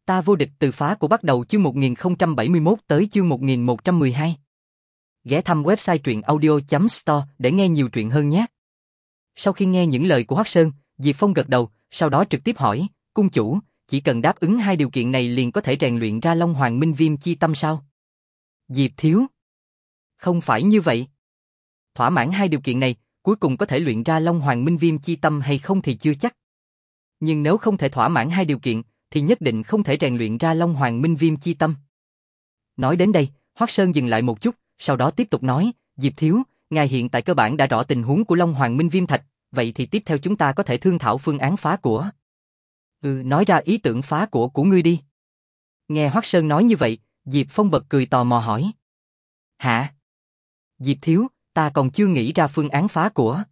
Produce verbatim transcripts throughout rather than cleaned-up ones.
Ta vô địch từ phá của bắt đầu chương một nghìn không trăm bảy mươi mốt tới chương một nghìn một trăm mười hai. Ghé thăm website truyện audio chấm store để nghe nhiều truyện hơn nhé. Sau khi nghe những lời của Hoắc Sơn, Diệp Phong gật đầu, sau đó trực tiếp hỏi, cung chủ, chỉ cần đáp ứng hai điều kiện này liền có thể rèn luyện ra Long Hoàng Minh Viêm chi tâm sao? Diệp thiếu. Không phải như vậy. Thỏa mãn hai điều kiện này, cuối cùng có thể luyện ra Long Hoàng Minh Viêm chi tâm hay không thì chưa chắc. Nhưng nếu không thể thỏa mãn hai điều kiện, thì nhất định không thể rèn luyện ra Long Hoàng Minh Viêm chi tâm. Nói đến đây, Hoắc Sơn dừng lại một chút, sau đó tiếp tục nói, Diệp thiếu, ngài hiện tại cơ bản đã rõ tình huống của Long Hoàng Minh Viêm thạch, vậy thì tiếp theo chúng ta có thể thương thảo phương án phá của. Ừ, nói ra ý tưởng phá của của ngươi đi. Nghe Hoắc Sơn nói như vậy, Diệp Phong bật cười tò mò hỏi. Hả? Diệp thiếu, ta còn chưa nghĩ ra phương án phá của.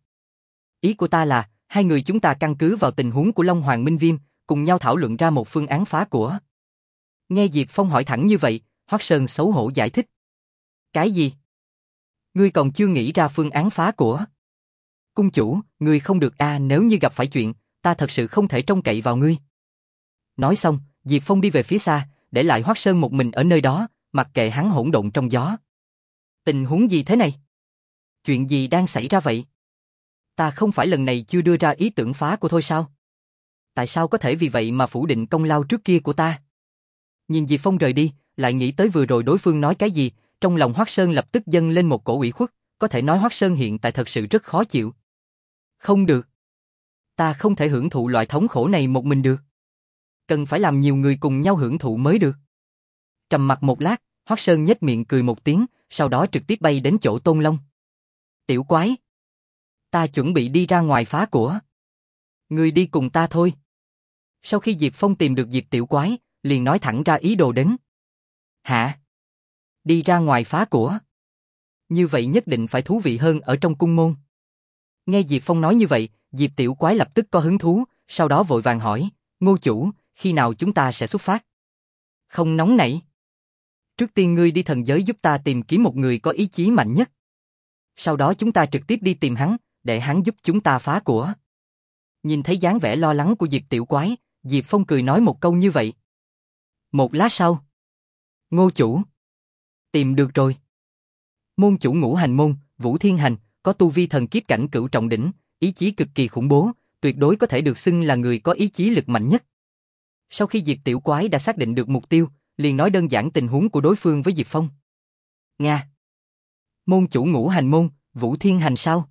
Ý của ta là, hai người chúng ta căn cứ vào tình huống của Long Hoàng Minh Viêm, cùng nhau thảo luận ra một phương án phá của. Nghe Diệp Phong hỏi thẳng như vậy, Hoắc Sơn xấu hổ giải thích. Cái gì? Ngươi còn chưa nghĩ ra phương án phá của? Cung chủ, ngươi không được a, à, nếu như gặp phải chuyện, ta thật sự không thể trông cậy vào ngươi. Nói xong, Diệp Phong đi về phía xa, để lại Hoắc Sơn một mình ở nơi đó, mặc kệ hắn hỗn độn trong gió. Tình huống gì thế này? Chuyện gì đang xảy ra vậy? Ta không phải lần này chưa đưa ra ý tưởng phá của thôi sao? Tại sao có thể vì vậy mà phủ định công lao trước kia của ta? Nhìn Diệp Phong rời đi, lại nghĩ tới vừa rồi đối phương nói cái gì, trong lòng Hoắc Sơn lập tức dâng lên một cổ ủy khuất, có thể nói Hoắc Sơn hiện tại thật sự rất khó chịu. Không được. Ta không thể hưởng thụ loại thống khổ này một mình được. Cần phải làm nhiều người cùng nhau hưởng thụ mới được. Trầm mặc một lát, Hoắc Sơn nhếch miệng cười một tiếng, sau đó trực tiếp bay đến chỗ Tôn Long. Tiểu quái. Ta chuẩn bị đi ra ngoài phá của. Ngươi đi cùng ta thôi. Sau khi Diệp Phong tìm được Diệp Tiểu Quái, liền nói thẳng ra ý đồ đến. Hả? Đi ra ngoài phá của. Như vậy nhất định phải thú vị hơn ở trong cung môn. Nghe Diệp Phong nói như vậy, Diệp Tiểu Quái lập tức có hứng thú, sau đó vội vàng hỏi, Ngô chủ, khi nào chúng ta sẽ xuất phát? Không nóng nảy. Trước tiên ngươi đi thần giới giúp ta tìm kiếm một người có ý chí mạnh nhất. Sau đó chúng ta trực tiếp đi tìm hắn, để hắn giúp chúng ta phá của. Nhìn thấy dáng vẻ lo lắng của Diệp Tiểu Quái, Diệp Phong cười nói một câu như vậy. Một lát sau. Ngô chủ. Tìm được rồi. Môn chủ Ngũ Hành môn, Vũ Thiên Hành, có tu vi thần kiếp cảnh cửu trọng đỉnh, ý chí cực kỳ khủng bố, tuyệt đối có thể được xưng là người có ý chí lực mạnh nhất. Sau khi Diệp Tiểu Quái đã xác định được mục tiêu, liền nói đơn giản tình huống của đối phương với Diệp Phong. Nga. Môn chủ Ngũ Hành môn, Vũ Thiên Hành sao?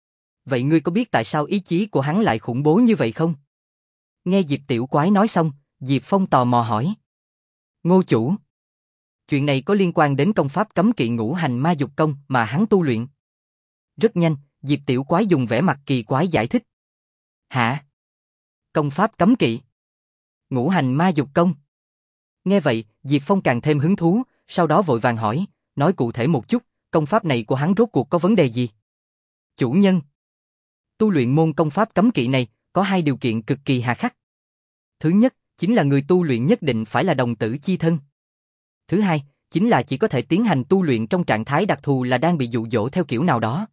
Vậy ngươi có biết tại sao ý chí của hắn lại khủng bố như vậy không? Nghe Diệp Tiểu Quái nói xong, Diệp Phong tò mò hỏi. Ngô chủ. Chuyện này có liên quan đến công pháp cấm kỵ Ngũ Hành ma dục công mà hắn tu luyện. Rất nhanh, Diệp Tiểu Quái dùng vẻ mặt kỳ quái giải thích. Hả? Công pháp cấm kỵ? Ngũ Hành ma dục công? Nghe vậy, Diệp Phong càng thêm hứng thú, sau đó vội vàng hỏi, nói cụ thể một chút, công pháp này của hắn rốt cuộc có vấn đề gì? Chủ nhân. Tu luyện môn công pháp cấm kỵ này, có hai điều kiện cực kỳ hà khắc. Thứ nhất, chính là người tu luyện nhất định phải là đồng tử chi thân. Thứ hai, chính là chỉ có thể tiến hành tu luyện trong trạng thái đặc thù là đang bị dụ dỗ theo kiểu nào đó.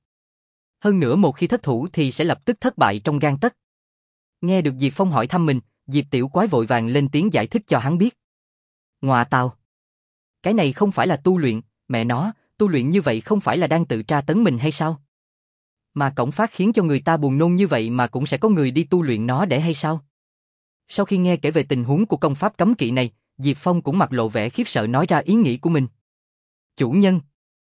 Hơn nữa một khi thất thủ thì sẽ lập tức thất bại trong gang tấc. Nghe được Diệp Phong hỏi thăm mình, Diệp Tiểu Quái vội vàng lên tiếng giải thích cho hắn biết. Ngoà tào. Cái này không phải là tu luyện, mẹ nó, tu luyện như vậy không phải là đang tự tra tấn mình hay sao? Mà cổng phát khiến cho người ta buồn nôn như vậy mà cũng sẽ có người đi tu luyện nó để hay sao? Sau khi nghe kể về tình huống của công pháp cấm kỵ này, Diệp Phong cũng mặt lộ vẻ khiếp sợ nói ra ý nghĩ của mình. Chủ nhân.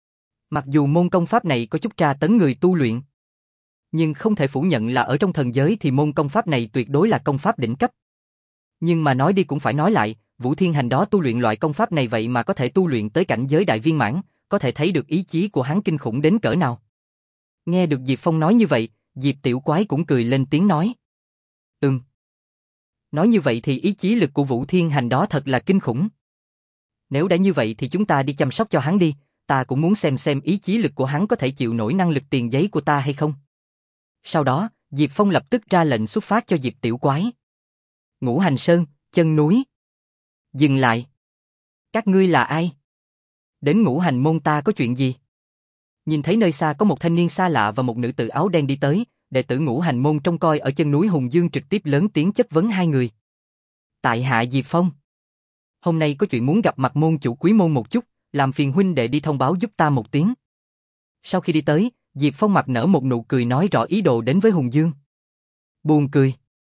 Mặc dù môn công pháp này có chút tra tấn người tu luyện, nhưng không thể phủ nhận là ở trong thần giới thì môn công pháp này tuyệt đối là công pháp đỉnh cấp. Nhưng mà nói đi cũng phải nói lại, Vũ Thiên Hành đó tu luyện loại công pháp này vậy mà có thể tu luyện tới cảnh giới đại viên mãn, có thể thấy được ý chí của hắn kinh khủng đến cỡ nào. Nghe được Diệp Phong nói như vậy, Diệp Tiểu Quái cũng cười lên tiếng nói. Ừm. Nói như vậy thì ý chí lực của Vũ Thiên Hành đó thật là kinh khủng. Nếu đã như vậy thì chúng ta đi chăm sóc cho hắn đi, ta cũng muốn xem xem ý chí lực của hắn có thể chịu nổi năng lực tiền giấy của ta hay không. Sau đó, Diệp Phong lập tức ra lệnh xuất phát cho Diệp Tiểu Quái. Ngũ Hành Sơn, chân núi. Dừng lại. Các ngươi là ai? Đến Ngũ Hành môn ta có chuyện gì? Nhìn thấy nơi xa có một thanh niên xa lạ và một nữ tử áo đen đi tới, đệ tử Ngũ Hành môn trông coi ở chân núi Hùng Dương trực tiếp lớn tiếng chất vấn hai người. Tại hạ Diệp Phong. Hôm nay có chuyện muốn gặp mặt môn chủ Quý môn một chút, làm phiền huynh đệ đi thông báo giúp ta một tiếng. Sau khi đi tới, Diệp Phong mặt nở một nụ cười nói rõ ý đồ đến với Hùng Dương. Buồn cười.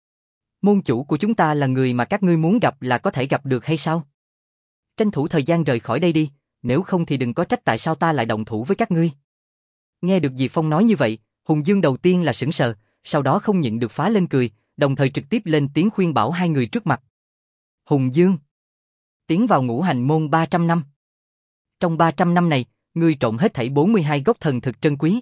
Môn chủ của chúng ta là người mà các ngươi muốn gặp là có thể gặp được hay sao? Tranh thủ thời gian rời khỏi đây đi, nếu không thì đừng có trách tại sao ta lại động thủ với các ngươi. Nghe được Diệp Phong nói như vậy, Hùng Dương đầu tiên là sững sờ, sau đó không nhịn được phá lên cười, đồng thời trực tiếp lên tiếng khuyên bảo hai người trước mặt. Hùng Dương, tiến vào ngũ hành môn ba trăm năm. Trong ba trăm năm này, ngươi trộm hết thảy bốn mươi hai gốc thần thực trân quý.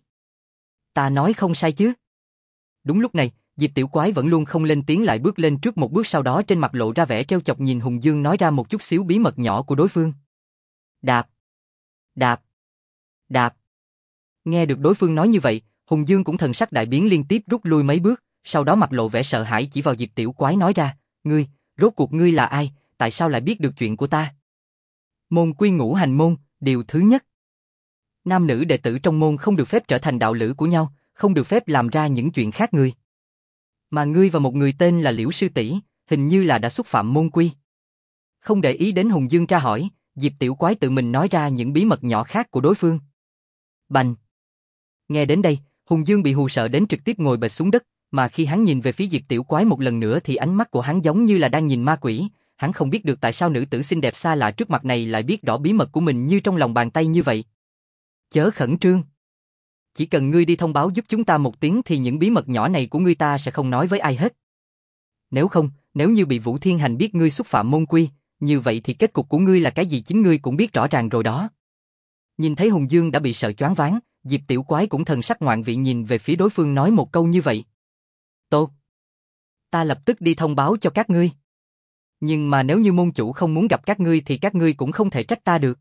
Ta nói không sai chứ? Đúng lúc này, Diệp Tiểu Quái vẫn luôn không lên tiếng lại bước lên trước một bước, sau đó trên mặt lộ ra vẻ trêu chọc nhìn Hùng Dương nói ra một chút xíu bí mật nhỏ của đối phương. Đạp, đạp, đạp. Nghe được đối phương nói như vậy, Hùng Dương cũng thần sắc đại biến liên tiếp rút lui mấy bước, sau đó mặt lộ vẻ sợ hãi chỉ vào Diệp Tiểu Quái nói ra, ngươi, rốt cuộc ngươi là ai, tại sao lại biết được chuyện của ta? Môn quy ngũ hành môn, điều thứ nhất. Nam nữ đệ tử trong môn không được phép trở thành đạo lữ của nhau, không được phép làm ra những chuyện khác người. Mà ngươi và một người tên là Liễu Sư Tỷ, hình như là đã xúc phạm môn quy. Không để ý đến Hùng Dương tra hỏi, Diệp Tiểu Quái tự mình nói ra những bí mật nhỏ khác của đối phương. Bành! Nghe đến đây, Hùng Dương bị hù sợ đến trực tiếp ngồi bệt xuống đất, mà khi hắn nhìn về phía Diệp Tiểu Quái một lần nữa thì ánh mắt của hắn giống như là đang nhìn ma quỷ, hắn không biết được tại sao nữ tử xinh đẹp xa lạ trước mặt này lại biết rõ bí mật của mình như trong lòng bàn tay như vậy. Chớ khẩn trương. Chỉ cần ngươi đi thông báo giúp chúng ta một tiếng thì những bí mật nhỏ này của ngươi ta sẽ không nói với ai hết. Nếu không, nếu như bị Vũ Thiên Hành biết ngươi xúc phạm môn quy, như vậy thì kết cục của ngươi là cái gì chính ngươi cũng biết rõ ràng rồi đó. Nhìn thấy Hùng Dương đã bị sợ choáng váng, Diệp Tiểu Quái cũng thần sắc ngoạn vị nhìn về phía đối phương nói một câu như vậy. Tốt. Ta lập tức đi thông báo cho các ngươi. Nhưng mà nếu như môn chủ không muốn gặp các ngươi thì các ngươi cũng không thể trách ta được.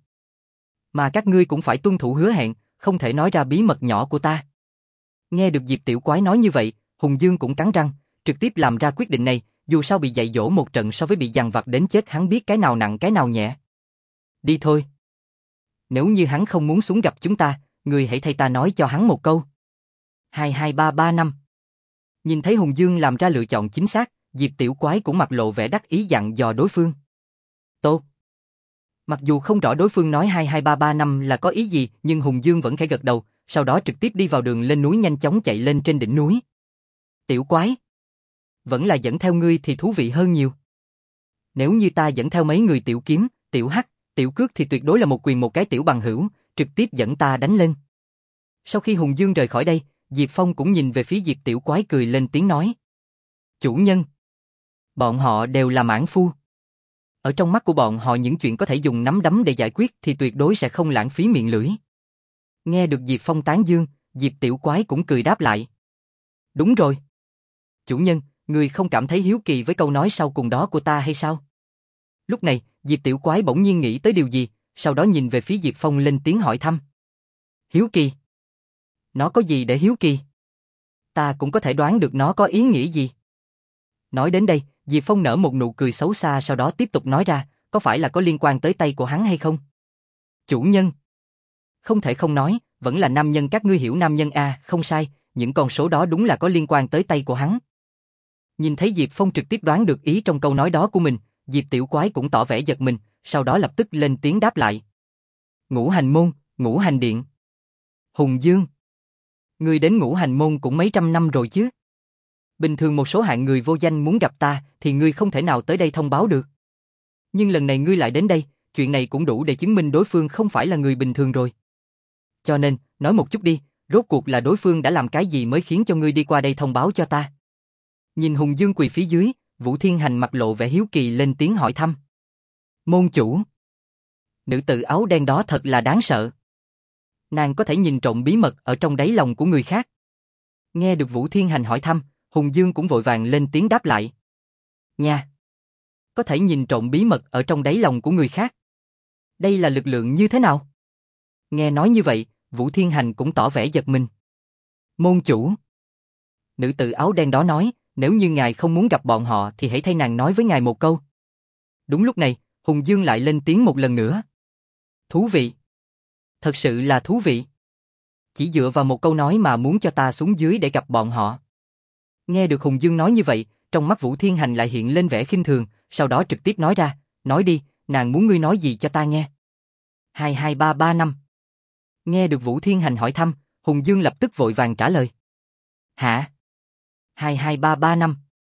Mà các ngươi cũng phải tuân thủ hứa hẹn, không thể nói ra bí mật nhỏ của ta. Nghe được Diệp Tiểu Quái nói như vậy, Hùng Dương cũng cắn răng, trực tiếp làm ra quyết định này, dù sao bị dạy dỗ một trận so với bị dằn vặt đến chết hắn biết cái nào nặng cái nào nhẹ. Đi thôi. Nếu như hắn không muốn xuống gặp chúng ta, người hãy thay ta nói cho hắn một câu. Hai hai ba ba năm. Nhìn thấy Hùng Dương làm ra lựa chọn chính xác, Diệp Tiểu Quái cũng mặt lộ vẻ đắc ý dặn dò đối phương. Tốt. Mặc dù không rõ đối phương nói hai hai ba ba năm là có ý gì, nhưng Hùng Dương vẫn khẽ gật đầu, sau đó trực tiếp đi vào đường lên núi nhanh chóng chạy lên trên đỉnh núi. Tiểu Quái, vẫn là dẫn theo ngươi thì thú vị hơn nhiều. Nếu như ta dẫn theo mấy người Tiểu Kiếm, Tiểu Hắc, Tiểu Cước thì tuyệt đối là một quyền một cái tiểu bằng hữu, trực tiếp dẫn ta đánh lên. Sau khi Hùng Dương rời khỏi đây, Diệp Phong cũng nhìn về phía Diệp Tiểu Quái cười lên tiếng nói. Chủ nhân, bọn họ đều là mãn phu. Ở trong mắt của bọn họ những chuyện có thể dùng nắm đấm để giải quyết thì tuyệt đối sẽ không lãng phí miệng lưỡi. Nghe được Diệp Phong tán dương, Diệp Tiểu Quái cũng cười đáp lại. Đúng rồi. Chủ nhân, người không cảm thấy hiếu kỳ với câu nói sau cùng đó của ta hay sao? Lúc này, Diệp Tiểu Quái bỗng nhiên nghĩ tới điều gì, sau đó nhìn về phía Diệp Phong lên tiếng hỏi thăm. Hiếu kỳ? Nó có gì để hiếu kỳ? Ta cũng có thể đoán được nó có ý nghĩa gì. Nói đến đây, Diệp Phong nở một nụ cười xấu xa sau đó tiếp tục nói ra, có phải là có liên quan tới tay của hắn hay không? Chủ nhân. Không thể không nói, vẫn là nam nhân các ngươi hiểu nam nhân a, không sai, những con số đó đúng là có liên quan tới tay của hắn. Nhìn thấy Diệp Phong trực tiếp đoán được ý trong câu nói đó của mình, Diệp Tiểu Quái cũng tỏ vẻ giật mình, sau đó lập tức lên tiếng đáp lại. Ngũ hành môn, ngũ hành điện. Hùng Dương. Ngươi đến ngũ hành môn cũng mấy trăm năm rồi chứ? Bình thường một số hạng người vô danh muốn gặp ta thì ngươi không thể nào tới đây thông báo được. Nhưng lần này ngươi lại đến đây, chuyện này cũng đủ để chứng minh đối phương không phải là người bình thường rồi. Cho nên, nói một chút đi, rốt cuộc là đối phương đã làm cái gì mới khiến cho ngươi đi qua đây thông báo cho ta? Nhìn Hùng Dương quỳ phía dưới, Vũ Thiên Hành mặt lộ vẻ hiếu kỳ lên tiếng hỏi thăm. Môn chủ. Nữ tử áo đen đó thật là đáng sợ. Nàng có thể nhìn trộm bí mật ở trong đáy lòng của người khác. Nghe được Vũ Thiên Hành hỏi thăm, Hùng Dương cũng vội vàng lên tiếng đáp lại. Nha! Có thể nhìn trộm bí mật ở trong đáy lòng của người khác. Đây là lực lượng như thế nào? Nghe nói như vậy, Vũ Thiên Hành cũng tỏ vẻ giật mình. Môn chủ. Nữ tử áo đen đó nói, nếu như ngài không muốn gặp bọn họ thì hãy thay nàng nói với ngài một câu. Đúng lúc này, Hùng Dương lại lên tiếng một lần nữa. Thú vị. Thật sự là thú vị. Chỉ dựa vào một câu nói mà muốn cho ta xuống dưới để gặp bọn họ. Nghe được Hùng Dương nói như vậy, trong mắt Vũ Thiên Hành lại hiện lên vẻ khinh thường, sau đó trực tiếp nói ra, nói đi, Nàng muốn ngươi nói gì cho ta nghe? Hai hai ba ba năm. Nghe được Vũ Thiên Hành hỏi thăm, Hùng Dương lập tức vội vàng trả lời. Hả? Hai hai ba ba năm.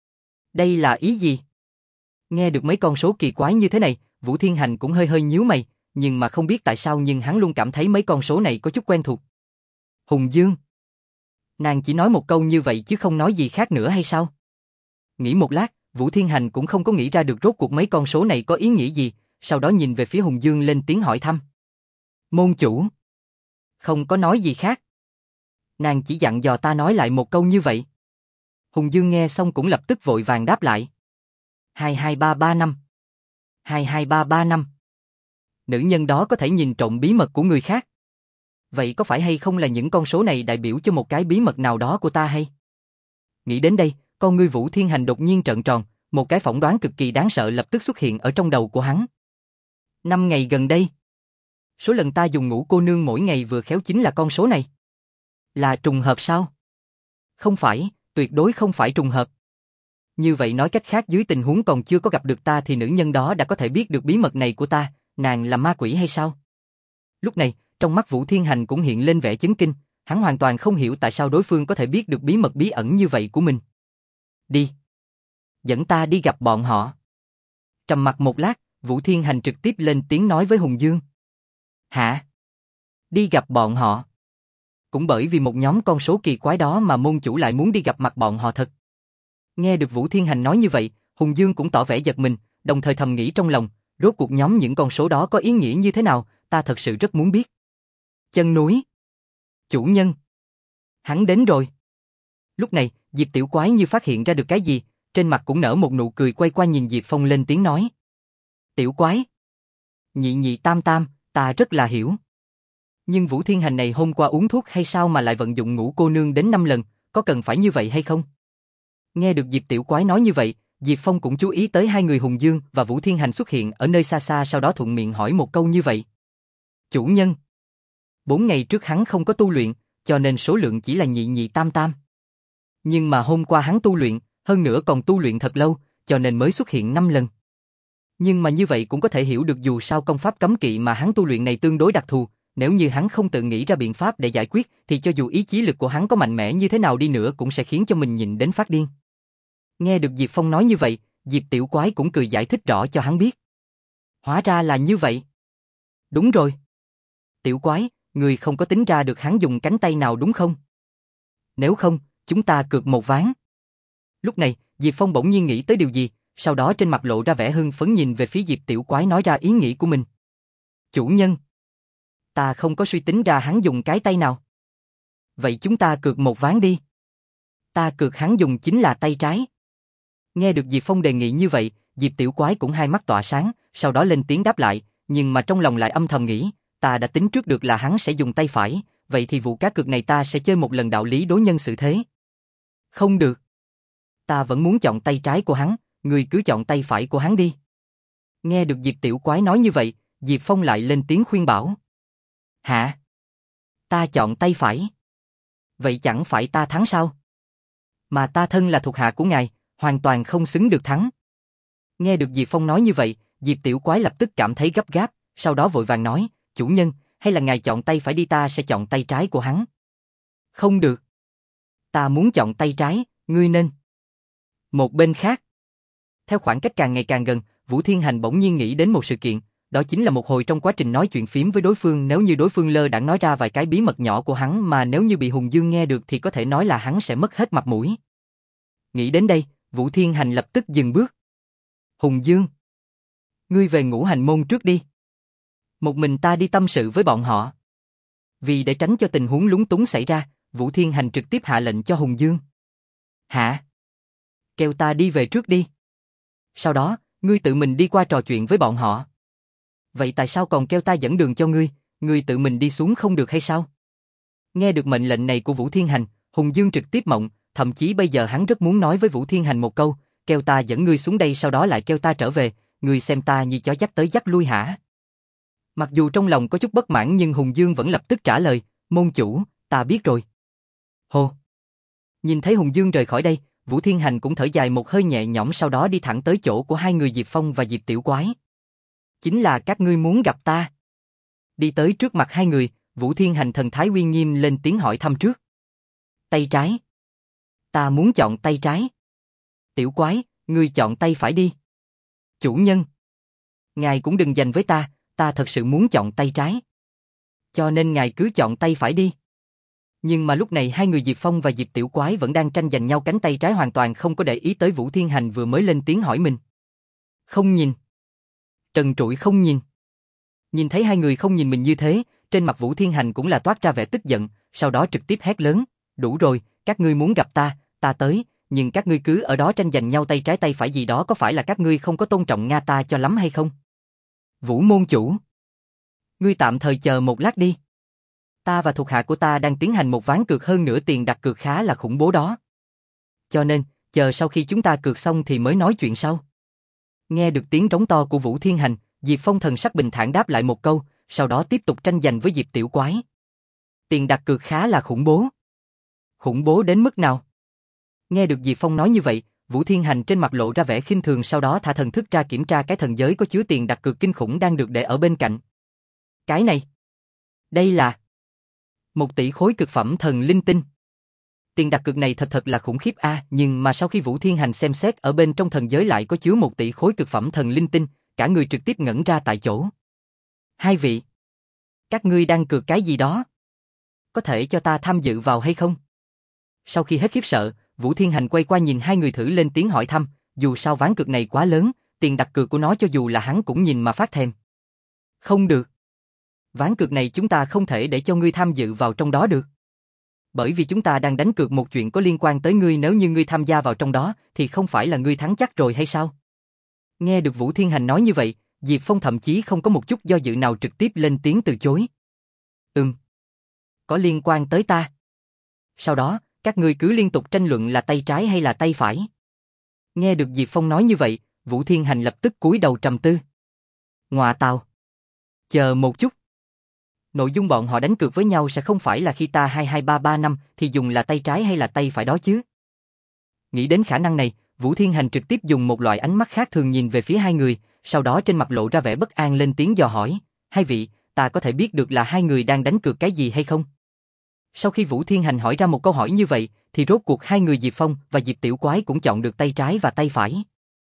Đây là ý gì? Nghe được mấy con số kỳ quái như thế này, Vũ Thiên Hành cũng hơi hơi nhíu mày, nhưng mà không biết tại sao nhưng hắn luôn cảm thấy mấy con số này có chút quen thuộc. Hùng Dương. Nàng chỉ nói một câu như vậy chứ không nói gì khác nữa hay sao? Nghĩ một lát, Vũ Thiên Hành cũng không có nghĩ ra được rốt cuộc mấy con số này có ý nghĩa gì, sau đó nhìn về phía Hùng Dương lên tiếng hỏi thăm. Môn chủ. Không có nói gì khác. Nàng chỉ dặn dò ta nói lại một câu như vậy. Hùng Dương nghe xong cũng lập tức vội vàng đáp lại. Hai hai ba ba năm. Hai hai ba ba năm. Nữ nhân đó có thể nhìn trộm bí mật của người khác. Vậy có phải hay không là những con số này đại biểu cho một cái bí mật nào đó của ta hay? Nghĩ đến đây, con ngươi Vũ Thiên Hành đột nhiên trợn tròn, một cái phỏng đoán cực kỳ đáng sợ lập tức xuất hiện ở trong đầu của hắn. Năm ngày gần đây, số lần ta dùng ngũ cô nương mỗi ngày vừa khéo chính là con số này. Là trùng hợp sao? Không phải, tuyệt đối không phải trùng hợp. Như vậy nói cách khác dưới tình huống còn chưa có gặp được ta thì nữ nhân đó đã có thể biết được bí mật này của ta, nàng là ma quỷ hay sao? Lúc này, trong mắt Vũ Thiên Hành cũng hiện lên vẻ chấn kinh, hắn hoàn toàn không hiểu tại sao đối phương có thể biết được bí mật bí ẩn như vậy của mình. Đi. Dẫn ta đi gặp bọn họ. Trầm mặc một lát, Vũ Thiên Hành trực tiếp lên tiếng nói với Hùng Dương. Hả? Đi gặp bọn họ? Cũng bởi vì một nhóm con số kỳ quái đó mà môn chủ lại muốn đi gặp mặt bọn họ thật. Nghe được Vũ Thiên Hành nói như vậy, Hùng Dương cũng tỏ vẻ giật mình, đồng thời thầm nghĩ trong lòng, rốt cuộc nhóm những con số đó có ý nghĩa như thế nào, ta thật sự rất muốn biết. Chân núi. Chủ nhân. Hắn đến rồi. Lúc này, Diệp Tiểu Quái như phát hiện ra được cái gì, trên mặt cũng nở một nụ cười quay qua nhìn Diệp Phong lên tiếng nói. Tiểu Quái. Nhị nhị tam tam, ta rất là hiểu. Nhưng Vũ Thiên Hành này hôm qua uống thuốc hay sao mà lại vận dụng ngũ cô nương đến năm lần, có cần phải như vậy hay không? Nghe được Diệp Tiểu Quái nói như vậy, Diệp Phong cũng chú ý tới hai người Hùng Dương và Vũ Thiên Hành xuất hiện ở nơi xa xa, sau đó thuận miệng hỏi một câu như vậy. Chủ nhân. Bốn ngày trước hắn không có tu luyện, cho nên số lượng chỉ là nhị nhị tam tam. Nhưng mà hôm qua hắn tu luyện, hơn nữa còn tu luyện thật lâu, cho nên mới xuất hiện năm lần. Nhưng mà như vậy cũng có thể hiểu được dù sao công pháp cấm kỵ mà hắn tu luyện này tương đối đặc thù, nếu như hắn không tự nghĩ ra biện pháp để giải quyết thì cho dù ý chí lực của hắn có mạnh mẽ như thế nào đi nữa cũng sẽ khiến cho mình nhìn đến phát điên. Nghe được Diệp Phong nói như vậy, Diệp Tiểu Quái cũng cười giải thích rõ cho hắn biết. Hóa ra là như vậy. Đúng rồi. Tiểu Quái, người không có tính ra được hắn dùng cánh tay nào đúng không? Nếu không, chúng ta cược một ván. Lúc này, Diệp Phong bỗng nhiên nghĩ tới điều gì, sau đó trên mặt lộ ra vẻ hưng phấn nhìn về phía Diệp Tiểu Quái nói ra ý nghĩ của mình. Chủ nhân. Ta không có suy tính ra hắn dùng cái tay nào. Vậy chúng ta cược một ván đi. Ta cược hắn dùng chính là tay trái. Nghe được Diệp Phong đề nghị như vậy, Diệp Tiểu Quái cũng hai mắt tỏa sáng, sau đó lên tiếng đáp lại, nhưng mà trong lòng lại âm thầm nghĩ, ta đã tính trước được là hắn sẽ dùng tay phải, vậy thì vụ cá cược này ta sẽ chơi một lần đạo lý đối nhân xử thế. Không được. Ta vẫn muốn chọn tay trái của hắn, người cứ chọn tay phải của hắn đi. Nghe được Diệp Tiểu Quái nói như vậy, Diệp Phong lại lên tiếng khuyên bảo. Hả? Ta chọn tay phải. Vậy chẳng phải ta thắng sao? Mà ta thân là thuộc hạ của ngài, hoàn toàn không xứng được thắng. Nghe được Diệp Phong nói như vậy, Diệp Tiểu Quái lập tức cảm thấy gấp gáp, sau đó vội vàng nói, chủ nhân, hay là ngài chọn tay phải đi, ta sẽ chọn tay trái của hắn. Không được. Ta muốn chọn tay trái, ngươi nên. Một bên khác. Theo khoảng cách càng ngày càng gần, Vũ Thiên Hành bỗng nhiên nghĩ đến một sự kiện, đó chính là một hồi trong quá trình nói chuyện phím với đối phương, nếu như đối phương lơ đãng nói ra vài cái bí mật nhỏ của hắn mà nếu như bị Hùng Dương nghe được thì có thể nói là hắn sẽ mất hết mặt mũi. Nghĩ đến đây, Vũ Thiên Hành lập tức dừng bước. Hùng Dương, ngươi về Ngũ Hành môn trước đi. Một mình ta đi tâm sự với bọn họ. Vì để tránh cho tình huống lúng túng xảy ra, Vũ Thiên Hành trực tiếp hạ lệnh cho Hùng Dương. Hả? Kêu ta đi về trước đi. Sau đó, ngươi tự mình đi qua trò chuyện với bọn họ. Vậy tại sao còn kêu ta dẫn đường cho ngươi, ngươi tự mình đi xuống không được hay sao? Nghe được mệnh lệnh này của Vũ Thiên Hành, Hùng Dương trực tiếp mộng, thậm chí bây giờ hắn rất muốn nói với Vũ Thiên Hành một câu, kêu ta dẫn ngươi xuống đây sau đó lại kêu ta trở về, ngươi xem ta như chó dắt tới dắt lui hả? Mặc dù trong lòng có chút bất mãn nhưng Hùng Dương vẫn lập tức trả lời, môn chủ, ta biết rồi. Hồ! Nhìn thấy Hùng Dương rời khỏi đây, Vũ Thiên Hành cũng thở dài một hơi nhẹ nhõm, sau đó đi thẳng tới chỗ của hai người Diệp Phong và Diệp Tiểu Quái. Chính là các ngươi muốn gặp ta. Đi tới trước mặt hai người, Vũ Thiên Hành thần thái uy nghiêm lên tiếng hỏi thăm trước. Tay trái. Ta muốn chọn tay trái. Tiểu quái, ngươi chọn tay phải đi. Chủ nhân. Ngài cũng đừng giành với ta, ta thật sự muốn chọn tay trái. Cho nên ngài cứ chọn tay phải đi. Nhưng mà lúc này hai người Diệp Phong và Diệp Tiểu Quái vẫn đang tranh giành nhau cánh tay trái, hoàn toàn không có để ý tới Vũ Thiên Hành vừa mới lên tiếng hỏi mình. Không nhìn. Trần trụi không nhìn. Nhìn thấy hai người không nhìn mình như thế, trên mặt Vũ Thiên Hành cũng là toát ra vẻ tức giận, sau đó trực tiếp hét lớn, đủ rồi, các ngươi muốn gặp ta, ta tới, nhưng các ngươi cứ ở đó tranh giành nhau tay trái tay phải gì đó, có phải là các ngươi không có tôn trọng Nga ta cho lắm hay không? Vũ môn chủ. Ngươi tạm thời chờ một lát đi. Ta và thuộc hạ của ta đang tiến hành một ván cược, hơn nữa tiền đặt cược khá là khủng bố đó. Cho nên, chờ sau khi chúng ta cược xong thì mới nói chuyện sau. Nghe được tiếng trống to của Vũ Thiên Hành, Diệp Phong thần sắc bình thản đáp lại một câu, sau đó tiếp tục tranh giành với Diệp Tiểu Quái. Tiền đặt cược khá là khủng bố. Khủng bố đến mức nào? Nghe được Diệp Phong nói như vậy, Vũ Thiên Hành trên mặt lộ ra vẻ khinh thường, sau đó thả thần thức ra kiểm tra cái thần giới có chứa tiền đặt cược kinh khủng đang được để ở bên cạnh. Cái này, đây là một tỷ khối cực phẩm thần linh tinh. Tiền đặt cược này thật thật là khủng khiếp a, à, nhưng mà sau khi Vũ Thiên Hành xem xét ở bên trong thần giới lại có chứa một tỷ khối cực phẩm thần linh tinh, cả người trực tiếp ngẩn ra tại chỗ. Hai vị, các ngươi đang cược cái gì đó? Có thể cho ta tham dự vào hay không? Sau khi hết khiếp sợ, Vũ Thiên Hành quay qua nhìn hai người thử lên tiếng hỏi thăm, dù sao ván cược này quá lớn, tiền đặt cược của nó cho dù là hắn cũng nhìn mà phát thèm. Không được. Ván cược này chúng ta không thể để cho ngươi tham dự vào trong đó được. Bởi vì chúng ta đang đánh cược một chuyện có liên quan tới ngươi, nếu như ngươi tham gia vào trong đó thì không phải là ngươi thắng chắc rồi hay sao? Nghe được Vũ Thiên Hành nói như vậy, Diệp Phong thậm chí không có một chút do dự nào, trực tiếp lên tiếng từ chối. Ừm. Có liên quan tới ta. Sau đó, các ngươi cứ liên tục tranh luận là tay trái hay là tay phải. Nghe được Diệp Phong nói như vậy, Vũ Thiên Hành lập tức cúi đầu trầm tư. Ngọa tào. Chờ một chút. Nội dung bọn họ đánh cược với nhau sẽ không phải là khi ta hai hai ba ba năm thì dùng là tay trái hay là tay phải đó chứ? Nghĩ đến khả năng này, Vũ Thiên Hành trực tiếp dùng một loại ánh mắt khác thường nhìn về phía hai người, sau đó trên mặt lộ ra vẻ bất an lên tiếng dò hỏi, hai vị, ta có thể biết được là hai người đang đánh cược cái gì hay không? Sau khi Vũ Thiên Hành hỏi ra một câu hỏi như vậy, thì rốt cuộc hai người Diệp Phong và Diệp Tiểu Quái cũng chọn được tay trái và tay phải.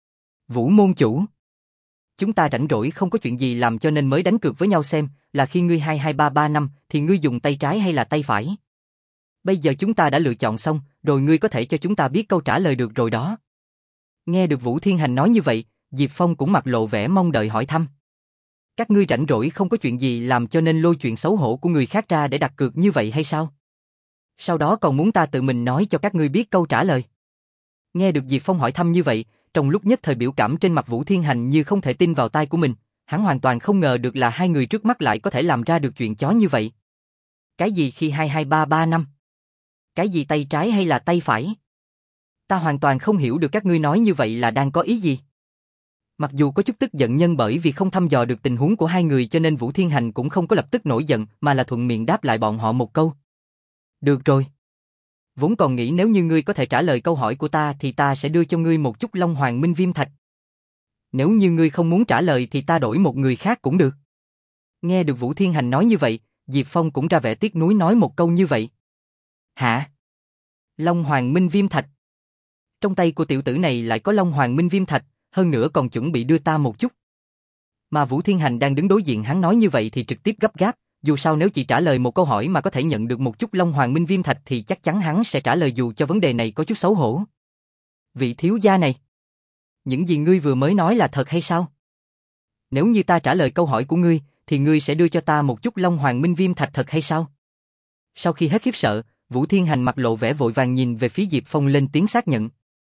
Vũ môn chủ. Chúng ta rảnh rỗi không có chuyện gì làm cho nên mới đánh cược với nhau xem là khi ngươi hai hai ba ba năm thì ngươi dùng tay trái hay là tay phải. Bây giờ chúng ta đã lựa chọn xong, rồi ngươi có thể cho chúng ta biết câu trả lời được rồi đó. Nghe được Vũ Thiên Hành nói như vậy, Diệp Phong cũng mặt lộ vẻ mong đợi hỏi thăm. Các ngươi rảnh rỗi không có chuyện gì làm cho nên lôi chuyện xấu hổ của người khác ra để đặt cược như vậy hay sao? Sau đó còn muốn ta tự mình nói cho các ngươi biết câu trả lời. Nghe được Diệp Phong hỏi thăm như vậy, trong lúc nhất thời biểu cảm trên mặt Vũ Thiên Hành như không thể tin vào tai của mình, hắn hoàn toàn không ngờ được là hai người trước mắt lại có thể làm ra được chuyện chó như vậy. Cái gì khi hai hai ba ba năm? Cái gì tay trái hay là tay phải? Ta hoàn toàn không hiểu được các ngươi nói như vậy là đang có ý gì. Mặc dù có chút tức giận, nhưng bởi vì không thăm dò được tình huống của hai người cho nên Vũ Thiên Hành cũng không có lập tức nổi giận mà là thuận miệng đáp lại bọn họ một câu. Được rồi. Vốn còn nghĩ nếu như ngươi có thể trả lời câu hỏi của ta thì ta sẽ đưa cho ngươi một chút Long Hoàng Minh Viêm Thạch. Nếu như ngươi không muốn trả lời thì ta đổi một người khác cũng được. Nghe được Vũ Thiên Hành nói như vậy, Diệp Phong cũng ra vẻ tiếc nuối nói một câu như vậy. Hả? Long Hoàng Minh Viêm Thạch? Trong tay của tiểu tử này lại có Long Hoàng Minh Viêm Thạch, hơn nữa còn chuẩn bị đưa ta một chút. Mà Vũ Thiên Hành đang đứng đối diện hắn nói như vậy thì trực tiếp gấp gáp, dù sao nếu chỉ trả lời một câu hỏi mà có thể nhận được một chút Long Hoàng Minh Viêm Thạch thì chắc chắn hắn sẽ trả lời dù cho vấn đề này có chút xấu hổ. Vị thiếu gia này, những gì ngươi vừa mới nói là thật hay sao? Nếu như ta trả lời câu hỏi của ngươi thì ngươi sẽ đưa cho ta một chút Long Hoàng Minh Viêm Thạch thật hay sao? Sau khi hết khiếp sợ, Vũ Thiên Hành mặt lộ vẻ vội vàng nhìn về phía Diệp Phong lên tiếng xác nhận.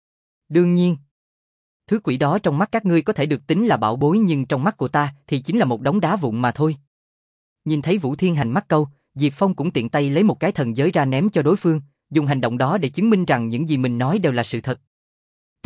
Đương nhiên. Thứ quỷ đó trong mắt các ngươi có thể được tính là bảo bối nhưng trong mắt của ta thì chính là một đống đá vụn mà thôi. Nhìn thấy Vũ Thiên Hành mắc câu, Diệp Phong cũng tiện tay lấy một cái thần giới ra ném cho đối phương, dùng hành động đó để chứng minh rằng những gì mình nói đều là sự thật. T.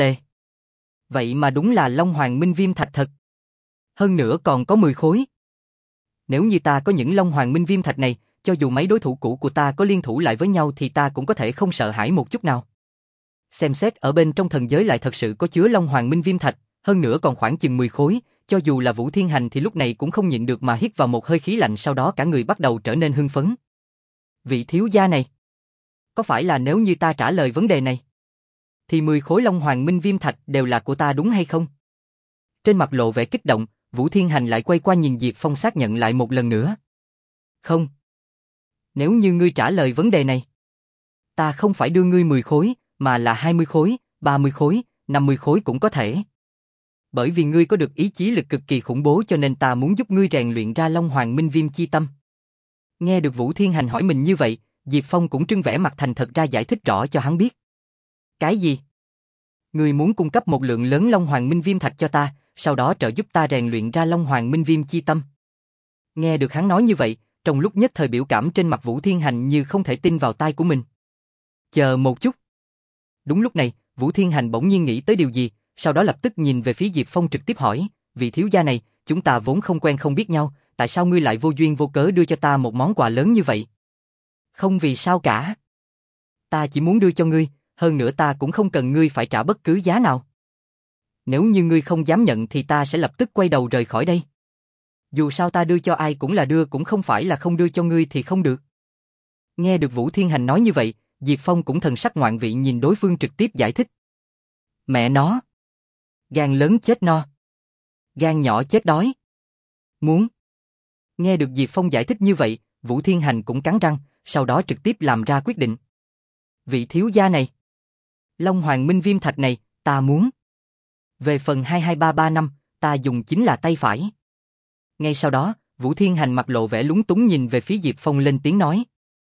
Vậy mà đúng là Long Hoàng Minh Viêm Thạch thật. Hơn nữa còn có mười khối. Nếu như ta có những Long Hoàng Minh Viêm Thạch này, cho dù mấy đối thủ cũ của ta có liên thủ lại với nhau thì ta cũng có thể không sợ hãi một chút nào. Xem xét ở bên trong thần giới lại thật sự có chứa Long Hoàng Minh Viêm Thạch, hơn nữa còn khoảng chừng mười khối, cho dù là Vũ Thiên Hành thì lúc này cũng không nhịn được mà hít vào một hơi khí lạnh, sau đó cả người bắt đầu trở nên hưng phấn. Vị thiếu gia này, có phải là nếu như ta trả lời vấn đề này, thì mười khối Long Hoàng Minh Viêm Thạch đều là của ta đúng hay không? Trên mặt lộ vẻ kích động, Vũ Thiên Hành lại quay qua nhìn Diệp Phong xác nhận lại một lần nữa. Không. Nếu như ngươi trả lời vấn đề này, ta không phải đưa ngươi mười khối, mà là hai mươi khối, ba mươi khối, năm mươi khối cũng có thể. Bởi vì ngươi có được ý chí lực cực kỳ khủng bố cho nên ta muốn giúp ngươi rèn luyện ra Long Hoàng Minh Viêm chi tâm. Nghe được Vũ Thiên Hành hỏi mình như vậy, Diệp Phong cũng trưng vẻ mặt thành thật ra giải thích rõ cho hắn biết. Cái gì? Ngươi muốn cung cấp một lượng lớn Long Hoàng Minh Viêm Thạch cho ta, sau đó trợ giúp ta rèn luyện ra Long Hoàng Minh Viêm chi tâm. Nghe được hắn nói như vậy, trong lúc nhất thời biểu cảm trên mặt Vũ Thiên Hành như không thể tin vào tai của mình. Chờ một chút. Đúng lúc này, Vũ Thiên Hành bỗng nhiên nghĩ tới điều gì, sau đó lập tức nhìn về phía Diệp Phong trực tiếp hỏi, vị thiếu gia này, chúng ta vốn không quen không biết nhau, tại sao ngươi lại vô duyên vô cớ đưa cho ta một món quà lớn như vậy? Không vì sao cả. Ta chỉ muốn đưa cho ngươi, hơn nữa ta cũng không cần ngươi phải trả bất cứ giá nào. Nếu như ngươi không dám nhận thì ta sẽ lập tức quay đầu rời khỏi đây. Dù sao ta đưa cho ai cũng là đưa, cũng không phải là không đưa cho ngươi thì không được. Nghe được Vũ Thiên Hành nói như vậy, Diệp Phong cũng thần sắc ngoạn vị nhìn đối phương trực tiếp giải thích. Mẹ nó! Gan lớn chết no. Gan nhỏ chết đói. Muốn. Nghe được Diệp Phong giải thích như vậy, Vũ Thiên Hành cũng cắn răng, sau đó trực tiếp làm ra quyết định. Vị thiếu gia này, Long Hoàng Minh Viêm Thạch này, ta muốn. Về phần hai hai ba ba năm, ta dùng chính là tay phải. Ngay sau đó, Vũ Thiên Hành mặt lộ vẻ lúng túng nhìn về phía Diệp Phong lên tiếng nói.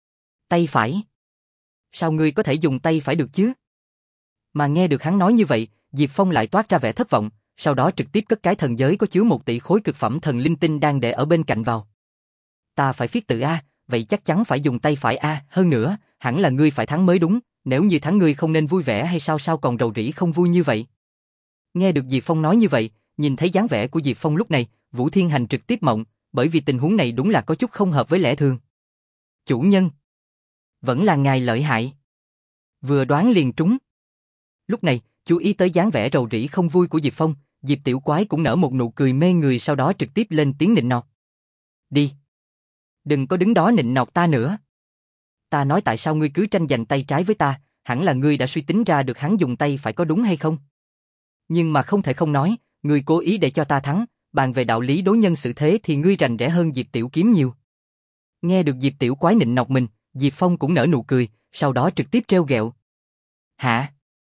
Tay phải? Sao ngươi có thể dùng tay phải được chứ? Mà nghe được hắn nói như vậy, Diệp Phong lại toát ra vẻ thất vọng, sau đó trực tiếp cất cái thần giới có chứa một tỷ khối cực phẩm thần linh tinh đang để ở bên cạnh vào. Ta phải phiết tự A, vậy chắc chắn phải dùng tay phải A, hơn nữa, hẳn là ngươi phải thắng mới đúng, nếu như thắng ngươi không nên vui vẻ hay sao sao còn rầu rĩ không vui như vậy. Nghe được Diệp Phong nói như vậy, nhìn thấy dáng vẻ của Diệp Phong lúc này, Vũ Thiên Hành trực tiếp mộng, bởi vì tình huống này đúng là có chút không hợp với lẽ thường. Chủ nhân, vẫn là ngài lợi hại. Vừa đoán liền trúng. Lúc này, chú ý tới dáng vẻ rầu rĩ không vui của Diệp Phong, Diệp Tiểu Quái cũng nở một nụ cười mê người, sau đó trực tiếp lên tiếng nịnh nọt. Đi. Đừng có đứng đó nịnh nọt ta nữa. Ta nói tại sao ngươi cứ tranh giành tay trái với ta, hẳn là ngươi đã suy tính ra được hắn dùng tay phải có đúng hay không? Nhưng mà không thể không nói, ngươi cố ý để cho ta thắng, bàn về đạo lý đối nhân xử thế thì ngươi rành rẽ hơn Diệp Tiểu Kiếm nhiều. Nghe được Diệp Tiểu Quái nịnh nọt mình, Diệp Phong cũng nở nụ cười, sau đó trực tiếp trêu ghẹo. Hả?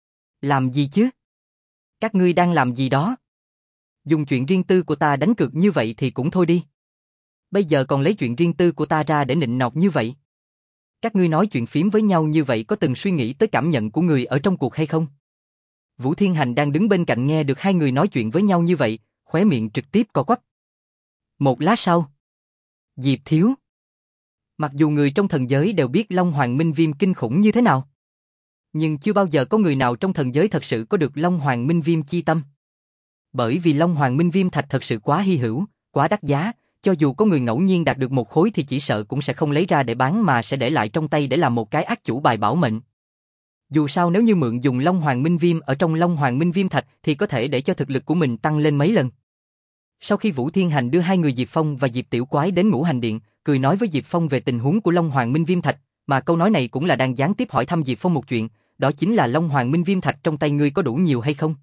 Làm gì chứ? Các ngươi đang làm gì đó? Dùng chuyện riêng tư của ta đánh cược như vậy thì cũng thôi đi. Bây giờ còn lấy chuyện riêng tư của ta ra để nịnh nọt như vậy. Các ngươi nói chuyện phím với nhau như vậy có từng suy nghĩ tới cảm nhận của người ở trong cuộc hay không? Vũ Thiên Hành đang đứng bên cạnh nghe được hai người nói chuyện với nhau như vậy, khóe miệng trực tiếp co quắp. Một lát sau, Diệp Thiếu. Mặc dù người trong thần giới đều biết Long Hoàng Minh Viêm kinh khủng như thế nào, nhưng chưa bao giờ có người nào trong thần giới thật sự có được Long Hoàng Minh Viêm chi tâm. Bởi vì Long Hoàng Minh Viêm Thạch thật sự quá hy hữu, quá đắt giá, cho dù có người ngẫu nhiên đạt được một khối thì chỉ sợ cũng sẽ không lấy ra để bán mà sẽ để lại trong tay để làm một cái ác chủ bài bảo mệnh. Dù sao nếu như mượn dùng Long Hoàng Minh Viêm ở trong Long Hoàng Minh Viêm Thạch thì có thể để cho thực lực của mình tăng lên mấy lần. Sau khi Vũ Thiên Hành đưa hai người Diệp Phong và Diệp Tiểu Quái đến Ngũ Hành Điện, cười nói với Diệp Phong về tình huống của Long Hoàng Minh Viêm Thạch, mà câu nói này cũng là đang gián tiếp hỏi thăm Diệp Phong một chuyện, đó chính là Long Hoàng Minh Viêm Thạch trong tay ngươi có đủ nhiều hay không?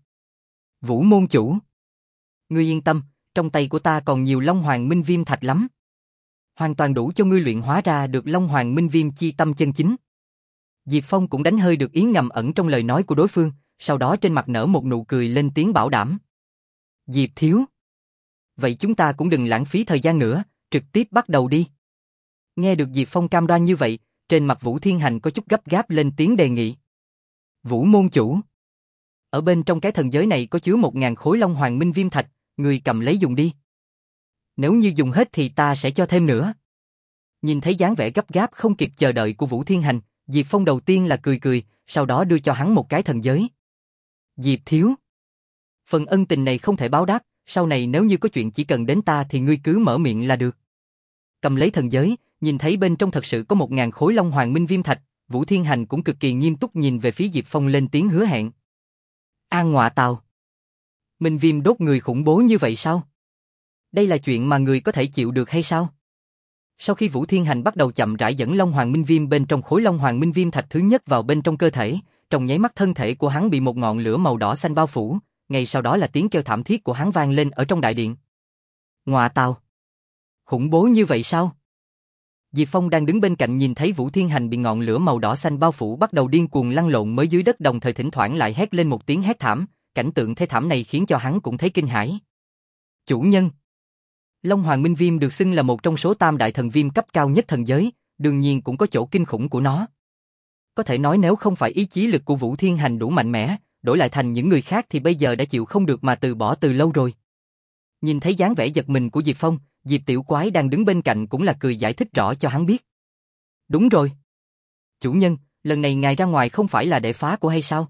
Vũ môn chủ, ngươi yên tâm, trong tay của ta còn nhiều Long Hoàng Minh Viêm Thạch lắm. Hoàn toàn đủ cho ngươi luyện hóa ra được Long Hoàng Minh Viêm chi tâm chân chính. Diệp Phong cũng đánh hơi được ý ngầm ẩn trong lời nói của đối phương, sau đó trên mặt nở một nụ cười lên tiếng bảo đảm. Diệp Thiếu. Vậy chúng ta cũng đừng lãng phí thời gian nữa, trực tiếp bắt đầu đi. Nghe được Diệp Phong cam đoan như vậy, trên mặt Vũ Thiên Hành có chút gấp gáp lên tiếng đề nghị. Vũ môn chủ. Ở bên trong cái thần giới này có chứa một ngàn khối Long Hoàng Minh Viêm Thạch, người cầm lấy dùng đi. Nếu như dùng hết thì ta sẽ cho thêm nữa. Nhìn thấy dáng vẻ gấp gáp không kịp chờ đợi của Vũ Thiên Hành, Diệp Phong đầu tiên là cười cười, sau đó đưa cho hắn một cái thần giới. Diệp Thiếu. Phần ân tình này không thể báo đáp, sau này nếu như có chuyện chỉ cần đến ta thì ngươi cứ mở miệng là được. Cầm lấy thần giới, nhìn thấy bên trong thật sự có một ngàn khối Long Hoàng Minh Viêm Thạch, Vũ Thiên Hành cũng cực kỳ nghiêm túc nhìn về phía Diệp Phong lên tiếng hứa hẹn. An ngọa tào. Minh Viêm đốt người khủng bố như vậy sao? Đây là chuyện mà người có thể chịu được hay sao? Sau khi Vũ Thiên Hành bắt đầu chậm rãi dẫn Long Hoàng Minh Viêm bên trong khối Long Hoàng Minh Viêm thạch thứ nhất vào bên trong cơ thể, trong nháy mắt thân thể của hắn bị một ngọn lửa màu đỏ xanh bao phủ, ngay sau đó là tiếng kêu thảm thiết của hắn vang lên ở trong đại điện. Ngọa tào! Khủng bố như vậy sao? Diệp Phong đang đứng bên cạnh nhìn thấy Vũ Thiên Hành bị ngọn lửa màu đỏ xanh bao phủ bắt đầu điên cuồng lăn lộn mới dưới đất, đồng thời thỉnh thoảng lại hét lên một tiếng hét thảm, cảnh tượng thê thảm này khiến cho hắn cũng thấy kinh hãi. Chủ nhân! Long Hoàng Minh Viêm được xưng là một trong số tam đại thần viêm cấp cao nhất thần giới, đương nhiên cũng có chỗ kinh khủng của nó. Có thể nói nếu không phải ý chí lực của Vũ Thiên Hành đủ mạnh mẽ, đổi lại thành những người khác thì bây giờ đã chịu không được mà từ bỏ từ lâu rồi. Nhìn thấy dáng vẻ giật mình của Diệp Phong, Diệp Tiểu Quái đang đứng bên cạnh cũng là cười giải thích rõ cho hắn biết. Đúng rồi. Chủ nhân, lần này ngài ra ngoài không phải là để phá của hay sao?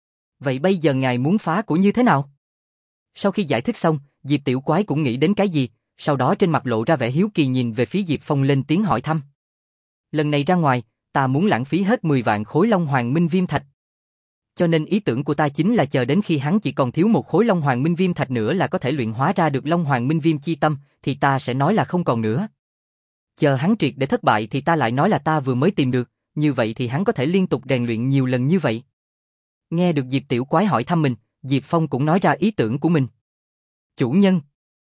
Vậy bây giờ ngài muốn phá của như thế nào? Sau khi giải thích xong, Diệp Tiểu Quái cũng nghĩ đến cái gì, sau đó trên mặt lộ ra vẻ hiếu kỳ nhìn về phía Diệp Phong lên tiếng hỏi thăm. Lần này ra ngoài, ta muốn lãng phí hết mười vạn khối Long Hoàng Minh Viêm thạch. Cho nên ý tưởng của ta chính là chờ đến khi hắn chỉ còn thiếu một khối Long Hoàng Minh Viêm thạch nữa là có thể luyện hóa ra được Long Hoàng Minh Viêm chi tâm, thì ta sẽ nói là không còn nữa. Chờ hắn triệt để thất bại thì ta lại nói là ta vừa mới tìm được, như vậy thì hắn có thể liên tục rèn luyện nhiều lần như vậy. Nghe được Diệp Tiểu Quái hỏi thăm mình, Diệp Phong cũng nói ra ý tưởng của mình. Chủ nhân!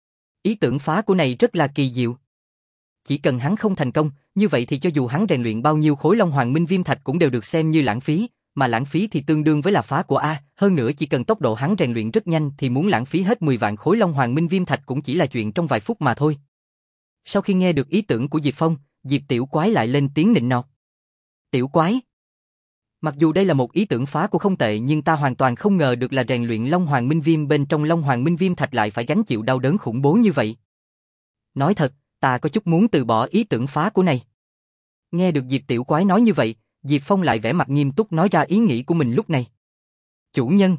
Ý tưởng phá của này rất là kỳ diệu. Chỉ cần hắn không thành công, như vậy thì cho dù hắn rèn luyện bao nhiêu khối Long Hoàng Minh Viêm thạch cũng đều được xem như lãng phí, mà lãng phí thì tương đương với là phá của A, hơn nữa chỉ cần tốc độ hắn rèn luyện rất nhanh thì muốn lãng phí hết mười vạn khối Long Hoàng Minh Viêm thạch cũng chỉ là chuyện trong vài phút mà thôi. Sau khi nghe được ý tưởng của Diệp Phong, Diệp Tiểu Quái lại lên tiếng nịnh nọt. Tiểu Quái! Mặc dù đây là một ý tưởng phá của không tệ nhưng ta hoàn toàn không ngờ được là rèn luyện Long Hoàng Minh Viêm bên trong Long Hoàng Minh Viêm thạch lại phải gánh chịu đau đớn khủng bố như vậy. Nói thật, ta có chút muốn từ bỏ ý tưởng phá của này. Nghe được Diệp Tiểu Quái nói như vậy, Diệp Phong lại vẻ mặt nghiêm túc nói ra ý nghĩ của mình lúc này. Chủ nhân!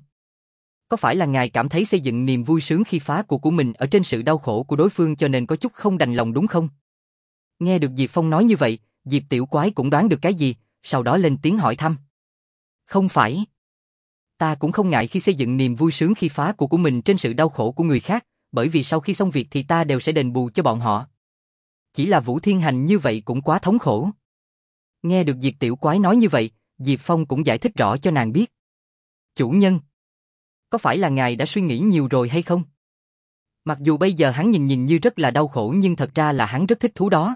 Có phải là ngài cảm thấy xây dựng niềm vui sướng khi phá cuộc của mình ở trên sự đau khổ của đối phương cho nên có chút không đành lòng đúng không? Nghe được Diệp Phong nói như vậy, Diệp Tiểu Quái cũng đoán được cái gì, sau đó lên tiếng hỏi thăm. Không phải. Ta cũng không ngại khi xây dựng niềm vui sướng khi phá cuộc của mình trên sự đau khổ của người khác, bởi vì sau khi xong việc thì ta đều sẽ đền bù cho bọn họ. Chỉ là Vũ Thiên Hành như vậy cũng quá thống khổ. Nghe được Diệp Tiểu Quái nói như vậy, Diệp Phong cũng giải thích rõ cho nàng biết. Chủ nhân! Có phải là ngài đã suy nghĩ nhiều rồi hay không? Mặc dù bây giờ hắn nhìn nhìn như rất là đau khổ nhưng thật ra là hắn rất thích thú đó.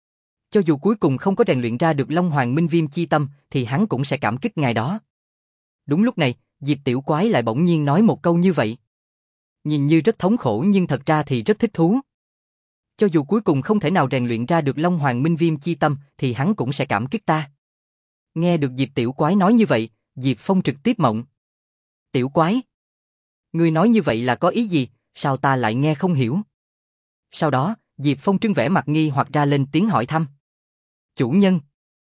Cho dù cuối cùng không có rèn luyện ra được Long Hoàng Minh Viêm chi tâm thì hắn cũng sẽ cảm kích ngài đó. Đúng lúc này, Diệp Tiểu Quái lại bỗng nhiên nói một câu như vậy. Nhìn như rất thống khổ nhưng thật ra thì rất thích thú. Cho dù cuối cùng không thể nào rèn luyện ra được Long Hoàng Minh Viêm chi tâm thì hắn cũng sẽ cảm kích ta. Nghe được Diệp Tiểu Quái nói như vậy, Diệp Phong trực tiếp mộng. Tiểu Quái! Ngươi nói như vậy là có ý gì, sao ta lại nghe không hiểu? Sau đó, Diệp Phong trưng vẻ mặt nghi hoặc ra lên tiếng hỏi thăm. Chủ nhân!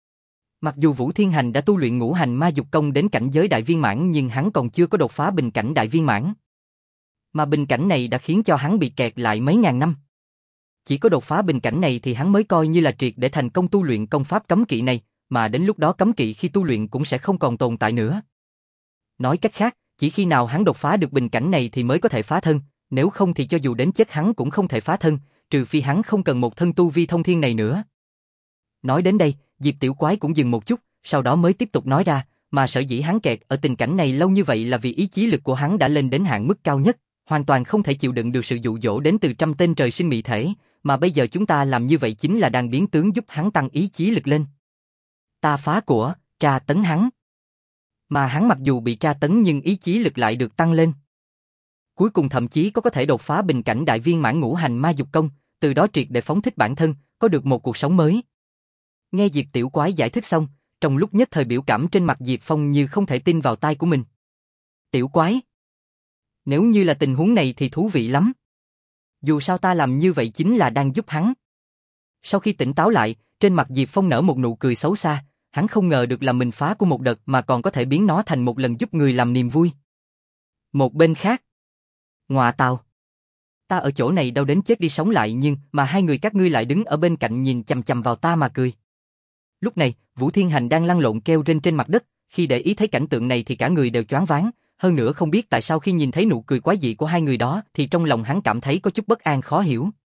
Mặc dù Vũ Thiên Hành đã tu luyện ngũ hành ma dục công đến cảnh giới đại viên mãn nhưng hắn còn chưa có đột phá bình cảnh đại viên mãn. Mà bình cảnh này đã khiến cho hắn bị kẹt lại mấy ngàn năm. Chỉ có đột phá bình cảnh này thì hắn mới coi như là triệt để thành công tu luyện công pháp cấm kỵ này, mà đến lúc đó cấm kỵ khi tu luyện cũng sẽ không còn tồn tại nữa. Nói cách khác, chỉ khi nào hắn đột phá được bình cảnh này thì mới có thể phá thân, nếu không thì cho dù đến chết hắn cũng không thể phá thân, trừ phi hắn không cần một thân tu vi thông thiên này nữa. Nói đến đây, Diệp Tiểu Quái cũng dừng một chút, sau đó mới tiếp tục nói ra, mà sở dĩ hắn kẹt ở tình cảnh này lâu như vậy là vì ý chí lực của hắn đã lên đến hạn mức cao nhất, hoàn toàn không thể chịu đựng được sự dụ dỗ đến từ trăm tên trời sinh mị thể, mà bây giờ chúng ta làm như vậy chính là đang biến tướng giúp hắn tăng ý chí lực lên. Ta phá của, tra tấn hắn. Mà hắn mặc dù bị tra tấn nhưng ý chí lực lại được tăng lên. Cuối cùng thậm chí có có thể đột phá bình cảnh đại viên mãn ngũ hành ma dục công, từ đó triệt để phóng thích bản thân, có được một cuộc sống mới. Nghe Diệp Tiểu Quái giải thích xong, trong lúc nhất thời biểu cảm trên mặt Diệp Phong như không thể tin vào tai của mình. Tiểu Quái! Nếu như là tình huống này thì thú vị lắm. Dù sao ta làm như vậy chính là đang giúp hắn. Sau khi tỉnh táo lại, trên mặt Diệp Phong nở một nụ cười xấu xa, hắn không ngờ được là mình phá của một đợt mà còn có thể biến nó thành một lần giúp người làm niềm vui. Một bên khác. Ngọa tào! Ta ở chỗ này đau đến chết đi sống lại nhưng mà hai người các ngươi lại đứng ở bên cạnh nhìn chằm chằm vào ta mà cười. Lúc này, Vũ Thiên Hành đang lăn lộn kêu rên trên mặt đất, khi để ý thấy cảnh tượng này thì cả người đều choáng váng, hơn nữa không biết tại sao khi nhìn thấy nụ cười quái dị của hai người đó thì trong lòng hắn cảm thấy có chút bất an khó hiểu.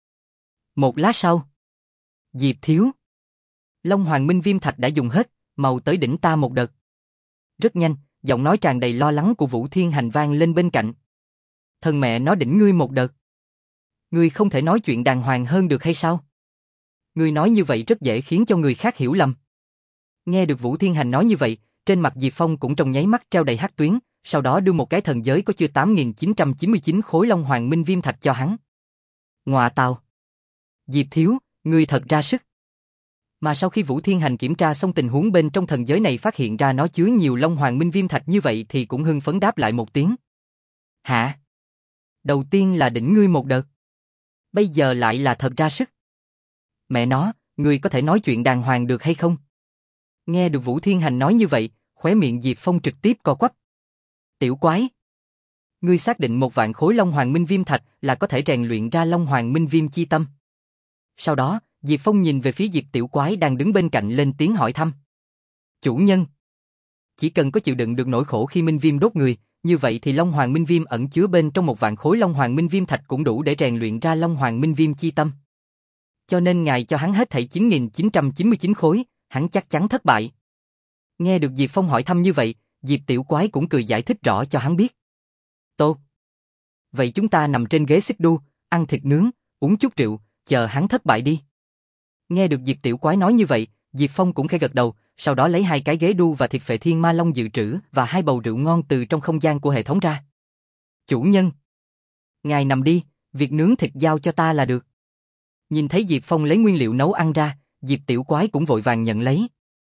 Một lát sau. Diệp thiếu. Long Hoàng Minh Viêm Thạch đã dùng hết, mau tới đỉnh ta một đợt. Rất nhanh, giọng nói tràn đầy lo lắng của Vũ Thiên Hành vang lên bên cạnh. Thần mẹ nó đỉnh ngươi một đợt. Ngươi không thể nói chuyện đàng hoàng hơn được hay sao? Ngươi nói như vậy rất dễ khiến cho người khác hiểu lầm. Nghe được Vũ Thiên Hành nói như vậy, trên mặt Diệp Phong cũng trong nháy mắt treo đầy hắc tuyến, sau đó đưa một cái thần giới có chưa tám nghìn chín trăm chín mươi chín khối Long Hoàng Minh Viêm Thạch cho hắn. Ngọa tào. Diệp thiếu, ngươi thật ra sức. Mà sau khi Vũ Thiên Hành kiểm tra xong tình huống bên trong thần giới này phát hiện ra nó chứa nhiều Long Hoàng Minh Viêm Thạch như vậy thì cũng hưng phấn đáp lại một tiếng. Hả? Đầu tiên là đỉnh ngươi một đợt. Bây giờ lại là thật ra sức. Mẹ nó, ngươi có thể nói chuyện đàng hoàng được hay không? Nghe được Vũ Thiên Hành nói như vậy, khóe miệng Diệp Phong trực tiếp co quắp. Tiểu quái. Ngươi xác định một vạn khối Long Hoàng Minh Viêm Thạch là có thể rèn luyện ra Long Hoàng Minh Viêm chi tâm. Sau đó, Diệp Phong nhìn về phía Diệp Tiểu Quái đang đứng bên cạnh lên tiếng hỏi thăm. Chủ nhân. Chỉ cần có chịu đựng được nỗi khổ khi Minh Viêm đốt người, như vậy thì Long Hoàng Minh Viêm ẩn chứa bên trong một vạn khối Long Hoàng Minh Viêm Thạch cũng đủ để rèn luyện ra Long Hoàng Minh Viêm chi tâm. Cho nên ngài cho hắn hết thảy chín nghìn chín trăm chín mươi chín khối, hắn chắc chắn thất bại. Nghe được Diệp Phong hỏi thăm như vậy, Diệp Tiểu Quái cũng cười giải thích rõ cho hắn biết. Tốt. Vậy chúng ta nằm trên ghế xích đu, ăn thịt nướng, uống chút rượu, chờ hắn thất bại đi. Nghe được Diệp Tiểu Quái nói như vậy, Diệp Phong cũng khẽ gật đầu, sau đó lấy hai cái ghế đu và thịt phệ thiên ma long dự trữ và hai bầu rượu ngon từ trong không gian của hệ thống ra. Chủ nhân. Ngài nằm đi, việc nướng thịt giao cho ta là được. Nhìn thấy Diệp Phong lấy nguyên liệu nấu ăn ra, Diệp Tiểu Quái cũng vội vàng nhận lấy.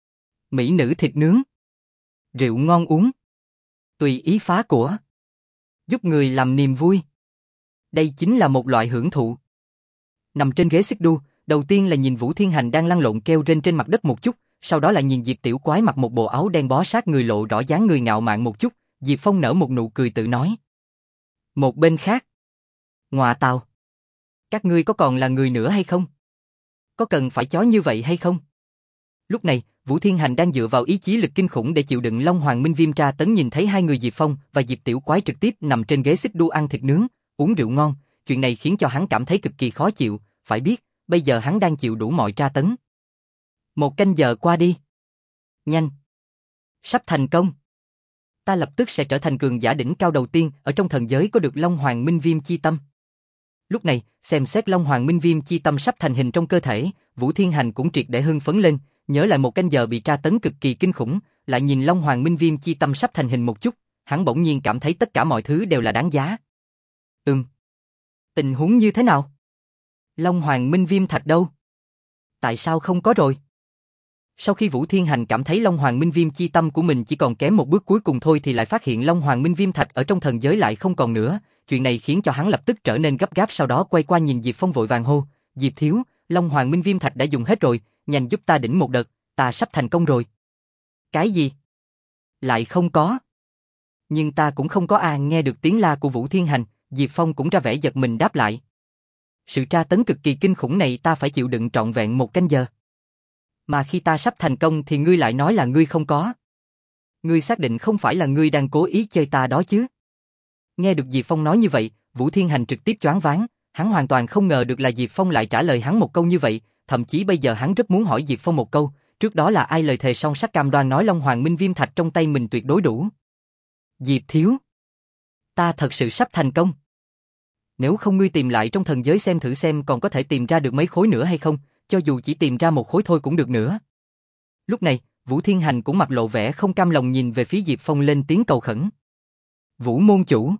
Mỹ nữ thịt nướng. Rượu ngon uống. Tùy ý phá của. Giúp người làm niềm vui. Đây chính là một loại hưởng thụ. Nằm trên ghế xích đu, đầu tiên là nhìn Vũ Thiên Hành đang lăn lộn kêu rên trên mặt đất một chút, sau đó là nhìn Diệp Tiểu Quái mặc một bộ áo đen bó sát người lộ rõ dáng người ngạo mạn một chút, Diệp Phong nở một nụ cười tự nói. Một bên khác. Ngọa tào. Các ngươi có còn là người nữa hay không? Có cần phải chó như vậy hay không? Lúc này, Vũ Thiên Hành đang dựa vào ý chí lực kinh khủng để chịu đựng Long Hoàng Minh Viêm tra tấn nhìn thấy hai người Diệp Phong và Diệp Tiểu Quái trực tiếp nằm trên ghế xích đu ăn thịt nướng, uống rượu ngon, chuyện này khiến cho hắn cảm thấy cực kỳ khó chịu, phải biết, bây giờ hắn đang chịu đủ mọi tra tấn. Một canh giờ qua đi. Nhanh. Sắp thành công. Ta lập tức sẽ trở thành cường giả đỉnh cao đầu tiên ở trong thần giới có được Long Hoàng Minh Viêm chi tâm. Lúc này, xem xét Long Hoàng Minh Viêm chi tâm sắp thành hình trong cơ thể, Vũ Thiên Hành cũng triệt để hưng phấn lên, nhớ lại một canh giờ bị tra tấn cực kỳ kinh khủng, lại nhìn Long Hoàng Minh Viêm chi tâm sắp thành hình một chút, hắn bỗng nhiên cảm thấy tất cả mọi thứ đều là đáng giá. Ừm. Tình huống như thế nào? Long Hoàng Minh Viêm Thạch đâu? Tại sao không có rồi? Sau khi Vũ Thiên Hành cảm thấy Long Hoàng Minh Viêm chi tâm của mình chỉ còn kém một bước cuối cùng thôi thì lại phát hiện Long Hoàng Minh Viêm Thạch ở trong thần giới lại không còn nữa, chuyện này khiến cho hắn lập tức trở nên gấp gáp, sau đó quay qua nhìn Diệp Phong vội vàng hô, Diệp thiếu, Long Hoàng Minh Viêm Thạch đã dùng hết rồi, nhanh giúp ta đỉnh một đợt, ta sắp thành công rồi. Cái gì? Lại không có? Nhưng ta cũng không có à. Nghe được tiếng la của Vũ Thiên Hành, Diệp Phong cũng ra vẻ giật mình đáp lại. Sự tra tấn cực kỳ kinh khủng này ta phải chịu đựng trọn vẹn một canh giờ. Mà khi ta sắp thành công thì ngươi lại nói là ngươi không có. Ngươi xác định không phải là ngươi đang cố ý chơi ta đó chứ? Nghe được Diệp Phong nói như vậy, Vũ Thiên Hành trực tiếp choáng váng, hắn hoàn toàn không ngờ được là Diệp Phong lại trả lời hắn một câu như vậy, thậm chí bây giờ hắn rất muốn hỏi Diệp Phong một câu, trước đó là ai lời thề song sắt cam đoan nói Long Hoàng Minh Viêm Thạch trong tay mình tuyệt đối đủ. Diệp thiếu, ta thật sự sắp thành công. Nếu không ngươi tìm lại trong thần giới xem thử xem còn có thể tìm ra được mấy khối nữa hay không, cho dù chỉ tìm ra một khối thôi cũng được nữa. Lúc này, Vũ Thiên Hành cũng mặt lộ vẻ không cam lòng nhìn về phía Diệp Phong lên tiếng cầu khẩn. Vũ môn chủ,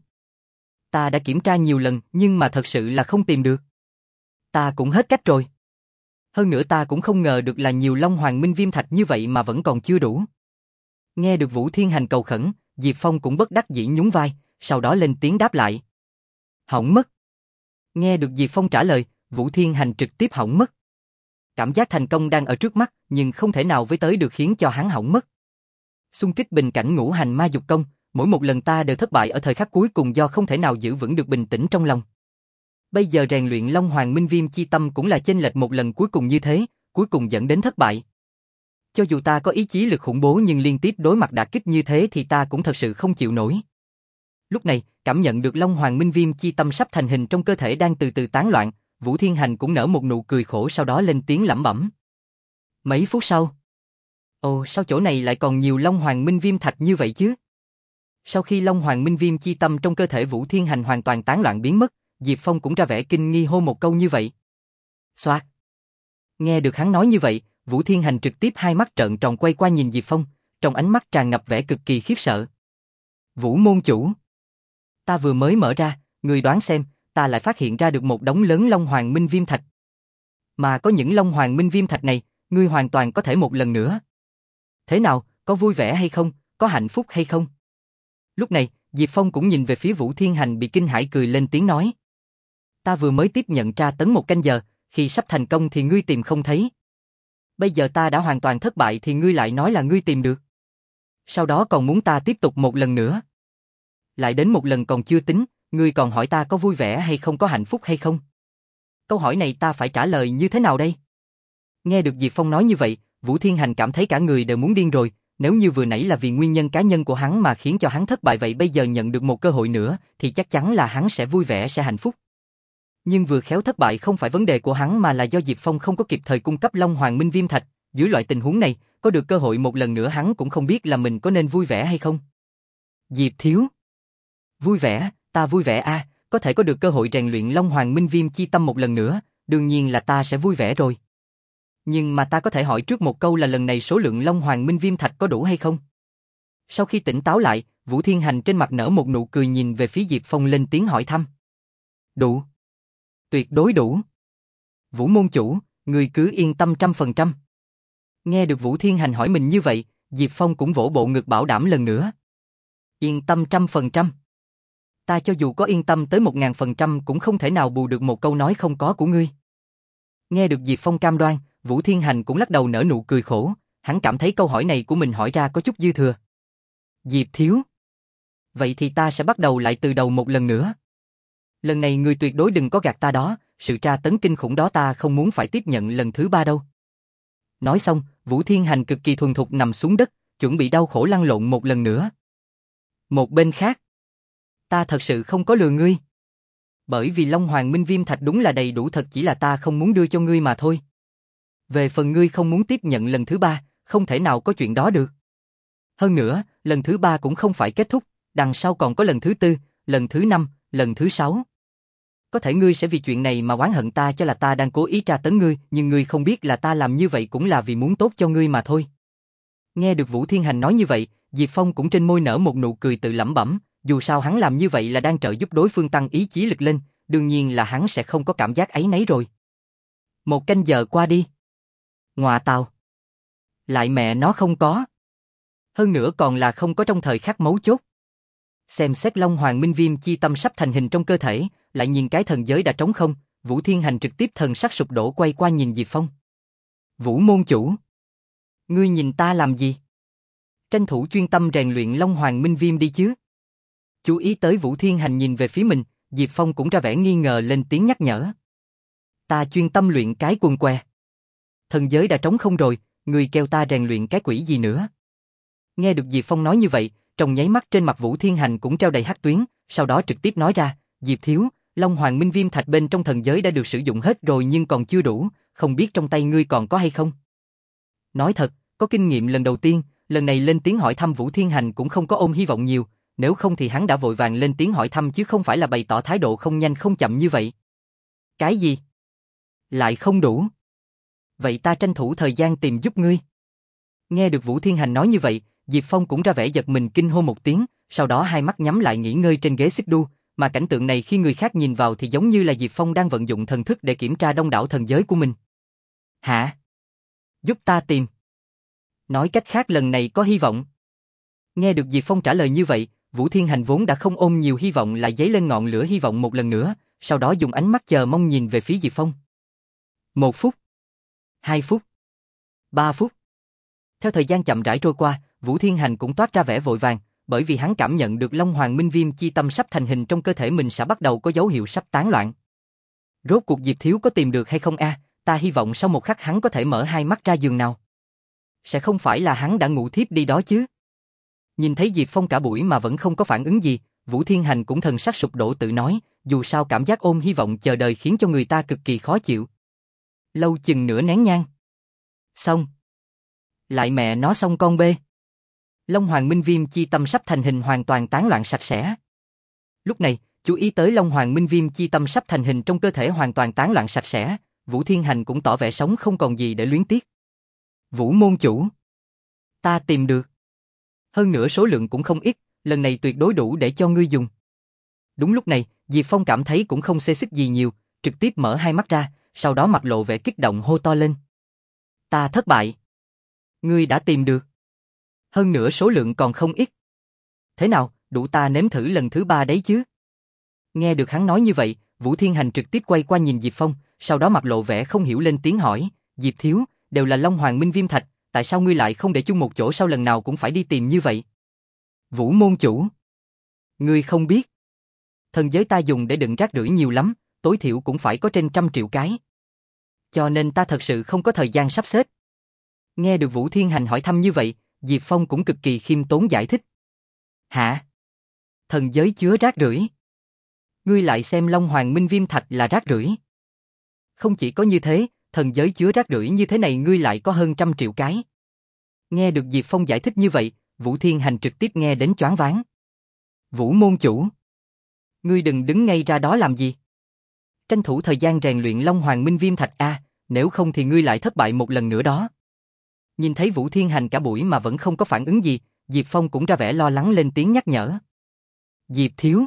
ta đã kiểm tra nhiều lần nhưng mà thật sự là không tìm được. Ta cũng hết cách rồi. Hơn nữa ta cũng không ngờ được là nhiều Long Hoàng Minh Viêm Thạch như vậy mà vẫn còn chưa đủ. Nghe được Vũ Thiên Hành cầu khẩn, Diệp Phong cũng bất đắc dĩ nhún vai, sau đó lên tiếng đáp lại. Hỏng mất. Nghe được Diệp Phong trả lời, Vũ Thiên Hành trực tiếp hỏng mất. Cảm giác thành công đang ở trước mắt nhưng không thể nào với tới được khiến cho hắn hỏng mất. Xung kích bình cảnh ngũ hành ma dục công, mỗi một lần ta đều thất bại ở thời khắc cuối cùng do không thể nào giữ vững được bình tĩnh trong lòng. Bây giờ rèn luyện Long Hoàng Minh Viêm chi tâm cũng là chênh lệch một lần cuối cùng như thế, cuối cùng dẫn đến thất bại. Cho dù ta có ý chí lực khủng bố nhưng liên tiếp đối mặt đả kích như thế thì ta cũng thật sự không chịu nổi. Lúc này, cảm nhận được Long Hoàng Minh Viêm chi tâm sắp thành hình trong cơ thể đang từ từ tán loạn, Vũ Thiên Hành cũng nở một nụ cười khổ sau đó lên tiếng lẩm bẩm. Mấy phút sau. Ồ, sao chỗ này lại còn nhiều Long Hoàng Minh Viêm Thạch như vậy chứ? Sau khi Long Hoàng Minh Viêm chi tâm trong cơ thể Vũ Thiên Hành hoàn toàn tán loạn biến mất, Diệp Phong cũng ra vẻ kinh nghi hô một câu như vậy. Xoạt. Nghe được hắn nói như vậy, Vũ Thiên Hành trực tiếp hai mắt trợn tròn quay qua nhìn Diệp Phong, trong ánh mắt tràn ngập vẻ cực kỳ khiếp sợ. Vũ môn chủ. Ta vừa mới mở ra, người đoán xem, ta lại phát hiện ra được một đống lớn Long Hoàng Minh Viêm Thạch. Mà có những Long Hoàng Minh Viêm Thạch này, ngươi hoàn toàn có thể một lần nữa. Thế nào, có vui vẻ hay không, có hạnh phúc hay không? Lúc này, Diệp Phong cũng nhìn về phía Vũ Thiên Hành bị kinh hãi cười lên tiếng nói. Ta vừa mới tiếp nhận tra tấn một canh giờ, khi sắp thành công thì ngươi tìm không thấy. Bây giờ ta đã hoàn toàn thất bại thì ngươi lại nói là ngươi tìm được. Sau đó còn muốn ta tiếp tục một lần nữa. Lại đến một lần còn chưa tính, ngươi còn hỏi ta có vui vẻ hay không, có hạnh phúc hay không. Câu hỏi này ta phải trả lời như thế nào đây? Nghe được Diệp Phong nói như vậy, Vũ Thiên Hành cảm thấy cả người đều muốn điên rồi. Nếu như vừa nãy là vì nguyên nhân cá nhân của hắn mà khiến cho hắn thất bại vậy, bây giờ nhận được một cơ hội nữa thì chắc chắn là hắn sẽ vui vẻ, sẽ hạnh phúc. Nhưng vừa khéo thất bại không phải vấn đề của hắn mà là do Diệp Phong không có kịp thời cung cấp Long Hoàng Minh Viêm Thạch. Dưới loại tình huống này, có được cơ hội một lần nữa hắn cũng không biết là mình có nên vui vẻ hay không. Diệp thiếu. Vui vẻ, ta vui vẻ a, à, có thể có được cơ hội rèn luyện Long Hoàng Minh Viêm chi tâm một lần nữa, đương nhiên là ta sẽ vui vẻ rồi. Nhưng mà ta có thể hỏi trước một câu là lần này số lượng Long Hoàng Minh Viêm Thạch có đủ hay không? Sau khi tỉnh táo lại, Vũ Thiên Hành trên mặt nở một nụ cười nhìn về phía Diệp Phong lên tiếng hỏi thăm. Đủ. Tuyệt đối đủ. Vũ môn chủ, người cứ yên tâm trăm phần trăm. Nghe được Vũ Thiên Hành hỏi mình như vậy, Diệp Phong cũng vỗ bộ ngực bảo đảm lần nữa. Yên tâm trăm phần trăm. Ta cho dù có yên tâm tới một ngàn phần trăm cũng không thể nào bù được một câu nói không có của ngươi. Nghe được Diệp Phong cam đoan, Vũ Thiên Hành cũng lắc đầu nở nụ cười khổ, hắn cảm thấy câu hỏi này của mình hỏi ra có chút dư thừa. Diệp thiếu. Vậy thì ta sẽ bắt đầu lại từ đầu một lần nữa. Lần này ngươi tuyệt đối đừng có gạt ta đó, sự tra tấn kinh khủng đó ta không muốn phải tiếp nhận lần thứ ba đâu. Nói xong, Vũ Thiên Hành cực kỳ thuần thục nằm xuống đất, chuẩn bị đau khổ lăn lộn một lần nữa. Một bên khác, ta thật sự không có lừa ngươi. Bởi vì Long Hoàng Minh Viêm Thạch đúng là đầy đủ thật, chỉ là ta không muốn đưa cho ngươi mà thôi. Về phần ngươi không muốn tiếp nhận lần thứ ba, không thể nào có chuyện đó được. Hơn nữa, lần thứ ba cũng không phải kết thúc, đằng sau còn có lần thứ tư, lần thứ năm, lần thứ sáu. Có thể ngươi sẽ vì chuyện này mà oán hận ta cho là ta đang cố ý tra tấn ngươi, nhưng ngươi không biết là ta làm như vậy cũng là vì muốn tốt cho ngươi mà thôi. Nghe được Vũ Thiên Hành nói như vậy, Diệp Phong cũng trên môi nở một nụ cười tự lẩm bẩm, dù sao hắn làm như vậy là đang trợ giúp đối phương tăng ý chí lực lên, đương nhiên là hắn sẽ không có cảm giác áy náy rồi. Một canh giờ qua đi. Ngọa tào. Lại mẹ nó không có. Hơn nữa còn là không có trong thời khắc mấu chốt. Xem xét Long Hoàng Minh Viêm chi tâm sắp thành hình trong cơ thể, lại nhìn cái thần giới đã trống không, Vũ Thiên Hành trực tiếp thần sắc sụp đổ quay qua nhìn Diệp Phong. Vũ môn chủ. Ngươi nhìn ta làm gì? Tranh thủ chuyên tâm rèn luyện Long Hoàng Minh Viêm đi chứ. Chú ý tới Vũ Thiên Hành nhìn về phía mình, Diệp Phong cũng ra vẻ nghi ngờ lên tiếng nhắc nhở. Ta chuyên tâm luyện cái quần què. Thần giới đã trống không rồi, ngươi kêu ta rèn luyện cái quỷ gì nữa? Nghe được Diệp Phong nói như vậy, trong nháy mắt trên mặt Vũ Thiên Hành cũng treo đầy hắc tuyến, sau đó trực tiếp nói ra, Diệp thiếu, Long Hoàng Minh Viêm Thạch bên trong thần giới đã được sử dụng hết rồi nhưng còn chưa đủ, không biết trong tay ngươi còn có hay không? Nói thật, có kinh nghiệm lần đầu tiên, lần này lên tiếng hỏi thăm Vũ Thiên Hành cũng không có ôm hy vọng nhiều, nếu không thì hắn đã vội vàng lên tiếng hỏi thăm chứ không phải là bày tỏ thái độ không nhanh không chậm như vậy. Cái gì? Lại không đủ? Vậy ta tranh thủ thời gian tìm giúp ngươi. Nghe được Vũ Thiên Hành nói như vậy, Diệp Phong cũng ra vẻ giật mình kinh hô một tiếng, sau đó hai mắt nhắm lại nghỉ ngơi trên ghế xích đu, mà cảnh tượng này khi người khác nhìn vào thì giống như là Diệp Phong đang vận dụng thần thức để kiểm tra đông đảo thần giới của mình. Hả? Giúp ta tìm. Nói cách khác lần này có hy vọng. Nghe được Diệp Phong trả lời như vậy, Vũ Thiên Hành vốn đã không ôm nhiều hy vọng lại dấy lên ngọn lửa hy vọng một lần nữa, sau đó dùng ánh mắt chờ mong nhìn về phía Diệp Phong. Một phút. Hai phút. Ba phút. Theo thời gian chậm rãi trôi qua, Vũ Thiên Hành cũng toát ra vẻ vội vàng, bởi vì hắn cảm nhận được Long Hoàng Minh Viêm chi tâm sắp thành hình trong cơ thể mình sẽ bắt đầu có dấu hiệu sắp tán loạn. Rốt cuộc Diệp thiếu có tìm được hay không a? À, ta hy vọng sau một khắc hắn có thể mở hai mắt ra giường nào. Sẽ không phải là hắn đã ngủ thiếp đi đó chứ? Nhìn thấy Diệp Phong cả buổi mà vẫn không có phản ứng gì, Vũ Thiên Hành cũng thần sắc sụp đổ tự nói, dù sao cảm giác ôm hy vọng chờ đợi khiến cho người ta cực kỳ khó chịu. Lâu chừng nửa nén nhang. Xong. Lại mẹ nó xong con bê. Long Hoàng Minh Viêm chi tâm sắp thành hình hoàn toàn tán loạn sạch sẽ. Lúc này, chú ý tới Long Hoàng Minh Viêm chi tâm sắp thành hình trong cơ thể hoàn toàn tán loạn sạch sẽ, Vũ Thiên Hành cũng tỏ vẻ sống không còn gì để luyến tiếc. Vũ môn chủ. Ta tìm được. Hơn nữa số lượng cũng không ít, lần này tuyệt đối đủ để cho ngươi dùng. Đúng lúc này, Diệp Phong cảm thấy cũng không xê xích gì nhiều, trực tiếp mở hai mắt ra, sau đó mặt lộ vẻ kích động hô to lên. Ta thất bại. Ngươi đã tìm được. Hơn nữa số lượng còn không ít. Thế nào, đủ ta nếm thử lần thứ ba đấy chứ? Nghe được hắn nói như vậy, Vũ Thiên Hành trực tiếp quay qua nhìn Diệp Phong, sau đó mặt lộ vẻ không hiểu lên tiếng hỏi, Diệp thiếu, đều là Long Hoàng Minh Viêm Thạch, tại sao ngươi lại không để chung một chỗ, sao lần nào cũng phải đi tìm như vậy? Vũ môn chủ. Ngươi không biết. Thần giới ta dùng để đựng rác rưởi nhiều lắm, tối thiểu cũng phải có trên trăm triệu cái. Cho nên ta thật sự không có thời gian sắp xếp. Nghe được Vũ Thiên Hành hỏi thăm như vậy, Diệp Phong cũng cực kỳ khiêm tốn giải thích. Hả? Thần giới chứa rác rưởi? Ngươi lại xem Long Hoàng Minh Viêm Thạch là rác rưởi? Không chỉ có như thế, thần giới chứa rác rưởi như thế này ngươi lại có hơn trăm triệu cái. Nghe được Diệp Phong giải thích như vậy, Vũ Thiên Hành trực tiếp nghe đến choáng váng. Vũ môn chủ. Ngươi đừng đứng ngay ra đó làm gì? Tranh thủ thời gian rèn luyện Long Hoàng Minh Viêm Thạch a, nếu không thì ngươi lại thất bại một lần nữa đó. Nhìn thấy Vũ Thiên Hành cả buổi mà vẫn không có phản ứng gì, Diệp Phong cũng ra vẻ lo lắng lên tiếng nhắc nhở. Diệp thiếu.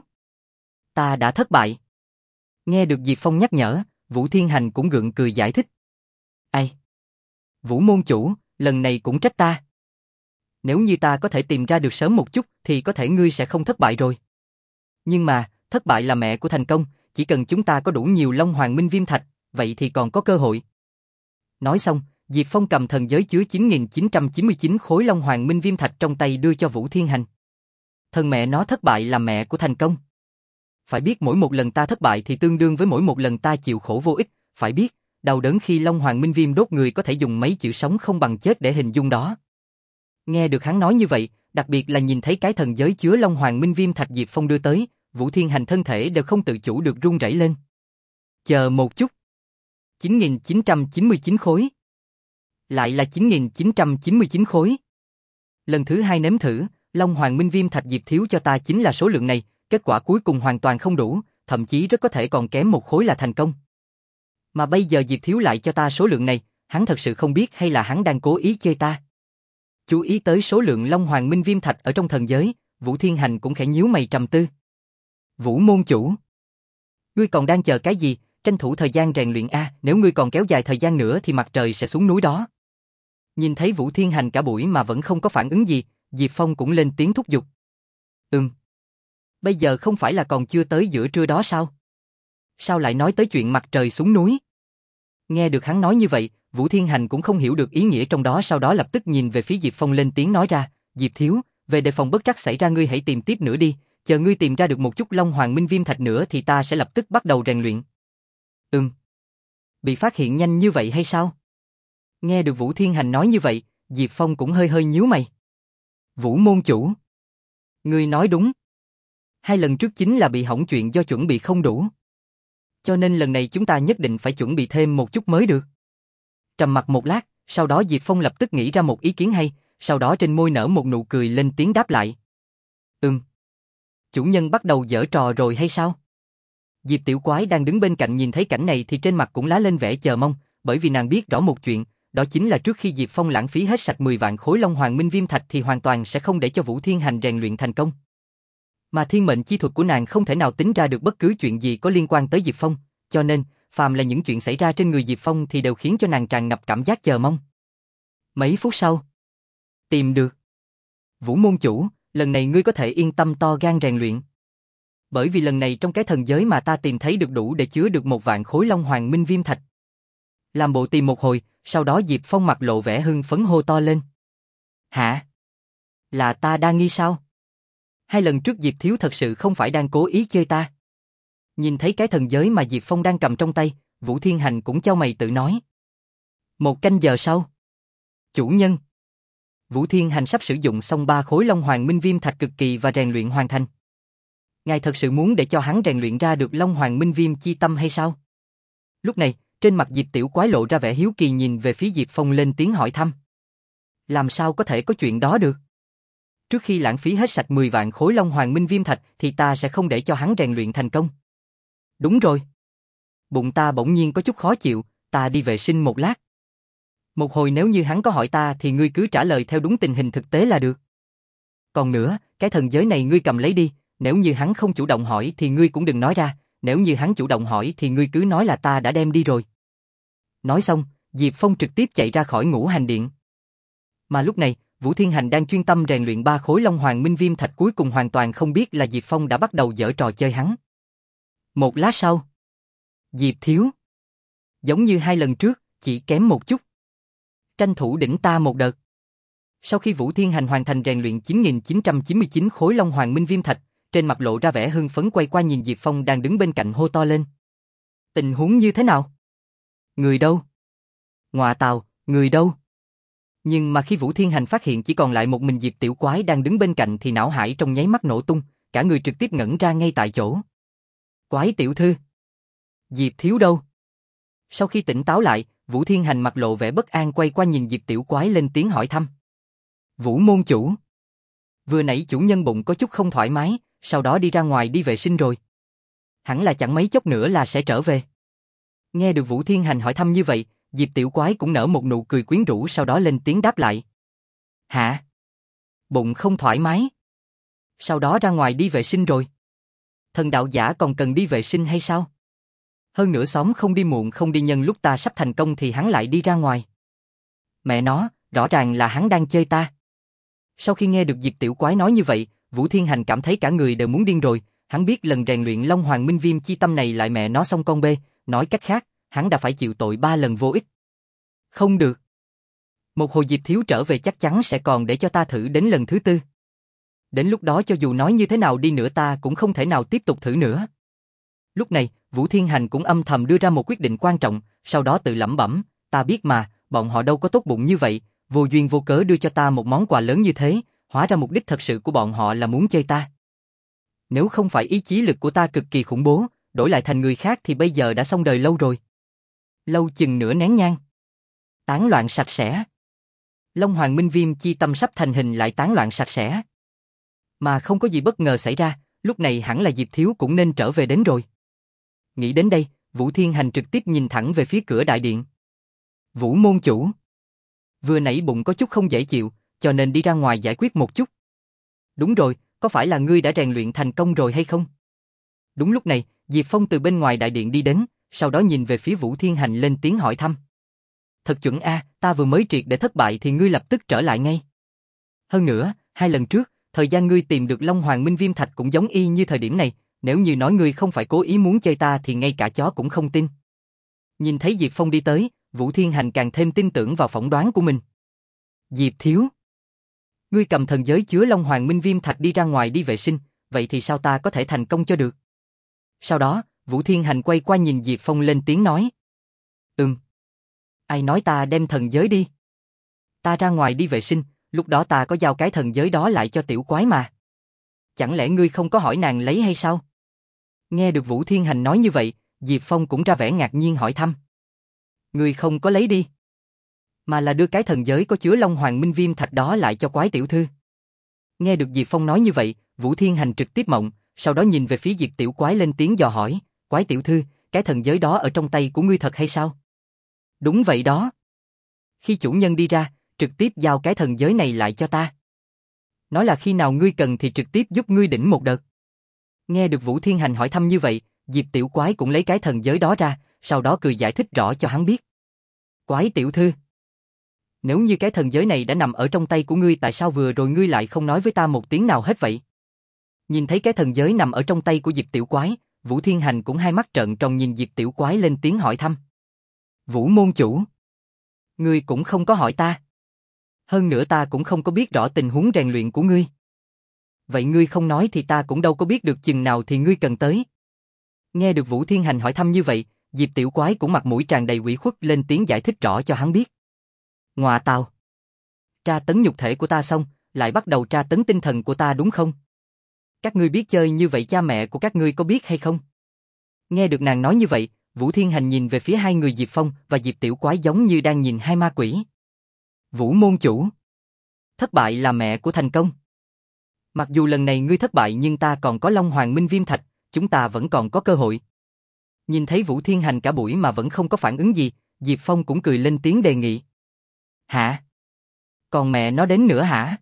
Ta đã thất bại. Nghe được Diệp Phong nhắc nhở, Vũ Thiên Hành cũng gượng cười giải thích. Ai? Vũ môn chủ, lần này cũng trách ta. Nếu như ta có thể tìm ra được sớm một chút thì có thể ngươi sẽ không thất bại rồi. Nhưng mà, thất bại là mẹ của thành công, chỉ cần chúng ta có đủ nhiều Long Hoàng Minh Viêm Thạch, vậy thì còn có cơ hội. Nói xong, Diệp Phong cầm thần giới chứa chín nghìn chín trăm chín mươi chín khối Long Hoàng Minh Viêm Thạch trong tay đưa cho Vũ Thiên Hành. Thần mẹ nó thất bại là mẹ của thành công. Phải biết mỗi một lần ta thất bại thì tương đương với mỗi một lần ta chịu khổ vô ích, phải biết, đau đớn khi Long Hoàng Minh Viêm đốt người có thể dùng mấy chữ sống không bằng chết để hình dung đó. Nghe được hắn nói như vậy, đặc biệt là nhìn thấy cái thần giới chứa Long Hoàng Minh Viêm Thạch Diệp Phong đưa tới, Vũ Thiên Hành thân thể đều không tự chủ được run rẩy lên. Chờ một chút. chín nghìn chín trăm chín mươi chín khối. Lại là chín nghìn chín trăm chín mươi chín khối. Lần thứ hai nếm thử, Long Hoàng Minh Viêm Thạch Diệp thiếu cho ta chính là số lượng này, kết quả cuối cùng hoàn toàn không đủ, thậm chí rất có thể còn kém một khối là thành công. Mà bây giờ Diệp thiếu lại cho ta số lượng này, hắn thật sự không biết hay là hắn đang cố ý chơi ta. Chú ý tới số lượng Long Hoàng Minh Viêm Thạch ở trong thần giới, Vũ Thiên Hành cũng khẽ nhíu mày trầm tư. Vũ môn chủ. Ngươi còn đang chờ cái gì, tranh thủ thời gian rèn luyện a, nếu ngươi còn kéo dài thời gian nữa thì mặt trời sẽ xuống núi đó. Nhìn thấy Vũ Thiên Hành cả buổi mà vẫn không có phản ứng gì, Diệp Phong cũng lên tiếng thúc giục. Ừm. Bây giờ không phải là còn chưa tới giữa trưa đó sao? Sao lại nói tới chuyện mặt trời xuống núi? Nghe được hắn nói như vậy, Vũ Thiên Hành cũng không hiểu được ý nghĩa trong đó, sau đó lập tức nhìn về phía Diệp Phong lên tiếng nói ra, Diệp thiếu, về đề phòng bất trắc xảy ra ngươi hãy tìm tiếp nữa đi, chờ ngươi tìm ra được một chút Long Hoàng Minh Viêm Thạch nữa thì ta sẽ lập tức bắt đầu rèn luyện. Ừm. Bị phát hiện nhanh như vậy hay sao? Nghe được Vũ Thiên Hành nói như vậy, Diệp Phong cũng hơi hơi nhíu mày. Vũ môn chủ. Ngươi nói đúng. Hai lần trước chính là bị hỏng chuyện do chuẩn bị không đủ. Cho nên lần này chúng ta nhất định phải chuẩn bị thêm một chút mới được. Trầm mặc một lát, sau đó Diệp Phong lập tức nghĩ ra một ý kiến hay, sau đó trên môi nở một nụ cười lên tiếng đáp lại. Ừm. Chủ nhân bắt đầu giở trò rồi hay sao? Diệp Tiểu Quái đang đứng bên cạnh nhìn thấy cảnh này thì trên mặt cũng lá lên vẻ chờ mong, bởi vì nàng biết rõ một chuyện, đó chính là trước khi Diệp Phong lãng phí hết sạch mười vạn khối Long Hoàng Minh Viêm Thạch thì hoàn toàn sẽ không để cho Vũ Thiên Hành rèn luyện thành công. Mà thiên mệnh chi thuật của nàng không thể nào tính ra được bất cứ chuyện gì có liên quan tới Diệp Phong, cho nên, phàm là những chuyện xảy ra trên người Diệp Phong thì đều khiến cho nàng tràn ngập cảm giác chờ mong. Mấy phút sau, tìm được. Vũ môn chủ, lần này ngươi có thể yên tâm to gan rèn luyện. Bởi vì lần này trong cái thần giới mà ta tìm thấy được đủ để chứa được một vạn khối Long Hoàng Minh Viêm Thạch. Làm bộ tìm một hồi, sau đó Diệp Phong mặt lộ vẻ hưng phấn hô to lên. Hả? Là ta đa nghi sao? Hai lần trước Diệp thiếu thật sự không phải đang cố ý chơi ta. Nhìn thấy cái thần giới mà Diệp Phong đang cầm trong tay, Vũ Thiên Hành cũng chau mày tự nói. Một canh giờ sau. Chủ nhân. Vũ Thiên Hành sắp sử dụng xong ba khối Long Hoàng Minh Viêm Thạch cực kỳ và rèn luyện hoàn thành. Ngài thật sự muốn để cho hắn rèn luyện ra được Long Hoàng Minh Viêm chi tâm hay sao? Lúc này, trên mặt Diệp Tiểu Quái lộ ra vẻ hiếu kỳ nhìn về phía Diệp Phong lên tiếng hỏi thăm. Làm sao có thể có chuyện đó được? Trước khi lãng phí hết sạch mười vạn khối Long Hoàng Minh Viêm thạch thì ta sẽ không để cho hắn rèn luyện thành công. Đúng rồi. Bụng ta bỗng nhiên có chút khó chịu, ta đi vệ sinh một lát. Một hồi nếu như hắn có hỏi ta thì ngươi cứ trả lời theo đúng tình hình thực tế là được. Còn nữa, cái thần giới này ngươi cầm lấy đi, nếu như hắn không chủ động hỏi thì ngươi cũng đừng nói ra, nếu như hắn chủ động hỏi thì ngươi cứ nói là ta đã đem đi rồi. Nói xong, Diệp Phong trực tiếp chạy ra khỏi Ngũ Hành Điện. Mà lúc này, Vũ Thiên Hành đang chuyên tâm rèn luyện ba khối Long Hoàng Minh Viêm thạch cuối cùng hoàn toàn không biết là Diệp Phong đã bắt đầu giở trò chơi hắn. Một lát sau, Diệp thiếu. Giống như hai lần trước, chỉ kém một chút. Tranh thủ đỉnh ta một đợt. Sau khi Vũ Thiên Hành hoàn thành rèn luyện chín nghìn chín trăm chín mươi chín khối Long Hoàng Minh Viêm thạch, trên mặt lộ ra vẻ hưng phấn quay qua nhìn Diệp Phong đang đứng bên cạnh hô to lên. Tình huống như thế nào? Người đâu? Ngọa tào, người đâu? Nhưng mà khi Vũ Thiên Hành phát hiện chỉ còn lại một mình Diệp Tiểu Quái đang đứng bên cạnh thì não hải trong nháy mắt nổ tung, cả người trực tiếp ngẩn ra ngay tại chỗ. Quái tiểu thư. Diệp thiếu đâu? Sau khi tỉnh táo lại, Vũ Thiên Hành mặt lộ vẻ bất an quay qua nhìn Diệp Tiểu Quái lên tiếng hỏi thăm. Vũ môn chủ. Vừa nãy chủ nhân bụng có chút không thoải mái, sau đó đi ra ngoài đi vệ sinh rồi. Hẳn là chẳng mấy chốc nữa là sẽ trở về. Nghe được Vũ Thiên Hành hỏi thăm như vậy, Diệp Tiểu Quái cũng nở một nụ cười quyến rũ sau đó lên tiếng đáp lại. Hả? Bụng không thoải mái? Sau đó ra ngoài đi vệ sinh rồi. Thần đạo giả còn cần đi vệ sinh hay sao? Hơn nữa xóm không đi muộn không đi nhân lúc ta sắp thành công thì hắn lại đi ra ngoài. Mẹ nó, rõ ràng là hắn đang chơi ta. Sau khi nghe được Diệp Tiểu Quái nói như vậy, Vũ Thiên Hành cảm thấy cả người đều muốn điên rồi, hắn biết lần rèn luyện Long Hoàng Minh Viêm chi tâm này lại mẹ nó xong con bê, nói cách khác, hắn đã phải chịu tội ba lần vô ích. Không được. Một hồi Diệp thiếu trở về chắc chắn sẽ còn để cho ta thử đến lần thứ tư. Đến lúc đó cho dù nói như thế nào đi nữa ta cũng không thể nào tiếp tục thử nữa. Lúc này, Vũ Thiên Hành cũng âm thầm đưa ra một quyết định quan trọng, sau đó tự lẩm bẩm, ta biết mà, bọn họ đâu có tốt bụng như vậy, vô duyên vô cớ đưa cho ta một món quà lớn như thế, hóa ra mục đích thật sự của bọn họ là muốn chơi ta. Nếu không phải ý chí lực của ta cực kỳ khủng bố, đổi lại thành người khác thì bây giờ đã xong đời lâu rồi. Lâu chừng nửa nén nhang. Tán loạn sạch sẽ. Long Hoàng Minh Viêm chi tâm sắp thành hình lại tán loạn sạch sẽ. Mà không có gì bất ngờ xảy ra, lúc này hẳn là Diệp thiếu cũng nên trở về đến rồi. Nghĩ đến đây, Vũ Thiên Hành trực tiếp nhìn thẳng về phía cửa đại điện. Vũ môn chủ. Vừa nãy bụng có chút không dễ chịu, cho nên đi ra ngoài giải quyết một chút. Đúng rồi, có phải là ngươi đã rèn luyện thành công rồi hay không? Đúng lúc này, Diệp Phong từ bên ngoài đại điện đi đến, sau đó nhìn về phía Vũ Thiên Hành lên tiếng hỏi thăm. Thật chuẩn a, ta vừa mới triệt để thất bại thì ngươi lập tức trở lại ngay. Hơn nữa, hai lần trước, thời gian ngươi tìm được Long Hoàng Minh Viêm thạch cũng giống y như thời điểm này, nếu như nói ngươi không phải cố ý muốn chơi ta thì ngay cả chó cũng không tin. Nhìn thấy Diệp Phong đi tới, Vũ Thiên Hành càng thêm tin tưởng vào phỏng đoán của mình. Diệp thiếu. Ngươi cầm thần giới chứa Long Hoàng Minh Viêm thạch đi ra ngoài đi vệ sinh, vậy thì sao ta có thể thành công cho được? Sau đó, Vũ Thiên Hành quay qua nhìn Diệp Phong lên tiếng nói. Ừm. Ai nói ta đem thần giới đi? Ta ra ngoài đi vệ sinh, lúc đó ta có giao cái thần giới đó lại cho Tiểu Quái mà. Chẳng lẽ ngươi không có hỏi nàng lấy hay sao? Nghe được Vũ Thiên Hành nói như vậy, Diệp Phong cũng ra vẻ ngạc nhiên hỏi thăm. Ngươi không có lấy đi, mà là đưa cái thần giới có chứa Long Hoàng Minh Viêm thạch đó lại cho Quái tiểu thư. Nghe được Diệp Phong nói như vậy, Vũ Thiên Hành trực tiếp mộng, sau đó nhìn về phía Diệp Tiểu Quái lên tiếng dò hỏi, Quái tiểu thư, cái thần giới đó ở trong tay của ngươi thật hay sao? Đúng vậy đó. Khi chủ nhân đi ra, trực tiếp giao cái thần giới này lại cho ta. Nói là khi nào ngươi cần thì trực tiếp giúp ngươi đỉnh một đợt. Nghe được Vũ Thiên Hành hỏi thăm như vậy, Diệp Tiểu Quái cũng lấy cái thần giới đó ra, sau đó cười giải thích rõ cho hắn biết. Quái tiểu thư, nếu như cái thần giới này đã nằm ở trong tay của ngươi tại sao vừa rồi ngươi lại không nói với ta một tiếng nào hết vậy? Nhìn thấy cái thần giới nằm ở trong tay của Diệp Tiểu Quái, Vũ Thiên Hành cũng hai mắt trợn tròn nhìn Diệp Tiểu Quái lên tiếng hỏi thăm. Vũ môn chủ, ngươi cũng không có hỏi ta. Hơn nữa ta cũng không có biết rõ tình huống rèn luyện của ngươi. Vậy ngươi không nói thì ta cũng đâu có biết được chừng nào thì ngươi cần tới. Nghe được Vũ Thiên Hành hỏi thăm như vậy, Diệp Tiểu Quái cũng mặt mũi tràn đầy ủy khuất lên tiếng giải thích rõ cho hắn biết. Ngọa tào. Tra tấn nhục thể của ta xong, lại bắt đầu tra tấn tinh thần của ta đúng không? Các ngươi biết chơi như vậy cha mẹ của các ngươi có biết hay không? Nghe được nàng nói như vậy, Vũ Thiên Hành nhìn về phía hai người Diệp Phong và Diệp Tiểu Quái giống như đang nhìn hai ma quỷ. Vũ môn chủ. Thất bại là mẹ của thành công. Mặc dù lần này ngươi thất bại nhưng ta còn có Long Hoàng Minh Viêm Thạch, chúng ta vẫn còn có cơ hội. Nhìn thấy Vũ Thiên Hành cả buổi mà vẫn không có phản ứng gì, Diệp Phong cũng cười lên tiếng đề nghị. Hả? Còn mẹ nó đến nữa hả?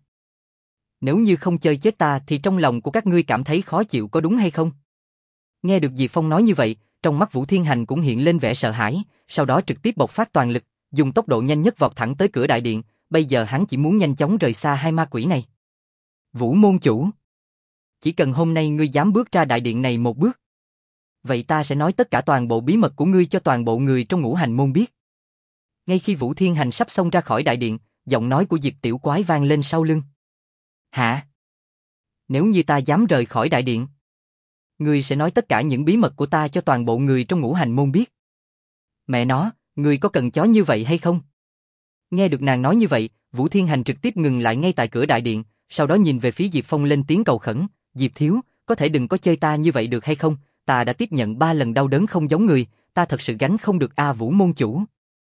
Nếu như không chơi chết ta thì trong lòng của các ngươi cảm thấy khó chịu có đúng hay không? Nghe được Diệp Phong nói như vậy, trong mắt Vũ Thiên Hành cũng hiện lên vẻ sợ hãi, sau đó trực tiếp bộc phát toàn lực, dùng tốc độ nhanh nhất vọt thẳng tới cửa đại điện, bây giờ hắn chỉ muốn nhanh chóng rời xa hai ma quỷ này. Vũ môn chủ, chỉ cần hôm nay ngươi dám bước ra đại điện này một bước, vậy ta sẽ nói tất cả toàn bộ bí mật của ngươi cho toàn bộ người trong Ngũ Hành môn biết. Ngay khi Vũ Thiên Hành sắp xông ra khỏi đại điện, giọng nói của Diệp Tiểu Quái vang lên sau lưng. Hả? Nếu như ta dám rời khỏi đại điện, ngươi sẽ nói tất cả những bí mật của ta cho toàn bộ người trong Ngũ Hành môn biết. Mẹ nó, ngươi có cần chó như vậy hay không? Nghe được nàng nói như vậy, Vũ Thiên Hành trực tiếp ngừng lại ngay tại cửa đại điện, sau đó nhìn về phía Diệp Phong lên tiếng cầu khẩn. Diệp thiếu, có thể đừng có chơi ta như vậy được hay không? Ta đã tiếp nhận ba lần đau đớn không giống người, ta thật sự gánh không được a Vũ môn chủ.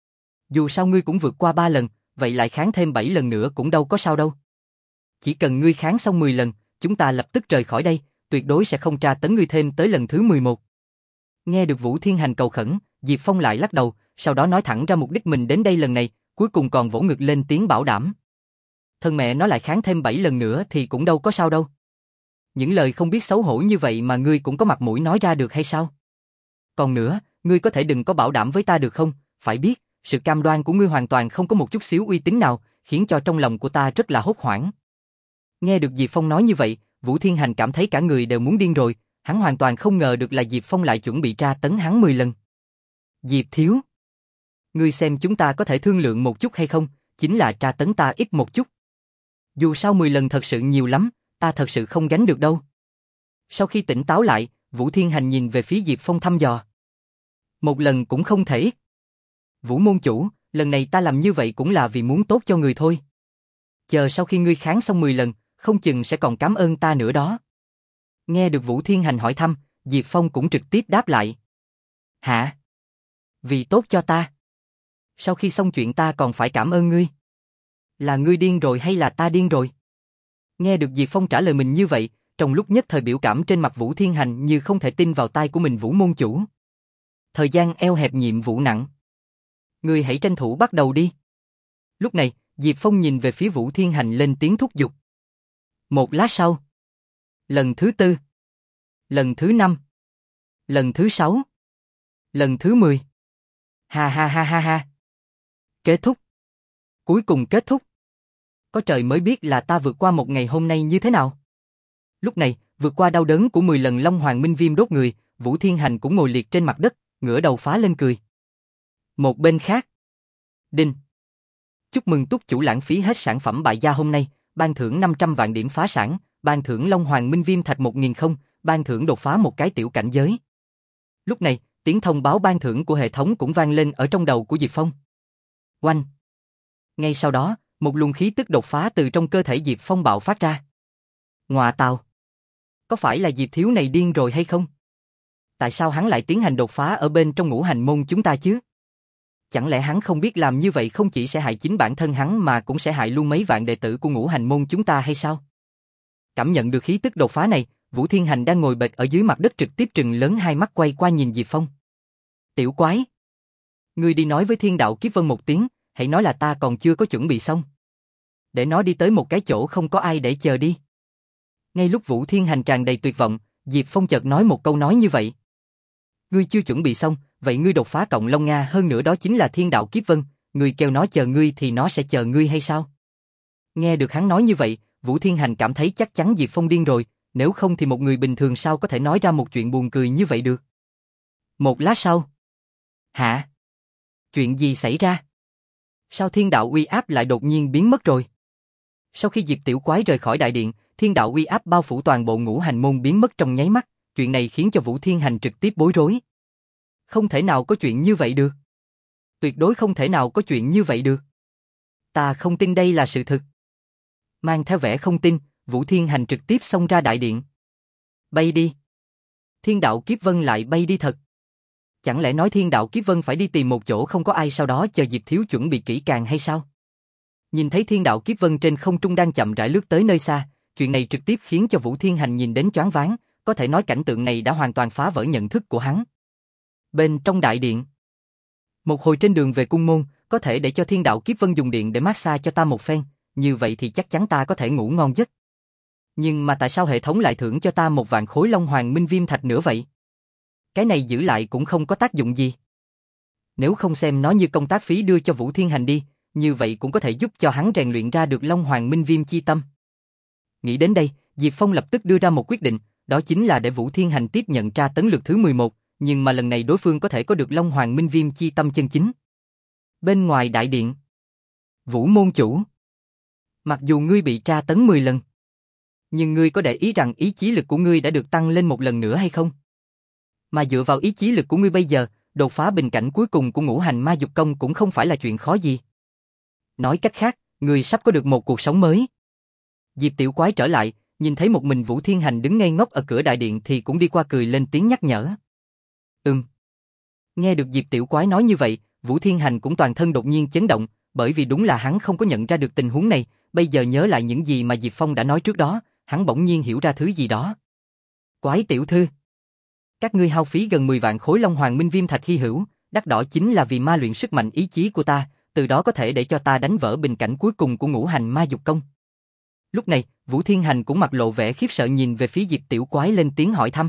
Dù sao ngươi cũng vượt qua ba lần, vậy lại kháng thêm bảy lần nữa cũng đâu có sao đâu. Chỉ cần ngươi kháng xong mười lần, chúng ta lập tức rời khỏi đây, tuyệt đối sẽ không tra tấn ngươi thêm tới lần thứ mười một. Nghe được Vũ Thiên Hành cầu khẩn, Diệp Phong lại lắc đầu, sau đó nói thẳng ra mục đích mình đến đây lần này, cuối cùng còn vỗ ngực lên tiếng bảo đảm. Thân mẹ nó lại kháng thêm bảy lần nữa thì cũng đâu có sao đâu. Những lời không biết xấu hổ như vậy mà ngươi cũng có mặt mũi nói ra được hay sao? Còn nữa, ngươi có thể đừng có bảo đảm với ta được không? Phải biết, sự cam đoan của ngươi hoàn toàn không có một chút xíu uy tín nào, khiến cho trong lòng của ta rất là hốt hoảng. Nghe được Diệp Phong nói như vậy, Vũ Thiên Hành cảm thấy cả người đều muốn điên rồi, hắn hoàn toàn không ngờ được là Diệp Phong lại chuẩn bị tra tấn hắn mười lần. Diệp thiếu, ngươi xem chúng ta có thể thương lượng một chút hay không, chính là tra tấn ta ít một chút. Dù sao mười lần thật sự nhiều lắm, ta thật sự không gánh được đâu. Sau khi tỉnh táo lại, Vũ Thiên Hành nhìn về phía Diệp Phong thăm dò. Một lần cũng không thể. Vũ môn chủ, lần này ta làm như vậy cũng là vì muốn tốt cho người thôi. Chờ sau khi ngươi kháng xong mười lần, không chừng sẽ còn cảm ơn ta nữa đó. Nghe được Vũ Thiên Hành hỏi thăm, Diệp Phong cũng trực tiếp đáp lại. Hả? Vì tốt cho ta? Sau khi xong chuyện ta còn phải cảm ơn ngươi? Là ngươi điên rồi hay là ta điên rồi? Nghe được Diệp Phong trả lời mình như vậy, trong lúc nhất thời biểu cảm trên mặt Vũ Thiên Hành như không thể tin vào tai của mình. Vũ môn chủ. Thời gian eo hẹp nhiệm vụ nặng. Ngươi hãy tranh thủ bắt đầu đi. Lúc này, Diệp Phong nhìn về phía Vũ Thiên Hành lên tiếng thúc giục. Một lát sau. Lần thứ tư. Lần thứ năm. Lần thứ sáu. Lần thứ mười. Ha ha ha ha ha. Kết thúc. Cuối cùng kết thúc. Có trời mới biết là ta vượt qua một ngày hôm nay như thế nào. Lúc này, vượt qua đau đớn của mười lần Long Hoàng Minh Viêm đốt người, Vũ Thiên Hành cũng ngồi liệt trên mặt đất, ngửa đầu phá lên cười. Một bên khác. Đinh. Chúc mừng túc chủ lãng phí hết sản phẩm bại gia hôm nay, ban thưởng năm trăm vạn điểm phá sản, ban thưởng Long Hoàng Minh Viêm Thạch một nghìn không, ban thưởng đột phá một cái tiểu cảnh giới. Lúc này, tiếng thông báo ban thưởng của hệ thống cũng vang lên ở trong đầu của Diệp Phong. Oanh. Ngay sau đó, một luồng khí tức đột phá từ trong cơ thể Diệp Phong bạo phát ra. Ngọa tào. Có phải là Diệp thiếu này điên rồi hay không? Tại sao hắn lại tiến hành đột phá ở bên trong Ngũ Hành môn chúng ta chứ? Chẳng lẽ hắn không biết làm như vậy không chỉ sẽ hại chính bản thân hắn mà cũng sẽ hại luôn mấy vạn đệ tử của Ngũ Hành môn chúng ta hay sao? Cảm nhận được khí tức đột phá này, Vũ Thiên Hành đang ngồi bệt ở dưới mặt đất trực tiếp trừng lớn hai mắt quay qua nhìn Diệp Phong. Tiểu quái! Ngươi đi nói với Thiên Đạo Kiếp Vân một tiếng, hãy nói là ta còn chưa có chuẩn bị xong. Để nó đi tới một cái chỗ không có ai để chờ đi. Ngay lúc Vũ Thiên Hành tràn đầy tuyệt vọng, Diệp Phong chợt nói một câu nói như vậy. Ngươi chưa chuẩn bị xong, vậy ngươi đột phá cộng Long Nga hơn nữa đó chính là Thiên Đạo Kiếp Vân, ngươi kêu nó chờ ngươi thì nó sẽ chờ ngươi hay sao? Nghe được hắn nói như vậy, Vũ Thiên Hành cảm thấy chắc chắn Diệp Phong điên rồi, nếu không thì một người bình thường sao có thể nói ra một chuyện buồn cười như vậy được. Một lát sau. Hả? Chuyện gì xảy ra? Sao thiên đạo uy áp lại đột nhiên biến mất rồi? Sau khi Diệp Tiểu Quái rời khỏi đại điện, thiên đạo uy áp bao phủ toàn bộ Ngũ Hành môn biến mất trong nháy mắt, chuyện này khiến cho Vũ Thiên Hành trực tiếp bối rối. Không thể nào có chuyện như vậy được. Tuyệt đối không thể nào có chuyện như vậy được. Ta không tin đây là sự thực. Mang theo vẻ không tin, Vũ Thiên Hành trực tiếp xông ra đại điện. Bay đi. Thiên đạo kiếp vân lại bay đi thật. Chẳng lẽ nói thiên đạo kiếp vân phải đi tìm một chỗ không có ai sau đó chờ Diệp Thiếu chuẩn bị kỹ càng hay sao? Nhìn thấy thiên đạo kiếp vân trên không trung đang chậm rãi lướt tới nơi xa, chuyện này trực tiếp khiến cho Vũ Thiên Hành nhìn đến choáng váng, có thể nói cảnh tượng này đã hoàn toàn phá vỡ nhận thức của hắn. Bên trong đại điện, một hồi trên đường về cung môn, có thể để cho thiên đạo kiếp vân dùng điện để massage cho ta một phen, như vậy thì chắc chắn ta có thể ngủ ngon giấc. Nhưng mà tại sao hệ thống lại thưởng cho ta một vạn khối Long Hoàng Minh Viêm Thạch nữa vậy? Cái này giữ lại cũng không có tác dụng gì. Nếu không xem nó như công tác phí đưa cho Vũ Thiên Hành đi, như vậy cũng có thể giúp cho hắn rèn luyện ra được Long Hoàng Minh Viêm chi tâm. Nghĩ đến đây, Diệp Phong lập tức đưa ra một quyết định, đó chính là để Vũ Thiên Hành tiếp nhận tra tấn lượt thứ mười một, nhưng mà lần này đối phương có thể có được Long Hoàng Minh Viêm chi tâm chân chính. Bên ngoài đại điện, Vũ môn chủ, mặc dù ngươi bị tra tấn mười lần, nhưng ngươi có để ý rằng ý chí lực của ngươi đã được tăng lên một lần nữa hay không? Mà dựa vào ý chí lực của ngươi bây giờ, đột phá bình cảnh cuối cùng của ngũ hành ma dục công cũng không phải là chuyện khó gì. Nói cách khác, ngươi sắp có được một cuộc sống mới. Diệp Tiểu Quái trở lại, nhìn thấy một mình Vũ Thiên Hành đứng ngây ngốc ở cửa đại điện thì cũng đi qua cười lên tiếng nhắc nhở. Ừm. Nghe được Diệp Tiểu Quái nói như vậy, Vũ Thiên Hành cũng toàn thân đột nhiên chấn động, bởi vì đúng là hắn không có nhận ra được tình huống này, bây giờ nhớ lại những gì mà Diệp Phong đã nói trước đó, hắn bỗng nhiên hiểu ra thứ gì đó. Quái tiểu thư, các ngươi hao phí gần mười vạn khối Long Hoàng Minh Viêm Thạch hy hữu, đắt đỏ chính là vì ma luyện sức mạnh ý chí của ta, từ đó có thể để cho ta đánh vỡ bình cảnh cuối cùng của ngũ hành ma dục công. Lúc này, Vũ Thiên Hành cũng mặt lộ vẻ khiếp sợ nhìn về phía Diệp Tiểu Quái lên tiếng hỏi thăm.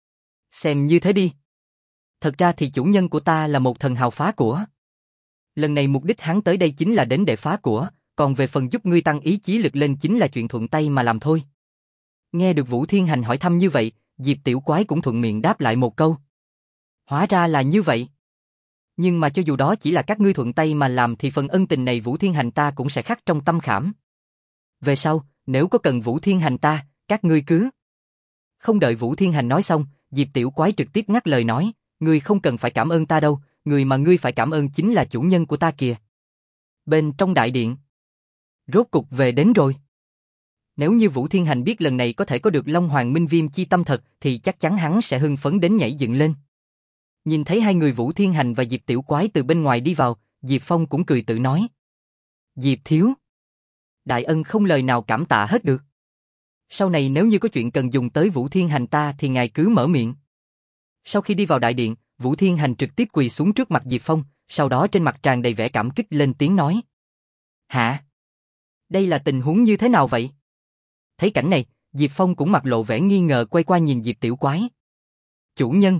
Xem như thế đi. Thật ra thì chủ nhân của ta là một thần hào phá của. Lần này mục đích hắn tới đây chính là đến để phá của, còn về phần giúp ngươi tăng ý chí lực lên chính là chuyện thuận tay mà làm thôi. Nghe được Vũ Thiên Hành hỏi thăm như vậy, Diệp Tiểu Quái cũng thuận miệng đáp lại một câu. Hóa ra là như vậy. Nhưng mà cho dù đó chỉ là các ngươi thuận tay mà làm thì phần ân tình này Vũ Thiên Hành ta cũng sẽ khắc trong tâm khảm. Về sau, nếu có cần Vũ Thiên Hành ta, các ngươi cứ. Không đợi Vũ Thiên Hành nói xong, Diệp Tiểu Quái trực tiếp ngắt lời nói, ngươi không cần phải cảm ơn ta đâu, người mà ngươi phải cảm ơn chính là chủ nhân của ta kìa. Bên trong đại điện, rốt cục về đến rồi. Nếu như Vũ Thiên Hành biết lần này có thể có được Long Hoàng Minh Viêm chi tâm thật thì chắc chắn hắn sẽ hưng phấn đến nhảy dựng lên. Nhìn thấy hai người Vũ Thiên Hành và Diệp Tiểu Quái từ bên ngoài đi vào, Diệp Phong cũng cười tự nói. Diệp Thiếu, đại ân không lời nào cảm tạ hết được. Sau này nếu như có chuyện cần dùng tới Vũ Thiên Hành ta thì ngài cứ mở miệng. Sau khi đi vào đại điện, Vũ Thiên Hành trực tiếp quỳ xuống trước mặt Diệp Phong, sau đó trên mặt tràn đầy vẻ cảm kích lên tiếng nói. Hả? Đây là tình huống như thế nào vậy? Thấy cảnh này, Diệp Phong cũng mặt lộ vẻ nghi ngờ quay qua nhìn Diệp Tiểu Quái. Chủ nhân,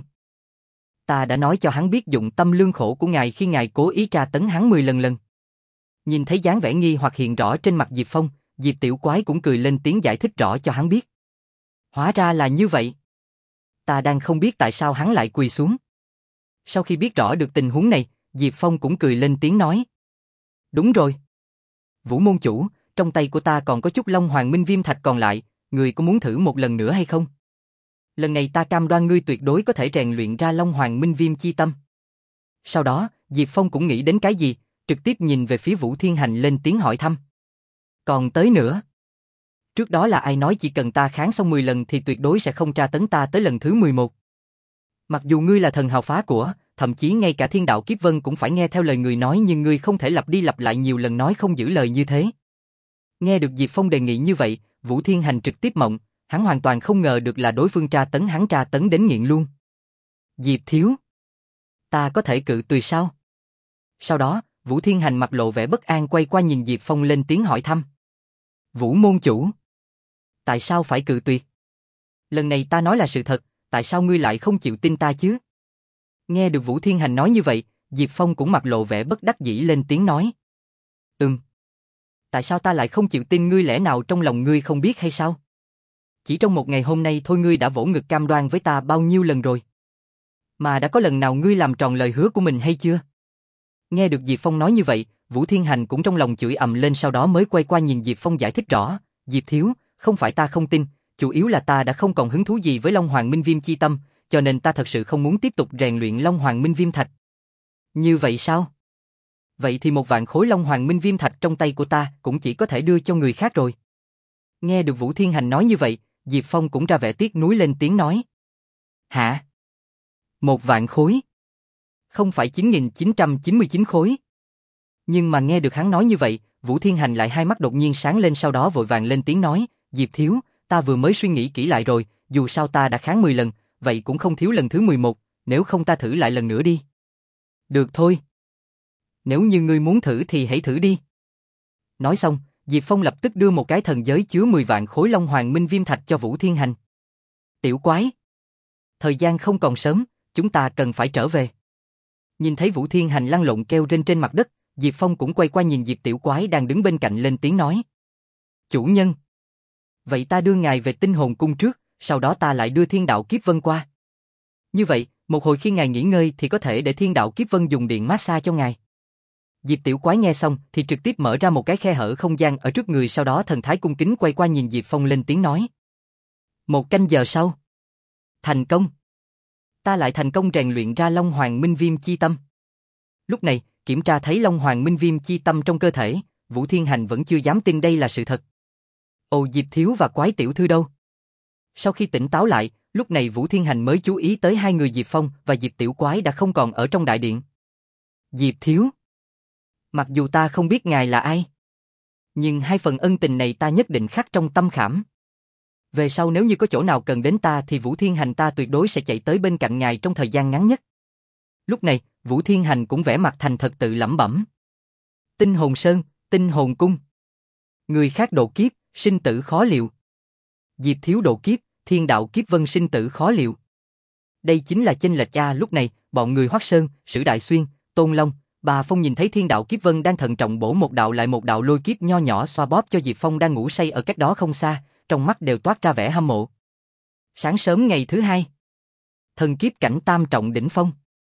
ta đã nói cho hắn biết dụng tâm lương khổ của ngài khi ngài cố ý tra tấn hắn mười lần lần. Nhìn thấy dáng vẻ nghi hoặc hiện rõ trên mặt Diệp Phong, Diệp Tiểu Quái cũng cười lên tiếng giải thích rõ cho hắn biết. Hóa ra là như vậy. Ta đang không biết tại sao hắn lại quỳ xuống. Sau khi biết rõ được tình huống này, Diệp Phong cũng cười lên tiếng nói. Đúng rồi. Vũ môn chủ, trong tay của ta còn có chút Long Hoàng Minh Viêm Thạch còn lại, người có muốn thử một lần nữa hay không? Lần này ta cam đoan ngươi tuyệt đối có thể rèn luyện ra Long Hoàng Minh Viêm chi tâm. Sau đó, Diệp Phong cũng nghĩ đến cái gì, trực tiếp nhìn về phía Vũ Thiên Hành lên tiếng hỏi thăm. Còn tới nữa. Trước đó là ai nói chỉ cần ta kháng xong mười lần thì tuyệt đối sẽ không tra tấn ta tới lần thứ mười một. Mặc dù ngươi là thần hào phá của, thậm chí ngay cả thiên đạo kiếp vân cũng phải nghe theo lời người nói nhưng ngươi không thể lặp đi lặp lại nhiều lần nói không giữ lời như thế. Nghe được Diệp Phong đề nghị như vậy, Vũ Thiên Hành trực tiếp mộng, hắn hoàn toàn không ngờ được là đối phương tra tấn hắn tra tấn đến nghiện luôn. Diệp Thiếu, ta có thể cự tuyệt sao? Sau đó, Vũ Thiên Hành mặt lộ vẻ bất an quay qua nhìn Diệp Phong lên tiếng hỏi thăm. Vũ môn chủ, tại sao phải cự tuyệt? Lần này ta nói là sự thật, tại sao ngươi lại không chịu tin ta chứ? Nghe được Vũ Thiên Hành nói như vậy, Diệp Phong cũng mặt lộ vẻ bất đắc dĩ lên tiếng nói. Ừm. Tại sao ta lại không chịu tin ngươi, lẽ nào trong lòng ngươi không biết hay sao? Chỉ trong một ngày hôm nay thôi ngươi đã vỗ ngực cam đoan với ta bao nhiêu lần rồi? Mà đã có lần nào ngươi làm tròn lời hứa của mình hay chưa? Nghe được Diệp Phong nói như vậy, Vũ Thiên Hành cũng trong lòng chửi ầm lên sau đó mới quay qua nhìn Diệp Phong giải thích rõ. Diệp Thiếu, không phải ta không tin, chủ yếu là ta đã không còn hứng thú gì với Long Hoàng Minh Viêm chi tâm, cho nên ta thật sự không muốn tiếp tục rèn luyện Long Hoàng Minh Viêm Thạch. Như vậy sao? Vậy thì một vạn khối Long Hoàng Minh Viêm Thạch trong tay của ta cũng chỉ có thể đưa cho người khác rồi. Nghe được Vũ Thiên Hành nói như vậy, Diệp Phong cũng ra vẻ tiếc nuối lên tiếng nói. Hả? Một vạn khối? Không phải chín nghìn chín trăm chín mươi chín khối. Nhưng mà nghe được hắn nói như vậy, Vũ Thiên Hành lại hai mắt đột nhiên sáng lên, sau đó vội vàng lên tiếng nói, Diệp thiếu, ta vừa mới suy nghĩ kỹ lại rồi, dù sao ta đã kháng mười lần, vậy cũng không thiếu lần thứ mười một, nếu không ta thử lại lần nữa đi. Được thôi. Nếu như ngươi muốn thử thì hãy thử đi. Nói xong, Diệp Phong lập tức đưa một cái thần giới chứa mười vạn khối Long Hoàng Minh Viêm Thạch cho Vũ Thiên Hành. Tiểu quái, thời gian không còn sớm, chúng ta cần phải trở về. Nhìn thấy Vũ Thiên Hành lăn lộn kêu rên trên mặt đất, Diệp Phong cũng quay qua nhìn Diệp Tiểu Quái đang đứng bên cạnh lên tiếng nói. Chủ nhân. Vậy ta đưa ngài về Tinh Hồn Cung trước, sau đó ta lại đưa Thiên Đạo Kiếp Vân qua. Như vậy, một hồi khi ngài nghỉ ngơi thì có thể để Thiên Đạo Kiếp Vân dùng điện massage cho ngài. Diệp Tiểu Quái nghe xong thì trực tiếp mở ra một cái khe hở không gian ở trước người, sau đó thần thái cung kính quay qua nhìn Diệp Phong lên tiếng nói. Một canh giờ sau. Thành công. Ta lại thành công rèn luyện ra Long Hoàng Minh Viêm Chi Tâm. Lúc này, kiểm tra thấy Long Hoàng Minh Viêm Chi Tâm trong cơ thể, Vũ Thiên Hành vẫn chưa dám tin đây là sự thật. Ồ, Diệp thiếu và Quái tiểu thư đâu? Sau khi tỉnh táo lại, lúc này Vũ Thiên Hành mới chú ý tới hai người Diệp Phong và Diệp Tiểu Quái đã không còn ở trong đại điện. Diệp thiếu. Mặc dù ta không biết ngài là ai, nhưng hai phần ân tình này ta nhất định khắc trong tâm khảm. Về sau nếu như có chỗ nào cần đến ta thì Vũ Thiên Hành ta tuyệt đối sẽ chạy tới bên cạnh ngài trong thời gian ngắn nhất. Lúc này, Vũ Thiên Hành cũng vẻ mặt thành thật tự lẩm bẩm. Tinh Hồn Sơn, Tinh Hồn Cung. Người khác độ kiếp, sinh tử khó liệu. Diệp thiếu độ kiếp, Thiên Đạo Kiếp Vân sinh tử khó liệu. Đây chính là chênh lệch a. Lúc này, bọn người Hoắc Sơn, Sử Đại Xuyên, Tôn Long, Bà Phong nhìn thấy Thiên Đạo Kiếp Vân đang thận trọng bổ một đạo lại một đạo lôi kiếp nho nhỏ xoa bóp cho Diệp Phong đang ngủ say ở cách đó không xa, trong mắt đều toát ra vẻ hâm mộ. Sáng sớm ngày thứ hai, thần kiếp cảnh tam trọng đỉnh phong.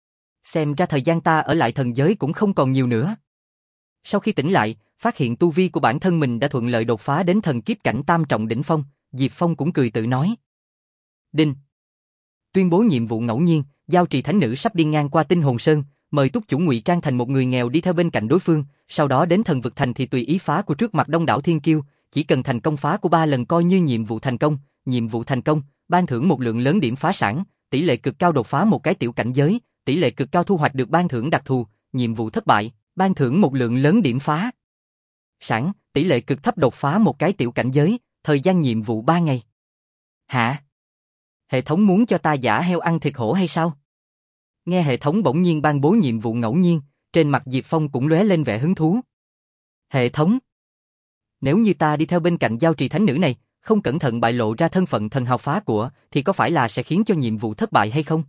Xem ra thời gian ta ở lại thần giới cũng không còn nhiều nữa. Sau khi tỉnh lại, phát hiện tu vi của bản thân mình đã thuận lợi đột phá đến thần kiếp cảnh tam trọng đỉnh phong, Diệp Phong cũng cười tự nói. Đinh. Tuyên bố nhiệm vụ ngẫu nhiên, Giao Trì Thánh Nữ sắp đi ngang qua Tinh Hồn Sơn, mời túc chủ ngụy trang thành một người nghèo đi theo bên cạnh đối phương, sau đó đến thần vực thành thì tùy ý phá của trước mặt đông đảo thiên kiêu, chỉ cần thành công phá của ba lần coi như nhiệm vụ thành công, nhiệm vụ thành công, ban thưởng một lượng lớn điểm phá sản, tỷ lệ cực cao đột phá một cái tiểu cảnh giới, tỷ lệ cực cao thu hoạch được ban thưởng đặc thù, nhiệm vụ thất bại, ban thưởng một lượng lớn điểm phá sản, tỷ lệ cực thấp đột phá một cái tiểu cảnh giới, thời gian nhiệm vụ ba ngày. Hả? Hệ thống muốn cho ta giả heo ăn thịt hổ hay sao? Nghe hệ thống bỗng nhiên ban bố nhiệm vụ ngẫu nhiên, trên mặt Diệp Phong cũng lóe lên vẻ hứng thú. Hệ thống, nếu như ta đi theo bên cạnh Giao Trì Thánh Nữ này, không cẩn thận bại lộ ra thân phận thần hào phá của, thì có phải là sẽ khiến cho nhiệm vụ thất bại hay không?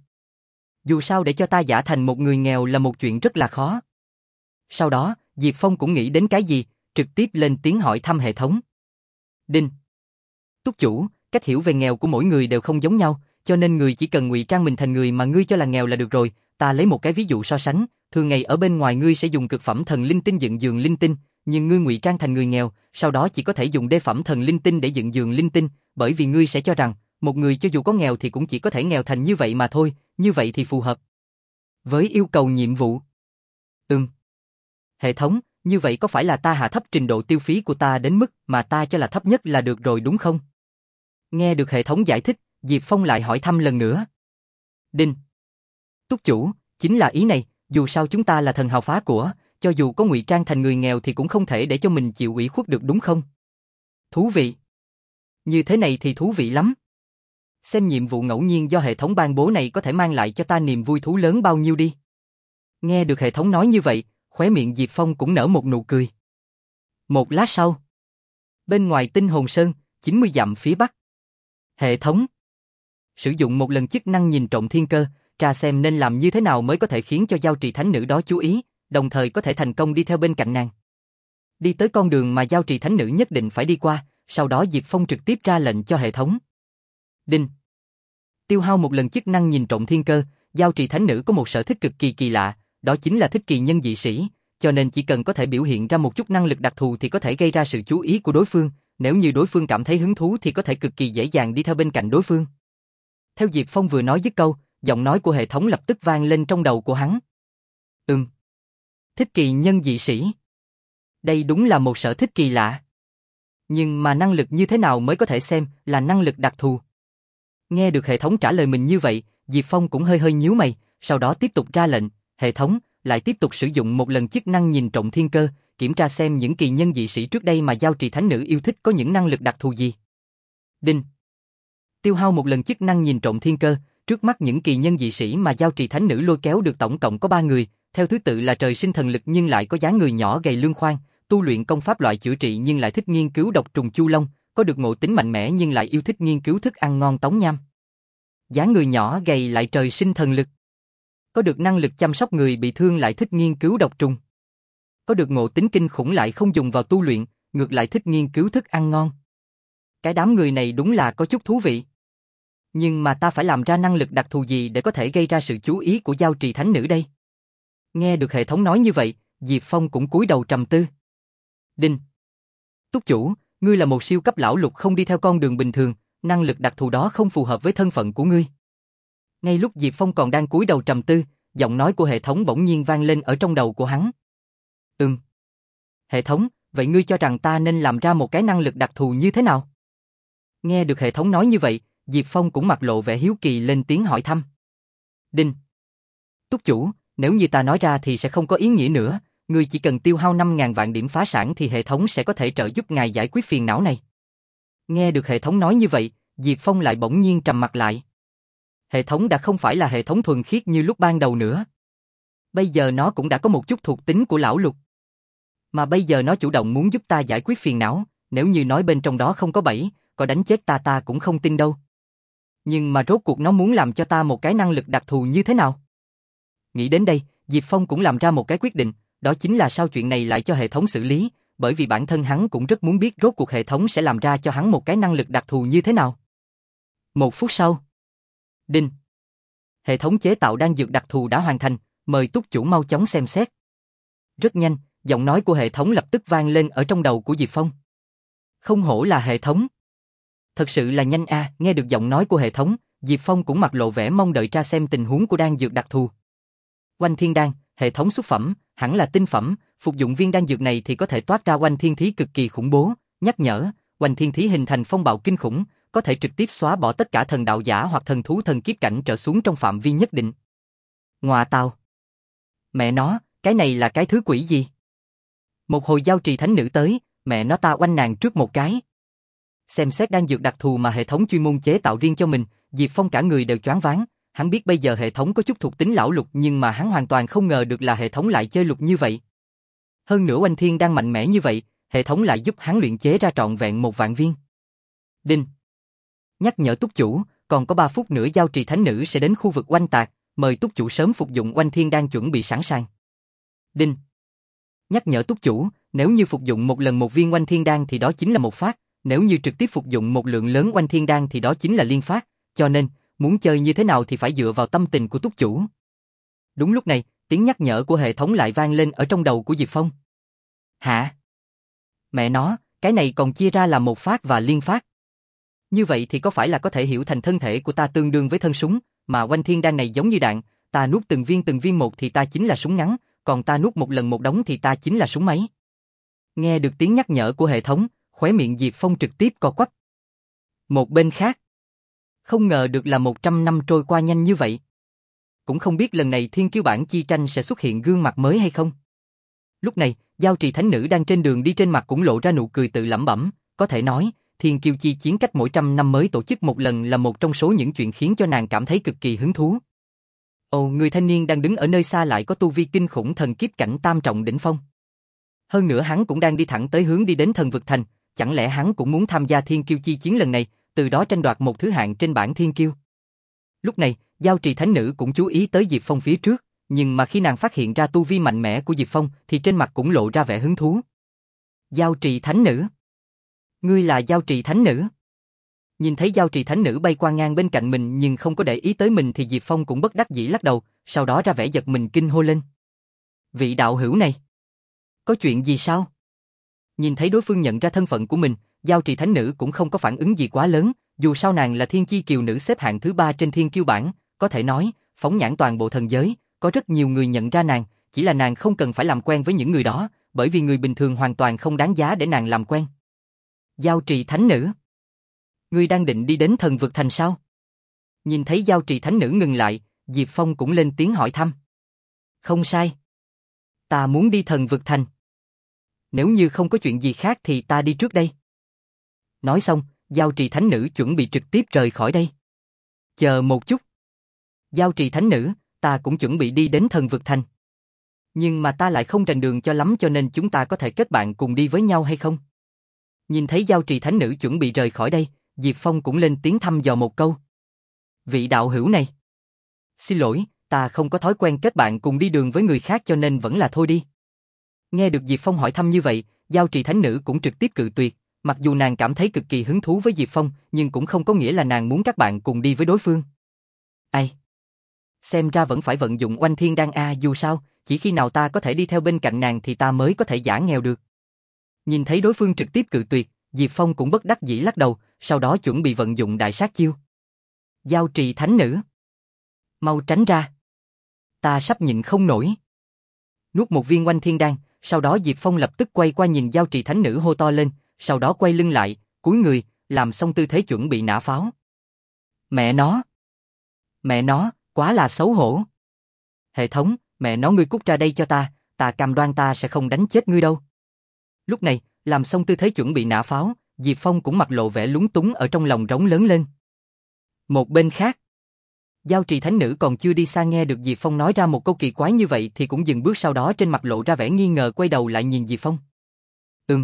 Dù sao để cho ta giả thành một người nghèo là một chuyện rất là khó. Sau đó, Diệp Phong cũng nghĩ đến cái gì, trực tiếp lên tiếng hỏi thăm hệ thống. Đinh. Túc chủ, cách hiểu về nghèo của mỗi người đều không giống nhau, cho nên người chỉ cần ngụy trang mình thành người mà ngươi cho là nghèo là được rồi. Ta lấy một cái ví dụ so sánh, thường ngày ở bên ngoài ngươi sẽ dùng cực phẩm thần linh tinh dựng giường linh tinh, nhưng ngươi ngụy trang thành người nghèo, sau đó chỉ có thể dùng đê phẩm thần linh tinh để dựng giường linh tinh, bởi vì ngươi sẽ cho rằng, một người cho dù có nghèo thì cũng chỉ có thể nghèo thành như vậy mà thôi, như vậy thì phù hợp với yêu cầu nhiệm vụ. Ừm. Hệ thống, như vậy có phải là ta hạ thấp trình độ tiêu phí của ta đến mức mà ta cho là thấp nhất là được rồi đúng không? Nghe được hệ thống giải thích, Diệp Phong lại hỏi thăm lần nữa. Đinh. Túc chủ, chính là ý này, dù sao chúng ta là thần hào phá của, cho dù có ngụy trang thành người nghèo thì cũng không thể để cho mình chịu ủy khuất được đúng không? Thú vị. Như thế này thì thú vị lắm. Xem nhiệm vụ ngẫu nhiên do hệ thống ban bố này có thể mang lại cho ta niềm vui thú lớn bao nhiêu đi. Nghe được hệ thống nói như vậy, khóe miệng Diệp Phong cũng nở một nụ cười. Một lát sau, bên ngoài Tinh Hồn Sơn, chín mươi dặm phía bắc. Hệ thống. Sử dụng một lần chức năng nhìn trộm thiên cơ, tra xem nên làm như thế nào mới có thể khiến cho Giao Trì Thánh Nữ đó chú ý, đồng thời có thể thành công đi theo bên cạnh nàng. Đi tới con đường mà Giao Trì Thánh Nữ nhất định phải đi qua, sau đó Diệp Phong trực tiếp ra lệnh cho hệ thống. Đinh. Tiêu hao một lần chức năng nhìn trộm thiên cơ, Giao Trì Thánh Nữ có một sở thích cực kỳ kỳ lạ, đó chính là thích kỳ nhân dị sĩ, cho nên chỉ cần có thể biểu hiện ra một chút năng lực đặc thù thì có thể gây ra sự chú ý của đối phương, nếu như đối phương cảm thấy hứng thú thì có thể cực kỳ dễ dàng đi theo bên cạnh đối phương. Theo Diệp Phong vừa nói dứt câu, giọng nói của hệ thống lập tức vang lên trong đầu của hắn. Ừm. Thích kỳ nhân dị sĩ. Đây đúng là một sở thích kỳ lạ. Nhưng mà năng lực như thế nào mới có thể xem là năng lực đặc thù? Nghe được hệ thống trả lời mình như vậy, Diệp Phong cũng hơi hơi nhíu mày, sau đó tiếp tục ra lệnh, hệ thống, lại tiếp tục sử dụng một lần chức năng nhìn trộm thiên cơ, kiểm tra xem những kỳ nhân dị sĩ trước đây mà Giao Trì Thánh Nữ yêu thích có những năng lực đặc thù gì. Đinh. Tiêu hao một lần chức năng nhìn trộm thiên cơ, trước mắt những kỳ nhân dị sĩ mà Giao Trì Thánh Nữ lôi kéo được tổng cộng có ba người, theo thứ tự là trời sinh thần lực nhưng lại có dáng người nhỏ gầy lương khoan, tu luyện công pháp loại chữa trị nhưng lại thích nghiên cứu độc trùng chu long, có được ngộ tính mạnh mẽ nhưng lại yêu thích nghiên cứu thức ăn ngon tống nham. Dáng người nhỏ gầy lại trời sinh thần lực, có được năng lực chăm sóc người bị thương lại thích nghiên cứu độc trùng. Có được ngộ tính kinh khủng lại không dùng vào tu luyện, ngược lại thích nghiên cứu thức ăn ngon. Cái đám người này đúng là có chút thú vị. Nhưng mà ta phải làm ra năng lực đặc thù gì để có thể gây ra sự chú ý của Giao Trì Thánh Nữ đây? Nghe được hệ thống nói như vậy, Diệp Phong cũng cúi đầu trầm tư. Đinh. Túc chủ, ngươi là một siêu cấp lão lục không đi theo con đường bình thường, năng lực đặc thù đó không phù hợp với thân phận của ngươi. Ngay lúc Diệp Phong còn đang cúi đầu trầm tư, giọng nói của hệ thống bỗng nhiên vang lên ở trong đầu của hắn. Ừm. Hệ thống, vậy ngươi cho rằng ta nên làm ra một cái năng lực đặc thù như thế nào? Nghe được hệ thống nói như vậy, Diệp Phong cũng mặt lộ vẻ hiếu kỳ lên tiếng hỏi thăm. Đinh. Túc chủ, nếu như ta nói ra thì sẽ không có ý nghĩa nữa, ngươi chỉ cần tiêu hao năm nghìn vạn điểm phá sản thì hệ thống sẽ có thể trợ giúp ngài giải quyết phiền não này. Nghe được hệ thống nói như vậy, Diệp Phong lại bỗng nhiên trầm mặt lại. Hệ thống đã không phải là hệ thống thuần khiết như lúc ban đầu nữa. Bây giờ nó cũng đã có một chút thuộc tính của lão lục. Mà bây giờ nó chủ động muốn giúp ta giải quyết phiền não, nếu như nói bên trong đó không có bẫy, có đánh chết ta ta cũng không tin đâu. Nhưng mà rốt cuộc nó muốn làm cho ta một cái năng lực đặc thù như thế nào? Nghĩ đến đây, Diệp Phong cũng làm ra một cái quyết định, đó chính là sao chuyện này lại cho hệ thống xử lý, bởi vì bản thân hắn cũng rất muốn biết rốt cuộc hệ thống sẽ làm ra cho hắn một cái năng lực đặc thù như thế nào. Một phút sau. Đinh. Hệ thống chế tạo đan dược đặc thù đã hoàn thành, mời túc chủ mau chóng xem xét. Rất nhanh, giọng nói của hệ thống lập tức vang lên ở trong đầu của Diệp Phong. Không hổ là hệ thống. Thật sự là nhanh a, à, nghe được giọng nói của hệ thống, Diệp Phong cũng mặt lộ vẻ mong đợi tra xem tình huống của đan dược đặc thù. Oanh Thiên Đan, hệ thống xuất phẩm, hẳn là tinh phẩm, phục dụng viên đan dược này thì có thể toát ra Oanh Thiên Thí cực kỳ khủng bố, nhắc nhở, Oanh Thiên Thí hình thành phong bạo kinh khủng, có thể trực tiếp xóa bỏ tất cả thần đạo giả hoặc thần thú thần kiếp cảnh trở xuống trong phạm vi nhất định. Ngoà tào. Mẹ nó, cái này là cái thứ quỷ gì? Một hồi Giao Trì Thánh Nữ tới, mẹ nó ta oanh nàng trước một cái. Xem xét đan dược đặc thù mà hệ thống chuyên môn chế tạo riêng cho mình, Diệp Phong cả người đều choáng váng. Hắn biết bây giờ hệ thống có chút thuộc tính lão lục nhưng mà hắn hoàn toàn không ngờ được là hệ thống lại chơi lục như vậy. Hơn nữa Oanh Thiên đang mạnh mẽ như vậy, hệ thống lại giúp hắn luyện chế ra trọn vẹn một vạn viên. Đinh. Nhắc nhở túc chủ, còn có ba phút nữa Giao Trì Thánh Nữ sẽ đến khu vực oanh tạc, mời túc chủ sớm phục dụng Oanh Thiên đang chuẩn bị sẵn sàng. Đinh. Nhắc nhở túc chủ, nếu như phục dụng một lần một viên Oanh Thiên đan thì đó chính là một phát, nếu như trực tiếp phục dụng một lượng lớn Oanh Thiên đan thì đó chính là liên phát, cho nên muốn chơi như thế nào thì phải dựa vào tâm tình của túc chủ. Đúng lúc này, tiếng nhắc nhở của hệ thống lại vang lên ở trong đầu của Diệp Phong. Hả? Mẹ nó, cái này còn chia ra là một phát và liên phát. Như vậy thì có phải là có thể hiểu thành thân thể của ta tương đương với thân súng, mà Oanh Thiên đan này giống như đạn, ta nuốt từng viên từng viên một thì ta chính là súng ngắn, còn ta nuốt một lần một đống thì ta chính là súng máy. Nghe được tiếng nhắc nhở của hệ thống, khóe miệng Diệp Phong trực tiếp co quắp. Một bên khác, không ngờ được là một trăm năm trôi qua nhanh như vậy. Cũng không biết lần này Thiên Kiêu bản chi tranh sẽ xuất hiện gương mặt mới hay không. Lúc này, Giao Trì Thánh Nữ đang trên đường đi trên mặt cũng lộ ra nụ cười tự lẩm bẩm, có thể nói, Thiên Kiêu chi chiến cách mỗi trăm năm mới tổ chức một lần là một trong số những chuyện khiến cho nàng cảm thấy cực kỳ hứng thú. Ồ, người thanh niên đang đứng ở nơi xa lại có tu vi kinh khủng thần kiếp cảnh tam trọng đỉnh phong. Hơn nữa hắn cũng đang đi thẳng tới hướng đi đến Thần Vực Thành, chẳng lẽ hắn cũng muốn tham gia Thiên Kiêu chi chiến lần này, từ đó tranh đoạt một thứ hạng trên bảng Thiên Kiêu. Lúc này, Giao Trì Thánh Nữ cũng chú ý tới Diệp Phong phía trước, nhưng mà khi nàng phát hiện ra tu vi mạnh mẽ của Diệp Phong thì trên mặt cũng lộ ra vẻ hứng thú. Giao Trì Thánh Nữ? Ngươi là Giao Trì Thánh Nữ? Nhìn thấy Giao Trì Thánh Nữ bay qua ngang bên cạnh mình nhưng không có để ý tới mình thì Diệp Phong cũng bất đắc dĩ lắc đầu, sau đó ra vẻ giật mình kinh hô lên. Vị đạo hữu này, có chuyện gì sao? Nhìn thấy đối phương nhận ra thân phận của mình, Giao Trì Thánh Nữ cũng không có phản ứng gì quá lớn, dù sao nàng là thiên chi kiều nữ xếp hạng thứ ba trên thiên kiêu bảng, có thể nói, phóng nhãn toàn bộ thần giới, có rất nhiều người nhận ra nàng, chỉ là nàng không cần phải làm quen với những người đó, bởi vì người bình thường hoàn toàn không đáng giá để nàng làm quen. Giao trì thánh nữ. Ngươi đang định đi đến thần vực thành sao? Nhìn thấy giao trì thánh nữ ngừng lại, Diệp Phong cũng lên tiếng hỏi thăm. Không sai. Ta muốn đi thần vực thành. Nếu như không có chuyện gì khác thì ta đi trước đây. Nói xong, giao trì thánh nữ chuẩn bị trực tiếp rời khỏi đây. Chờ một chút. Giao trì thánh nữ, ta cũng chuẩn bị đi đến thần vực thành. Nhưng mà ta lại không rành đường cho lắm, cho nên chúng ta có thể kết bạn cùng đi với nhau hay không? Nhìn thấy giao trì thánh nữ chuẩn bị rời khỏi đây, Diệp Phong cũng lên tiếng thăm dò một câu. Vị đạo hữu này. Xin lỗi, ta không có thói quen kết bạn cùng đi đường với người khác cho nên vẫn là thôi đi. Nghe được Diệp Phong hỏi thăm như vậy, giao trì thánh nữ cũng trực tiếp cự tuyệt, mặc dù nàng cảm thấy cực kỳ hứng thú với Diệp Phong, nhưng cũng không có nghĩa là nàng muốn các bạn cùng đi với đối phương. Ai? Xem ra vẫn phải vận dụng oanh thiên đan a, dù sao, chỉ khi nào ta có thể đi theo bên cạnh nàng thì ta mới có thể giả nghèo được. Nhìn thấy đối phương trực tiếp cự tuyệt, Diệp Phong cũng bất đắc dĩ lắc đầu, sau đó chuẩn bị vận dụng đại sát chiêu. Giao trì thánh nữ. Mau tránh ra. Ta sắp nhịn không nổi. Nuốt một viên oanh thiên đan, sau đó Diệp Phong lập tức quay qua nhìn giao trì thánh nữ hô to lên, sau đó quay lưng lại, cúi người, làm xong tư thế chuẩn bị nã pháo. Mẹ nó. Mẹ nó, quá là xấu hổ. Hệ thống, mẹ nó ngươi cút ra đây cho ta, ta cam đoan ta sẽ không đánh chết ngươi đâu. Lúc này, làm xong tư thế chuẩn bị nã pháo, Diệp Phong cũng mặt lộ vẻ lúng túng ở trong lòng rống lớn lên. Một bên khác, giao trì thánh nữ còn chưa đi xa nghe được Diệp Phong nói ra một câu kỳ quái như vậy thì cũng dừng bước, sau đó trên mặt lộ ra vẻ nghi ngờ quay đầu lại nhìn Diệp Phong. Ừm.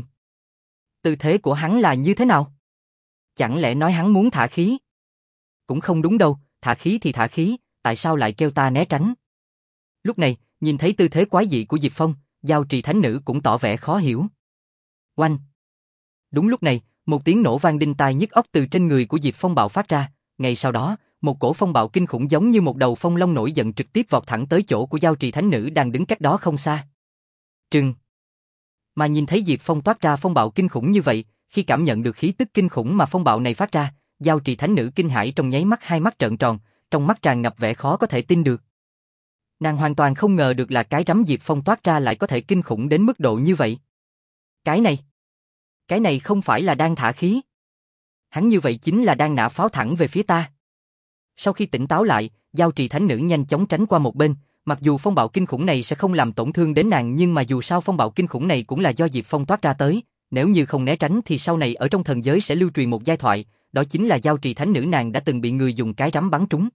Tư thế của hắn là như thế nào? Chẳng lẽ nói hắn muốn thả khí? Cũng không đúng đâu, thả khí thì thả khí, tại sao lại kêu ta né tránh? Lúc này, nhìn thấy tư thế quái dị của Diệp Phong, giao trì thánh nữ cũng tỏ vẻ khó hiểu. Oanh! Đúng lúc này, một tiếng nổ vang đinh tai nhức óc từ trên người của Diệp Phong bạo phát ra, ngay sau đó, một cổ phong bạo kinh khủng giống như một đầu phong long nổi giận trực tiếp vọt thẳng tới chỗ của giao trì thánh nữ đang đứng cách đó không xa. Trừng! Mà nhìn thấy Diệp Phong toát ra phong bạo kinh khủng như vậy, khi cảm nhận được khí tức kinh khủng mà phong bạo này phát ra, giao trì thánh nữ kinh hãi trong nháy mắt, hai mắt trợn tròn, trong mắt tràn ngập vẻ khó có thể tin được. Nàng hoàn toàn không ngờ được là cái rắm Diệp Phong toát ra lại có thể kinh khủng đến mức độ như vậy. Cái này, cái này không phải là đang thả khí. Hắn như vậy chính là đang nã pháo thẳng về phía ta. Sau khi tỉnh táo lại, giao trì thánh nữ nhanh chóng tránh qua một bên, mặc dù phong bạo kinh khủng này sẽ không làm tổn thương đến nàng, nhưng mà dù sao phong bạo kinh khủng này cũng là do Diệp Phong toát ra tới, nếu như không né tránh thì sau này ở trong thần giới sẽ lưu truyền một giai thoại, đó chính là giao trì thánh nữ nàng đã từng bị người dùng cái rắm bắn trúng.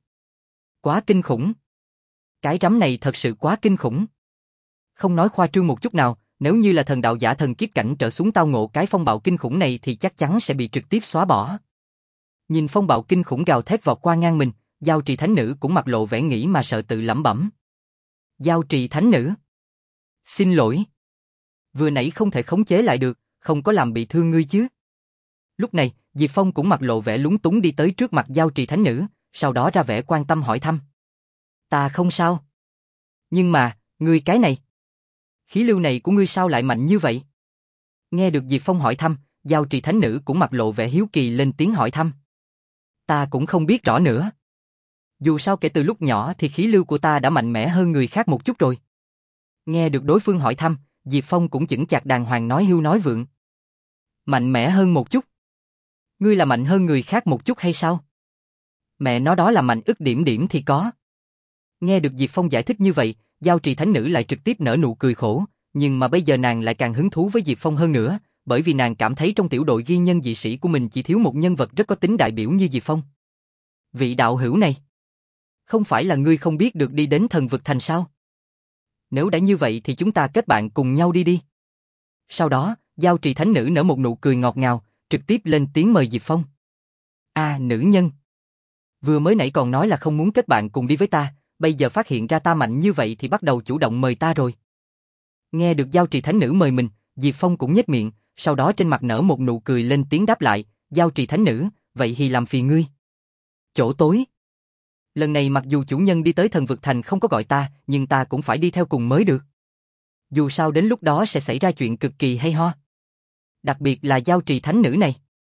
Quá kinh khủng. Cái rắm này thật sự quá kinh khủng. Không nói khoa trương một chút nào, nếu như là thần đạo giả thần kiếp cảnh trở xuống tao ngộ cái phong bạo kinh khủng này thì chắc chắn sẽ bị trực tiếp xóa bỏ. Nhìn phong bạo kinh khủng gào thét vọt qua ngang mình, giao trì thánh nữ cũng mặt lộ vẻ nghĩ mà sợ tự lẩm bẩm. Giao trì thánh nữ. Xin lỗi. Vừa nãy không thể khống chế lại được, không có làm bị thương ngươi chứ. Lúc này, Diệp Phong cũng mặt lộ vẻ lúng túng đi tới trước mặt giao trì thánh nữ, sau đó ra vẻ quan tâm hỏi thăm. Ta không sao. Nhưng mà, ngươi cái này. Khí lưu này của ngươi sao lại mạnh như vậy? Nghe được Diệp Phong hỏi thăm, giao trì thánh nữ cũng mặt lộ vẻ hiếu kỳ lên tiếng hỏi thăm. Ta cũng không biết rõ nữa. Dù sao kể từ lúc nhỏ thì khí lưu của ta đã mạnh mẽ hơn người khác một chút rồi. Nghe được đối phương hỏi thăm, Diệp Phong cũng chững chạc đàng hoàng nói hưu nói vượng. Mạnh mẽ hơn một chút? Ngươi là mạnh hơn người khác một chút hay sao? Mẹ nó đó là mạnh ức điểm điểm thì có. Nghe được Diệp Phong giải thích như vậy, giao trì thánh nữ lại trực tiếp nở nụ cười khổ, nhưng mà bây giờ nàng lại càng hứng thú với Diệp Phong hơn nữa, bởi vì nàng cảm thấy trong tiểu đội ghi nhân dị sĩ của mình chỉ thiếu một nhân vật rất có tính đại biểu như Diệp Phong. Vị đạo hữu này, không phải là ngươi không biết được đi đến thần vực thành sao? Nếu đã như vậy thì chúng ta kết bạn cùng nhau đi đi. Sau đó, giao trì thánh nữ nở một nụ cười ngọt ngào, trực tiếp lên tiếng mời Diệp Phong. À, nữ nhân. Vừa mới nãy còn nói là không muốn kết bạn cùng đi với ta, bây giờ phát hiện ra ta mạnh như vậy thì bắt đầu chủ động mời ta rồi. Nghe được giao trì thánh nữ mời mình, Diệp Phong cũng nhếch miệng, sau đó trên mặt nở một nụ cười lên tiếng đáp lại, giao trì thánh nữ, vậy thì làm phiền ngươi. Chỗ tối. Lần này mặc dù chủ nhân đi tới thần vực thành không có gọi ta, nhưng ta cũng phải đi theo cùng mới được. Dù sao đến lúc đó sẽ xảy ra chuyện cực kỳ hay ho. Đặc biệt là giao trì thánh nữ này.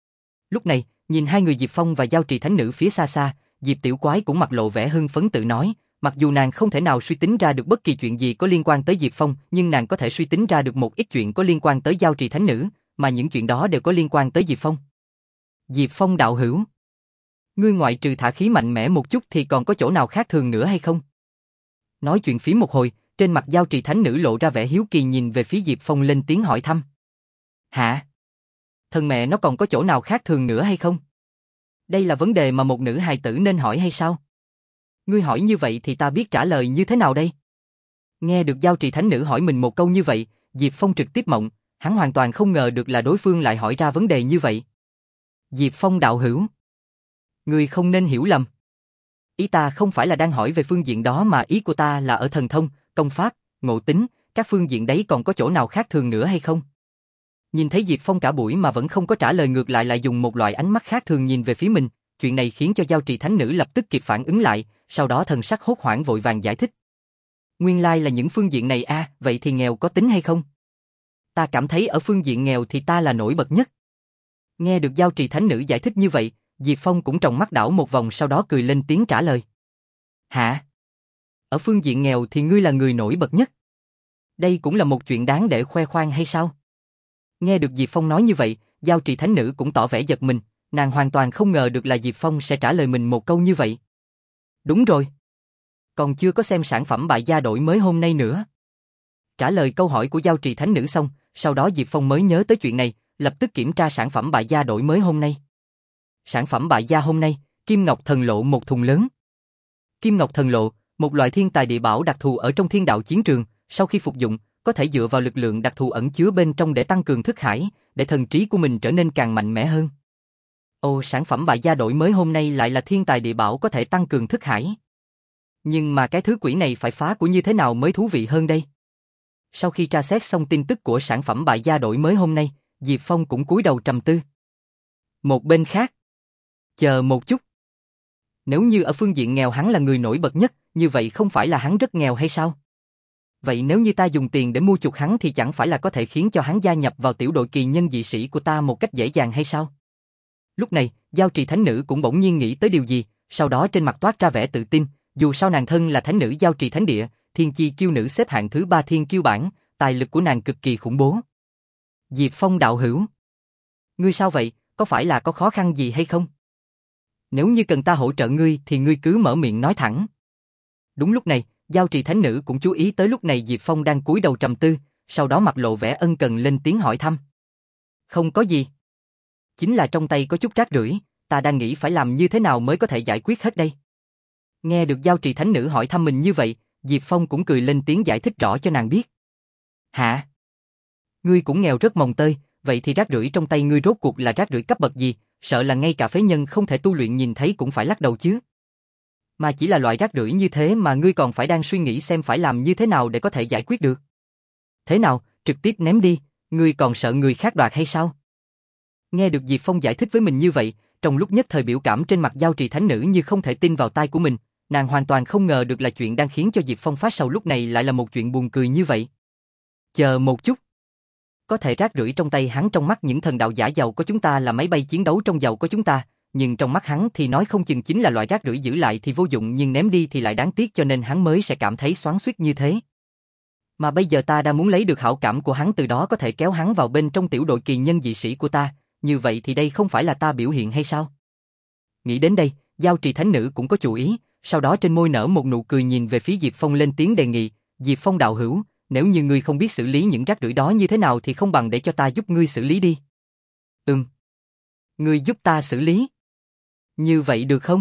Lúc này, nhìn hai người Diệp Phong và giao trì thánh nữ phía xa xa, Diệp Tiểu Quái cũng mặt lộ vẻ hưng phấn tự nói, mặc dù nàng không thể nào suy tính ra được bất kỳ chuyện gì có liên quan tới Diệp Phong, nhưng nàng có thể suy tính ra được một ít chuyện có liên quan tới giao trì thánh nữ, mà những chuyện đó đều có liên quan tới Diệp Phong. Diệp Phong đạo hữu, ngươi ngoại trừ thả khí mạnh mẽ một chút thì còn có chỗ nào khác thường nữa hay không? Nói chuyện phím một hồi, trên mặt Giao Trì Thánh Nữ lộ ra vẻ hiếu kỳ nhìn về phía Diệp Phong lên tiếng hỏi thăm. Hả? Thần mẹ nó còn có chỗ nào khác thường nữa hay không? Đây là vấn đề mà một nữ hài tử nên hỏi hay sao? Ngươi hỏi như vậy thì ta biết trả lời như thế nào đây? Nghe được Giao Trì Thánh Nữ hỏi mình một câu như vậy, Diệp Phong trực tiếp mộng, hắn hoàn toàn không ngờ được là đối phương lại hỏi ra vấn đề như vậy. Diệp Phong đạo hữu, ngươi không nên hiểu lầm. Ý ta không phải là đang hỏi về phương diện đó mà ý của ta là ở thần thông, công pháp, ngộ tính, các phương diện đấy còn có chỗ nào khác thường nữa hay không? Nhìn thấy Diệp Phong cả buổi mà vẫn không có trả lời, ngược lại lại dùng một loại ánh mắt khác thường nhìn về phía mình, chuyện này khiến cho Giao Trì Thánh Nữ lập tức kịp phản ứng lại, sau đó thần sắc hốt hoảng vội vàng giải thích. Nguyên lai là những phương diện này a, à, vậy thì nghèo có tính hay không? Ta cảm thấy ở phương diện nghèo thì ta là nổi bật nhất. Nghe được Giao Trì Thánh Nữ giải thích như vậy, Diệp Phong cũng tròng mắt đảo một vòng, sau đó cười lên tiếng trả lời. Hả? Ở phương diện nghèo thì ngươi là người nổi bật nhất? Đây cũng là một chuyện đáng để khoe khoang hay sao? Nghe được Diệp Phong nói như vậy, Giao Trì Thánh Nữ cũng tỏ vẻ giật mình, nàng hoàn toàn không ngờ được là Diệp Phong sẽ trả lời mình một câu như vậy. Đúng rồi. Còn chưa có xem sản phẩm bại gia đổi mới hôm nay nữa. Trả lời câu hỏi của Giao Trì Thánh Nữ xong, sau đó Diệp Phong mới nhớ tới chuyện này, lập tức kiểm tra sản phẩm bại gia đổi mới hôm nay. Sản phẩm bại gia hôm nay, Kim Ngọc Thần Lộ một thùng lớn. Kim Ngọc Thần Lộ, một loại thiên tài địa bảo đặc thù ở trong thiên đạo chiến trường, sau khi phục dụng, có thể dựa vào lực lượng đặc thù ẩn chứa bên trong để tăng cường thức hải, để thần trí của mình trở nên càng mạnh mẽ hơn. Ồ, sản phẩm bại gia đổi mới hôm nay lại là thiên tài địa bảo có thể tăng cường thức hải. Nhưng mà cái thứ quỷ này phải phá của như thế nào mới thú vị hơn đây? Sau khi tra xét xong tin tức của sản phẩm bại gia đổi mới hôm nay, Diệp Phong cũng cúi đầu trầm tư. Một bên khác, chờ một chút. Nếu như ở phương diện nghèo hắn là người nổi bật nhất, như vậy không phải là hắn rất nghèo hay sao? Vậy nếu như ta dùng tiền để mua chuộc hắn thì chẳng phải là có thể khiến cho hắn gia nhập vào tiểu đội kỳ nhân dị sĩ của ta một cách dễ dàng hay sao? Lúc này, Giao Trì Thánh Nữ cũng bỗng nhiên nghĩ tới điều gì, sau đó trên mặt toát ra vẻ tự tin, dù sao nàng thân là thánh nữ Giao Trì Thánh Địa, thiên chi kiêu nữ xếp hạng thứ ba thiên kiêu bảng, tài lực của nàng cực kỳ khủng bố. Diệp Phong đạo hữu, ngươi sao vậy, có phải là có khó khăn gì hay không? Nếu như cần ta hỗ trợ ngươi thì ngươi cứ mở miệng nói thẳng. Đúng lúc này, Giao Trì Thánh Nữ cũng chú ý tới lúc này Diệp Phong đang cúi đầu trầm tư, sau đó mặt lộ vẻ ân cần lên tiếng hỏi thăm. Không có gì. Chính là trong tay có chút rác rưởi, ta đang nghĩ phải làm như thế nào mới có thể giải quyết hết đây. Nghe được Giao Trì Thánh Nữ hỏi thăm mình như vậy, Diệp Phong cũng cười lên tiếng giải thích rõ cho nàng biết. Hả? Ngươi cũng nghèo rất mồng tơi, vậy thì rác rưởi trong tay ngươi rốt cuộc là rác rưởi cấp bậc gì, sợ là ngay cả phế nhân không thể tu luyện nhìn thấy cũng phải lắc đầu chứ. Mà chỉ là loại rác rưởi như thế mà ngươi còn phải đang suy nghĩ xem phải làm như thế nào để có thể giải quyết được. Thế nào, trực tiếp ném đi, ngươi còn sợ người khác đoạt hay sao? Nghe được Diệp Phong giải thích với mình như vậy, trong lúc nhất thời biểu cảm trên mặt Giao Trì Thánh Nữ như không thể tin vào tai của mình, nàng hoàn toàn không ngờ được là chuyện đang khiến cho Diệp Phong phát sầu lúc này lại là một chuyện buồn cười như vậy. Chờ một chút. Có thể rác rưởi trong tay hắn trong mắt những thần đạo giả giàu có chúng ta là máy bay chiến đấu trong giàu có chúng ta, nhưng trong mắt hắn thì nói không chừng chính là loại rác rưởi giữ lại thì vô dụng nhưng ném đi thì lại đáng tiếc, cho nên hắn mới sẽ cảm thấy xoắn xuýt như thế. Mà bây giờ ta đã muốn lấy được hảo cảm của hắn, từ đó có thể kéo hắn vào bên trong tiểu đội kỳ nhân dị sĩ của ta, như vậy thì đây không phải là ta biểu hiện hay sao? Nghĩ đến đây, Giao Trì Thánh Nữ cũng có chủ ý, sau đó trên môi nở một nụ cười nhìn về phía Diệp Phong lên tiếng đề nghị, Diệp Phong đạo hữu, nếu như ngươi không biết xử lý những rác rưởi đó như thế nào thì không bằng để cho ta giúp ngươi xử lý đi. Ừm. Ngươi giúp ta xử lý? Như vậy được không?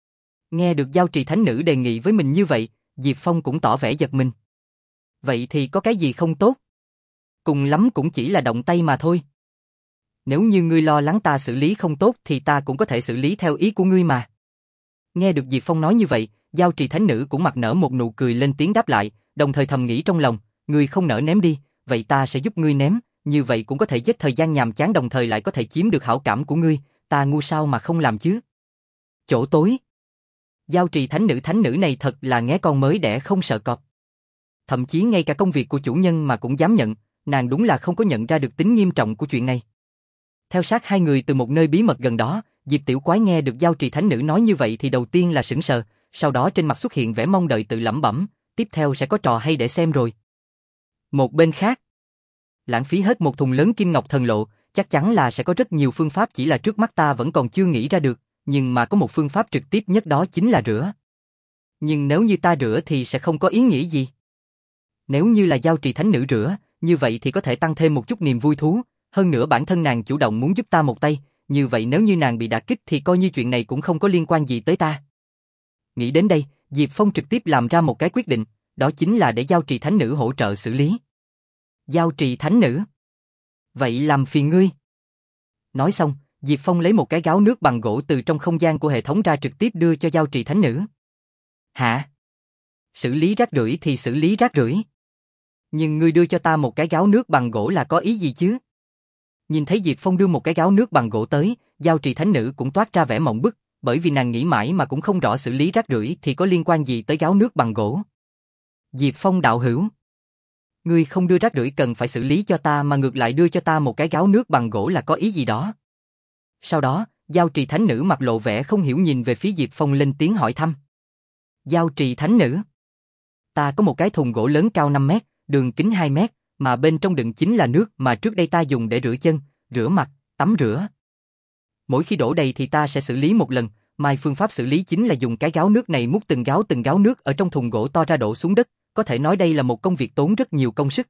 Nghe được Giao Trì Thánh Nữ đề nghị với mình như vậy, Diệp Phong cũng tỏ vẻ giật mình. Vậy thì có cái gì không tốt? Cùng lắm cũng chỉ là động tay mà thôi. Nếu như ngươi lo lắng ta xử lý không tốt thì ta cũng có thể xử lý theo ý của ngươi mà. Nghe được Diệp Phong nói như vậy, Giao Trì Thánh Nữ cũng mặt nở một nụ cười lên tiếng đáp lại, đồng thời thầm nghĩ trong lòng, ngươi không nỡ ném đi, vậy ta sẽ giúp ngươi ném, như vậy cũng có thể giết thời gian nhàm chán đồng thời lại có thể chiếm được hảo cảm của ngươi, ta ngu sao mà không làm chứ. Chỗ tối. Giao Trì Thánh Nữ Thánh Nữ này thật là nghé con mới đẻ không sợ cọp. Thậm chí ngay cả công việc của chủ nhân mà cũng dám nhận, nàng đúng là không có nhận ra được tính nghiêm trọng của chuyện này. Theo sát hai người từ một nơi bí mật gần đó, Diệp Tiểu Quái nghe được Giao Trì Thánh Nữ nói như vậy thì đầu tiên là sững sờ, sau đó trên mặt xuất hiện vẻ mong đợi tự lẩm bẩm, tiếp theo sẽ có trò hay để xem rồi. Một bên khác, lãng phí hết một thùng lớn Kim Ngọc Thần Lộ, chắc chắn là sẽ có rất nhiều phương pháp, chỉ là trước mắt ta vẫn còn chưa nghĩ ra được, nhưng mà có một phương pháp trực tiếp nhất, đó chính là rửa. Nhưng nếu như ta rửa thì sẽ không có ý nghĩa gì. Nếu như là giao trì thánh nữ rửa, như vậy thì có thể tăng thêm một chút niềm vui thú, hơn nữa bản thân nàng chủ động muốn giúp ta một tay, như vậy nếu như nàng bị đả kích thì coi như chuyện này cũng không có liên quan gì tới ta. Nghĩ đến đây, Diệp Phong trực tiếp làm ra một cái quyết định, đó chính là để giao trì thánh nữ hỗ trợ xử lý. Giao trì thánh nữ? Vậy làm phiền ngươi. Nói xong, Diệp Phong lấy một cái gáo nước bằng gỗ từ trong không gian của hệ thống ra, trực tiếp đưa cho giao trì thánh nữ. Hả? Xử lý rác rưởi thì xử lý rác rưởi. Nhưng ngươi đưa cho ta một cái gáo nước bằng gỗ là có ý gì chứ? Nhìn thấy Diệp Phong đưa một cái gáo nước bằng gỗ tới, giao trì thánh nữ cũng toát ra vẻ mộng bức, bởi vì nàng nghĩ mãi mà cũng không rõ xử lý rác rưởi thì có liên quan gì tới gáo nước bằng gỗ. Diệp Phong đạo hữu, ngươi không đưa rác rưởi cần phải xử lý cho ta mà ngược lại đưa cho ta một cái gáo nước bằng gỗ là có ý gì đó? Sau đó, giao trì thánh nữ mặt lộ vẻ không hiểu nhìn về phía Diệp Phong lên tiếng hỏi thăm. Giao trì thánh nữ, ta có một cái thùng gỗ lớn cao năm mét, đường kính hai mét, mà bên trong đựng chính là nước mà trước đây ta dùng để rửa chân, rửa mặt, tắm rửa. Mỗi khi đổ đầy thì ta sẽ xử lý một lần, mà phương pháp xử lý chính là dùng cái gáo nước này múc từng gáo từng gáo nước ở trong thùng gỗ to ra đổ xuống đất, có thể nói đây là một công việc tốn rất nhiều công sức.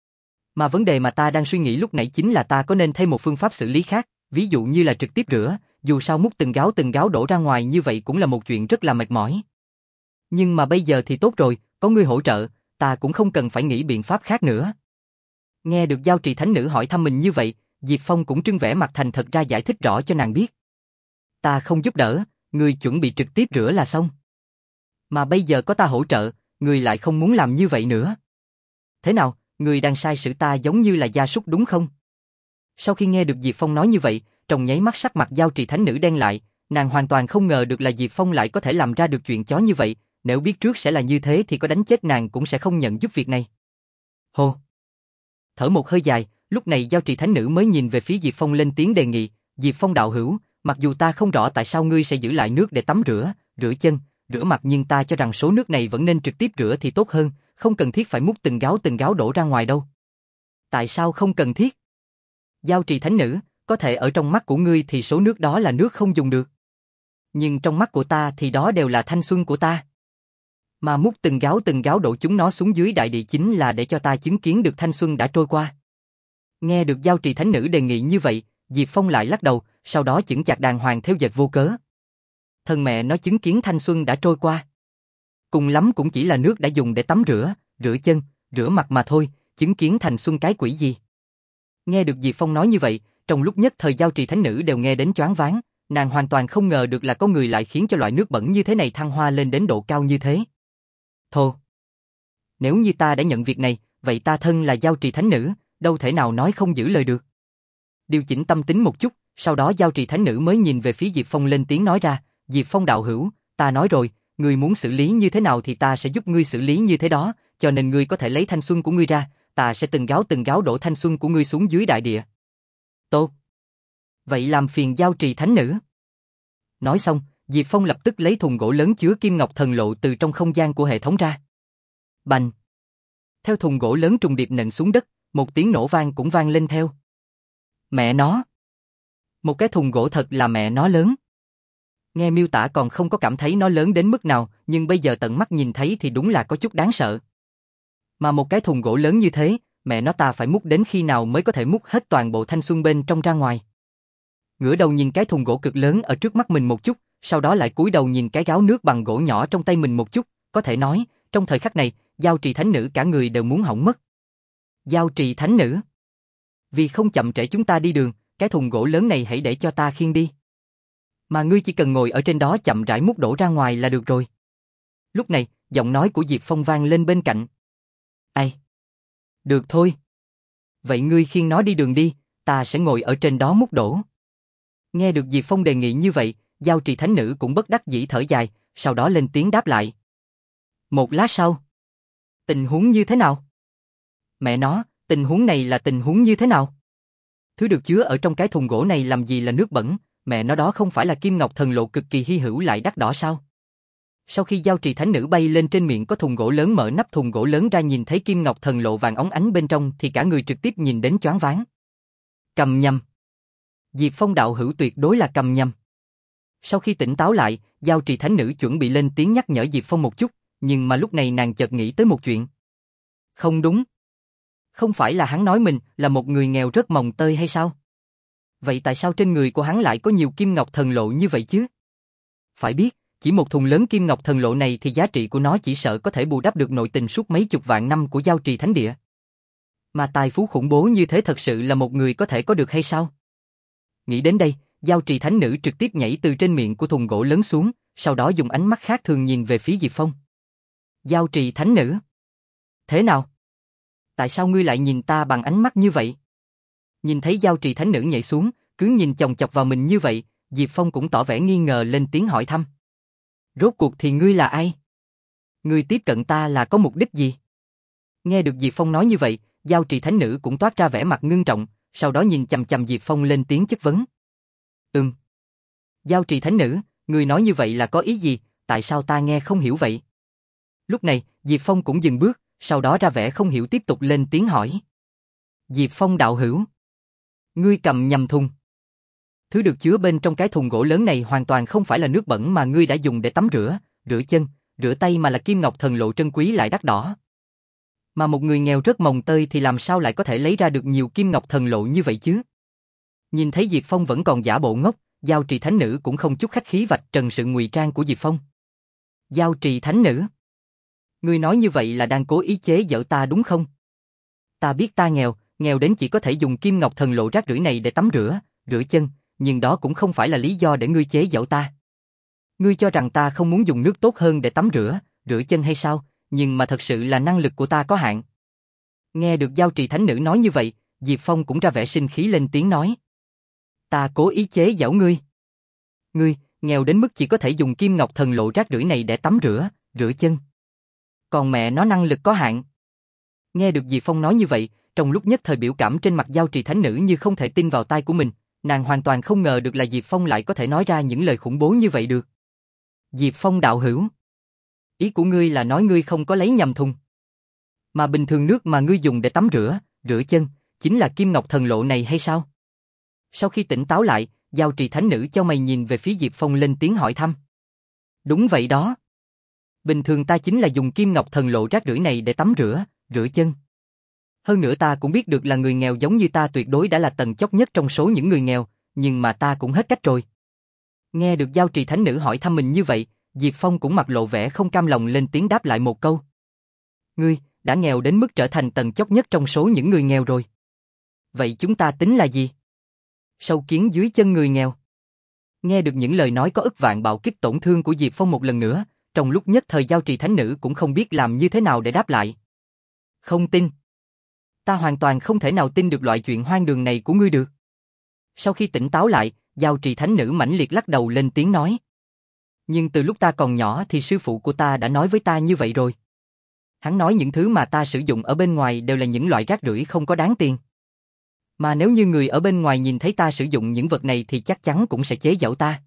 Mà vấn đề mà ta đang suy nghĩ lúc nãy chính là ta có nên thêm một phương pháp xử lý khác, ví dụ như là trực tiếp rửa, dù sao múc từng gáo từng gáo đổ ra ngoài như vậy cũng là một chuyện rất là mệt mỏi. Nhưng mà bây giờ thì tốt rồi, có ngươi hỗ trợ, ta cũng không cần phải nghĩ biện pháp khác nữa. Nghe được giao trì thánh nữ hỏi thăm mình như vậy, Diệp Phong cũng trưng vẻ mặt thành thật ra giải thích rõ cho nàng biết. Ta không giúp đỡ, ngươi chuẩn bị trực tiếp rửa là xong. Mà bây giờ có ta hỗ trợ, ngươi lại không muốn làm như vậy nữa. Thế nào, ngươi đang sai sử ta giống như là gia súc đúng không? Sau khi nghe được Diệp Phong nói như vậy, trong nháy mắt sắc mặt giao trì thánh nữ đen lại, nàng hoàn toàn không ngờ được là Diệp Phong lại có thể làm ra được chuyện chó như vậy, nếu biết trước sẽ là như thế thì có đánh chết nàng cũng sẽ không nhận giúp việc này. Hô! Thở một hơi dài, lúc này giao trì thánh nữ mới nhìn về phía Diệp Phong lên tiếng đề nghị, Diệp Phong đạo hữu, mặc dù ta không rõ tại sao ngươi sẽ giữ lại nước để tắm rửa, rửa chân, rửa mặt nhưng ta cho rằng số nước này vẫn nên trực tiếp rửa thì tốt hơn, không cần thiết phải múc từng gáo từng gáo đổ ra ngoài đâu. Tại sao không cần thiết? Giao trì thánh nữ, có thể ở trong mắt của ngươi thì số nước đó là nước không dùng được. Nhưng trong mắt của ta thì đó đều là thanh xuân của ta. Mà múc từng gáo từng gáo đổ chúng nó xuống dưới đại địa chính là để cho ta chứng kiến được thanh xuân đã trôi qua. Nghe được giao trì thánh nữ đề nghị như vậy, Diệp Phong lại lắc đầu, sau đó chững chạc đàng hoàng theo dệt vô cớ. Thân mẹ nó chứng kiến thanh xuân đã trôi qua. Cùng lắm cũng chỉ là nước đã dùng để tắm rửa, rửa chân, rửa mặt mà thôi, chứng kiến thanh xuân cái quỷ gì. Nghe được Diệp Phong nói như vậy, trong lúc nhất thời giao trì thánh nữ đều nghe đến choáng váng, nàng hoàn toàn không ngờ được là có người lại khiến cho loại nước bẩn như thế này thăng hoa lên đến độ cao như thế. Thô! Nếu như ta đã nhận việc này, vậy ta thân là giao trì thánh nữ, đâu thể nào nói không giữ lời được. Điều chỉnh tâm tính một chút, sau đó giao trì thánh nữ mới nhìn về phía Diệp Phong lên tiếng nói ra, Diệp Phong đạo hữu, ta nói rồi, ngươi muốn xử lý như thế nào thì ta sẽ giúp ngươi xử lý như thế đó, cho nên ngươi có thể lấy thanh xuân của ngươi ra, ta sẽ từng gáo từng gáo đổ thanh xuân của ngươi xuống dưới đại địa. Tốt. Vậy làm phiền giao trì thánh nữ. Nói xong, Diệp Phong lập tức lấy thùng gỗ lớn chứa kim ngọc thần lộ từ trong không gian của hệ thống ra. Bành! Theo thùng gỗ lớn trùng điệp nện xuống đất, một tiếng nổ vang cũng vang lên theo. Mẹ nó! Một cái thùng gỗ thật là mẹ nó lớn. Nghe miêu tả còn không có cảm thấy nó lớn đến mức nào, nhưng bây giờ tận mắt nhìn thấy thì đúng là có chút đáng sợ. Mà một cái thùng gỗ lớn như thế, mẹ nó ta phải múc đến khi nào mới có thể múc hết toàn bộ thanh xuân bên trong ra ngoài. Ngửa đầu nhìn cái thùng gỗ cực lớn ở trước mắt mình một chút, sau đó lại cúi đầu nhìn cái gáo nước bằng gỗ nhỏ trong tay mình một chút, có thể nói, trong thời khắc này, giao trì thánh nữ cả người đều muốn hỏng mất. Giao trì thánh nữ! Vì không chậm trễ chúng ta đi đường, cái thùng gỗ lớn này hãy để cho ta khiêng đi. Mà ngươi chỉ cần ngồi ở trên đó chậm rãi múc đổ ra ngoài là được rồi. Lúc này, giọng nói của Diệp Phong vang lên bên cạnh. Ai? Được thôi. Vậy ngươi khiêng nó đi đường đi, ta sẽ ngồi ở trên đó múc đổ. Nghe được Diệp Phong đề nghị như vậy, giao trì thánh nữ cũng bất đắc dĩ thở dài, sau đó lên tiếng đáp lại. Một lát sau. Tình huống như thế nào? Mẹ nó, tình huống này là tình huống như thế nào? Thứ được chứa ở trong cái thùng gỗ này làm gì là nước bẩn, mẹ nó đó không phải là kim ngọc thần lộ cực kỳ hy hữu lại đắt đỏ sao? Sau khi giao trì thánh nữ bay lên trên miệng có thùng gỗ lớn mở nắp thùng gỗ lớn ra nhìn thấy kim ngọc thần lộ vàng óng ánh bên trong thì cả người trực tiếp nhìn đến choáng váng. Cầm nhầm. Diệp Phong đạo hữu tuyệt đối là cầm nhầm. Sau khi tỉnh táo lại, Giao Trì Thánh Nữ chuẩn bị lên tiếng nhắc nhở Diệp Phong một chút, nhưng mà lúc này nàng chợt nghĩ tới một chuyện. Không đúng. Không phải là hắn nói mình là một người nghèo rất mồng tơi hay sao? Vậy tại sao trên người của hắn lại có nhiều kim ngọc thần lộ như vậy chứ? Phải biết, chỉ một thùng lớn kim ngọc thần lộ này thì giá trị của nó chỉ sợ có thể bù đắp được nội tình suốt mấy chục vạn năm của Giao Trì Thánh Địa. Mà tài phú khủng bố như thế thật sự là một người có thể có được hay sao? Nghĩ đến đây, Giao Trì Thánh Nữ trực tiếp nhảy từ trên miệng của thùng gỗ lớn xuống, sau đó dùng ánh mắt khác thường nhìn về phía Diệp Phong. Giao Trì Thánh Nữ. Thế nào? Tại sao ngươi lại nhìn ta bằng ánh mắt như vậy? Nhìn thấy Giao Trì Thánh Nữ nhảy xuống, cứ nhìn chòng chọc vào mình như vậy, Diệp Phong cũng tỏ vẻ nghi ngờ lên tiếng hỏi thăm. Rốt cuộc thì ngươi là ai? Ngươi tiếp cận ta là có mục đích gì? Nghe được Diệp Phong nói như vậy, Giao Trì Thánh Nữ cũng toát ra vẻ mặt ngưng trọng, sau đó nhìn chằm chằm Diệp Phong lên tiếng chất vấn. Ừm. Giao Trì Thánh Nữ, ngươi nói như vậy là có ý gì, tại sao ta nghe không hiểu vậy? Lúc này, Diệp Phong cũng dừng bước, sau đó ra vẻ không hiểu tiếp tục lên tiếng hỏi. Diệp Phong đạo hữu. Ngươi cầm nhầm thùng. Thứ được chứa bên trong cái thùng gỗ lớn này hoàn toàn không phải là nước bẩn mà ngươi đã dùng để tắm rửa, rửa chân, rửa tay mà là kim ngọc thần lộ trân quý lại đắt đỏ. Mà một người nghèo rất mồng tơi thì làm sao lại có thể lấy ra được nhiều kim ngọc thần lộ như vậy chứ? Nhìn thấy Diệp Phong vẫn còn giả bộ ngốc, Giao Trì Thánh Nữ cũng không chút khách khí vạch trần sự ngụy trang của Diệp Phong. Giao Trì Thánh Nữ, ngươi nói như vậy là đang cố ý chế giễu ta đúng không? Ta biết ta nghèo, nghèo đến chỉ có thể dùng kim ngọc thần lộ rác rưởi này để tắm rửa, rửa chân, nhưng đó cũng không phải là lý do để ngươi chế giễu ta. Ngươi cho rằng ta không muốn dùng nước tốt hơn để tắm rửa, rửa chân hay sao, nhưng mà thật sự là năng lực của ta có hạn. Nghe được Giao Trì Thánh Nữ nói như vậy, Diệp Phong cũng ra vẻ sinh khí lên tiếng nói. Ta cố ý chế giễu ngươi. Ngươi, nghèo đến mức chỉ có thể dùng kim ngọc thần lộ rác rưởi này để tắm rửa, rửa chân. Còn mẹ nó năng lực có hạn. Nghe được Diệp Phong nói như vậy, trong lúc nhất thời biểu cảm trên mặt Giao Trì Thánh Nữ như không thể tin vào tai của mình, nàng hoàn toàn không ngờ được là Diệp Phong lại có thể nói ra những lời khủng bố như vậy được. Diệp Phong đạo hữu, ý của ngươi là nói ngươi không có lấy nhầm thùng. Mà bình thường nước mà ngươi dùng để tắm rửa, rửa chân, chính là kim ngọc thần lộ này hay sao? Sau khi tỉnh táo lại, Giao Trì Thánh Nữ chau mày nhìn về phía Diệp Phong lên tiếng hỏi thăm. Đúng vậy đó. Bình thường ta chính là dùng kim ngọc thần lộ rác rưởi này để tắm rửa, rửa chân. Hơn nữa ta cũng biết được là người nghèo giống như ta tuyệt đối đã là tầng chót nhất trong số những người nghèo, nhưng mà ta cũng hết cách rồi. Nghe được Giao Trì Thánh Nữ hỏi thăm mình như vậy, Diệp Phong cũng mặt lộ vẻ không cam lòng lên tiếng đáp lại một câu. Ngươi, đã nghèo đến mức trở thành tầng chót nhất trong số những người nghèo rồi. Vậy chúng ta tính là gì? Sâu kiến dưới chân người nghèo. Nghe được những lời nói có ức vạn bạo kích tổn thương của Diệp Phong một lần nữa, trong lúc nhất thời Giao Trì Thánh Nữ cũng không biết làm như thế nào để đáp lại. Không tin. Ta hoàn toàn không thể nào tin được loại chuyện hoang đường này của ngươi được. Sau khi tỉnh táo lại, Giao Trì Thánh Nữ mãnh liệt lắc đầu lên tiếng nói. Nhưng từ lúc ta còn nhỏ thì sư phụ của ta đã nói với ta như vậy rồi. Hắn nói những thứ mà ta sử dụng ở bên ngoài đều là những loại rác rưởi không có đáng tiền. Mà nếu như người ở bên ngoài nhìn thấy ta sử dụng những vật này thì chắc chắn cũng sẽ chế giễu ta.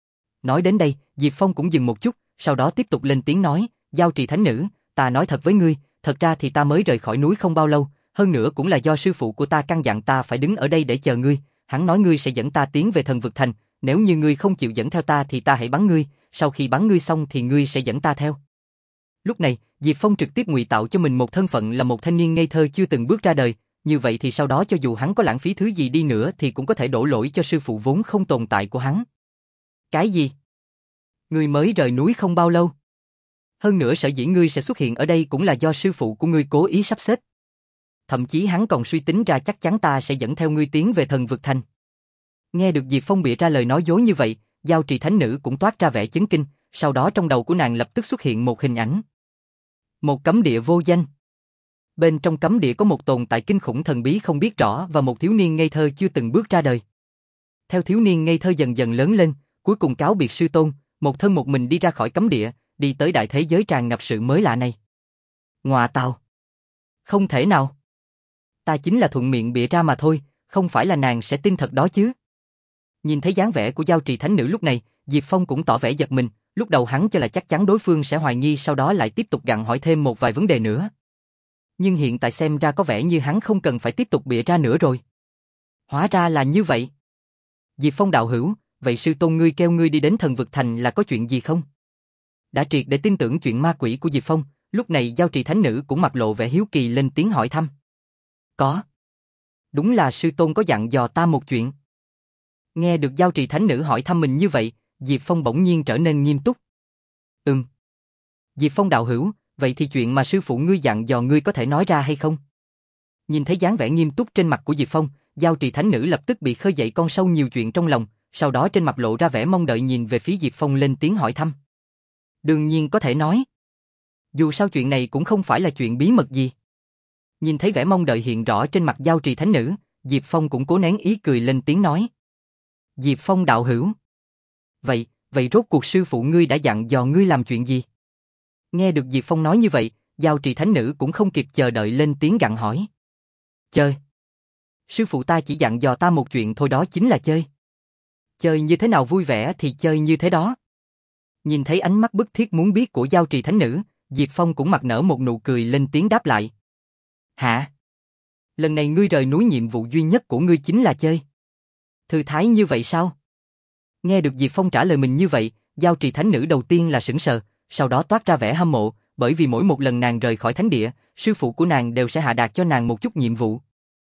Nói đến đây, Diệp Phong cũng dừng một chút, sau đó tiếp tục lên tiếng nói, Giao Trì Thánh Nữ, ta nói thật với ngươi, thật ra thì ta mới rời khỏi núi không bao lâu, hơn nữa cũng là do sư phụ của ta căn dặn ta phải đứng ở đây để chờ ngươi, hắn nói ngươi sẽ dẫn ta tiến về Thần Vực Thành, nếu như ngươi không chịu dẫn theo ta thì ta hãy bắn ngươi, sau khi bắn ngươi xong thì ngươi sẽ dẫn ta theo. Lúc này, Diệp Phong trực tiếp ngụy tạo cho mình một thân phận là một thanh niên ngây thơ chưa từng bước ra đời, như vậy thì sau đó cho dù hắn có lãng phí thứ gì đi nữa thì cũng có thể đổ lỗi cho sư phụ vốn không tồn tại của hắn. Cái gì? Ngươi mới rời núi không bao lâu. Hơn nữa sở dĩ ngươi sẽ xuất hiện ở đây cũng là do sư phụ của ngươi cố ý sắp xếp. Thậm chí hắn còn suy tính ra chắc chắn ta sẽ dẫn theo ngươi tiến về Thần Vực Thành. Nghe được Diệp Phong bịa ra lời nói dối như vậy, Giao Trì Thánh Nữ cũng toát ra vẻ chấn kinh, sau đó trong đầu của nàng lập tức xuất hiện một hình ảnh. Một cấm địa vô danh. Bên trong cấm địa có một tồn tại kinh khủng thần bí không biết rõ và một thiếu niên ngây thơ chưa từng bước ra đời. Theo thiếu niên ngây thơ dần dần lớn lên, cuối cùng cáo biệt sư tôn, một thân một mình đi ra khỏi cấm địa, đi tới đại thế giới tràn ngập sự mới lạ này. Ngọa tào. Không thể nào. Ta chính là thuận miệng bịa ra mà thôi, không phải là nàng sẽ tin thật đó chứ. Nhìn thấy dáng vẻ của Giao Trì Thánh Nữ lúc này, Diệp Phong cũng tỏ vẻ giật mình, lúc đầu hắn cho là chắc chắn đối phương sẽ hoài nghi sau đó lại tiếp tục gặng hỏi thêm một vài vấn đề nữa. Nhưng hiện tại xem ra có vẻ như hắn không cần phải tiếp tục bịa ra nữa rồi. Hóa ra là như vậy. Diệp Phong đạo hữu, vậy sư tôn ngươi kêu ngươi đi đến Thần Vực Thành là có chuyện gì không? Đã triệt để tin tưởng chuyện ma quỷ của Diệp Phong, lúc này Giao Trì Thánh Nữ cũng mặt lộ vẻ hiếu kỳ lên tiếng hỏi thăm. Có. Đúng là sư tôn có dặn dò ta một chuyện. Nghe được Giao Trì Thánh Nữ hỏi thăm mình như vậy, Diệp Phong bỗng nhiên trở nên nghiêm túc. Ừm. Diệp Phong đạo hữu, vậy thì chuyện mà sư phụ ngươi dặn dò ngươi có thể nói ra hay không? Nhìn thấy dáng vẻ nghiêm túc trên mặt của Diệp Phong, Giao Trì Thánh Nữ lập tức bị khơi dậy con sâu nhiều chuyện trong lòng, sau đó trên mặt lộ ra vẻ mong đợi nhìn về phía Diệp Phong lên tiếng hỏi thăm. Đương nhiên có thể nói. Dù sao chuyện này cũng không phải là chuyện bí mật gì. Nhìn thấy vẻ mong đợi hiện rõ trên mặt Giao Trì Thánh Nữ, Diệp Phong cũng cố nén ý cười lên tiếng nói. Diệp Phong đạo hữu. Vậy, vậy rốt cuộc sư phụ ngươi đã dặn dò ngươi làm chuyện gì? Nghe được Diệp Phong nói như vậy, Giao Trì Thánh Nữ cũng không kịp chờ đợi lên tiếng gặng hỏi. Chơi. Sư phụ ta chỉ dặn dò ta một chuyện thôi, đó chính là chơi. Chơi như thế nào vui vẻ thì chơi như thế đó. Nhìn thấy ánh mắt bức thiết muốn biết của Giao Trì Thánh Nữ, Diệp Phong cũng mặt nở một nụ cười lên tiếng đáp lại. Hả? Lần này ngươi rời núi nhiệm vụ duy nhất của ngươi chính là chơi. Thư thái như vậy sao? Nghe được Diệp Phong trả lời mình như vậy, Giao Trì Thánh Nữ đầu tiên là sững sờ, sau đó toát ra vẻ hâm mộ, bởi vì mỗi một lần nàng rời khỏi thánh địa, sư phụ của nàng đều sẽ hạ đạt cho nàng một chút nhiệm vụ.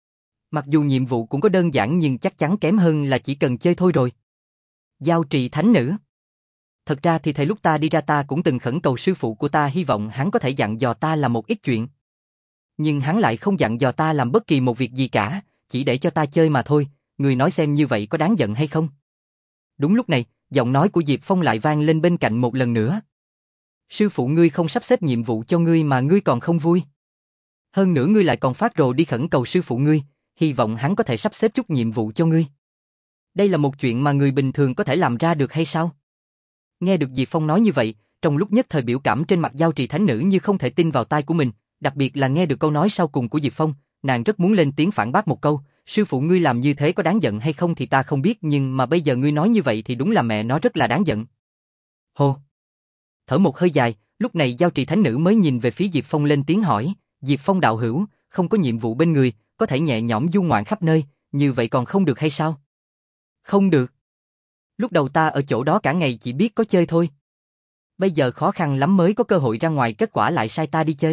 Mặc dù nhiệm vụ cũng có đơn giản nhưng chắc chắn kém hơn là chỉ cần chơi thôi rồi. Giao Trì Thánh Nữ. Thật ra thì thầy lúc ta đi ra ta cũng từng khẩn cầu sư phụ của ta hy vọng hắn có thể dặn dò ta làm một ít chuyện. Nhưng hắn lại không dặn dò ta làm bất kỳ một việc gì cả, chỉ để cho ta chơi mà thôi, người nói xem như vậy có đáng giận hay không? Đúng lúc này, giọng nói của Diệp Phong lại vang lên bên cạnh một lần nữa. Sư phụ ngươi không sắp xếp nhiệm vụ cho ngươi mà ngươi còn không vui. Hơn nữa ngươi lại còn phát rồ đi khẩn cầu sư phụ ngươi, hy vọng hắn có thể sắp xếp chút nhiệm vụ cho ngươi. Đây là một chuyện mà người bình thường có thể làm ra được hay sao? Nghe được Diệp Phong nói như vậy, trong lúc nhất thời biểu cảm trên mặt Giao Trì Thánh Nữ như không thể tin vào tai của mình, đặc biệt là nghe được câu nói sau cùng của Diệp Phong, nàng rất muốn lên tiếng phản bác một câu, sư phụ ngươi làm như thế có đáng giận hay không thì ta không biết, nhưng mà bây giờ ngươi nói như vậy thì đúng là mẹ nó rất là đáng giận. Hô. Thở một hơi dài, lúc này Giao Trì Thánh Nữ mới nhìn về phía Diệp Phong lên tiếng hỏi, Diệp Phong đạo hữu, không có nhiệm vụ bên người, có thể nhẹ nhõm du ngoạn khắp nơi, như vậy còn không được hay sao? Không được. Lúc đầu ta ở chỗ đó cả ngày chỉ biết có chơi thôi. Bây giờ khó khăn lắm mới có cơ hội ra ngoài, kết quả lại sai ta đi chơi.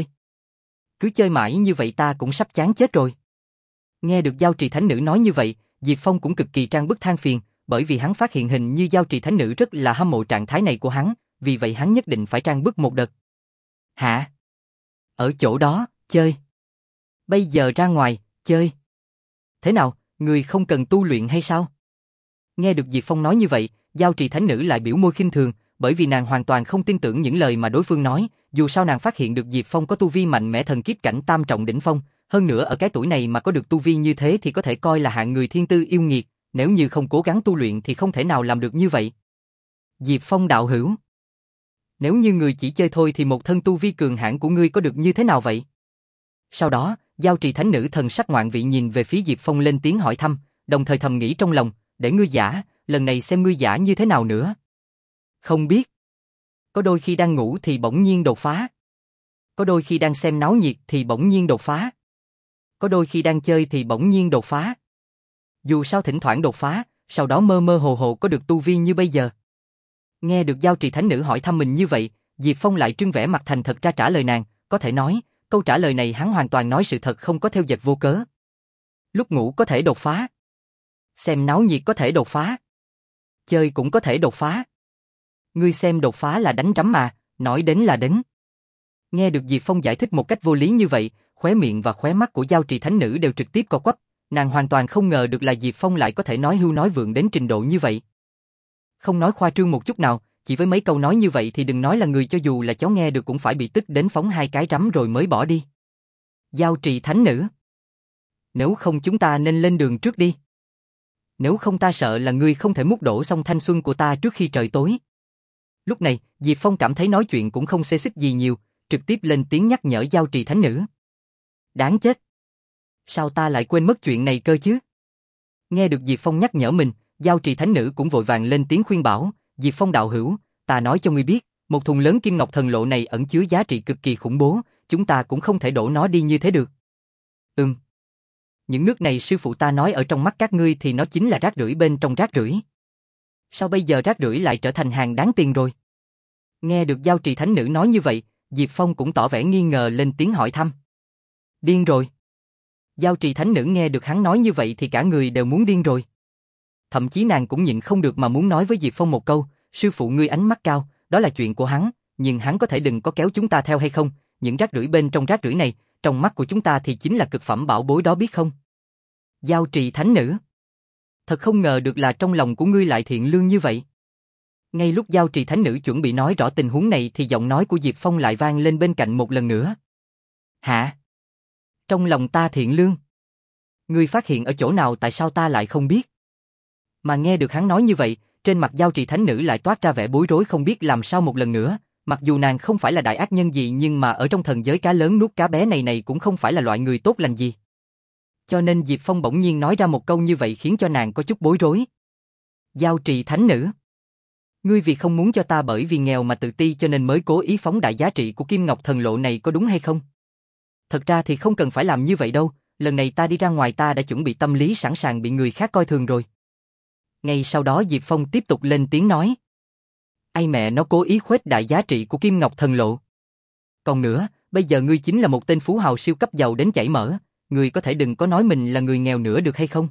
Cứ chơi mãi như vậy ta cũng sắp chán chết rồi. Nghe được Giao Trì Thánh Nữ nói như vậy, Diệp Phong cũng cực kỳ trang bức than phiền, bởi vì hắn phát hiện hình như Giao Trì Thánh Nữ rất là hâm mộ trạng thái này của hắn, vì vậy hắn nhất định phải trang bức một đợt. Hả? Ở chỗ đó, chơi. Bây giờ ra ngoài, chơi. Thế nào, người không cần tu luyện hay sao? Nghe được Diệp Phong nói như vậy, Giao Trì Thánh Nữ lại biểu môi khinh thường, bởi vì nàng hoàn toàn không tin tưởng những lời mà đối phương nói, dù sao nàng phát hiện được Diệp Phong có tu vi mạnh mẽ thần kiếp cảnh tam trọng đỉnh phong, hơn nữa ở cái tuổi này mà có được tu vi như thế thì có thể coi là hạng người thiên tư yêu nghiệt, nếu như không cố gắng tu luyện thì không thể nào làm được như vậy. Diệp Phong đạo hữu, nếu như người chỉ chơi thôi thì một thân tu vi cường hãn của ngươi có được như thế nào vậy? Sau đó, Giao Trì Thánh Nữ thần sắc ngoạn vị nhìn về phía Diệp Phong lên tiếng hỏi thăm, đồng thời thầm nghĩ trong lòng, để ngươi giả, lần này xem ngươi giả như thế nào nữa. Không biết. Có đôi khi đang ngủ thì bỗng nhiên đột phá. Có đôi khi đang xem náo nhiệt thì bỗng nhiên đột phá. Có đôi khi đang chơi thì bỗng nhiên đột phá. Dù sao thỉnh thoảng đột phá, sau đó mơ mơ hồ hồ có được tu vi như bây giờ. Nghe được Giao Trì Thánh Nữ hỏi thăm mình như vậy, Diệp Phong lại trưng vẻ mặt thành thật ra trả lời nàng, có thể nói, câu trả lời này hắn hoàn toàn nói sự thật không có theo dệt vô cớ. Lúc ngủ có thể đột phá. Xem náo nhiệt có thể đột phá. Chơi cũng có thể đột phá. Ngươi xem đột phá là đánh rắm mà, nói đến là đến. Nghe được Diệp Phong giải thích một cách vô lý như vậy, khóe miệng và khóe mắt của Giao Trì Thánh Nữ đều trực tiếp co quắp, nàng hoàn toàn không ngờ được là Diệp Phong lại có thể nói hưu nói vượn đến trình độ như vậy. Không nói khoa trương một chút nào, chỉ với mấy câu nói như vậy thì đừng nói là người, cho dù là chó nghe được cũng phải bị tức đến phóng hai cái rắm rồi mới bỏ đi. Giao Trì Thánh Nữ, nếu không chúng ta nên lên đường trước đi. Nếu không ta sợ là ngươi không thể múc đổ xong thanh xuân của ta trước khi trời tối. Lúc này, Diệp Phong cảm thấy nói chuyện cũng không xê xích gì nhiều, trực tiếp lên tiếng nhắc nhở Giao Trì Thánh Nữ. Đáng chết! Sao ta lại quên mất chuyện này cơ chứ? Nghe được Diệp Phong nhắc nhở mình, Giao Trì Thánh Nữ cũng vội vàng lên tiếng khuyên bảo, Diệp Phong đạo hữu, ta nói cho ngươi biết, một thùng lớn kim ngọc thần lộ này ẩn chứa giá trị cực kỳ khủng bố, chúng ta cũng không thể đổ nó đi như thế được. Ừm. Những nước này sư phụ ta nói ở trong mắt các ngươi thì nó chính là rác rưởi bên trong rác rưởi. Sao bây giờ rác rưởi lại trở thành hàng đáng tiền rồi? Nghe được Giao Trì Thánh Nữ nói như vậy, Diệp Phong cũng tỏ vẻ nghi ngờ lên tiếng hỏi thăm. Điên rồi. Giao Trì Thánh Nữ nghe được hắn nói như vậy thì cả người đều muốn điên rồi. Thậm chí nàng cũng nhịn không được mà muốn nói với Diệp Phong một câu, sư phụ ngươi ánh mắt cao, đó là chuyện của hắn, nhưng hắn có thể đừng có kéo chúng ta theo hay không, những rác rưởi bên trong rác rưởi này, trong mắt của chúng ta thì chính là cực phẩm bảo bối đó biết không? Giao Trì Thánh Nữ. Thật không ngờ được là trong lòng của ngươi lại thiện lương như vậy. Ngay lúc Giao Trì Thánh Nữ chuẩn bị nói rõ tình huống này thì giọng nói của Diệp Phong lại vang lên bên cạnh một lần nữa. Hả? Trong lòng ta thiện lương? Ngươi phát hiện ở chỗ nào tại sao ta lại không biết? Mà nghe được hắn nói như vậy, trên mặt Giao Trì Thánh Nữ lại toát ra vẻ bối rối không biết làm sao một lần nữa. Mặc dù nàng không phải là đại ác nhân gì nhưng mà ở trong thần giới cá lớn nuốt cá bé này này cũng không phải là loại người tốt lành gì. Cho nên Diệp Phong bỗng nhiên nói ra một câu như vậy khiến cho nàng có chút bối rối. Giao Trì Thánh Nữ. Ngươi vì không muốn cho ta bởi vì nghèo mà tự ti cho nên mới cố ý phóng đại giá trị của Kim Ngọc Thần Lộ này có đúng hay không? Thật ra thì không cần phải làm như vậy đâu, lần này ta đi ra ngoài ta đã chuẩn bị tâm lý sẵn sàng bị người khác coi thường rồi. Ngay sau đó Diệp Phong tiếp tục lên tiếng nói. Ai mẹ nó cố ý khuếch đại giá trị của Kim Ngọc Thần Lộ. Còn nữa, bây giờ ngươi chính là một tên phú hào siêu cấp giàu đến chảy mỡ, ngươi có thể đừng có nói mình là người nghèo nữa được hay không?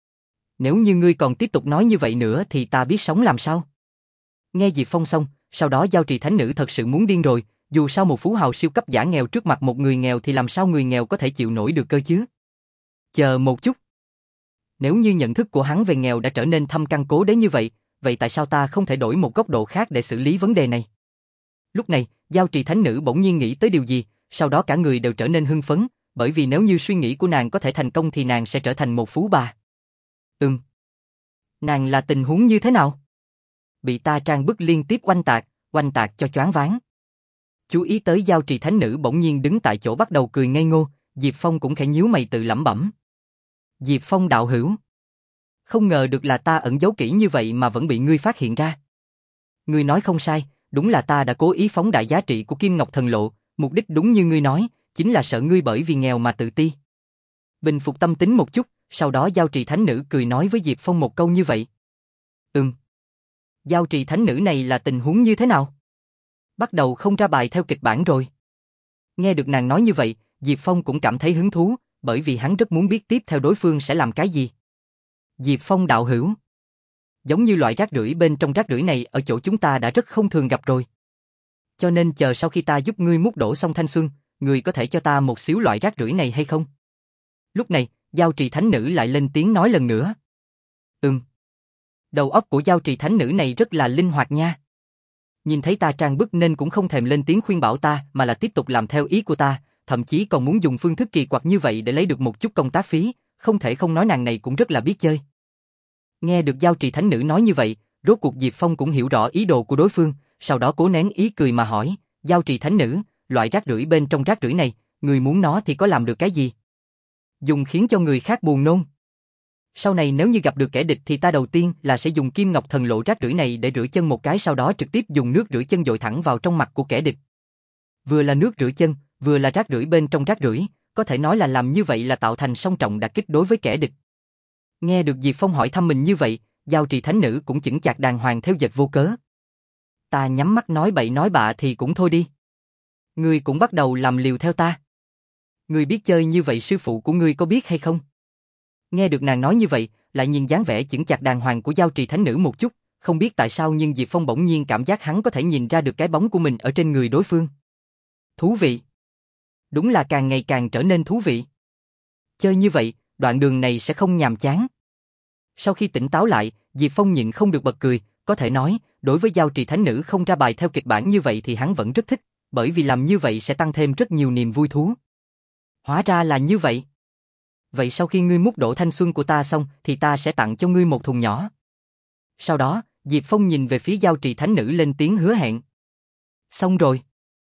Nếu như ngươi còn tiếp tục nói như vậy nữa thì ta biết sống làm sao? Nghe Diệp Phong xong, sau đó Giao Trì Thánh Nữ thật sự muốn điên rồi, dù sao một phú hào siêu cấp giả nghèo trước mặt một người nghèo thì làm sao người nghèo có thể chịu nổi được cơ chứ? Chờ một chút. Nếu như nhận thức của hắn về nghèo đã trở nên thâm căn cố đế như vậy, vậy tại sao ta không thể đổi một góc độ khác để xử lý vấn đề này? Lúc này, Giao Trì Thánh Nữ bỗng nhiên nghĩ tới điều gì, sau đó cả người đều trở nên hưng phấn, bởi vì nếu như suy nghĩ của nàng có thể thành công thì nàng sẽ trở thành một phú bà. Ừm. Nàng là tình huống như thế nào? Bị ta trang bức liên tiếp oanh tạc, oanh tạc cho choáng váng. Chú ý tới Giao Trì Thánh Nữ bỗng nhiên đứng tại chỗ bắt đầu cười ngây ngô, Diệp Phong cũng khẽ nhíu mày tự lẩm bẩm. Diệp Phong đạo hữu. Không ngờ được là ta ẩn giấu kỹ như vậy mà vẫn bị ngươi phát hiện ra. Ngươi nói không sai, đúng là ta đã cố ý phóng đại giá trị của Kim Ngọc Thần Lộ, mục đích đúng như ngươi nói, chính là sợ ngươi bởi vì nghèo mà tự ti. Bình phục tâm tính một chút, sau đó Giao Trì Thánh Nữ cười nói với Diệp Phong một câu như vậy. Ừm. Giao Trì Thánh Nữ này là tình huống như thế nào? Bắt đầu không ra bài theo kịch bản rồi. Nghe được nàng nói như vậy, Diệp Phong cũng cảm thấy hứng thú, bởi vì hắn rất muốn biết tiếp theo đối phương sẽ làm cái gì. Diệp Phong đạo hữu. Giống như loại rác rưởi bên trong rác rưởi này ở chỗ chúng ta đã rất không thường gặp rồi. Cho nên chờ sau khi ta giúp ngươi múc đổ xong thanh xuân, ngươi có thể cho ta một xíu loại rác rưởi này hay không? Lúc này, Giao Trì Thánh Nữ lại lên tiếng nói lần nữa. Ừm. Đầu óc của Giao Trì Thánh Nữ này rất là linh hoạt nha. Nhìn thấy ta trang bức nên cũng không thèm lên tiếng khuyên bảo ta mà là tiếp tục làm theo ý của ta, thậm chí còn muốn dùng phương thức kỳ quặc như vậy để lấy được một chút công tác phí, không thể không nói nàng này cũng rất là biết chơi. Nghe được Giao Trì Thánh Nữ nói như vậy, rốt cuộc Diệp Phong cũng hiểu rõ ý đồ của đối phương, sau đó cố nén ý cười mà hỏi, Giao Trì Thánh Nữ, loại rác rưởi bên trong rác rưởi này, người muốn nó thì có làm được cái gì? Dùng khiến cho người khác buồn nôn. Sau này nếu như gặp được kẻ địch thì ta đầu tiên là sẽ dùng Kim Ngọc Thần Lộ rác rưởi này để rửa chân một cái, sau đó trực tiếp dùng nước rửa chân dội thẳng vào trong mặt của kẻ địch. Vừa là nước rửa chân, vừa là rác rưởi bên trong rác rưởi, có thể nói là làm như vậy là tạo thành song trọng đả kích đối với kẻ địch. Nghe được Diệp Phong hỏi thăm mình như vậy, Giao Trì Thánh Nữ cũng chững chạc đàng hoàng theo dệt vô cớ. Ta nhắm mắt nói bậy nói bạ thì cũng thôi đi. Ngươi cũng bắt đầu làm liều theo ta. Ngươi biết chơi như vậy sư phụ của ngươi có biết hay không? Nghe được nàng nói như vậy, lại nhìn dáng vẻ chững chạc đàng hoàng của Giao Trì Thánh Nữ một chút, không biết tại sao nhưng Diệp Phong bỗng nhiên cảm giác hắn có thể nhìn ra được cái bóng của mình ở trên người đối phương. Thú vị. Đúng là càng ngày càng trở nên thú vị. Chơi như vậy, đoạn đường này sẽ không nhàm chán. Sau khi tỉnh táo lại, Diệp Phong nhịn không được bật cười, có thể nói, đối với Giao Trì Thánh Nữ không ra bài theo kịch bản như vậy thì hắn vẫn rất thích, bởi vì làm như vậy sẽ tăng thêm rất nhiều niềm vui thú. Hóa ra là như vậy. Vậy sau khi ngươi múc đổ thanh xuân của ta xong thì ta sẽ tặng cho ngươi một thùng nhỏ. Sau đó, Diệp Phong nhìn về phía Giao Trì Thánh Nữ lên tiếng hứa hẹn. Xong rồi.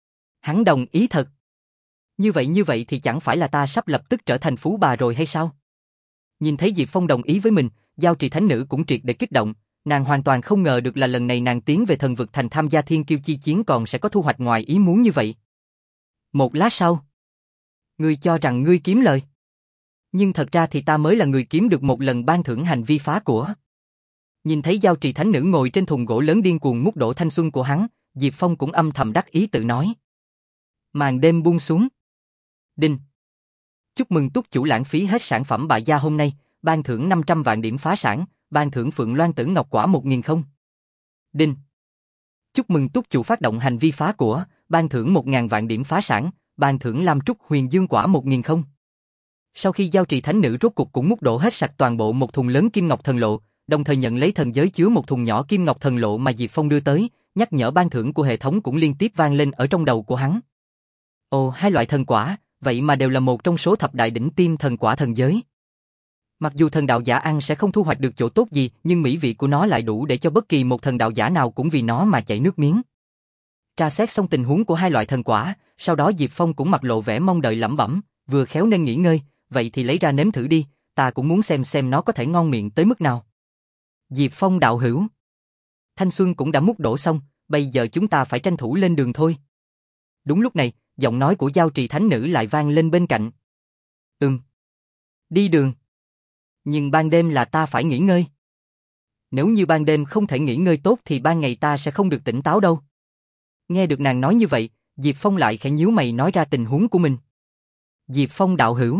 Hắn đồng ý thật. Như vậy như vậy thì chẳng phải là ta sắp lập tức trở thành phú bà rồi hay sao? Nhìn thấy Diệp Phong đồng ý với mình, Giao Trì Thánh Nữ cũng triệt để kích động, nàng hoàn toàn không ngờ được là lần này nàng tiến về thần vực thành tham gia thiên kiêu chi chiến còn sẽ có thu hoạch ngoài ý muốn như vậy. Một lát sau, ngươi cho rằng ngươi kiếm lời. Nhưng thật ra thì ta mới là người kiếm được một lần ban thưởng hành vi phá của. Nhìn thấy giao trì thánh nữ ngồi trên thùng gỗ lớn điên cuồng mút đổ thanh xuân của hắn, Diệp Phong cũng âm thầm đắc ý tự nói. Màn đêm buông xuống. Đinh. Chúc mừng túc chủ lãng phí hết sản phẩm bại gia hôm nay, ban thưởng năm trăm vạn điểm phá sản, ban thưởng Phượng Loan Tử Ngọc Quả một nghìn không. Đinh. Chúc mừng túc chủ phát động hành vi phá của, ban thưởng một nghìn vạn điểm phá sản, ban thưởng Lam Trúc Huyền Dương Quả một nghìn không. Sau khi giao trì thánh nữ rốt cục cũng mút đổ hết sạch toàn bộ một thùng lớn kim ngọc thần lộ, đồng thời nhận lấy thần giới chứa một thùng nhỏ kim ngọc thần lộ mà Diệp Phong đưa tới, nhắc nhở ban thưởng của hệ thống cũng liên tiếp vang lên ở trong đầu của hắn. Ồ, hai loại thần quả, vậy mà đều là một trong số thập đại đỉnh tiêm thần quả thần giới. Mặc dù thần đạo giả ăn sẽ không thu hoạch được chỗ tốt gì, nhưng mỹ vị của nó lại đủ để cho bất kỳ một thần đạo giả nào cũng vì nó mà chảy nước miếng. Tra xét xong tình huống của hai loại thần quả, sau đó Diệp Phong cũng mặt lộ vẻ mong đợi lẩm bẩm, vừa khéo nên nghỉ ngơi, vậy thì lấy ra nếm thử đi, ta cũng muốn xem xem nó có thể ngon miệng tới mức nào. Diệp Phong đạo hữu. Thanh xuân cũng đã mút đổ xong, bây giờ chúng ta phải tranh thủ lên đường thôi. Đúng lúc này, giọng nói của giao trì thánh nữ lại vang lên bên cạnh. Ừm. Đi đường. Nhưng ban đêm là ta phải nghỉ ngơi. Nếu như ban đêm không thể nghỉ ngơi tốt thì ban ngày ta sẽ không được tỉnh táo đâu. Nghe được nàng nói như vậy, Diệp Phong lại khẽ nhíu mày nói ra tình huống của mình. Diệp Phong đạo hữu.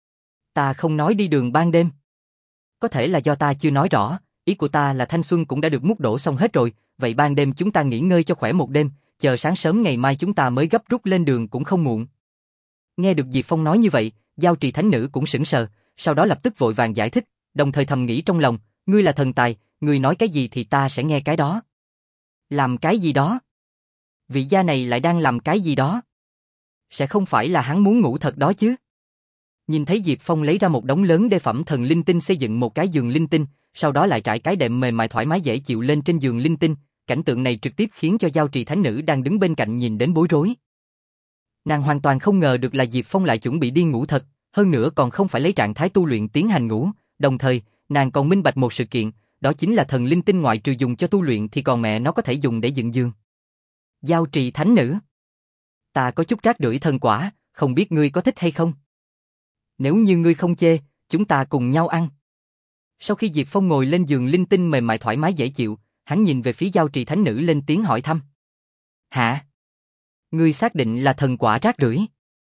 Ta không nói đi đường ban đêm. Có thể là do ta chưa nói rõ, ý của ta là thanh xuân cũng đã được mút đổ xong hết rồi, vậy ban đêm chúng ta nghỉ ngơi cho khỏe một đêm, chờ sáng sớm ngày mai chúng ta mới gấp rút lên đường cũng không muộn. Nghe được Diệp Phong nói như vậy, giao trì thánh nữ cũng sững sờ, sau đó lập tức vội vàng giải thích, đồng thời thầm nghĩ trong lòng, ngươi là thần tài, ngươi nói cái gì thì ta sẽ nghe cái đó. Làm cái gì đó? Vị gia này lại đang làm cái gì đó? Sẽ không phải là hắn muốn ngủ thật đó chứ? Nhìn thấy Diệp Phong lấy ra một đống lớn đê phẩm thần linh tinh xây dựng một cái giường linh tinh, sau đó lại trải cái đệm mềm mại thoải mái dễ chịu lên trên giường linh tinh, cảnh tượng này trực tiếp khiến cho giao trì thánh nữ đang đứng bên cạnh nhìn đến bối rối. Nàng hoàn toàn không ngờ được là Diệp Phong lại chuẩn bị đi ngủ thật, hơn nữa còn không phải lấy trạng thái tu luyện tiến hành ngủ, đồng thời, nàng còn minh bạch một sự kiện, đó chính là thần linh tinh ngoại trừ dùng cho tu luyện thì còn mẹ nó có thể dùng để dựng giường. Giao trì thánh nữ. Ta có chút rác rưởi thần quả, không biết ngươi có thích hay không? Nếu như ngươi không chê, chúng ta cùng nhau ăn. Sau khi Diệp Phong ngồi lên giường linh tinh mềm mại thoải mái dễ chịu, hắn nhìn về phía giao trì thánh nữ lên tiếng hỏi thăm. Hả? Ngươi xác định là thần quả rác rưởi,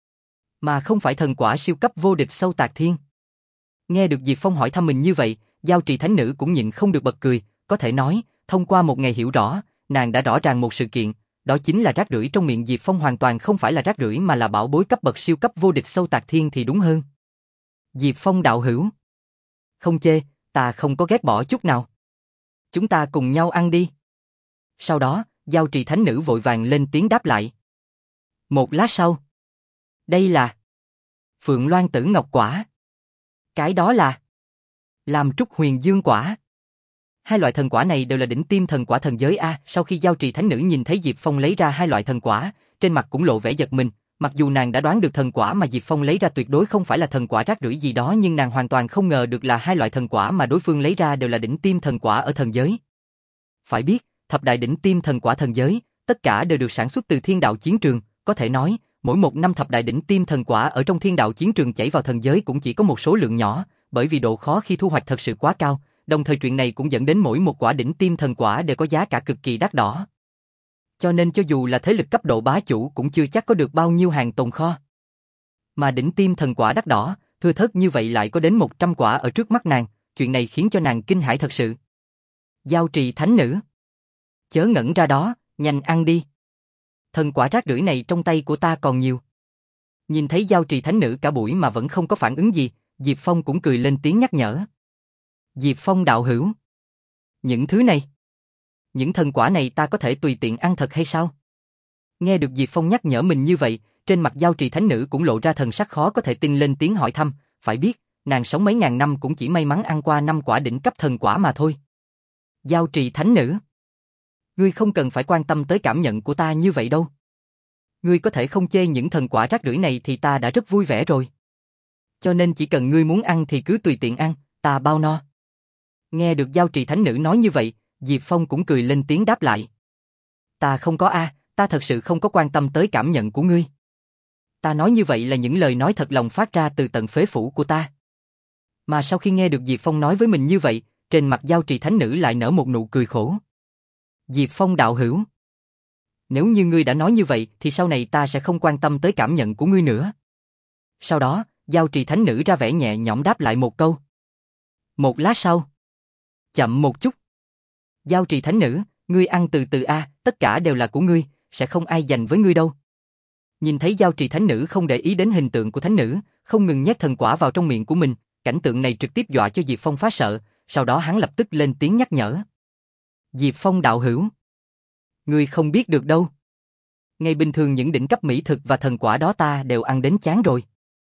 mà không phải thần quả siêu cấp vô địch sâu tạc thiên? Nghe được Diệp Phong hỏi thăm mình như vậy, giao trì thánh nữ cũng nhịn không được bật cười, có thể nói, thông qua một ngày hiểu rõ, nàng đã rõ ràng một sự kiện, đó chính là rác rưởi trong miệng Diệp Phong hoàn toàn không phải là rác rưởi mà là bảo bối cấp bậc siêu cấp vô địch sâu tạc thiên thì đúng hơn. Diệp Phong đạo hữu. Không chê, ta không có ghét bỏ chút nào. Chúng ta cùng nhau ăn đi. Sau đó, giao trì thánh nữ vội vàng lên tiếng đáp lại. Một lát sau. Đây là Phượng Loan Tử Ngọc Quả. Cái đó là Lam Trúc Huyền Dương Quả. Hai loại thần quả này đều là đỉnh tiêm thần quả thần giới A. Sau khi giao trì thánh nữ nhìn thấy Diệp Phong lấy ra hai loại thần quả, trên mặt cũng lộ vẻ giật mình. Mặc dù nàng đã đoán được thần quả mà Diệp Phong lấy ra tuyệt đối không phải là thần quả rác rưởi gì đó, nhưng nàng hoàn toàn không ngờ được là hai loại thần quả mà đối phương lấy ra đều là đỉnh tiêm thần quả ở thần giới. Phải biết, thập đại đỉnh tiêm thần quả thần giới, tất cả đều được sản xuất từ thiên đạo chiến trường, có thể nói, mỗi một năm thập đại đỉnh tiêm thần quả ở trong thiên đạo chiến trường chảy vào thần giới cũng chỉ có một số lượng nhỏ, bởi vì độ khó khi thu hoạch thật sự quá cao, đồng thời chuyện này cũng dẫn đến mỗi một quả đỉnh tiêm thần quả đều có giá cả cực kỳ đắt đỏ. Cho nên cho dù là thế lực cấp độ bá chủ cũng chưa chắc có được bao nhiêu hàng tồn kho. Mà đỉnh tiêm thần quả đắt đỏ, thưa thớt như vậy lại có đến một trăm quả ở trước mắt nàng, chuyện này khiến cho nàng kinh hãi thật sự. Giao trì thánh nữ. Chớ ngẩn ra đó, nhanh ăn đi. Thần quả rác rưởi này trong tay của ta còn nhiều. Nhìn thấy giao trì thánh nữ cả buổi mà vẫn không có phản ứng gì, Diệp Phong cũng cười lên tiếng nhắc nhở. Diệp Phong đạo hữu. Những thứ này. Những thần quả này ta có thể tùy tiện ăn thật hay sao? Nghe được Diệp Phong nhắc nhở mình như vậy, trên mặt giao trì thánh nữ cũng lộ ra thần sắc khó có thể tin lên tiếng hỏi thăm, phải biết, nàng sống mấy ngàn năm cũng chỉ may mắn ăn qua năm quả đỉnh cấp thần quả mà thôi. Giao trì thánh nữ. Ngươi không cần phải quan tâm tới cảm nhận của ta như vậy đâu. Ngươi có thể không chê những thần quả rác rưởi này thì ta đã rất vui vẻ rồi. Cho nên chỉ cần ngươi muốn ăn thì cứ tùy tiện ăn, ta bao no. Nghe được giao trì thánh nữ nói như vậy, Diệp Phong cũng cười lên tiếng đáp lại. Ta không có a, ta thật sự không có quan tâm tới cảm nhận của ngươi. Ta nói như vậy là những lời nói thật lòng phát ra từ tận phế phủ của ta. Mà sau khi nghe được Diệp Phong nói với mình như vậy, trên mặt Giao Trì Thánh Nữ lại nở một nụ cười khổ. Diệp Phong đạo hữu, nếu như ngươi đã nói như vậy thì sau này ta sẽ không quan tâm tới cảm nhận của ngươi nữa. Sau đó, Giao Trì Thánh Nữ ra vẻ nhẹ nhõm đáp lại một câu. Một lát sau, chậm một chút. Giao Trì Thánh Nữ, ngươi ăn từ từ a, tất cả đều là của ngươi, sẽ không ai giành với ngươi đâu. Nhìn thấy Giao Trì Thánh Nữ không để ý đến hình tượng của Thánh Nữ, không ngừng nhét thần quả vào trong miệng của mình, cảnh tượng này trực tiếp dọa cho Diệp Phong phát sợ, sau đó hắn lập tức lên tiếng nhắc nhở. Diệp Phong đạo hữu, ngươi không biết được đâu. Ngày bình thường những đỉnh cấp mỹ thực và thần quả đó ta đều ăn đến chán rồi.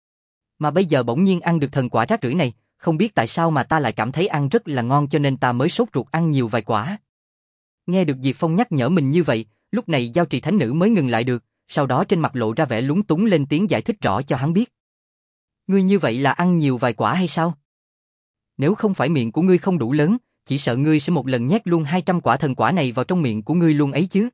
Mà bây giờ bỗng nhiên ăn được thần quả rác rưởi này, không biết tại sao mà ta lại cảm thấy ăn rất là ngon cho nên ta mới sốt ruột ăn nhiều vài quả. Nghe được Diệp Phong nhắc nhở mình như vậy, lúc này Giao Trì Thánh Nữ mới ngừng lại được, sau đó trên mặt lộ ra vẻ lúng túng lên tiếng giải thích rõ cho hắn biết. Ngươi như vậy là ăn nhiều vài quả hay sao? Nếu không phải miệng của ngươi không đủ lớn, chỉ sợ ngươi sẽ một lần nhét luôn hai trăm quả thần quả này vào trong miệng của ngươi luôn ấy chứ.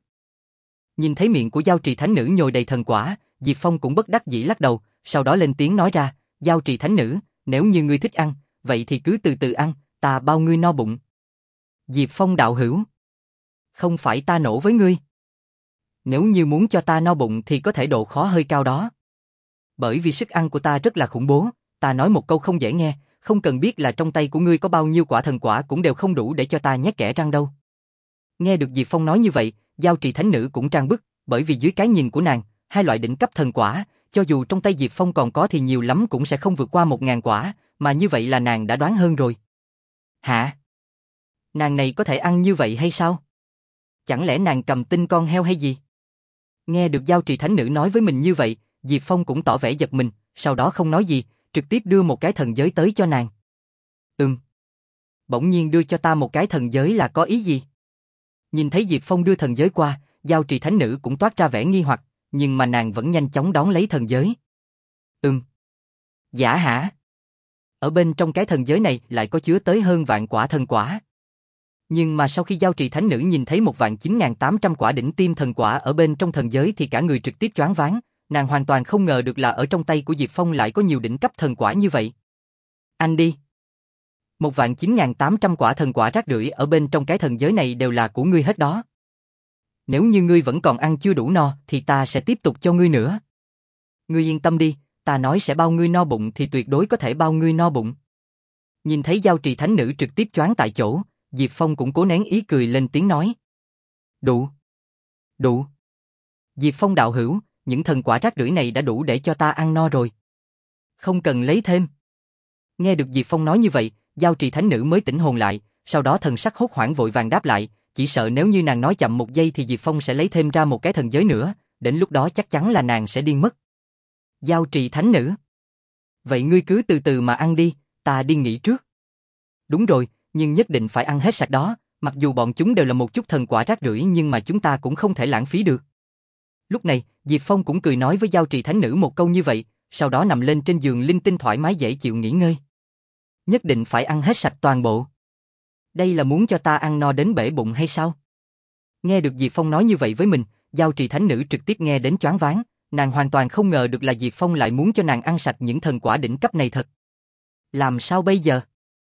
Nhìn thấy miệng của Giao Trì Thánh Nữ nhồi đầy thần quả, Diệp Phong cũng bất đắc dĩ lắc đầu, sau đó lên tiếng nói ra, Giao Trì Thánh Nữ, nếu như ngươi thích ăn, vậy thì cứ từ từ ăn, ta bao ngươi no bụng. Diệp Phong đạo hữu, không phải ta nổ với ngươi. Nếu như muốn cho ta no bụng thì có thể độ khó hơi cao đó. Bởi vì sức ăn của ta rất là khủng bố, ta nói một câu không dễ nghe, không cần biết là trong tay của ngươi có bao nhiêu quả thần quả cũng đều không đủ để cho ta nhét kẽ răng đâu. Nghe được Diệp Phong nói như vậy, Giao Trì Thánh Nữ cũng trang bức, bởi vì dưới cái nhìn của nàng, hai loại đỉnh cấp thần quả, cho dù trong tay Diệp Phong còn có thì nhiều lắm cũng sẽ không vượt qua một ngàn quả, mà như vậy là nàng đã đoán hơn rồi. Hả? Nàng này có thể ăn như vậy hay sao? Chẳng lẽ nàng cầm tinh con heo hay gì? Nghe được Giao Trì Thánh Nữ nói với mình như vậy, Diệp Phong cũng tỏ vẻ giật mình, sau đó không nói gì, trực tiếp đưa một cái thần giới tới cho nàng. Ừm. Bỗng nhiên đưa cho ta một cái thần giới là có ý gì? Nhìn thấy Diệp Phong đưa thần giới qua, Giao Trì Thánh Nữ cũng toát ra vẻ nghi hoặc, nhưng mà nàng vẫn nhanh chóng đón lấy thần giới. Ừm. Giả hả? Ở bên trong cái thần giới này lại có chứa tới hơn vạn quả thần quả. Nhưng mà sau khi Giao Trì Thánh Nữ nhìn thấy một vạn chín ngàn tám trăm quả đỉnh tiêm thần quả ở bên trong thần giới thì cả người trực tiếp choáng váng, nàng hoàn toàn không ngờ được là ở trong tay của Diệp Phong lại có nhiều đỉnh cấp thần quả như vậy. Anh đi. Một vạn chín ngàn tám trăm quả thần quả rác rưởi ở bên trong cái thần giới này đều là của ngươi hết đó. Nếu như ngươi vẫn còn ăn chưa đủ no thì ta sẽ tiếp tục cho ngươi nữa. Ngươi yên tâm đi, ta nói sẽ bao ngươi no bụng thì tuyệt đối có thể bao ngươi no bụng. Nhìn thấy Giao Trì Thánh Nữ trực tiếp choáng tại chỗ, Diệp Phong cũng cố nén ý cười lên tiếng nói. Đủ. Đủ. Diệp Phong đạo hữu, những thần quả rác rưởi này đã đủ để cho ta ăn no rồi. Không cần lấy thêm. Nghe được Diệp Phong nói như vậy, Giao Trì Thánh Nữ mới tỉnh hồn lại, sau đó thần sắc hốt hoảng vội vàng đáp lại, chỉ sợ nếu như nàng nói chậm một giây thì Diệp Phong sẽ lấy thêm ra một cái thần giới nữa, đến lúc đó chắc chắn là nàng sẽ điên mất. Giao Trì Thánh Nữ. Vậy ngươi cứ từ từ mà ăn đi, ta đi nghỉ trước. Đúng rồi, nhưng nhất định phải ăn hết sạch đó, mặc dù bọn chúng đều là một chút thần quả rác rưởi nhưng mà chúng ta cũng không thể lãng phí được. Lúc này, Diệp Phong cũng cười nói với Giao Trì Thánh Nữ một câu như vậy, sau đó nằm lên trên giường linh tinh thoải mái dễ chịu nghỉ ngơi. Nhất định phải ăn hết sạch toàn bộ. Đây là muốn cho ta ăn no đến bể bụng hay sao? Nghe được Diệp Phong nói như vậy với mình, Giao Trì Thánh Nữ trực tiếp nghe đến choáng váng, nàng hoàn toàn không ngờ được là Diệp Phong lại muốn cho nàng ăn sạch những thần quả đỉnh cấp này thật. Làm sao bây giờ?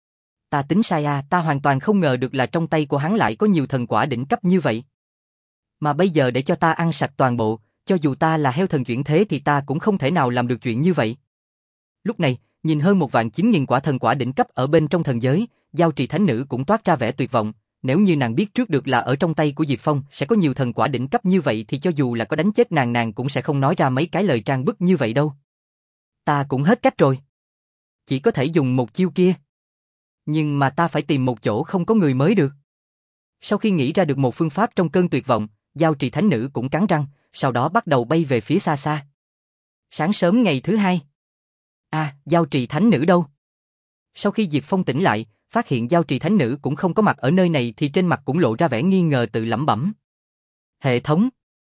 Ta tính sai à, ta hoàn toàn không ngờ được là trong tay của hắn lại có nhiều thần quả đỉnh cấp như vậy. Mà bây giờ để cho ta ăn sạch toàn bộ, cho dù ta là heo thần chuyển thế thì ta cũng không thể nào làm được chuyện như vậy. Lúc này, nhìn hơn một vạn chín nghìn quả thần quả đỉnh cấp ở bên trong thần giới, Giao Trì Thánh Nữ cũng toát ra vẻ tuyệt vọng, nếu như nàng biết trước được là ở trong tay của Diệp Phong sẽ có nhiều thần quả đỉnh cấp như vậy thì cho dù là có đánh chết nàng nàng cũng sẽ không nói ra mấy cái lời trang bức như vậy đâu. Ta cũng hết cách rồi. Chỉ có thể dùng một chiêu kia. Nhưng mà ta phải tìm một chỗ không có người mới được. Sau khi nghĩ ra được một phương pháp trong cơn tuyệt vọng, Giao Trì Thánh Nữ cũng cắn răng, sau đó bắt đầu bay về phía xa xa. Sáng sớm ngày thứ hai. À, Giao Trì Thánh Nữ đâu? Sau khi Diệp Phong tỉnh lại, phát hiện Giao Trì Thánh Nữ cũng không có mặt ở nơi này thì trên mặt cũng lộ ra vẻ nghi ngờ tự lẩm bẩm. Hệ thống.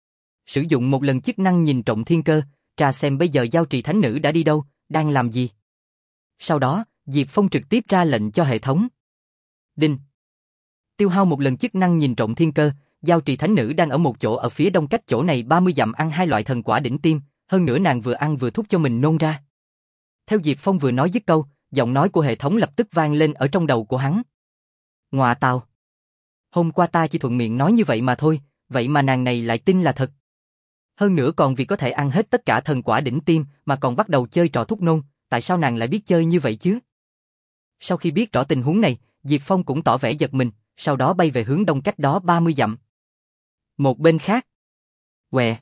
Sử dụng một lần chức năng nhìn trộm thiên cơ, tra xem bây giờ Giao Trì Thánh Nữ đã đi đâu, đang làm gì. Sau đó, Diệp Phong trực tiếp ra lệnh cho hệ thống. Đinh. Tiêu hao một lần chức năng nhìn trộm thiên cơ, Giao Trì Thánh Nữ đang ở một chỗ ở phía đông cách chỗ này ba mươi dặm ăn hai loại thần quả đỉnh tiêm, hơn nữa nàng vừa ăn vừa thúc cho mình nôn ra. Theo Diệp Phong vừa nói dứt câu, giọng nói của hệ thống lập tức vang lên ở trong đầu của hắn. Ngọa tào. Hôm qua ta chỉ thuận miệng nói như vậy mà thôi, vậy mà nàng này lại tin là thật. Hơn nữa còn vì có thể ăn hết tất cả thần quả đỉnh tiêm mà còn bắt đầu chơi trò thúc nôn, tại sao nàng lại biết chơi như vậy chứ? Sau khi biết rõ tình huống này, Diệp Phong cũng tỏ vẻ giật mình, sau đó bay về hướng đông cách đó ba mươi dặm. Một bên khác. Quẹ.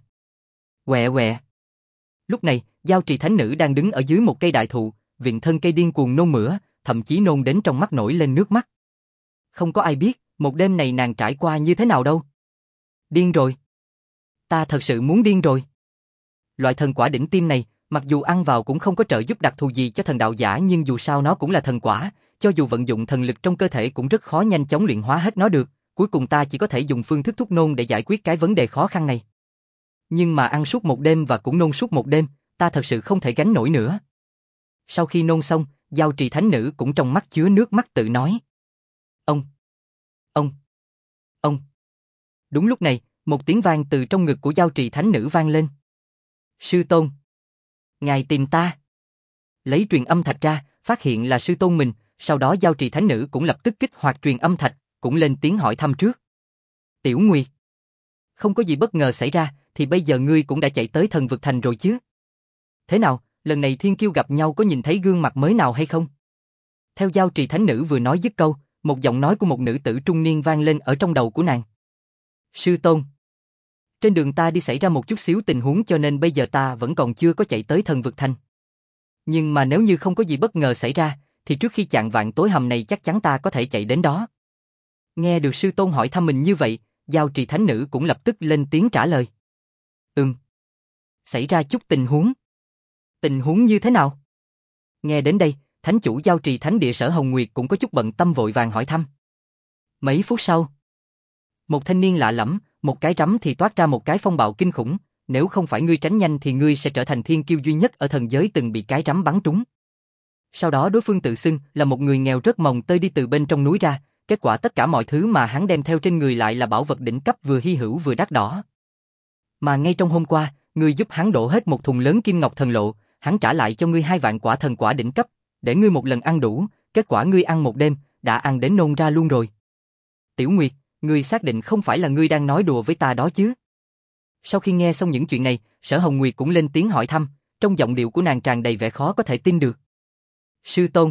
Quẹ quẹ. Lúc này, Giao Trì Thánh Nữ đang đứng ở dưới một cây đại thụ, viện thân cây điên cuồng nôn mửa, thậm chí nôn đến trong mắt nổi lên nước mắt. Không có ai biết, một đêm này nàng trải qua như thế nào đâu. Điên rồi. Ta thật sự muốn điên rồi. Loại thần quả đỉnh tiêm này, mặc dù ăn vào cũng không có trợ giúp đặc thù gì cho thần đạo giả nhưng dù sao nó cũng là thần quả, cho dù vận dụng thần lực trong cơ thể cũng rất khó nhanh chóng luyện hóa hết nó được, cuối cùng ta chỉ có thể dùng phương thức thúc nôn để giải quyết cái vấn đề khó khăn này. Nhưng mà ăn suốt một đêm và cũng nôn suốt một đêm, ta thật sự không thể gánh nổi nữa. Sau khi nôn xong, Giao Trì Thánh Nữ cũng trong mắt chứa nước mắt tự nói. Ông! Ông! Ông! Đúng lúc này, một tiếng vang từ trong ngực của Giao Trì Thánh Nữ vang lên. Sư Tôn! Ngài tìm ta! Lấy truyền âm thạch ra, phát hiện là sư tôn mình, sau đó Giao Trì Thánh Nữ cũng lập tức kích hoạt truyền âm thạch, cũng lên tiếng hỏi thăm trước. Tiểu Nguyệt! Không có gì bất ngờ xảy ra, thì bây giờ ngươi cũng đã chạy tới thần vực thành rồi chứ? Thế nào, lần này thiên kiêu gặp nhau có nhìn thấy gương mặt mới nào hay không? Theo Giao Trì Thánh Nữ vừa nói dứt câu, một giọng nói của một nữ tử trung niên vang lên ở trong đầu của nàng. Sư Tôn! Trên đường ta đi xảy ra một chút xíu tình huống cho nên bây giờ ta vẫn còn chưa có chạy tới thần vực thành. Nhưng mà nếu như không có gì bất ngờ xảy ra, thì trước khi chạng vạng tối hầm này chắc chắn ta có thể chạy đến đó. Nghe được sư tôn hỏi thăm mình như vậy, Giao Trì Thánh Nữ cũng lập tức lên tiếng trả lời. Ừm. Xảy ra chút tình huống. Tình huống như thế nào? Nghe đến đây, Thánh chủ Giao Trì Thánh Địa Sở Hồng Nguyệt cũng có chút bận tâm vội vàng hỏi thăm. Mấy phút sau, một thanh niên lạ lẫm, một cái rắm thì toát ra một cái phong bạo kinh khủng, nếu không phải ngươi tránh nhanh thì ngươi sẽ trở thành thiên kiêu duy nhất ở thần giới từng bị cái rắm bắn trúng. Sau đó đối phương tự xưng là một người nghèo rất mồng tơi đi từ bên trong núi ra, kết quả tất cả mọi thứ mà hắn đem theo trên người lại là bảo vật đỉnh cấp vừa hy hữu vừa đắt đỏ. Mà ngay trong hôm qua, ngươi giúp hắn đổ hết một thùng lớn kim ngọc thần lộ, hắn trả lại cho ngươi hai vạn quả thần quả đỉnh cấp, để ngươi một lần ăn đủ, kết quả ngươi ăn một đêm, đã ăn đến nôn ra luôn rồi. Tiểu Nguyệt, ngươi xác định không phải là ngươi đang nói đùa với ta đó chứ? Sau khi nghe xong những chuyện này, Sở Hồng Nguyệt cũng lên tiếng hỏi thăm, trong giọng điệu của nàng tràn đầy vẻ khó có thể tin được. Sư Tôn,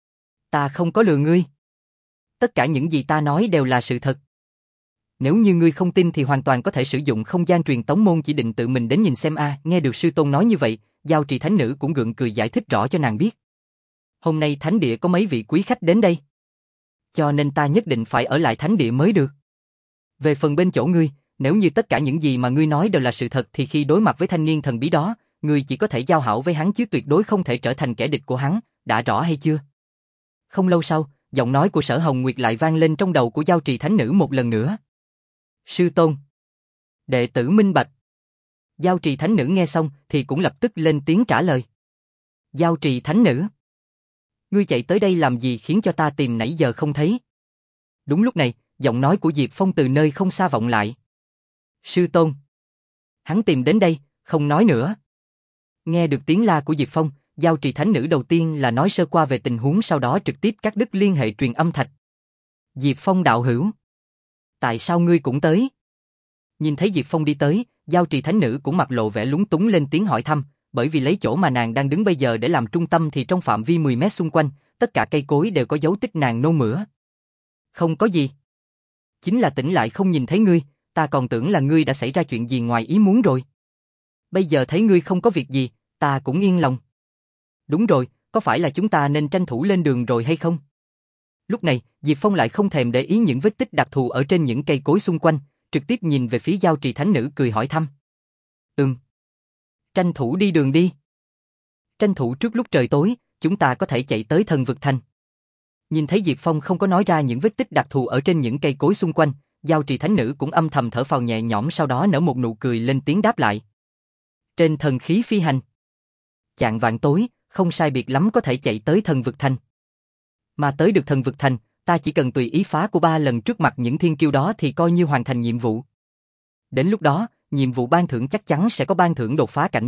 ta không có lừa ngươi. Tất cả những gì ta nói đều là sự thật. Nếu như ngươi không tin thì hoàn toàn có thể sử dụng không gian truyền tống môn chỉ định tự mình đến nhìn xem a. À. Nghe được sư tôn nói như vậy, Giao Trì Thánh Nữ cũng gượng cười giải thích rõ cho nàng biết. Hôm nay Thánh Địa có mấy vị quý khách đến đây, cho nên ta nhất định phải ở lại Thánh Địa mới được. Về phần bên chỗ ngươi, nếu như tất cả những gì mà ngươi nói đều là sự thật thì khi đối mặt với thanh niên thần bí đó, ngươi chỉ có thể giao hảo với hắn chứ tuyệt đối không thể trở thành kẻ địch của hắn, đã rõ hay chưa? Không lâu sau, giọng nói của Sở Hồng Nguyệt lại vang lên trong đầu của Giao Trì Thánh Nữ một lần nữa. Sư Tôn, đệ tử minh bạch. Giao Trì Thánh Nữ nghe xong thì cũng lập tức lên tiếng trả lời. Giao Trì Thánh Nữ, ngươi chạy tới đây làm gì khiến cho ta tìm nãy giờ không thấy? Đúng lúc này, giọng nói của Diệp Phong từ nơi không xa vọng lại. Sư Tôn, hắn tìm đến đây, không nói nữa. Nghe được tiếng la của Diệp Phong, Giao Trì Thánh Nữ đầu tiên là nói sơ qua về tình huống, sau đó trực tiếp cắt đứt liên hệ truyền âm thạch. Diệp Phong đạo hữu, tại sao ngươi cũng tới? Nhìn thấy Diệp Phong đi tới, Giao Trì Thánh Nữ cũng mặt lộ vẻ lúng túng lên tiếng hỏi thăm, bởi vì lấy chỗ mà nàng đang đứng bây giờ để làm trung tâm thì trong phạm vi mười mét xung quanh, tất cả cây cối đều có dấu tích nàng nôn mửa. Không có gì. Chính là tỉnh lại không nhìn thấy ngươi, ta còn tưởng là ngươi đã xảy ra chuyện gì ngoài ý muốn rồi. Bây giờ thấy ngươi không có việc gì, ta cũng yên lòng. Đúng rồi, có phải là chúng ta nên tranh thủ lên đường rồi hay không? Lúc này, Diệp Phong lại không thèm để ý những vết tích đặc thù ở trên những cây cối xung quanh, trực tiếp nhìn về phía Giao Trì Thánh Nữ cười hỏi thăm. Ừm. Tranh thủ đi đường đi. Tranh thủ trước lúc trời tối, chúng ta có thể chạy tới thần vực thành. Nhìn thấy Diệp Phong không có nói ra những vết tích đặc thù ở trên những cây cối xung quanh, Giao Trì Thánh Nữ cũng âm thầm thở phào nhẹ nhõm, sau đó nở một nụ cười lên tiếng đáp lại. Trên thần khí phi hành. Chạng vạng tối, không sai biệt lắm có thể chạy tới thần vực thành. Mà tới được thần vực thành, ta chỉ cần tùy ý phá của ba lần trước mặt những thiên kiêu đó thì coi như hoàn thành nhiệm vụ. Đến lúc đó, nhiệm vụ ban thưởng chắc chắn sẽ có ban thưởng đột phá cảnh giới,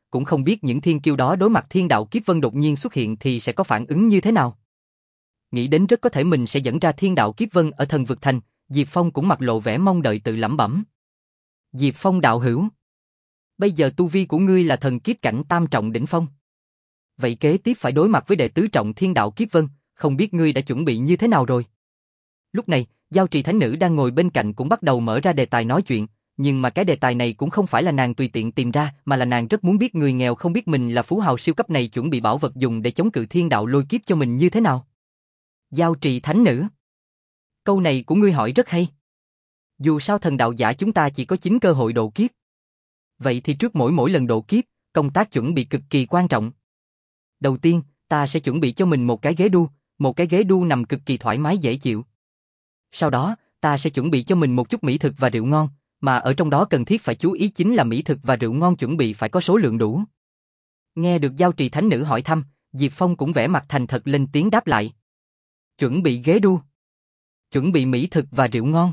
cũng không biết những thiên kiêu đó đối mặt thiên đạo kiếp vân đột nhiên xuất hiện thì sẽ có phản ứng như thế nào. Nghĩ đến rất có thể mình sẽ dẫn ra thiên đạo kiếp vân ở thần vực thành, Diệp Phong cũng mặt lộ vẻ mong đợi tự lẩm bẩm. Diệp Phong đạo hữu, bây giờ tu vi của ngươi là thần kiếp cảnh tam trọng đỉnh phong. Vậy kế tiếp phải đối mặt với đệ tứ trọng thiên đạo kiếp vân, không biết ngươi đã chuẩn bị như thế nào rồi? Lúc này, Giao Trì Thánh Nữ đang ngồi bên cạnh cũng bắt đầu mở ra đề tài nói chuyện, nhưng mà cái đề tài này cũng không phải là nàng tùy tiện tìm ra, mà là nàng rất muốn biết người nghèo không biết mình là phú hào siêu cấp này chuẩn bị bảo vật dùng để chống cự thiên đạo lôi kiếp cho mình như thế nào. Giao Trì Thánh Nữ, câu này của ngươi hỏi rất hay. Dù sao thần đạo giả chúng ta chỉ có chín cơ hội độ kiếp. Vậy thì trước mỗi mỗi lần độ kiếp, công tác chuẩn bị cực kỳ quan trọng. Đầu tiên, ta sẽ chuẩn bị cho mình một cái ghế đu, một cái ghế đu nằm cực kỳ thoải mái dễ chịu. Sau đó, ta sẽ chuẩn bị cho mình một chút mỹ thực và rượu ngon, mà ở trong đó cần thiết phải chú ý chính là mỹ thực và rượu ngon chuẩn bị phải có số lượng đủ. Nghe được Giao Trì Thánh Nữ hỏi thăm, Diệp Phong cũng vẻ mặt thành thật lên tiếng đáp lại. Chuẩn bị ghế đu, chuẩn bị mỹ thực và rượu ngon.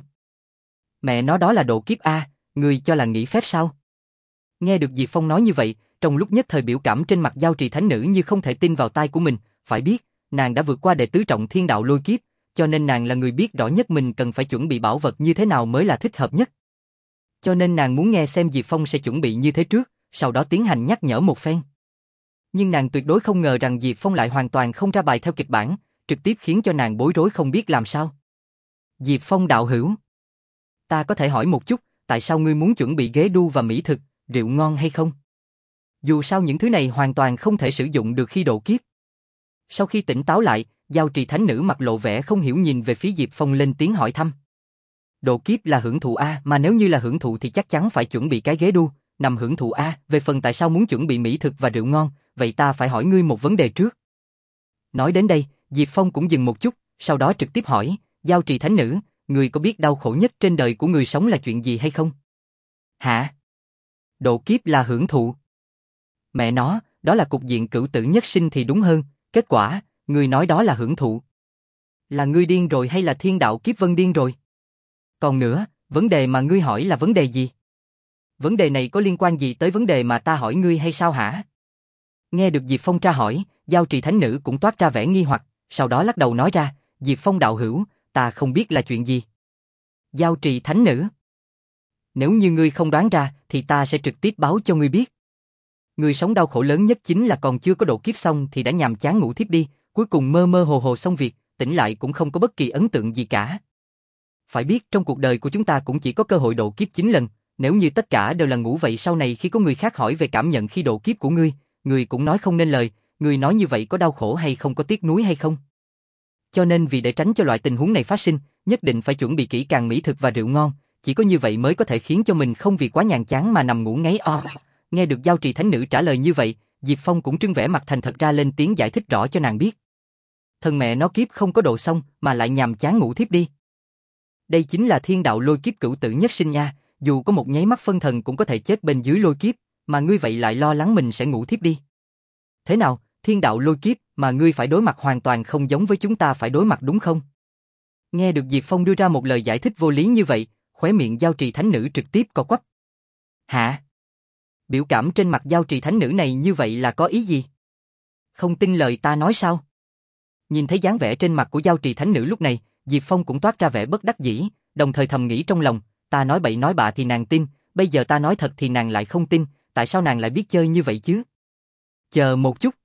Mẹ nói đó là độ kiếp A, ngươi cho là nghỉ phép sao? Nghe được Diệp Phong nói như vậy, trong lúc nhất thời biểu cảm trên mặt Giao Trì Thánh Nữ như không thể tin vào tai của mình, phải biết, nàng đã vượt qua đệ tứ trọng thiên đạo lôi kiếp, cho nên nàng là người biết rõ nhất mình cần phải chuẩn bị bảo vật như thế nào mới là thích hợp nhất. Cho nên nàng muốn nghe xem Diệp Phong sẽ chuẩn bị như thế trước, sau đó tiến hành nhắc nhở một phen. Nhưng nàng tuyệt đối không ngờ rằng Diệp Phong lại hoàn toàn không ra bài theo kịch bản, trực tiếp khiến cho nàng bối rối không biết làm sao. Diệp Phong đạo hữu, ta có thể hỏi một chút, tại sao ngươi muốn chuẩn bị ghế đu và mỹ thực, rượu ngon hay không? Dù sao những thứ này hoàn toàn không thể sử dụng được khi độ kiếp. Sau khi tỉnh táo lại, Giao Trì Thánh Nữ mặt lộ vẻ không hiểu nhìn về phía Diệp Phong lên tiếng hỏi thăm. Độ kiếp là hưởng thụ A, mà nếu như là hưởng thụ thì chắc chắn phải chuẩn bị cái ghế đu, nằm hưởng thụ A, về phần tại sao muốn chuẩn bị mỹ thực và rượu ngon, vậy ta phải hỏi ngươi một vấn đề trước. Nói đến đây, Diệp Phong cũng dừng một chút, sau đó trực tiếp hỏi, Giao Trì Thánh Nữ, ngươi có biết đau khổ nhất trên đời của người sống là chuyện gì hay không? Hả? Độ kiếp là hưởng thụ. Mẹ nó, đó là cục diện cửu tử nhất sinh thì đúng hơn, kết quả, ngươi nói đó là hưởng thụ. Là ngươi điên rồi hay là thiên đạo kiếp vân điên rồi? Còn nữa, vấn đề mà ngươi hỏi là vấn đề gì? Vấn đề này có liên quan gì tới vấn đề mà ta hỏi ngươi hay sao hả? Nghe được Diệp Phong tra hỏi, Giao Trì Thánh Nữ cũng toát ra vẻ nghi hoặc, sau đó lắc đầu nói ra, Diệp Phong đạo hữu, ta không biết là chuyện gì. Giao Trì Thánh Nữ, nếu như ngươi không đoán ra, thì ta sẽ trực tiếp báo cho ngươi biết. Người sống đau khổ lớn nhất chính là còn chưa có độ kiếp xong thì đã nhàm chán ngủ thiếp đi, cuối cùng mơ mơ hồ hồ xong việc, tỉnh lại cũng không có bất kỳ ấn tượng gì cả. Phải biết trong cuộc đời của chúng ta cũng chỉ có cơ hội độ kiếp chín lần, nếu như tất cả đều là ngủ vậy sau này khi có người khác hỏi về cảm nhận khi độ kiếp của ngươi, ngươi cũng nói không nên lời, ngươi nói như vậy có đau khổ hay không, có tiếc nuối hay không? Cho nên vì để tránh cho loại tình huống này phát sinh, nhất định phải chuẩn bị kỹ càng mỹ thực và rượu ngon, chỉ có như vậy mới có thể khiến cho mình không vì quá nhàm chán mà nằm ngủ ngáy o. Nghe được Giao Trì Thánh Nữ trả lời như vậy, Diệp Phong cũng trưng vẻ mặt thành thật ra lên tiếng giải thích rõ cho nàng biết. Thân mẹ nó kiếp không có độ xong mà lại nhàm chán ngủ thiếp đi. Đây chính là thiên đạo lôi kiếp cửu tử nhất sinh nha, dù có một nháy mắt phân thần cũng có thể chết bên dưới lôi kiếp, mà ngươi vậy lại lo lắng mình sẽ ngủ thiếp đi. Thế nào, thiên đạo lôi kiếp mà ngươi phải đối mặt hoàn toàn không giống với chúng ta phải đối mặt đúng không? Nghe được Diệp Phong đưa ra một lời giải thích vô lý như vậy, khóe miệng Giao Trì Thánh Nữ trực tiếp co quắp. Hả? Biểu cảm trên mặt Giao Trì Thánh Nữ này như vậy là có ý gì? Không tin lời ta nói sao? Nhìn thấy dáng vẻ trên mặt của Giao Trì Thánh Nữ lúc này, Diệp Phong cũng toát ra vẻ bất đắc dĩ, đồng thời thầm nghĩ trong lòng, ta nói bậy nói bạ thì nàng tin, bây giờ ta nói thật thì nàng lại không tin, tại sao nàng lại biết chơi như vậy chứ? Chờ một chút.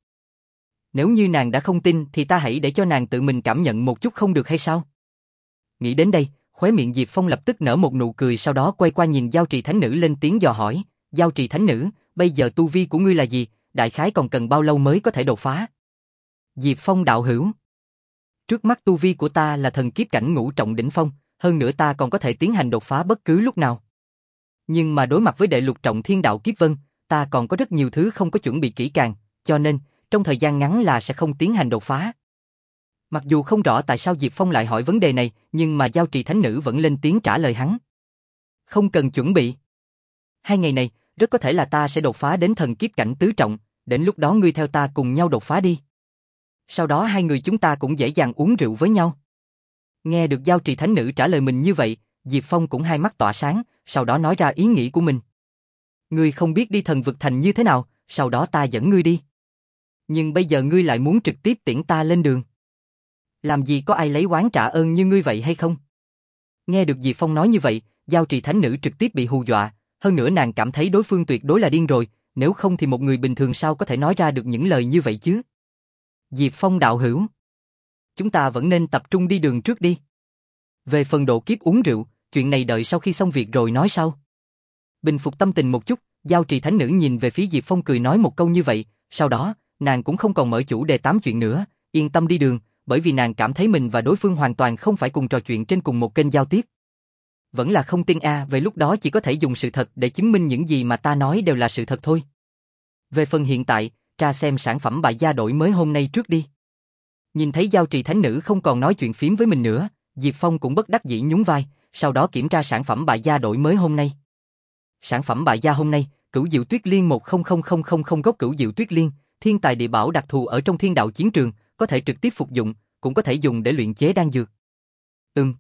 Nếu như nàng đã không tin thì ta hãy để cho nàng tự mình cảm nhận một chút không được hay sao? Nghĩ đến đây, khóe miệng Diệp Phong lập tức nở một nụ cười, sau đó quay qua nhìn Giao Trì Thánh Nữ lên tiếng dò hỏi, Giao Trì Thánh Nữ, bây giờ tu vi của ngươi là gì, đại khái còn cần bao lâu mới có thể đột phá? Diệp Phong đạo hữu, trước mắt tu vi của ta là thần kiếp cảnh ngũ trọng đỉnh phong, hơn nữa ta còn có thể tiến hành đột phá bất cứ lúc nào. Nhưng mà đối mặt với đệ lục trọng thiên đạo kiếp vân, ta còn có rất nhiều thứ không có chuẩn bị kỹ càng, cho nên, trong thời gian ngắn là sẽ không tiến hành đột phá. Mặc dù không rõ tại sao Diệp Phong lại hỏi vấn đề này, nhưng mà Giao Trì Thánh Nữ vẫn lên tiếng trả lời hắn. Không cần chuẩn bị. Hai ngày này, rất có thể là ta sẽ đột phá đến thần kiếp cảnh tứ trọng, đến lúc đó ngươi theo ta cùng nhau đột phá đi. Sau đó hai người chúng ta cũng dễ dàng uống rượu với nhau. Nghe được Giao Trì Thánh Nữ trả lời mình như vậy, Diệp Phong cũng hai mắt tỏa sáng, sau đó nói ra ý nghĩ của mình. Ngươi không biết đi thần vực thành như thế nào, sau đó ta dẫn ngươi đi. Nhưng bây giờ ngươi lại muốn trực tiếp tiễn ta lên đường. Làm gì có ai lấy oán trả ơn như ngươi vậy hay không? Nghe được Diệp Phong nói như vậy, Giao Trì Thánh Nữ trực tiếp bị hù dọa, hơn nữa nàng cảm thấy đối phương tuyệt đối là điên rồi, nếu không thì một người bình thường sao có thể nói ra được những lời như vậy chứ? Diệp Phong đạo hữu, chúng ta vẫn nên tập trung đi đường trước đi. Về phần độ kiếp uống rượu, chuyện này đợi sau khi xong việc rồi nói sau. Bình phục tâm tình một chút, Giao Trì Thánh Nữ nhìn về phía Diệp Phong cười nói một câu như vậy, sau đó, nàng cũng không còn mở chủ đề tám chuyện nữa, yên tâm đi đường, bởi vì nàng cảm thấy mình và đối phương hoàn toàn không phải cùng trò chuyện trên cùng một kênh giao tiếp. Vẫn là không tin a, à, về lúc đó chỉ có thể dùng sự thật để chứng minh những gì mà ta nói đều là sự thật thôi. Về phần hiện tại, tra xem sản phẩm bại gia đổi mới hôm nay trước đi. Nhìn thấy Giao Trì Thánh Nữ không còn nói chuyện phím với mình nữa, Diệp Phong cũng bất đắc dĩ nhún vai, sau đó kiểm tra sản phẩm bại gia đổi mới hôm nay. Sản phẩm bại gia hôm nay, Cửu Diệu Tuyết Liên một không không không không không gốc Cửu Diệu Tuyết Liên, thiên tài địa bảo đặc thù ở trong thiên đạo chiến trường, có thể trực tiếp phục dụng, cũng có thể dùng để luyện chế đan dược. Ừm.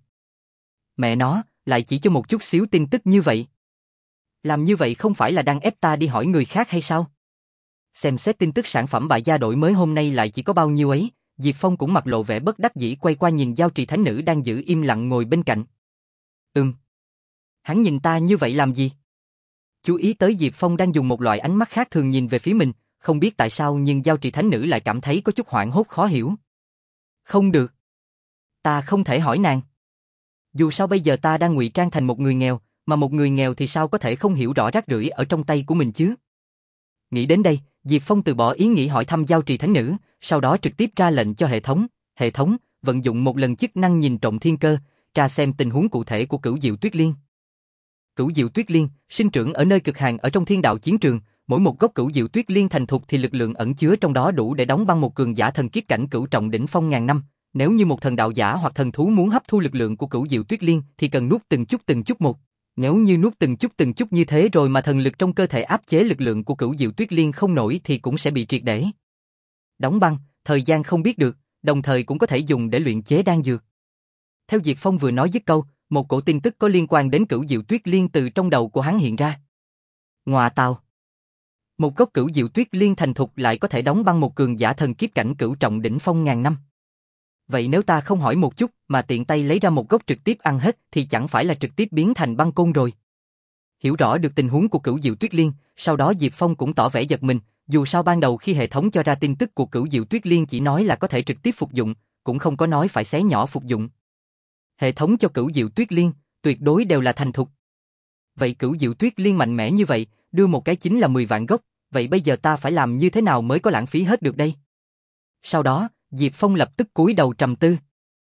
Mẹ nó, lại chỉ cho một chút xíu tin tức như vậy. Làm như vậy không phải là đang ép ta đi hỏi người khác hay sao? Xem xét tin tức sản phẩm bại gia đổi mới hôm nay lại chỉ có bao nhiêu ấy, Diệp Phong cũng mặt lộ vẻ bất đắc dĩ quay qua nhìn Giao Trì Thánh Nữ đang giữ im lặng ngồi bên cạnh. Ừm. Hắn nhìn ta như vậy làm gì? Chú ý tới Diệp Phong đang dùng một loại ánh mắt khác thường nhìn về phía mình, không biết tại sao nhưng Giao Trì Thánh Nữ lại cảm thấy có chút hoảng hốt khó hiểu. Không được. Ta không thể hỏi nàng. Dù sao bây giờ ta đang ngụy trang thành một người nghèo, mà một người nghèo thì sao có thể không hiểu rõ rác rưởi ở trong tay của mình chứ? Nghĩ đến đây, Diệp Phong từ bỏ ý nghĩ hỏi thăm Giao Trì Thánh Nữ, sau đó trực tiếp ra lệnh cho hệ thống, hệ thống, vận dụng một lần chức năng nhìn trộm thiên cơ, tra xem tình huống cụ thể của Cửu Diệu Tuyết Liên. Cửu Diệu Tuyết Liên, sinh trưởng ở nơi cực hàn ở trong thiên đạo chiến trường, mỗi một gốc Cửu Diệu Tuyết Liên thành thục thì lực lượng ẩn chứa trong đó đủ để đóng băng một cường giả thần kiếp cảnh cửu trọng đỉnh phong ngàn năm. Nếu như một thần đạo giả hoặc thần thú muốn hấp thu lực lượng của Cửu Diệu Tuyết Liên thì cần nuốt từng chút từng chút một. Nếu như nuốt từng chút từng chút như thế rồi mà thần lực trong cơ thể áp chế lực lượng của Cửu Diệu Tuyết Liên không nổi thì cũng sẽ bị triệt để đóng băng, thời gian không biết được, đồng thời cũng có thể dùng để luyện chế đan dược. Theo Diệp Phong vừa nói dứt câu, một cổ tin tức có liên quan đến Cửu Diệu Tuyết Liên từ trong đầu của hắn hiện ra. Ngọa tào. Một gốc Cửu Diệu Tuyết Liên thành thục lại có thể đóng băng một cường giả thần kiếp cảnh cửu trọng đỉnh phong ngàn năm. Vậy nếu ta không hỏi một chút mà tiện tay lấy ra một gốc trực tiếp ăn hết thì chẳng phải là trực tiếp biến thành băng côn rồi. Hiểu rõ được tình huống của Cửu Diệu Tuyết Liên, sau đó Diệp Phong cũng tỏ vẻ giật mình, dù sao ban đầu khi hệ thống cho ra tin tức của Cửu Diệu Tuyết Liên chỉ nói là có thể trực tiếp phục dụng, cũng không có nói phải xé nhỏ phục dụng. Hệ thống cho Cửu Diệu Tuyết Liên, tuyệt đối đều là thành thục. Vậy Cửu Diệu Tuyết Liên mạnh mẽ như vậy, đưa một cái chính là mười vạn gốc, vậy bây giờ ta phải làm như thế nào mới có lãng phí hết được đây? Sau đó, Diệp Phong lập tức cúi đầu trầm tư.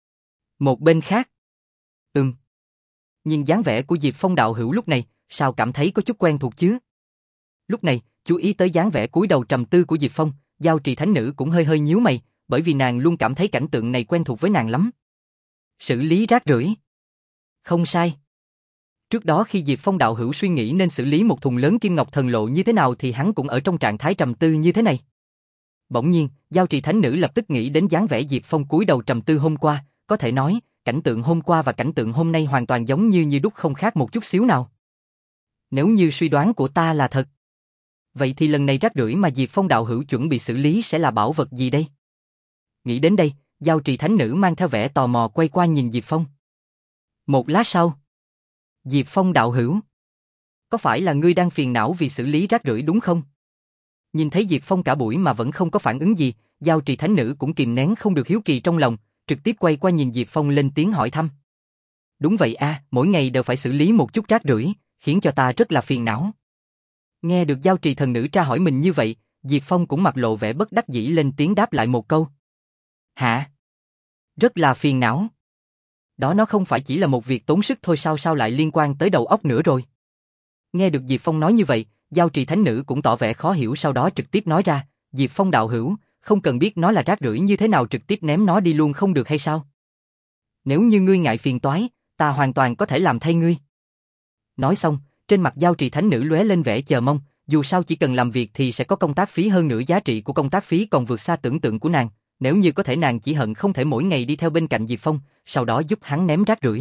Một bên khác. Ừm. Nhìn dáng vẻ của Diệp Phong đạo hữu lúc này, sao cảm thấy có chút quen thuộc chứ? Lúc này, chú ý tới dáng vẻ cúi đầu trầm tư của Diệp Phong, Giao Trì Thánh Nữ cũng hơi hơi nhíu mày, bởi vì nàng luôn cảm thấy cảnh tượng này quen thuộc với nàng lắm. Xử lý rác rưởi. Không sai. Trước đó khi Diệp Phong đạo hữu suy nghĩ nên xử lý một thùng lớn kim ngọc thần lộ như thế nào thì hắn cũng ở trong trạng thái trầm tư như thế này. Bỗng nhiên, Giao Trì Thánh Nữ lập tức nghĩ đến dáng vẻ Diệp Phong cúi đầu trầm tư hôm qua, có thể nói, cảnh tượng hôm qua và cảnh tượng hôm nay hoàn toàn giống như như đúc không khác một chút xíu nào. Nếu như suy đoán của ta là thật, vậy thì lần này rác rưởi mà Diệp Phong đạo hữu chuẩn bị xử lý sẽ là bảo vật gì đây? Nghĩ đến đây, Giao Trì Thánh Nữ mang theo vẻ tò mò quay qua nhìn Diệp Phong. Một lát sau, Diệp Phong đạo hữu, có phải là ngươi đang phiền não vì xử lý rác rưởi đúng không? Nhìn thấy Diệp Phong cả buổi mà vẫn không có phản ứng gì, Giao Trì Thánh Nữ cũng kìm nén không được hiếu kỳ trong lòng, trực tiếp quay qua nhìn Diệp Phong lên tiếng hỏi thăm. Đúng vậy a, à, mỗi ngày đều phải xử lý một chút rác rưởi, khiến cho ta rất là phiền não. Nghe được Giao Trì Thần Nữ tra hỏi mình như vậy, Diệp Phong cũng mặt lộ vẻ bất đắc dĩ lên tiếng đáp lại một câu. Hả? Rất là phiền não. Đó nó không phải chỉ là một việc tốn sức thôi sao sao lại liên quan tới đầu óc nữa rồi. Nghe được Diệp Phong nói như vậy, Giao Trì Thánh Nữ cũng tỏ vẻ khó hiểu sau đó trực tiếp nói ra, Diệp Phong đạo hữu, không cần biết nó là rác rưởi như thế nào trực tiếp ném nó đi luôn không được hay sao? Nếu như ngươi ngại phiền toái, ta hoàn toàn có thể làm thay ngươi. Nói xong, trên mặt Giao Trì Thánh Nữ lóe lên vẻ chờ mong, dù sao chỉ cần làm việc thì sẽ có công tác phí hơn nữa giá trị của công tác phí còn vượt xa tưởng tượng của nàng, nếu như có thể nàng chỉ hận không thể mỗi ngày đi theo bên cạnh Diệp Phong, sau đó giúp hắn ném rác rưởi.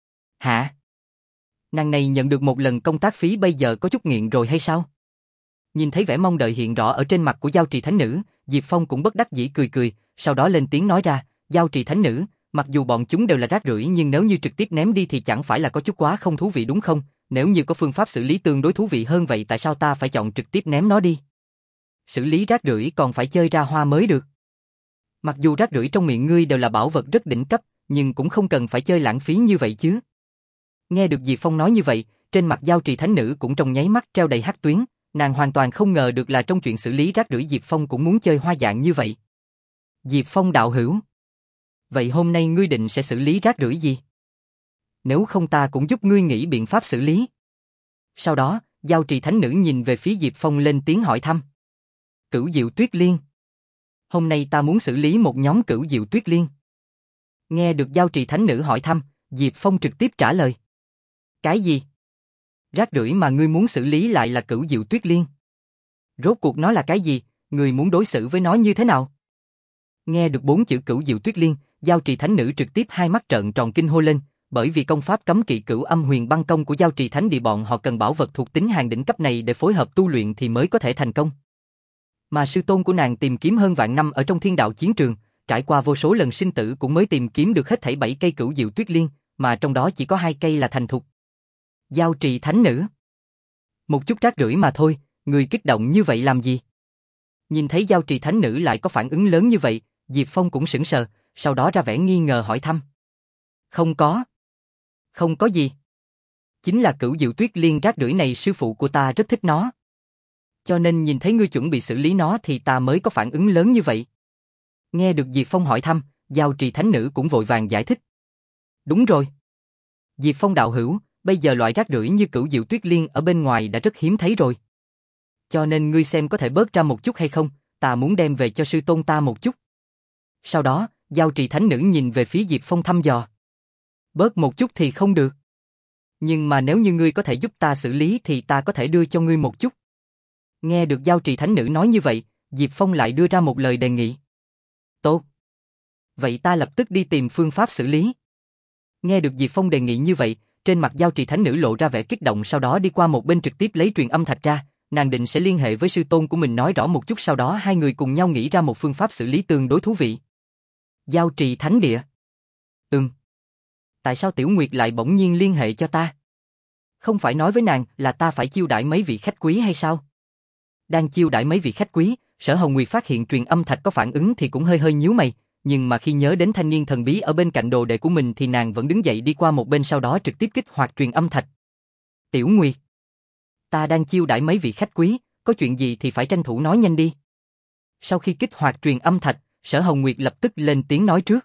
Hả? Nàng này nhận được một lần công tác phí bây giờ có chút nghiện rồi hay sao? Nhìn thấy vẻ mong đợi hiện rõ ở trên mặt của Giao Trì Thánh Nữ, Diệp Phong cũng bất đắc dĩ cười cười, sau đó lên tiếng nói ra, Giao Trì Thánh Nữ, mặc dù bọn chúng đều là rác rưởi nhưng nếu như trực tiếp ném đi thì chẳng phải là có chút quá không thú vị đúng không? Nếu như có phương pháp xử lý tương đối thú vị hơn vậy tại sao ta phải chọn trực tiếp ném nó đi? Xử lý rác rưởi còn phải chơi ra hoa mới được. Mặc dù rác rưởi trong miệng ngươi đều là bảo vật rất đỉnh cấp, nhưng cũng không cần phải chơi lãng phí như vậy chứ. Nghe được Diệp Phong nói như vậy, trên mặt Giao Trì Thánh Nữ cũng trong nháy mắt treo đầy hắc tuyến, nàng hoàn toàn không ngờ được là trong chuyện xử lý rác rưởi Diệp Phong cũng muốn chơi hoa dạng như vậy. Diệp Phong đạo hữu, vậy hôm nay ngươi định sẽ xử lý rác rưởi gì? Nếu không ta cũng giúp ngươi nghĩ biện pháp xử lý. Sau đó, Giao Trì Thánh Nữ nhìn về phía Diệp Phong lên tiếng hỏi thăm. Cửu Diệu Tuyết Liên. Hôm nay ta muốn xử lý một nhóm Cửu Diệu Tuyết Liên. Nghe được Giao Trì Thánh Nữ hỏi thăm, Diệp Phong trực tiếp trả lời. Cái gì? Rác rưởi mà ngươi muốn xử lý lại là Cửu Diệu Tuyết Liên. Rốt cuộc nó là cái gì? Ngươi muốn đối xử với nó như thế nào? Nghe được bốn chữ Cửu Diệu Tuyết Liên, Giao Trì Thánh Nữ trực tiếp hai mắt trợn tròn kinh hô lên, bởi vì công pháp cấm kỵ Cửu Âm Huyền Băng Công của Giao Trì Thánh Địa bọn họ cần bảo vật thuộc tính hàng đỉnh cấp này để phối hợp tu luyện thì mới có thể thành công. Mà sư tôn của nàng tìm kiếm hơn vạn năm ở trong thiên đạo chiến trường, trải qua vô số lần sinh tử cũng mới tìm kiếm được hết thảy bảy cây Cửu Diệu Tuyết Liên, mà trong đó chỉ có hai cây là thành thục. Giao Trì Thánh Nữ. Một chút rác rưởi mà thôi, người kích động như vậy làm gì? Nhìn thấy Giao Trì Thánh Nữ lại có phản ứng lớn như vậy, Diệp Phong cũng sững sờ, sau đó ra vẻ nghi ngờ hỏi thăm. Không có. Không có gì. Chính là Cửu Diệu Tuyết Liên rác rưởi này sư phụ của ta rất thích nó. Cho nên nhìn thấy ngươi chuẩn bị xử lý nó thì ta mới có phản ứng lớn như vậy. Nghe được Diệp Phong hỏi thăm, Giao Trì Thánh Nữ cũng vội vàng giải thích. Đúng rồi. Diệp Phong đạo hữu, bây giờ loại rác rưởi như Cửu Diệu Tuyết Liên ở bên ngoài đã rất hiếm thấy rồi. Cho nên ngươi xem có thể bớt ra một chút hay không, ta muốn đem về cho sư tôn ta một chút. Sau đó, Giao Trì Thánh Nữ nhìn về phía Diệp Phong thăm dò. Bớt một chút thì không được. Nhưng mà nếu như ngươi có thể giúp ta xử lý thì ta có thể đưa cho ngươi một chút. Nghe được Giao Trì Thánh Nữ nói như vậy, Diệp Phong lại đưa ra một lời đề nghị. Tốt. Vậy ta lập tức đi tìm phương pháp xử lý. Nghe được Diệp Phong đề nghị như vậy, trên mặt Giao Trì Thánh Nữ lộ ra vẻ kích động, sau đó đi qua một bên trực tiếp lấy truyền âm thạch ra, nàng định sẽ liên hệ với sư tôn của mình nói rõ một chút, sau đó hai người cùng nhau nghĩ ra một phương pháp xử lý tương đối thú vị. Giao Trì Thánh Địa. Ừm. Tại sao Tiểu Nguyệt lại bỗng nhiên liên hệ cho ta? Không phải nói với nàng là ta phải chiêu đãi mấy vị khách quý hay sao? Đang chiêu đãi mấy vị khách quý, Sở Hồng Nguyệt phát hiện truyền âm thạch có phản ứng thì cũng hơi hơi nhíu mày, nhưng mà khi nhớ đến thanh niên thần bí ở bên cạnh đồ đệ của mình thì nàng vẫn đứng dậy đi qua một bên, sau đó trực tiếp kích hoạt truyền âm thạch. Tiểu Nguyệt, ta đang chiêu đãi mấy vị khách quý, có chuyện gì thì phải tranh thủ nói nhanh đi. Sau khi kích hoạt truyền âm thạch, Sở Hồng Nguyệt lập tức lên tiếng nói trước.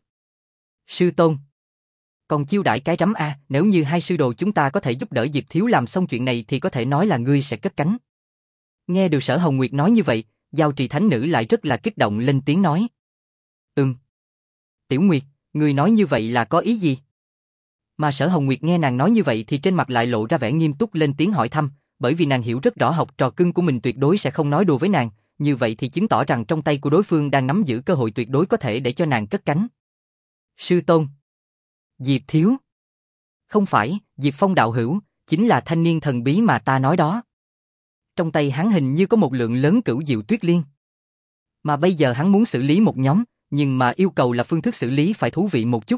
Sư tôn, còn chiêu đãi cái rắm a, nếu như hai sư đồ chúng ta có thể giúp đỡ Diệp thiếu làm xong chuyện này thì có thể nói là ngươi sẽ cất cánh. Nghe được Sở Hồng Nguyệt nói như vậy, Giao Trì Thánh Nữ lại rất là kích động lên tiếng nói. Ừm. Tiểu Nguyệt, ngươi nói như vậy là có ý gì? Mà Sở Hồng Nguyệt nghe nàng nói như vậy thì trên mặt lại lộ ra vẻ nghiêm túc lên tiếng hỏi thăm, bởi vì nàng hiểu rất rõ học trò cưng của mình tuyệt đối sẽ không nói đùa với nàng, như vậy thì chứng tỏ rằng trong tay của đối phương đang nắm giữ cơ hội tuyệt đối có thể để cho nàng cất cánh. Sư tôn. Diệp thiếu. Không phải, Diệp Phong đạo hữu, chính là thanh niên thần bí mà ta nói đó. Trong tay hắn hình như có một lượng lớn Cửu Diệu Tuyết Liên. Mà bây giờ hắn muốn xử lý một nhóm, nhưng mà yêu cầu là phương thức xử lý phải thú vị một chút.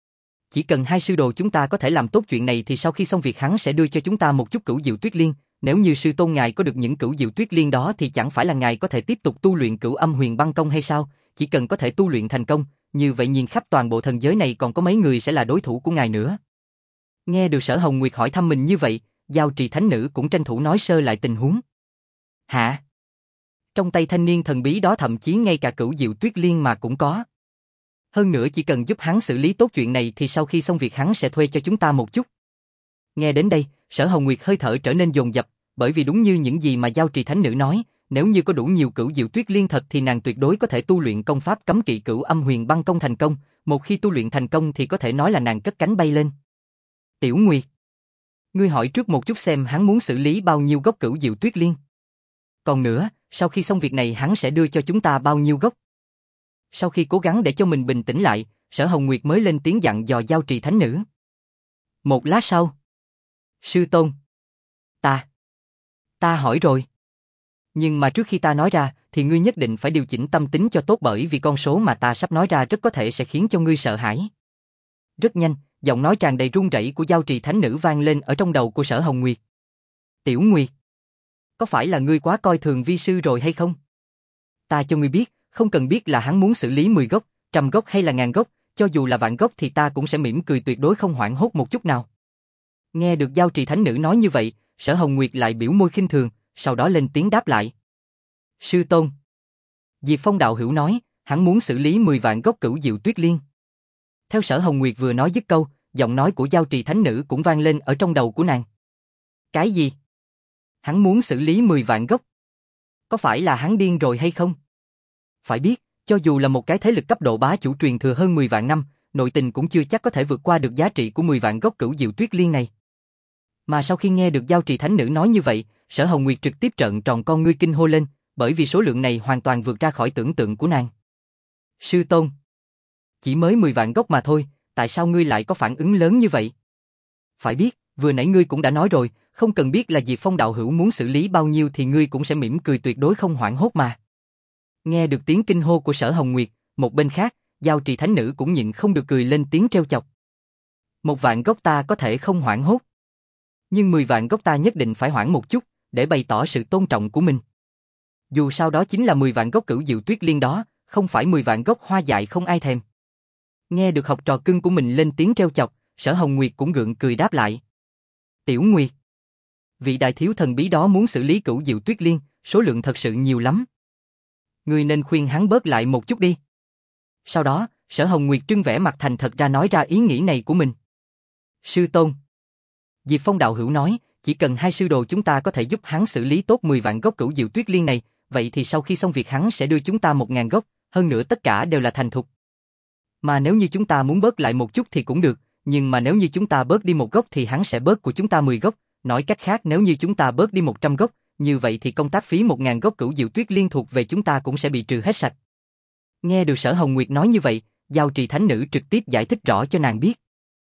Chỉ cần hai sư đồ chúng ta có thể làm tốt chuyện này thì sau khi xong việc hắn sẽ đưa cho chúng ta một chút Cửu Diệu Tuyết Liên. Nếu như sư tôn ngài có được những Cửu Diệu Tuyết Liên đó thì chẳng phải là ngài có thể tiếp tục tu luyện Cửu Âm Huyền Băng Công hay sao? Chỉ cần có thể tu luyện thành công, như vậy nhìn khắp toàn bộ thần giới này còn có mấy người sẽ là đối thủ của ngài nữa. Nghe được Sở Hồng Nguyệt hỏi thăm mình như vậy, Giao Trì Thánh Nữ cũng tranh thủ nói sơ lại tình huống. Hả? Trong tay thanh niên thần bí đó thậm chí ngay cả Cửu Diệu Tuyết Liên mà cũng có. Hơn nữa chỉ cần giúp hắn xử lý tốt chuyện này thì sau khi xong việc hắn sẽ thuê cho chúng ta một chút. Nghe đến đây, Sở Hồng Nguyệt hơi thở trở nên dồn dập, bởi vì đúng như những gì mà Giao Trì Thánh Nữ nói, nếu như có đủ nhiều Cửu Diệu Tuyết Liên thật thì nàng tuyệt đối có thể tu luyện công pháp cấm kỵ Cửu Âm Huyền Băng Công thành công, một khi tu luyện thành công thì có thể nói là nàng cất cánh bay lên. Tiểu Nguyệt, ngươi hỏi trước một chút xem hắn muốn xử lý bao nhiêu gốc Cửu Diệu Tuyết Liên. Còn nữa, sau khi xong việc này hắn sẽ đưa cho chúng ta bao nhiêu gốc? Sau khi cố gắng để cho mình bình tĩnh lại, Sở Hồng Nguyệt mới lên tiếng dặn dò Giao Trì Thánh Nữ. Một lát sau. Sư tôn. Ta. Ta hỏi rồi. Nhưng mà trước khi ta nói ra, thì ngươi nhất định phải điều chỉnh tâm tính cho tốt bởi vì con số mà ta sắp nói ra rất có thể sẽ khiến cho ngươi sợ hãi. Rất nhanh, giọng nói tràn đầy run rẩy của Giao Trì Thánh Nữ vang lên ở trong đầu của Sở Hồng Nguyệt. Tiểu Nguyệt, có phải là ngươi quá coi thường vi sư rồi hay không? Ta cho ngươi biết, không cần biết là hắn muốn xử lý mười gốc, trăm gốc hay là ngàn gốc, cho dù là vạn gốc thì ta cũng sẽ mỉm cười tuyệt đối không hoảng hốt một chút nào. Nghe được Giao Trì Thánh Nữ nói như vậy, Sở Hồng Nguyệt lại biểu môi khinh thường, sau đó lên tiếng đáp lại. Sư tôn. Diệp Phong đạo hữu nói, hắn muốn xử lý mười vạn gốc Cửu Diệu Tuyết Liên. Theo Sở Hồng Nguyệt vừa nói dứt câu, giọng nói của Giao Trì Thánh Nữ cũng vang lên ở trong đầu của nàng. Cái gì? Hắn muốn xử lý mười vạn gốc? Có phải là hắn điên rồi hay không? Phải biết, cho dù là một cái thế lực cấp độ bá chủ truyền thừa hơn mười vạn năm, nội tình cũng chưa chắc có thể vượt qua được giá trị của mười vạn gốc Cửu Diệu Tuyết Liên này. Mà sau khi nghe được Giao Trì Thánh Nữ nói như vậy, Sở Hồng Nguyệt trực tiếp trợn tròn con ngươi kinh hô lên, bởi vì số lượng này hoàn toàn vượt ra khỏi tưởng tượng của nàng. Sư tôn, chỉ mới mười vạn gốc mà thôi, tại sao ngươi lại có phản ứng lớn như vậy? Phải biết, vừa nãy ngươi cũng đã nói rồi, không cần biết là Diệp Phong đạo hữu muốn xử lý bao nhiêu thì ngươi cũng sẽ mỉm cười tuyệt đối không hoảng hốt mà. Nghe được tiếng kinh hô của Sở Hồng Nguyệt, một bên khác, Giao Trì Thánh Nữ cũng nhịn không được cười lên tiếng trêu chọc. Một vạn gốc ta có thể không hoảng hốt, nhưng mười vạn gốc ta nhất định phải hoảng một chút, để bày tỏ sự tôn trọng của mình. Dù sao đó chính là mười vạn gốc Cửu Diệu Tuyết Liên đó, không phải mười vạn gốc hoa dại không ai thèm. Nghe được học trò cưng của mình lên tiếng trêu chọc, Sở Hồng Nguyệt cũng gượng cười đáp lại. Tiểu Nguyệt, vị đại thiếu thần bí đó muốn xử lý Cửu Diệu Tuyết Liên, số lượng thật sự nhiều lắm. Ngươi nên khuyên hắn bớt lại một chút đi. Sau đó, Sở Hồng Nguyệt trưng vẻ mặt thành thật ra nói ra ý nghĩ này của mình. Sư tôn. Diệp Phong đạo hữu nói, chỉ cần hai sư đồ chúng ta có thể giúp hắn xử lý tốt mười vạn gốc Cửu Diệu Tuyết Liên này, vậy thì sau khi xong việc hắn sẽ đưa chúng ta một ngàn gốc, hơn nữa tất cả đều là thành thục. Mà nếu như chúng ta muốn bớt lại một chút thì cũng được, nhưng mà nếu như chúng ta bớt đi một gốc thì hắn sẽ bớt của chúng ta mười gốc, nói cách khác nếu như chúng ta bớt đi một trăm gốc, như vậy thì công tác phí một ngàn gốc Cửu Diệu Tuyết Liên thuộc về chúng ta cũng sẽ bị trừ hết sạch. Nghe được Sở Hồng Nguyệt nói như vậy, Giao Trì Thánh Nữ trực tiếp giải thích rõ cho nàng biết.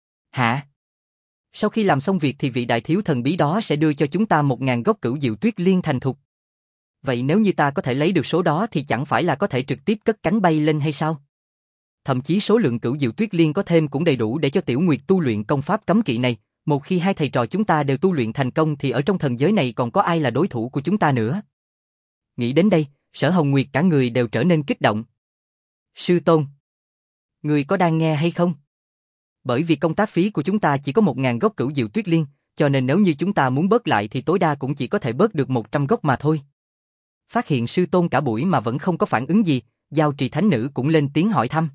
Hả? Sau khi làm xong việc thì vị đại thiếu thần bí đó sẽ đưa cho chúng ta một ngàn gốc Cửu Diệu Tuyết Liên thành thục. Vậy nếu như ta có thể lấy được số đó thì chẳng phải là có thể trực tiếp cất cánh bay lên hay sao? Thậm chí số lượng Cửu Diệu Tuyết Liên có thêm cũng đầy đủ để cho Tiểu Nguyệt tu luyện công pháp cấm kỵ này. Một khi hai thầy trò chúng ta đều tu luyện thành công thì ở trong thần giới này còn có ai là đối thủ của chúng ta nữa. Nghĩ đến đây, Sở Hồng Nguyệt cả người đều trở nên kích động. Sư tôn, người có đang nghe hay không? Bởi vì công tác phí của chúng ta chỉ có một ngàn gốc Cửu Diệu Tuyết Liên, cho nên nếu như chúng ta muốn bớt lại thì tối đa cũng chỉ có thể bớt được một trăm gốc mà thôi. Phát hiện sư tôn cả buổi mà vẫn không có phản ứng gì, Giao Trì Thánh Nữ cũng lên tiếng hỏi thăm.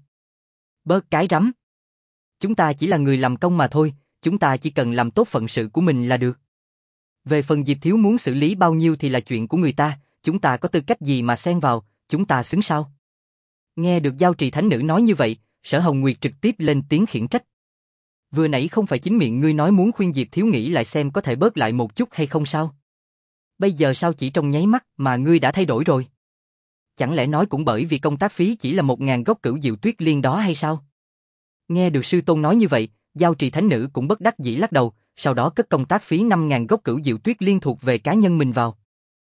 Bớt cái rắm. Chúng ta chỉ là người làm công mà thôi, chúng ta chỉ cần làm tốt phận sự của mình là được. Về phần Diệp Thiếu muốn xử lý bao nhiêu thì là chuyện của người ta, chúng ta có tư cách gì mà xen vào, chúng ta xứng sao? Nghe được Giao Trì Thánh Nữ nói như vậy, Sở Hồng Nguyệt trực tiếp lên tiếng khiển trách. Vừa nãy không phải chính miệng ngươi nói muốn khuyên Diệp Thiếu nghĩ lại xem có thể bớt lại một chút hay không sao? Bây giờ sao chỉ trong nháy mắt mà ngươi đã thay đổi rồi? Chẳng lẽ nói cũng bởi vì công tác phí chỉ là một ngàn gốc Cửu Diệu Tuyết Liên đó hay sao? Nghe được sư tôn nói như vậy, Giao Trì Thánh Nữ cũng bất đắc dĩ lắc đầu, sau đó cất công tác phí năm ngàn gốc Cửu Diệu Tuyết Liên thuộc về cá nhân mình vào.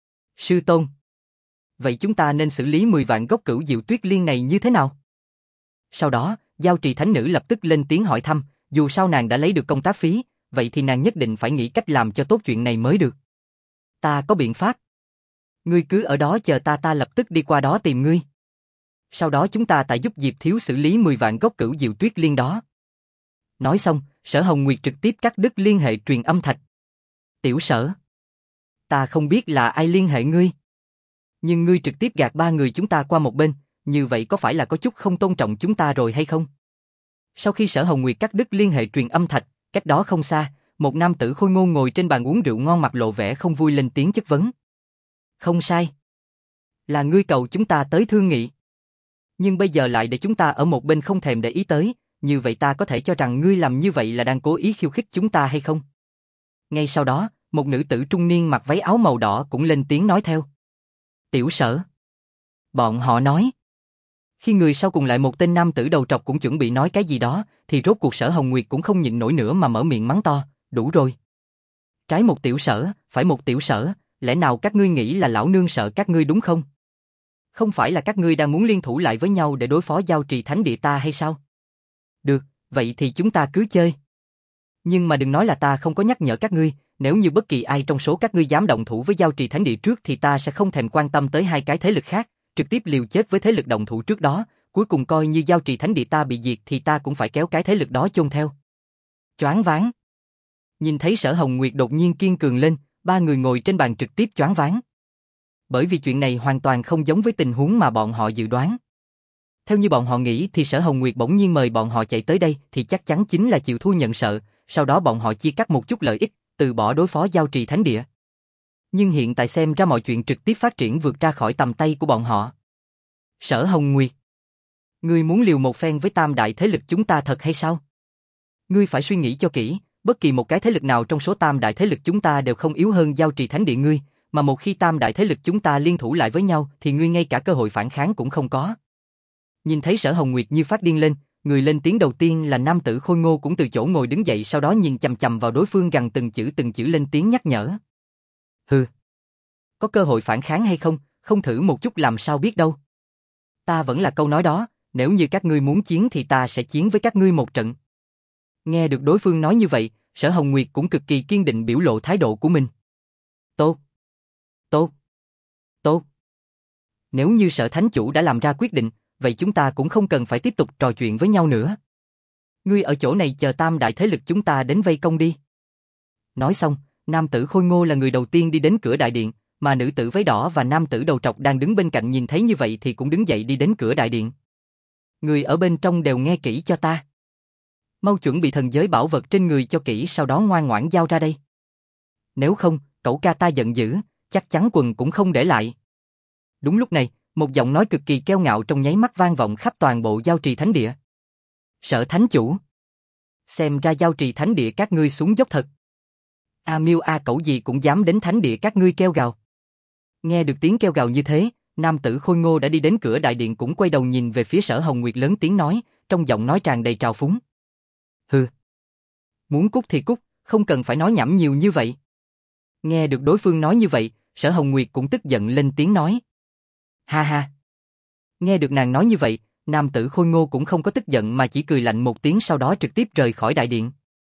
Sư tôn, vậy chúng ta nên xử lý mười vạn gốc Cửu Diệu Tuyết Liên này như thế nào? Sau đó, Giao Trì Thánh Nữ lập tức lên tiếng hỏi thăm, dù sao nàng đã lấy được công tác phí, vậy thì nàng nhất định phải nghĩ cách làm cho tốt chuyện này mới được. Ta có biện pháp. Ngươi cứ ở đó chờ ta ta lập tức đi qua đó tìm ngươi. Sau đó chúng ta tại giúp Diệp Thiếu xử lý mười vạn gốc Cửu Diệu Tuyết Liên đó. Nói xong, Sở Hồng Nguyệt trực tiếp cắt đứt liên hệ truyền âm thạch. Tiểu Sở, ta không biết là ai liên hệ ngươi. Nhưng ngươi trực tiếp gạt ba người chúng ta qua một bên, như vậy có phải là có chút không tôn trọng chúng ta rồi hay không? Sau khi Sở Hồng Nguyệt cắt đứt liên hệ truyền âm thạch, cách đó không xa, một nam tử khôi ngô ngồi trên bàn uống rượu ngon mặt lộ vẻ không vui lên tiếng chất vấn. Không sai. Là ngươi cầu chúng ta tới thương nghị. Nhưng bây giờ lại để chúng ta ở một bên không thèm để ý tới, như vậy ta có thể cho rằng ngươi làm như vậy là đang cố ý khiêu khích chúng ta hay không? Ngay sau đó, một nữ tử trung niên mặc váy áo màu đỏ cũng lên tiếng nói theo. Tiểu Sở. Bọn họ nói. Khi người sau cùng lại một tên nam tử đầu trọc cũng chuẩn bị nói cái gì đó, thì rốt cuộc Sở Hồng Nguyệt cũng không nhịn nổi nữa mà mở miệng mắng to, đủ rồi. Trái một tiểu sở, phải một tiểu sở, Lẽ nào các ngươi nghĩ là lão nương sợ các ngươi đúng không? Không phải là các ngươi đang muốn liên thủ lại với nhau để đối phó giao trì thánh địa ta hay sao? Được, vậy thì chúng ta cứ chơi. Nhưng mà đừng nói là ta không có nhắc nhở các ngươi, nếu như bất kỳ ai trong số các ngươi dám động thủ với giao trì thánh địa trước thì ta sẽ không thèm quan tâm tới hai cái thế lực khác, trực tiếp liều chết với thế lực động thủ trước đó, cuối cùng coi như giao trì thánh địa ta bị diệt thì ta cũng phải kéo cái thế lực đó chôn theo. Choáng váng. Nhìn thấy Sở Hồng Nguyệt đột nhiên kiên cường lên, ba người ngồi trên bàn trực tiếp choáng váng. Bởi vì chuyện này hoàn toàn không giống với tình huống mà bọn họ dự đoán. Theo như bọn họ nghĩ thì Sở Hồng Nguyệt bỗng nhiên mời bọn họ chạy tới đây thì chắc chắn chính là chịu thua nhận sợ, sau đó bọn họ chia cắt một chút lợi ích, từ bỏ đối phó giao trì thánh địa. Nhưng hiện tại xem ra mọi chuyện trực tiếp phát triển vượt ra khỏi tầm tay của bọn họ. Sở Hồng Nguyệt, ngươi muốn liều một phen với tam đại thế lực chúng ta thật hay sao? Ngươi phải suy nghĩ cho kỹ, bất kỳ một cái thế lực nào trong số tam đại thế lực chúng ta đều không yếu hơn giao trì thánh địa ngươi, mà một khi tam đại thế lực chúng ta liên thủ lại với nhau thì ngươi ngay cả cơ hội phản kháng cũng không có. Nhìn thấy Sở Hồng Nguyệt như phát điên lên, người lên tiếng đầu tiên là nam tử khôi ngô cũng từ chỗ ngồi đứng dậy, sau đó nhìn chằm chằm vào đối phương gằn từng chữ từng chữ lên tiếng nhắc nhở. Hừ, có cơ hội phản kháng hay không, không thử một chút làm sao biết đâu. Ta vẫn là câu nói đó, nếu như các ngươi muốn chiến thì ta sẽ chiến với các ngươi một trận. Nghe được đối phương nói như vậy, Sở Hồng Nguyệt cũng cực kỳ kiên định biểu lộ thái độ của mình. Tốt, tốt, tốt. Nếu như Sở Thánh Chủ đã làm ra quyết định, vậy chúng ta cũng không cần phải tiếp tục trò chuyện với nhau nữa. Ngươi ở chỗ này chờ tam đại thế lực chúng ta đến vây công đi. Nói xong, nam tử khôi ngô là người đầu tiên đi đến cửa đại điện, mà nữ tử váy đỏ và nam tử đầu trọc đang đứng bên cạnh nhìn thấy như vậy thì cũng đứng dậy đi đến cửa đại điện. Người ở bên trong đều nghe kỹ cho ta. Mau chuẩn bị thần giới bảo vật trên người cho kỹ, sau đó ngoan ngoãn giao ra đây. Nếu không, cậu ca ta giận dữ, chắc chắn quần cũng không để lại. Đúng lúc này, một giọng nói cực kỳ kiêu ngạo trong nháy mắt vang vọng khắp toàn bộ giao trì thánh địa. Sở Thánh Chủ, xem ra giao trì thánh địa các ngươi xuống dốc thật. A Miêu A Cẩu gì cũng dám đến thánh địa các ngươi kêu gào. Nghe được tiếng kêu gào như thế, nam tử khôi ngô đã đi đến cửa đại điện cũng quay đầu nhìn về phía Sở Hồng Nguyệt lớn tiếng nói, trong giọng nói tràn đầy trào phúng. Hừ, muốn cút thì cút, không cần phải nói nhảm nhiều như vậy. Nghe được đối phương nói như vậy, Sở Hồng Nguyệt cũng tức giận lên tiếng nói. Ha ha. Nghe được nàng nói như vậy, nam tử khôi ngô cũng không có tức giận mà chỉ cười lạnh một tiếng, sau đó trực tiếp rời khỏi đại điện.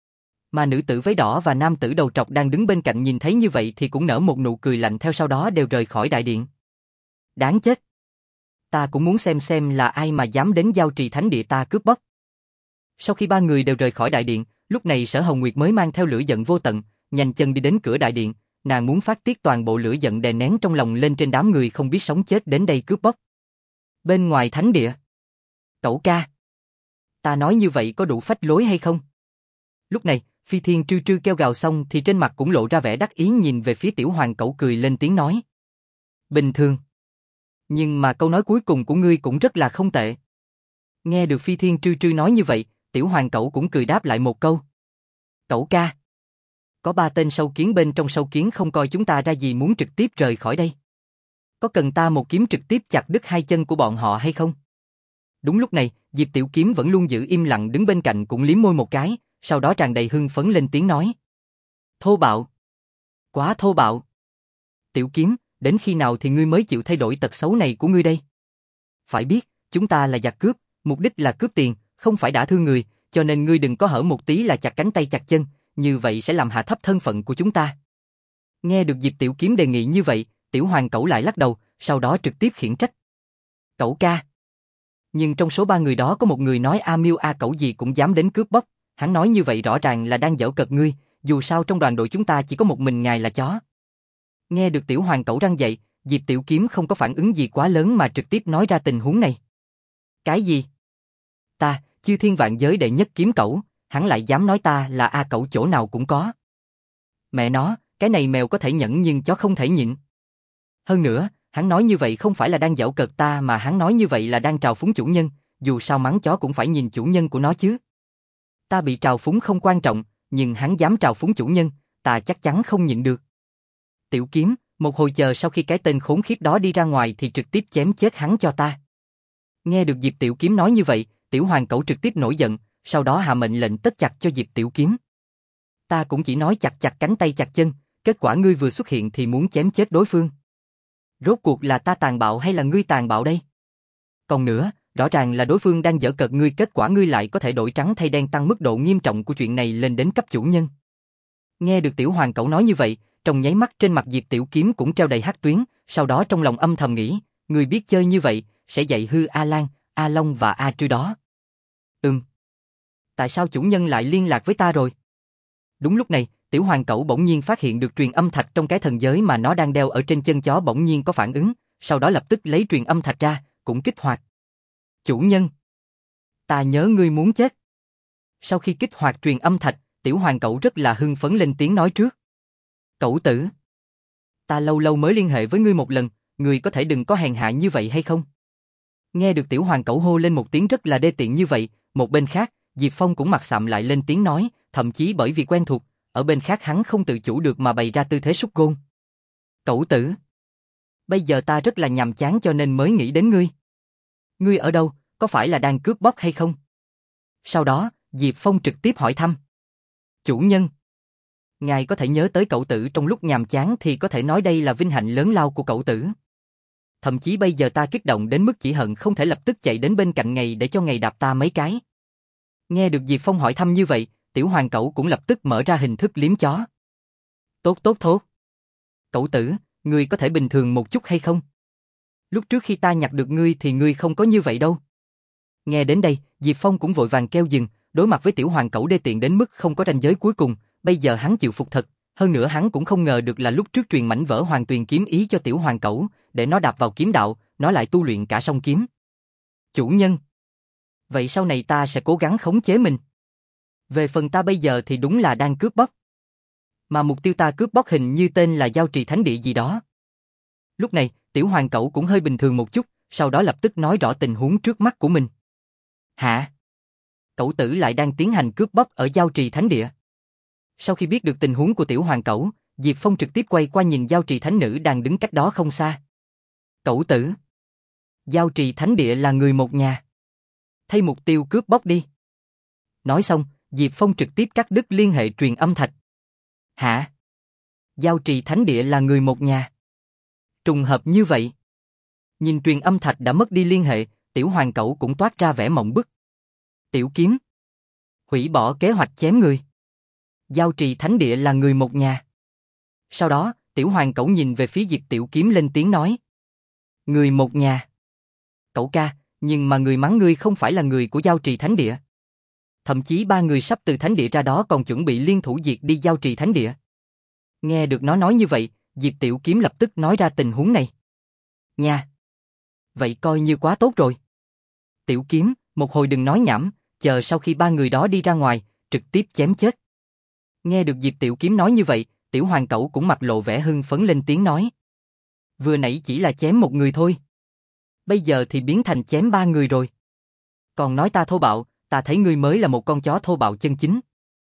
Mà nữ tử váy đỏ và nam tử đầu trọc đang đứng bên cạnh nhìn thấy như vậy thì cũng nở một nụ cười lạnh theo, sau đó đều rời khỏi đại điện. Đáng chết. Ta cũng muốn xem xem là ai mà dám đến giao trì thánh địa ta cướp bóc. Sau khi ba người đều rời khỏi đại điện, lúc này Sở Hồng Nguyệt mới mang theo lửa giận vô tận, nhanh chân đi đến cửa đại điện, nàng muốn phát tiết toàn bộ lửa giận đè nén trong lòng lên trên đám người không biết sống chết đến đây cướp bóc. Bên ngoài thánh địa. Cẩu ca. Ta nói như vậy có đủ phách lối hay không? Lúc này, Phi Thiên Trư Trư kêu gào xong thì trên mặt cũng lộ ra vẻ đắc ý, nhìn về phía Tiểu Hoàng Cẩu cười lên tiếng nói. Bình thường. Nhưng mà câu nói cuối cùng của ngươi cũng rất là không tệ. Nghe được Phi Thiên Trư Trư nói như vậy, Tiểu Hoàng Cẩu cũng cười đáp lại một câu. Cẩu ca. Có ba tên sâu kiến bên trong sâu kiến không coi chúng ta ra gì muốn trực tiếp rời khỏi đây. Có cần ta một kiếm trực tiếp chặt đứt hai chân của bọn họ hay không? Đúng lúc này, Diệp Tiểu Kiếm vẫn luôn giữ im lặng đứng bên cạnh cũng liếm môi một cái, sau đó tràn đầy hưng phấn lên tiếng nói. Thô bạo. Quá thô bạo. Tiểu Kiếm, đến khi nào thì ngươi mới chịu thay đổi tật xấu này của ngươi đây? Phải biết, chúng ta là giặc cướp, mục đích là cướp tiền, không phải đả thương người, cho nên ngươi đừng có hở một tí là chặt cánh tay chặt chân, như vậy sẽ làm hạ thấp thân phận của chúng ta. Nghe được Diệp Tiểu Kiếm đề nghị như vậy, Tiểu Hoàng Cẩu lại lắc đầu, sau đó trực tiếp khiển trách. Cẩu ca. Nhưng trong số ba người đó có một người nói A Miêu A Cẩu gì cũng dám đến cướp bóc, hắn nói như vậy rõ ràng là đang giễu cợt ngươi, dù sao trong đoàn đội chúng ta chỉ có một mình ngài là chó. Nghe được Tiểu Hoàng Cẩu răng dậy, Diệp Tiểu Kiếm không có phản ứng gì quá lớn mà trực tiếp nói ra tình huống này. Cái gì? Ta, Chư Thiên Vạn Giới đệ nhất kiếm cẩu, hắn lại dám nói ta là A Cẩu, chỗ nào cũng có. Mẹ nó, cái này mèo có thể nhẫn nhưng chó không thể nhịn. Hơn nữa, hắn nói như vậy không phải là đang giễu cợt ta mà hắn nói như vậy là đang trào phúng chủ nhân, dù sao mắng chó cũng phải nhìn chủ nhân của nó chứ. Ta bị trào phúng không quan trọng, nhưng hắn dám trào phúng chủ nhân, ta chắc chắn không nhịn được. Tiểu Kiếm, một hồi chờ sau khi cái tên khốn khiếp đó đi ra ngoài thì trực tiếp chém chết hắn cho ta. Nghe được Diệp Tiểu Kiếm nói như vậy, Tiểu Hoàng Cẩu trực tiếp nổi giận, sau đó hạ mệnh lệnh tất chặt cho Diệp Tiểu Kiếm. Ta cũng chỉ nói chặt chặt cánh tay chặt chân, kết quả ngươi vừa xuất hiện thì muốn chém chết đối phương. Rốt cuộc là ta tàn bạo hay là ngươi tàn bạo đây? Còn nữa, rõ ràng là đối phương đang giở cợt ngươi, kết quả ngươi lại có thể đổi trắng thay đen, tăng mức độ nghiêm trọng của chuyện này lên đến cấp chủ nhân. Nghe được Tiểu Hoàng Cẩu nói như vậy, trong nháy mắt trên mặt Diệp Tiểu Kiếm cũng treo đầy hắc tuyến, sau đó trong lòng âm thầm nghĩ, ngươi biết chơi như vậy, sẽ dạy hư A Lan, A Long và A Trư đó. Ừm. Tại sao chủ nhân lại liên lạc với ta rồi? Đúng lúc này, Tiểu Hoàng Cẩu bỗng nhiên phát hiện được truyền âm thạch trong cái thần giới mà nó đang đeo ở trên chân chó, bỗng nhiên có phản ứng, sau đó lập tức lấy truyền âm thạch ra, cũng kích hoạt. Chủ nhân, ta nhớ ngươi muốn chết. Sau khi kích hoạt truyền âm thạch, Tiểu Hoàng Cẩu rất là hưng phấn lên tiếng nói trước. Cẩu tử, ta lâu lâu mới liên hệ với ngươi một lần, ngươi có thể đừng có hèn hạ như vậy hay không? Nghe được Tiểu Hoàng Cẩu hô lên một tiếng rất là đê tiện như vậy, một bên khác, Diệp Phong cũng mặt sạm lại lên tiếng nói, thậm chí bởi vì quen thuộc, ở bên khác hắn không tự chủ được mà bày ra tư thế sút gôn. Cẩu tử, bây giờ ta rất là nhàm chán cho nên mới nghĩ đến ngươi. Ngươi ở đâu, có phải là đang cướp bóc hay không? Sau đó, Diệp Phong trực tiếp hỏi thăm. Chủ nhân, ngài có thể nhớ tới cậu tử trong lúc nhàm chán thì có thể nói đây là vinh hạnh lớn lao của cậu tử. Thậm chí bây giờ ta kích động đến mức chỉ hận không thể lập tức chạy đến bên cạnh ngài để cho ngài đạp ta mấy cái. Nghe được Diệp Phong hỏi thăm như vậy, Tiểu Hoàng Cẩu cũng lập tức mở ra hình thức liếm chó. Tốt tốt tốt. Cậu tử, ngươi có thể bình thường một chút hay không? Lúc trước khi ta nhặt được ngươi thì ngươi không có như vậy đâu. Nghe đến đây, Diệp Phong cũng vội vàng kêu dừng, đối mặt với Tiểu Hoàng Cẩu đê tiện đến mức không có ranh giới cuối cùng, bây giờ hắn chịu phục thật, hơn nữa hắn cũng không ngờ được là lúc trước truyền mảnh vỡ Hoàng Tuyền kiếm ý cho Tiểu Hoàng Cẩu, để nó đạp vào kiếm đạo, nó lại tu luyện cả song kiếm. Chủ nhân, vậy sau này ta sẽ cố gắng khống chế mình. Về phần ta bây giờ thì đúng là đang cướp bóc. Mà mục tiêu ta cướp bóc hình như tên là Giao Trì Thánh Địa gì đó. Lúc này, Tiểu Hoàng Cẩu cũng hơi bình thường một chút, sau đó lập tức nói rõ tình huống trước mắt của mình. Hả? Cẩu tử lại đang tiến hành cướp bóc ở Giao Trì Thánh Địa. Sau khi biết được tình huống của Tiểu Hoàng Cẩu, Diệp Phong trực tiếp quay qua nhìn Giao Trì Thánh Nữ đang đứng cách đó không xa. Cẩu tử, Giao Trì Thánh Địa là người một nhà. Thay mục tiêu cướp bóc đi. Nói xong, Diệp Phong trực tiếp cắt đứt liên hệ truyền âm thạch. Hả? Giao Trì Thánh Địa là người một nhà. Trùng hợp như vậy. Nhìn truyền âm thạch đã mất đi liên hệ, Tiểu Hoàng Cẩu cũng toát ra vẻ mộng bức. Tiểu Kiếm, hủy bỏ kế hoạch chém người. Giao Trì Thánh Địa là người một nhà. Sau đó, Tiểu Hoàng Cẩu nhìn về phía Diệp Tiểu Kiếm lên tiếng nói. Người một nhà. Cẩu ca, nhưng mà người mắng ngươi không phải là người của Giao Trì Thánh Địa. Thậm chí ba người sắp từ Thánh Địa ra đó còn chuẩn bị liên thủ diệt đi Giao Trì Thánh Địa. Nghe được nó nói như vậy, Diệp Tiểu Kiếm lập tức nói ra tình huống này. Nha. Vậy coi như quá tốt rồi. Tiểu Kiếm, một hồi đừng nói nhảm, chờ sau khi ba người đó đi ra ngoài, trực tiếp chém chết. Nghe được Diệp Tiểu Kiếm nói như vậy, Tiểu Hoàng Cẩu cũng mặt lộ vẻ hưng phấn lên tiếng nói. Vừa nãy chỉ là chém một người thôi. Bây giờ thì biến thành chém ba người rồi. Còn nói ta thô bạo, ta thấy ngươi mới là một con chó thô bạo chân chính.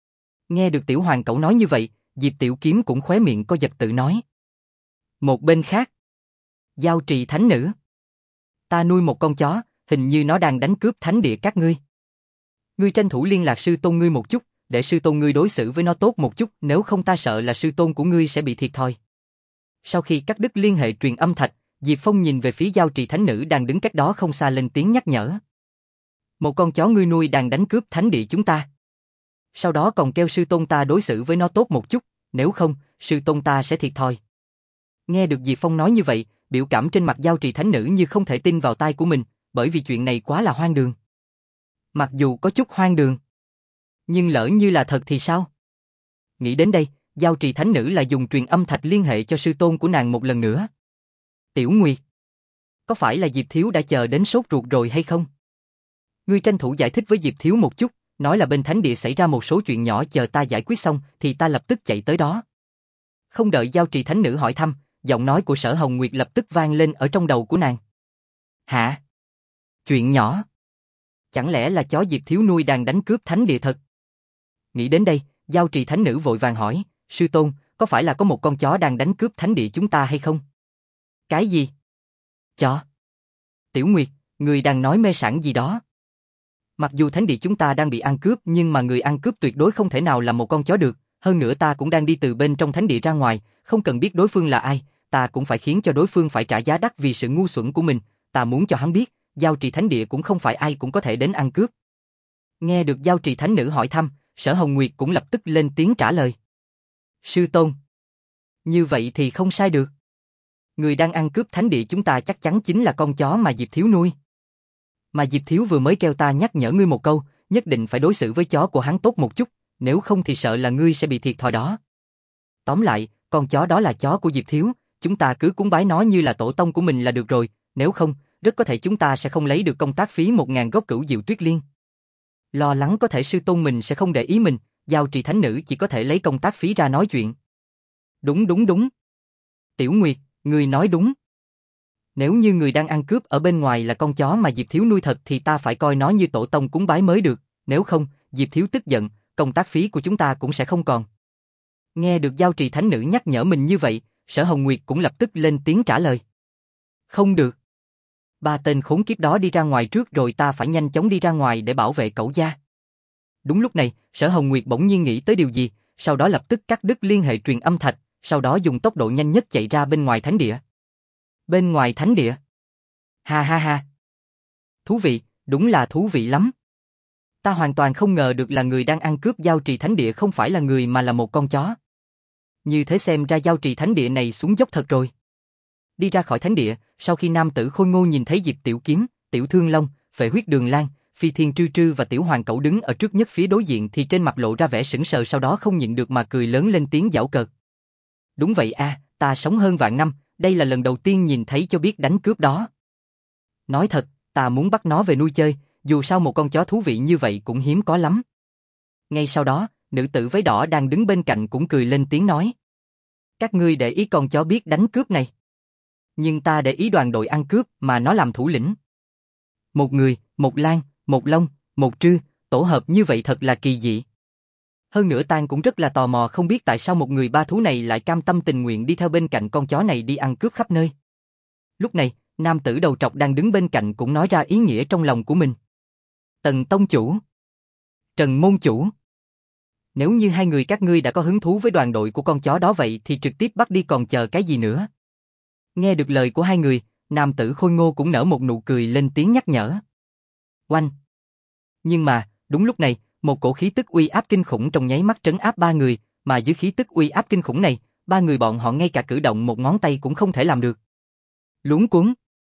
Nghe được Tiểu Hoàng Cẩu nói như vậy, Diệp Tiểu Kiếm cũng khóe miệng co giật tự nói. Một bên khác, Giao Trì Thánh Nữ. Ta nuôi một con chó, hình như nó đang đánh cướp thánh địa các ngươi. Ngươi tranh thủ liên lạc sư tôn ngươi một chút, để sư tôn ngươi đối xử với nó tốt một chút, nếu không ta sợ là sư tôn của ngươi sẽ bị thiệt thòi. Sau khi cắt đứt liên hệ truyền âm thạch, Diệp Phong nhìn về phía Giao Trì Thánh Nữ đang đứng cách đó không xa lên tiếng nhắc nhở. Một con chó ngươi nuôi đang đánh cướp thánh địa chúng ta. Sau đó còn kêu sư tôn ta đối xử với nó tốt một chút, nếu không, sư tôn ta sẽ thiệt thòi. Nghe được Diệp Phong nói như vậy, biểu cảm trên mặt Giao Trì Thánh Nữ như không thể tin vào tai của mình, bởi vì chuyện này quá là hoang đường. Mặc dù có chút hoang đường, nhưng lỡ như là thật thì sao? Nghĩ đến đây, Giao Trì Thánh Nữ lại dùng truyền âm thạch liên hệ cho sư tôn của nàng một lần nữa. Tiểu Nguyệt, có phải là Diệp Thiếu đã chờ đến sốt ruột rồi hay không? Ngươi tranh thủ giải thích với Diệp Thiếu một chút, nói là bên thánh địa xảy ra một số chuyện nhỏ, chờ ta giải quyết xong thì ta lập tức chạy tới đó. Không đợi Giao Trì Thánh Nữ hỏi thăm, giọng nói của Sở Hồng Nguyệt lập tức vang lên ở trong đầu của nàng. Hả? Chuyện nhỏ? Chẳng lẽ là chó Diệp Thiếu nuôi đang đánh cướp thánh địa thật? Nghĩ đến đây, Giao Trì Thánh Nữ vội vàng hỏi, sư tôn, có phải là có một con chó đang đánh cướp thánh địa chúng ta hay không? Cái gì? Chó? Tiểu Nguyệt, người đang nói mê sảng gì đó? Mặc dù thánh địa chúng ta đang bị ăn cướp nhưng mà người ăn cướp tuyệt đối không thể nào là một con chó được, Hơn nữa ta cũng đang đi từ bên trong thánh địa ra ngoài, không cần biết đối phương là ai, ta cũng phải khiến cho đối phương phải trả giá đắt vì sự ngu xuẩn của mình, ta muốn cho hắn biết, giao trì thánh địa cũng không phải ai cũng có thể đến ăn cướp. Nghe được giao trì thánh nữ hỏi thăm, Sở Hồng Nguyệt cũng lập tức lên tiếng trả lời. Sư tôn. Như vậy thì không sai được. Người đang ăn cướp thánh địa chúng ta chắc chắn chính là con chó mà Diệp Thiếu nuôi. Mà Diệp Thiếu vừa mới kêu ta nhắc nhở ngươi một câu, nhất định phải đối xử với chó của hắn tốt một chút, nếu không thì sợ là ngươi sẽ bị thiệt thòi đó. Tóm lại, con chó đó là chó của Diệp Thiếu, chúng ta cứ cúng bái nó như là tổ tông của mình là được rồi, nếu không, rất có thể chúng ta sẽ không lấy được công tác phí một ngàn gốc cửu diệu tuyết liên. Lo lắng có thể sư tôn mình sẽ không để ý mình, giao trì thánh nữ chỉ có thể lấy công tác phí ra nói chuyện. Đúng đúng đúng. Tiểu Nguyệt, ngươi nói đúng. Nếu như người đang ăn cướp ở bên ngoài là con chó mà Diệp Thiếu nuôi thật thì ta phải coi nó như tổ tông cúng bái mới được, nếu không, Diệp Thiếu tức giận, công tác phí của chúng ta cũng sẽ không còn. Nghe được giao trì thánh nữ nhắc nhở mình như vậy, Sở Hồng Nguyệt cũng lập tức lên tiếng trả lời. Không được. Ba tên khốn kiếp đó đi ra ngoài trước rồi ta phải nhanh chóng đi ra ngoài để bảo vệ cẩu gia. Đúng lúc này, Sở Hồng Nguyệt bỗng nhiên nghĩ tới điều gì, sau đó lập tức cắt đứt liên hệ truyền âm thạch, sau đó dùng tốc độ nhanh nhất chạy ra bên ngoài thánh địa. Bên ngoài thánh địa? Ha ha ha. Thú vị, đúng là thú vị lắm. Ta hoàn toàn không ngờ được là người đang ăn cướp giao trì thánh địa không phải là người mà là một con chó. Như thế xem ra giao trì thánh địa này xuống dốc thật rồi. Đi ra khỏi thánh địa, sau khi nam tử khôi ngô nhìn thấy Diệp Tiểu Kiếm, Tiểu Thương Long, Phệ Huyết Đường Lan, Phi Thiên Trư Trư và Tiểu Hoàng Cẩu đứng ở trước nhất phía đối diện thì trên mặt lộ ra vẻ sững sờ, sau đó không nhịn được mà cười lớn lên tiếng giảo cợt. Đúng vậy a, ta sống hơn vạn năm, đây là lần đầu tiên nhìn thấy cho biết đánh cướp đó. Nói thật, ta muốn bắt nó về nuôi chơi, dù sao một con chó thú vị như vậy cũng hiếm có lắm. Ngay sau đó, nữ tử váy đỏ đang đứng bên cạnh cũng cười lên tiếng nói. Các ngươi để ý con chó biết đánh cướp này. Nhưng ta để ý đoàn đội ăn cướp mà nó làm thủ lĩnh. Một người, một Lan, một Long, một Trư, tổ hợp như vậy thật là kỳ dị. Hơn nữa Tang cũng rất là tò mò không biết tại sao một người ba thú này lại cam tâm tình nguyện đi theo bên cạnh con chó này đi ăn cướp khắp nơi. Lúc này, nam tử đầu trọc đang đứng bên cạnh cũng nói ra ý nghĩa trong lòng của mình. Tần Tông Chủ, Trần Môn Chủ, nếu như hai người các ngươi đã có hứng thú với đoàn đội của con chó đó vậy thì trực tiếp bắt đi còn chờ cái gì nữa. Nghe được lời của hai người, nam tử khôi ngô cũng nở một nụ cười lên tiếng nhắc nhở. Oanh! Nhưng mà, đúng lúc này, một cổ khí tức uy áp kinh khủng trong nháy mắt trấn áp ba người, mà dưới khí tức uy áp kinh khủng này, ba người bọn họ ngay cả cử động một ngón tay cũng không thể làm được. Luống cuống.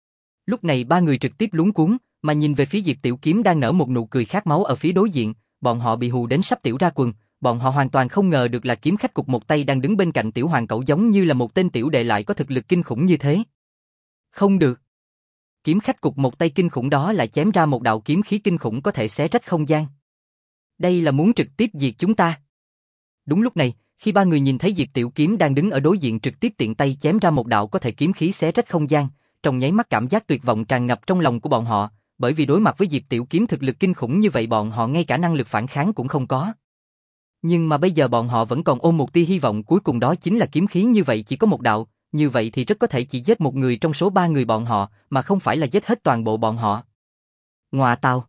Lúc này ba người trực tiếp luống cuống, mà nhìn về phía Diệp Tiểu Kiếm đang nở một nụ cười khát máu ở phía đối diện, bọn họ bị hù đến sắp tiểu ra quần, bọn họ hoàn toàn không ngờ được là kiếm khách cục một tay đang đứng bên cạnh Tiểu Hoàng Cẩu giống như là một tên tiểu đệ lại có thực lực kinh khủng như thế. Không được. Kiếm khách cục một tay kinh khủng đó lại chém ra một đạo kiếm khí kinh khủng có thể xé rách không gian. Đây là muốn trực tiếp diệt chúng ta. Đúng lúc này, khi ba người nhìn thấy Diệp Tiểu Kiếm đang đứng ở đối diện trực tiếp tiện tay chém ra một đạo có thể kiếm khí xé rách không gian, trong nháy mắt cảm giác tuyệt vọng tràn ngập trong lòng của bọn họ, bởi vì đối mặt với Diệp Tiểu Kiếm thực lực kinh khủng như vậy bọn họ ngay cả năng lực phản kháng cũng không có. Nhưng mà bây giờ bọn họ vẫn còn ôm một tia hy vọng cuối cùng đó chính là kiếm khí như vậy chỉ có một đạo, như vậy thì rất có thể chỉ giết một người trong số ba người bọn họ, mà không phải là giết hết toàn bộ bọn họ. Ngoà tào.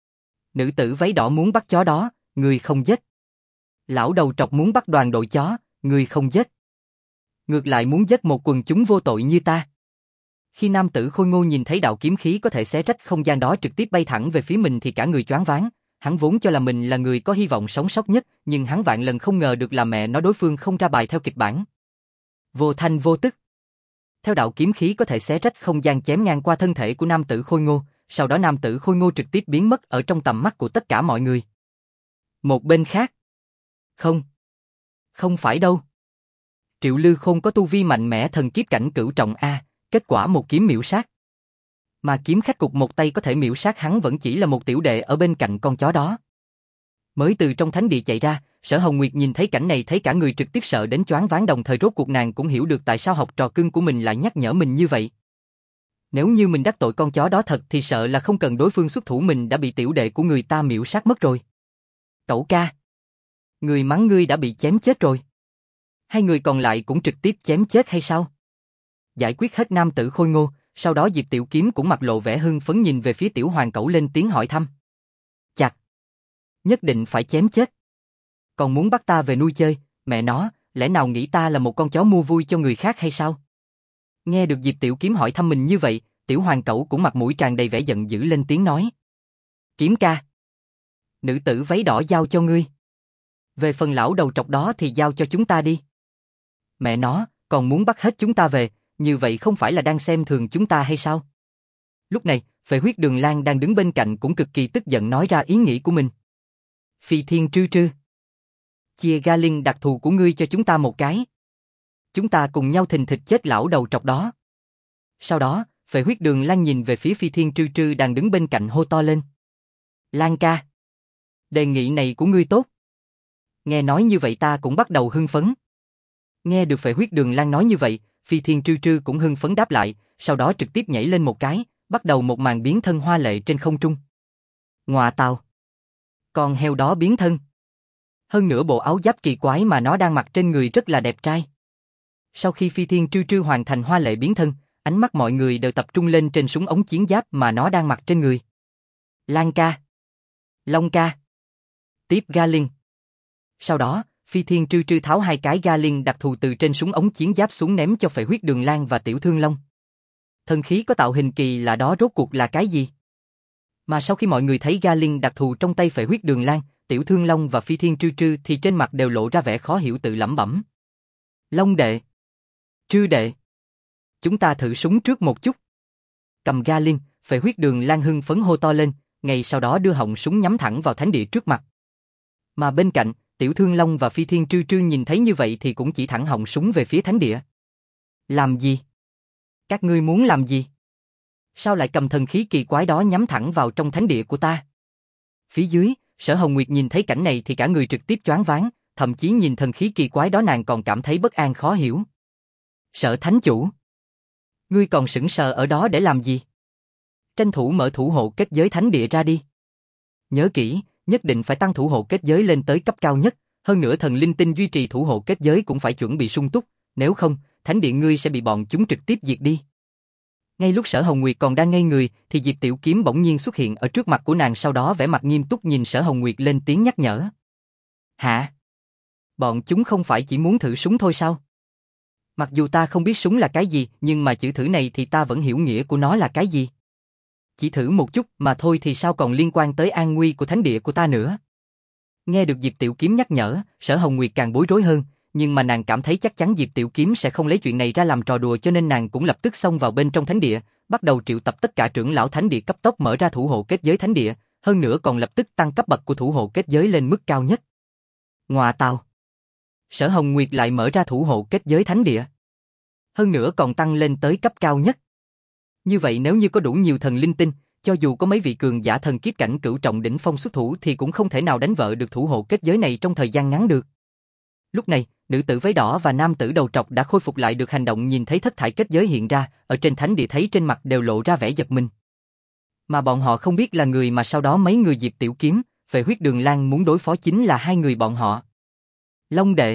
Nữ tử váy đỏ muốn bắt chó đó, người không giết. Lão đầu trọc muốn bắt đoàn đội chó, người không giết. Ngược lại muốn giết một quần chúng vô tội như ta. Khi nam tử khôi ngô nhìn thấy đạo kiếm khí có thể xé rách không gian đó trực tiếp bay thẳng về phía mình thì cả người choáng váng. Hắn vốn cho là mình là người có hy vọng sống sót nhất, nhưng hắn vạn lần không ngờ được là mẹ nói đối phương không ra bài theo kịch bản. Vô thanh vô tức. Theo đạo kiếm khí có thể xé rách không gian chém ngang qua thân thể của nam tử khôi ngô, sau đó nam tử khôi ngô trực tiếp biến mất ở trong tầm mắt của tất cả mọi người. Một bên khác. Không. Không phải đâu. Triệu Lư Khôn có tu vi mạnh mẽ thần kiếp cảnh cửu trọng A, kết quả một kiếm miểu sát. Mà kiếm khách cục một tay có thể miểu sát hắn vẫn chỉ là một tiểu đệ ở bên cạnh con chó đó. Mới từ trong thánh địa chạy ra, Sở Hồng Nguyệt nhìn thấy cảnh này thấy cả người trực tiếp sợ đến choáng váng, đồng thời rốt cuộc nàng cũng hiểu được tại sao học trò cưng của mình lại nhắc nhở mình như vậy. Nếu như mình đắc tội con chó đó thật thì sợ là không cần đối phương xuất thủ mình đã bị tiểu đệ của người ta miểu sát mất rồi. Cẩu ca. Người mắng ngươi đã bị chém chết rồi. Hai người còn lại cũng trực tiếp chém chết hay sao? Giải quyết hết nam tử khôi ngô, sau đó Diệp Tiểu Kiếm cũng mặt lộ vẻ hưng phấn nhìn về phía Tiểu Hoàng Cẩu lên tiếng hỏi thăm. Chặt. Nhất định phải chém chết. Còn muốn bắt ta về nuôi chơi, mẹ nó, lẽ nào nghĩ ta là một con chó mua vui cho người khác hay sao? Nghe được Diệp Tiểu Kiếm hỏi thăm mình như vậy, Tiểu Hoàng Cẩu cũng mặt mũi tràn đầy vẻ giận dữ lên tiếng nói. Kiếm ca, nữ tử váy đỏ giao cho ngươi. Về phần lão đầu trọc đó thì giao cho chúng ta đi. Mẹ nó, còn muốn bắt hết chúng ta về, như vậy không phải là đang xem thường chúng ta hay sao? Lúc này, Phệ Huyết Đường Lang đang đứng bên cạnh cũng cực kỳ tức giận nói ra ý nghĩ của mình. Phi Thiên Trư Trư, chia ga linh đặc thù của ngươi cho chúng ta một cái. Chúng ta cùng nhau thình thịch chết lão đầu trọc đó. Sau đó, Phệ Huyết Đường Lang nhìn về phía Phi Thiên Trư Trư đang đứng bên cạnh hô to lên. Lang ca, đề nghị này của ngươi tốt. Nghe nói như vậy ta cũng bắt đầu hưng phấn. Nghe được Phệ Huyết Đường Lang nói như vậy, Phi Thiên Trư Trư cũng hưng phấn đáp lại, sau đó trực tiếp nhảy lên một cái, bắt đầu một màn biến thân hoa lệ trên không trung. Ngọa tào, con heo đó biến thân. Hơn nữa bộ áo giáp kỳ quái mà nó đang mặc trên người rất là đẹp trai. Sau khi Phi Thiên Trư Trư hoàn thành hoa lệ biến thân, ánh mắt mọi người đều tập trung lên trên súng ống chiến giáp mà nó đang mặc trên người. Lang ca, Long ca, tiếp ga linh. Sau đó, Phi Thiên Trư Trư tháo hai cái ga linh đặc thù từ trên súng ống chiến giáp xuống ném cho Phệ Huyết Đường Lang và Tiểu Thương Long. Thần khí có tạo hình kỳ lạ đó rốt cuộc là cái gì? Mà sau khi mọi người thấy ga linh đặc thù trong tay Phệ Huyết Đường Lang, Tiểu Thương Long và Phi Thiên Trư Trư thì trên mặt đều lộ ra vẻ khó hiểu tự lẩm bẩm. Long đệ, Trư đệ, chúng ta thử súng trước một chút. Cầm ga linh, Phệ Huyết Đường Lang hưng phấn hô to lên, ngay sau đó đưa họng súng nhắm thẳng vào thánh địa trước mặt. Mà bên cạnh, Tiểu Thương Long và Phi Thiên Trư Trư nhìn thấy như vậy thì cũng chỉ thẳng họng súng về phía thánh địa. Làm gì? Các ngươi muốn làm gì? Sao lại cầm thần khí kỳ quái đó nhắm thẳng vào trong thánh địa của ta? Phía dưới, Sở Hồng Nguyệt nhìn thấy cảnh này thì cả người trực tiếp choáng váng, thậm chí nhìn thần khí kỳ quái đó nàng còn cảm thấy bất an khó hiểu. Sở Thánh Chủ, ngươi còn sững sờ ở đó để làm gì? Tranh thủ mở thủ hộ kết giới thánh địa ra đi. Nhớ kỹ, nhất định phải tăng thủ hộ kết giới lên tới cấp cao nhất, hơn nữa thần linh tinh duy trì thủ hộ kết giới cũng phải chuẩn bị sung túc, nếu không, thánh địa ngươi sẽ bị bọn chúng trực tiếp diệt đi. Ngay lúc Sở Hồng Nguyệt còn đang ngây người thì Diệp Tiểu Kiếm bỗng nhiên xuất hiện ở trước mặt của nàng, sau đó vẻ mặt nghiêm túc nhìn Sở Hồng Nguyệt lên tiếng nhắc nhở. Hả? Bọn chúng không phải chỉ muốn thử súng thôi sao? Mặc dù ta không biết súng là cái gì, nhưng mà chữ thử này thì ta vẫn hiểu nghĩa của nó là cái gì. Chỉ thử một chút mà thôi thì sao còn liên quan tới an nguy của thánh địa của ta nữa. Nghe được Diệp Tiểu Kiếm nhắc nhở, Sở Hồng Nguyệt càng bối rối hơn, nhưng mà nàng cảm thấy chắc chắn Diệp Tiểu Kiếm sẽ không lấy chuyện này ra làm trò đùa, cho nên nàng cũng lập tức xông vào bên trong thánh địa, bắt đầu triệu tập tất cả trưởng lão thánh địa cấp tốc mở ra thủ hộ kết giới thánh địa, hơn nữa còn lập tức tăng cấp bậc của thủ hộ kết giới lên mức cao nhất. Ngọa tào, Sở Hồng Nguyệt lại mở ra thủ hộ kết giới thánh địa, hơn nữa còn tăng lên tới cấp cao nhất. Như vậy nếu như có đủ nhiều thần linh tinh, cho dù có mấy vị cường giả thần kiếp cảnh cửu trọng đỉnh phong xuất thủ thì cũng không thể nào đánh vỡ được thủ hộ kết giới này trong thời gian ngắn được. Lúc này, nữ tử váy đỏ và nam tử đầu trọc đã khôi phục lại được hành động, nhìn thấy thất thải kết giới hiện ra, ở trên thánh địa thấy trên mặt đều lộ ra vẻ giật mình. Mà bọn họ không biết là người mà sau đó mấy người Diệp Tiểu Kiếm, Phệ Huyết Đường Lang muốn đối phó chính là hai người bọn họ. Long đệ,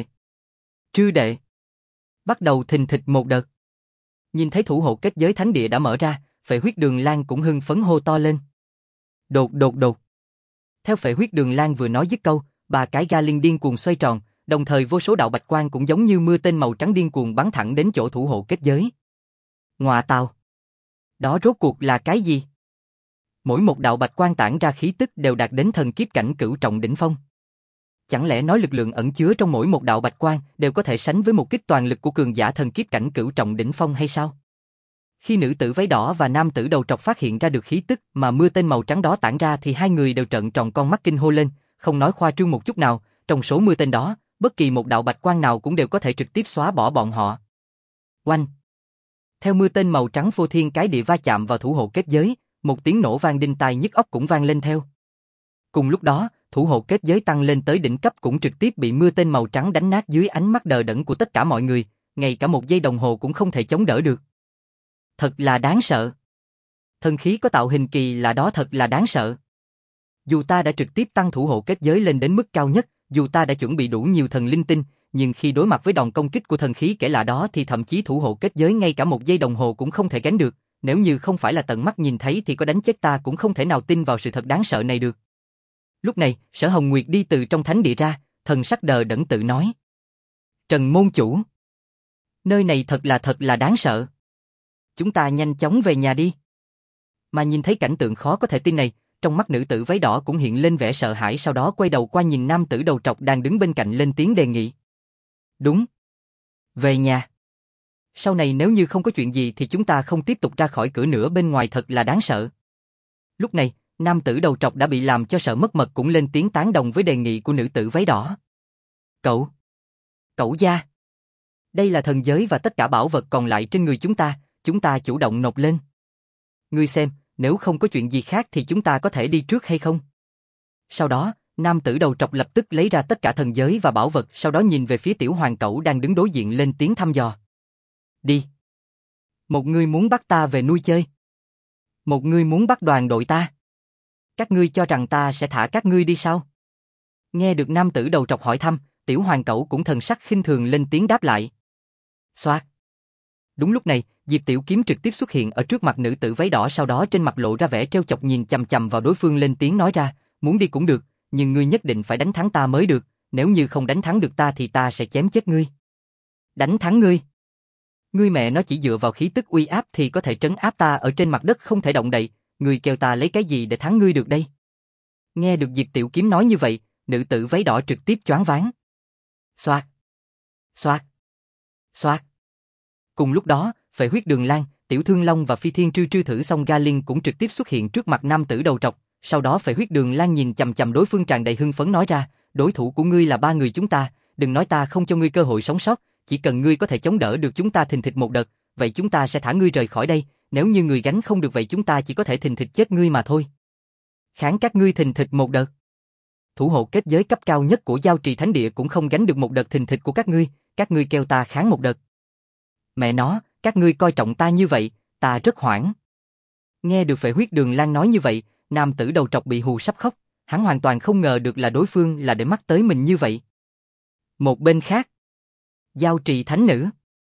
Trư đệ, bắt đầu thình thịch một đợt. Nhìn thấy thủ hộ kết giới thánh địa đã mở ra, Phệ Huyết Đường Lang cũng hưng phấn hô to lên. Đột đột đột. Theo Phệ Huyết Đường Lang vừa nói dứt câu, ba cái ga linh điên cuồng xoay tròn, đồng thời vô số đạo bạch quang cũng giống như mưa tên màu trắng điên cuồng bắn thẳng đến chỗ thủ hộ kết giới. Ngọa tào, đó rốt cuộc là cái gì? Mỗi một đạo bạch quang tản ra khí tức đều đạt đến thần kiếp cảnh cửu trọng đỉnh phong. Chẳng lẽ nói lực lượng ẩn chứa trong mỗi một đạo bạch quang đều có thể sánh với một kích toàn lực của cường giả thần kiếp cảnh cửu trọng đỉnh phong hay sao? Khi nữ tử váy đỏ và nam tử đầu trọc phát hiện ra được khí tức mà mưa tên màu trắng đó tản ra thì hai người đều trợn tròn con mắt kinh hô lên, không nói khoa trương một chút nào, trong số mưa tên đó, bất kỳ một đạo bạch quang nào cũng đều có thể trực tiếp xóa bỏ bọn họ. Oanh! Theo mưa tên màu trắng phô thiên cái địa va chạm vào thủ hộ kết giới, một tiếng nổ vang đinh tai nhức óc cũng vang lên theo. Cùng lúc đó, thủ hộ kết giới tăng lên tới đỉnh cấp cũng trực tiếp bị mưa tên màu trắng đánh nát dưới ánh mắt đờ đẫn của tất cả mọi người, ngay cả một giây đồng hồ cũng không thể chống đỡ được. Thật là đáng sợ. Thần khí có tạo hình kỳ lạ đó thật là đáng sợ. Dù ta đã trực tiếp tăng thủ hộ kết giới lên đến mức cao nhất, dù ta đã chuẩn bị đủ nhiều thần linh tinh, nhưng khi đối mặt với đòn công kích của thần khí kể lạ đó thì thậm chí thủ hộ kết giới ngay cả một giây đồng hồ cũng không thể gánh được, nếu như không phải là tận mắt nhìn thấy thì có đánh chết ta cũng không thể nào tin vào sự thật đáng sợ này được. Lúc này, Sở Hồng Nguyệt đi từ trong thánh địa ra, thần sắc đờ đẫn tự nói. Trần môn chủ. Nơi này thật là thật là đáng sợ. Chúng ta nhanh chóng về nhà đi. Mà nhìn thấy cảnh tượng khó có thể tin này, trong mắt nữ tử váy đỏ cũng hiện lên vẻ sợ hãi, sau đó quay đầu qua nhìn nam tử đầu trọc đang đứng bên cạnh lên tiếng đề nghị. Đúng. Về nhà. Sau này nếu như không có chuyện gì thì chúng ta không tiếp tục ra khỏi cửa nữa, bên ngoài thật là đáng sợ. Lúc này, nam tử đầu trọc đã bị làm cho sợ mất mật cũng lên tiếng tán đồng với đề nghị của nữ tử váy đỏ. Cậu. Cậu gia. Đây là thần giới và tất cả bảo vật còn lại trên người chúng ta, chúng ta chủ động nộp lên. Ngươi xem, nếu không có chuyện gì khác thì chúng ta có thể đi trước hay không? Sau đó, nam tử đầu trọc lập tức lấy ra tất cả thần giới và bảo vật, sau đó nhìn về phía tiểu hoàng cẩu đang đứng đối diện lên tiếng thăm dò. Đi. Một ngươi muốn bắt ta về nuôi chơi. Một ngươi muốn bắt đoàn đội ta. Các ngươi cho rằng ta sẽ thả các ngươi đi sao? Nghe được nam tử đầu trọc hỏi thăm, tiểu hoàng cẩu cũng thần sắc khinh thường lên tiếng đáp lại. Xoát. Đúng lúc này, Diệp Tiểu Kiếm trực tiếp xuất hiện ở trước mặt nữ tử váy đỏ, sau đó trên mặt lộ ra vẻ trêu chọc nhìn chằm chằm vào đối phương lên tiếng nói ra, muốn đi cũng được, nhưng ngươi nhất định phải đánh thắng ta mới được, nếu như không đánh thắng được ta thì ta sẽ chém chết ngươi. Đánh thắng ngươi? Ngươi mẹ nó chỉ dựa vào khí tức uy áp thì có thể trấn áp ta ở trên mặt đất không thể động đậy, ngươi kêu ta lấy cái gì để thắng ngươi được đây? Nghe được Diệp Tiểu Kiếm nói như vậy, nữ tử váy đỏ trực tiếp choáng váng. Xoát. Xoát. Xoát. Cùng lúc đó, Phệ Huyết Đường Lan, Tiểu Thương Long và Phi Thiên Trư Trư Thử Song Ga Linh cũng trực tiếp xuất hiện trước mặt nam tử đầu trọc, sau đó Phệ Huyết Đường Lan nhìn chằm chằm đối phương tràn đầy hưng phấn nói ra, đối thủ của ngươi là ba người chúng ta, đừng nói ta không cho ngươi cơ hội sống sót, chỉ cần ngươi có thể chống đỡ được chúng ta thình thịch một đợt, vậy chúng ta sẽ thả ngươi rời khỏi đây, nếu như ngươi gánh không được vậy chúng ta chỉ có thể thình thịch chết ngươi mà thôi. Kháng các ngươi thình thịch một đợt. Thủ hộ kết giới cấp cao nhất của Giao Trì Thánh Địa cũng không gánh được một đợt thình thịch của các ngươi, các ngươi kêu ta kháng một đợt. Mẹ nó, các ngươi coi trọng ta như vậy, ta rất hoảng. Nghe được Phệ Huyết Đường Lan nói như vậy, nam tử đầu trọc bị hù sắp khóc, hắn hoàn toàn không ngờ được là đối phương là để mắt tới mình như vậy. Một bên khác, Giao Trì Thánh Nữ.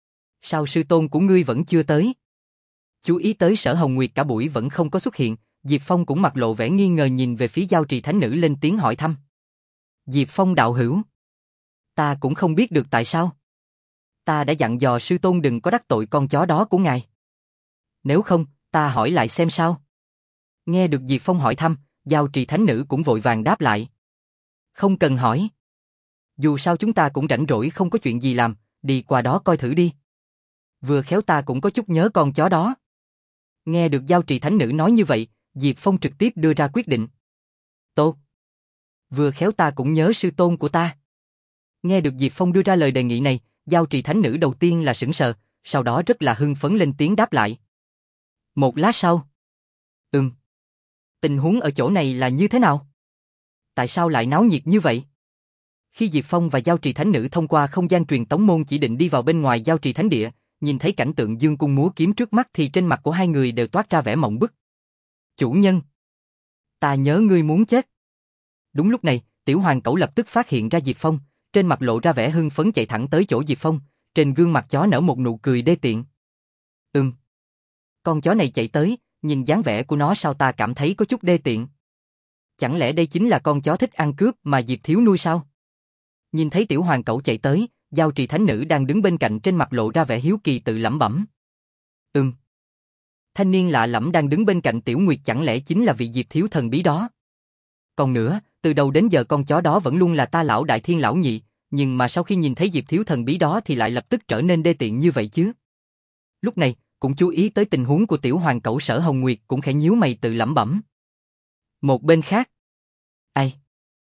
Sao sư tôn của ngươi vẫn chưa tới? Chú ý tới Sở Hồng Nguyệt cả buổi vẫn không có xuất hiện, Diệp Phong cũng mặt lộ vẻ nghi ngờ nhìn về phía Giao Trì Thánh Nữ lên tiếng hỏi thăm. Diệp Phong đạo hữu. Ta cũng không biết được tại sao. Ta đã dặn dò sư tôn đừng có đắc tội con chó đó của ngài. Nếu không, ta hỏi lại xem sao. Nghe được Diệp Phong hỏi thăm, Giao Trì Thánh Nữ cũng vội vàng đáp lại. Không cần hỏi. Dù sao chúng ta cũng rảnh rỗi không có chuyện gì làm, đi qua đó coi thử đi. Vừa khéo ta cũng có chút nhớ con chó đó. Nghe được Giao Trì Thánh Nữ nói như vậy, Diệp Phong trực tiếp đưa ra quyết định. Tốt. Vừa khéo ta cũng nhớ sư tôn của ta. Nghe được Diệp Phong đưa ra lời đề nghị này, Giao Trì Thánh Nữ đầu tiên là sững sờ, sau đó rất là hưng phấn lên tiếng đáp lại. Một lát sau. Ừm. Tình huống ở chỗ này là như thế nào? Tại sao lại náo nhiệt như vậy? Khi Diệp Phong và Giao Trì Thánh Nữ thông qua không gian truyền tống môn chỉ định đi vào bên ngoài Giao Trì Thánh Địa, nhìn thấy cảnh tượng dương cung múa kiếm trước mắt thì trên mặt của hai người đều toát ra vẻ mộng bức. Chủ nhân. Ta nhớ ngươi muốn chết. Đúng lúc này, Tiểu Hoàng Cẩu lập tức phát hiện ra Diệp Phong, trên mặt lộ ra vẻ hưng phấn chạy thẳng tới chỗ Diệp Phong, trên gương mặt chó nở một nụ cười đê tiện. Ừm. Con chó này chạy tới, nhìn dáng vẻ của nó sao ta cảm thấy có chút đê tiện. Chẳng lẽ đây chính là con chó thích ăn cướp mà Diệp thiếu nuôi sao? Nhìn thấy Tiểu Hoàng Cẩu chạy tới, Giao Trì Thánh Nữ đang đứng bên cạnh trên mặt lộ ra vẻ hiếu kỳ tự lẩm bẩm. Ừm. Thanh niên lạ lẫm đang đứng bên cạnh Tiểu Nguyệt chẳng lẽ chính là vị Diệp thiếu thần bí đó? Còn nữa, từ đầu đến giờ con chó đó vẫn luôn là ta lão đại thiên lão nhị, nhưng mà sau khi nhìn thấy Diệp thiếu thần bí đó thì lại lập tức trở nên đê tiện như vậy chứ. Lúc này, cũng chú ý tới tình huống của Tiểu Hoàng Cẩu Sở Hồng Nguyệt cũng khẽ nhíu mày tự lẩm bẩm. Một bên khác. Ai?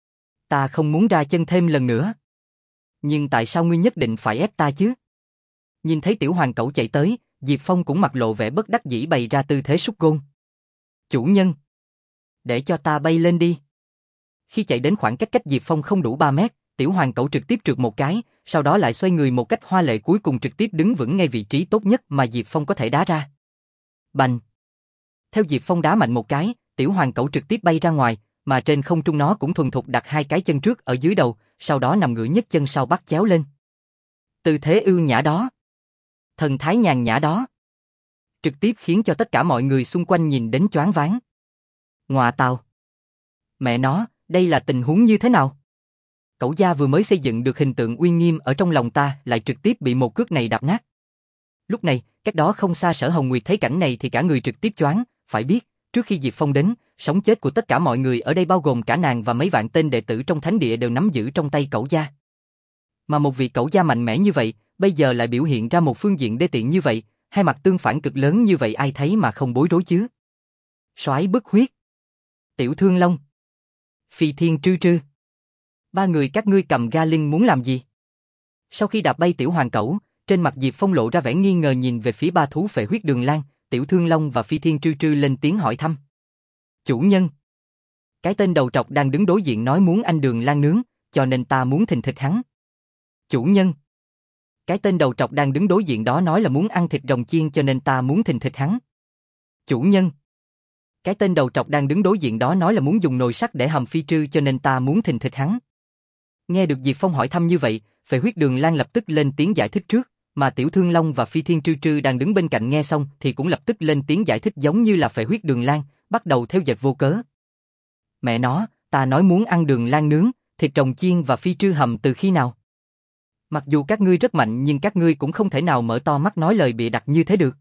Ta không muốn ra chân thêm lần nữa. Nhưng tại sao ngươi nhất định phải ép ta chứ? Nhìn thấy Tiểu Hoàng Cẩu chạy tới, Diệp Phong cũng mặt lộ vẻ bất đắc dĩ bày ra tư thế sút gôn. Chủ nhân. Để cho ta bay lên đi. Khi chạy đến khoảng cách cách Diệp Phong không đủ ba mét, Tiểu Hoàng Cẩu trực tiếp trượt một cái, sau đó lại xoay người một cách hoa lệ cuối cùng trực tiếp đứng vững ngay vị trí tốt nhất mà Diệp Phong có thể đá ra. Bành! Theo Diệp Phong đá mạnh một cái, Tiểu Hoàng Cẩu trực tiếp bay ra ngoài, mà trên không trung nó cũng thuần thục đặt hai cái chân trước ở dưới đầu, sau đó nằm ngửa nhấc chân sau bắt chéo lên. Tư thế ưu nhã đó, thần thái nhàn nhã đó, trực tiếp khiến cho tất cả mọi người xung quanh nhìn đến choáng váng. Ngoạ tào! Mẹ nó, đây là tình huống như thế nào? Cẩu gia vừa mới xây dựng được hình tượng uy nghiêm ở trong lòng ta lại trực tiếp bị một cước này đạp nát. Lúc này, cách đó không xa Sở Hồng Nguyệt thấy cảnh này thì cả người trực tiếp choáng, phải biết, trước khi Diệp Phong đến, sống chết của tất cả mọi người ở đây bao gồm cả nàng và mấy vạn tên đệ tử trong thánh địa đều nắm giữ trong tay Cẩu gia. Mà một vị Cẩu gia mạnh mẽ như vậy, bây giờ lại biểu hiện ra một phương diện đê tiện như vậy, hai mặt tương phản cực lớn như vậy ai thấy mà không bối rối chứ? Soái bức huyết, Tiểu Thương Long, Phi Thiên Trư Trư. Ba người các ngươi cầm ga linh muốn làm gì? Sau khi đạp bay Tiểu Hoàng Cẩu, trên mặt Diệp Phong lộ ra vẻ nghi ngờ nhìn về phía ba thú phệ huyết Đường Lang, Tiểu Thương Long và Phi Thiên Trư Trư lên tiếng hỏi thăm. Chủ nhân. Cái tên đầu trọc đang đứng đối diện nói muốn anh Đường Lang nướng, cho nên ta muốn thình thịt hắn. Chủ nhân. Cái tên đầu trọc đang đứng đối diện đó nói là muốn ăn thịt rồng chiên cho nên ta muốn thình thịt hắn. Chủ nhân. Cái tên đầu trọc đang đứng đối diện đó nói là muốn dùng nồi sắt để hầm Phi Trư cho nên ta muốn thình thịt hắn. Nghe được Diệp Phong hỏi thăm như vậy, phệ huyết Đường Lang lập tức lên tiếng giải thích trước, mà Tiểu Thương Long và Phi Thiên Trư Trư đang đứng bên cạnh nghe xong thì cũng lập tức lên tiếng giải thích giống như là phệ huyết Đường Lang, bắt đầu theo dệt vô cớ. Mẹ nó, ta nói muốn ăn Đường Lang nướng, thịt rồng chiên và Phi Trư hầm từ khi nào? Mặc dù các ngươi rất mạnh nhưng các ngươi cũng không thể nào mở to mắt nói lời bịa đặt như thế được.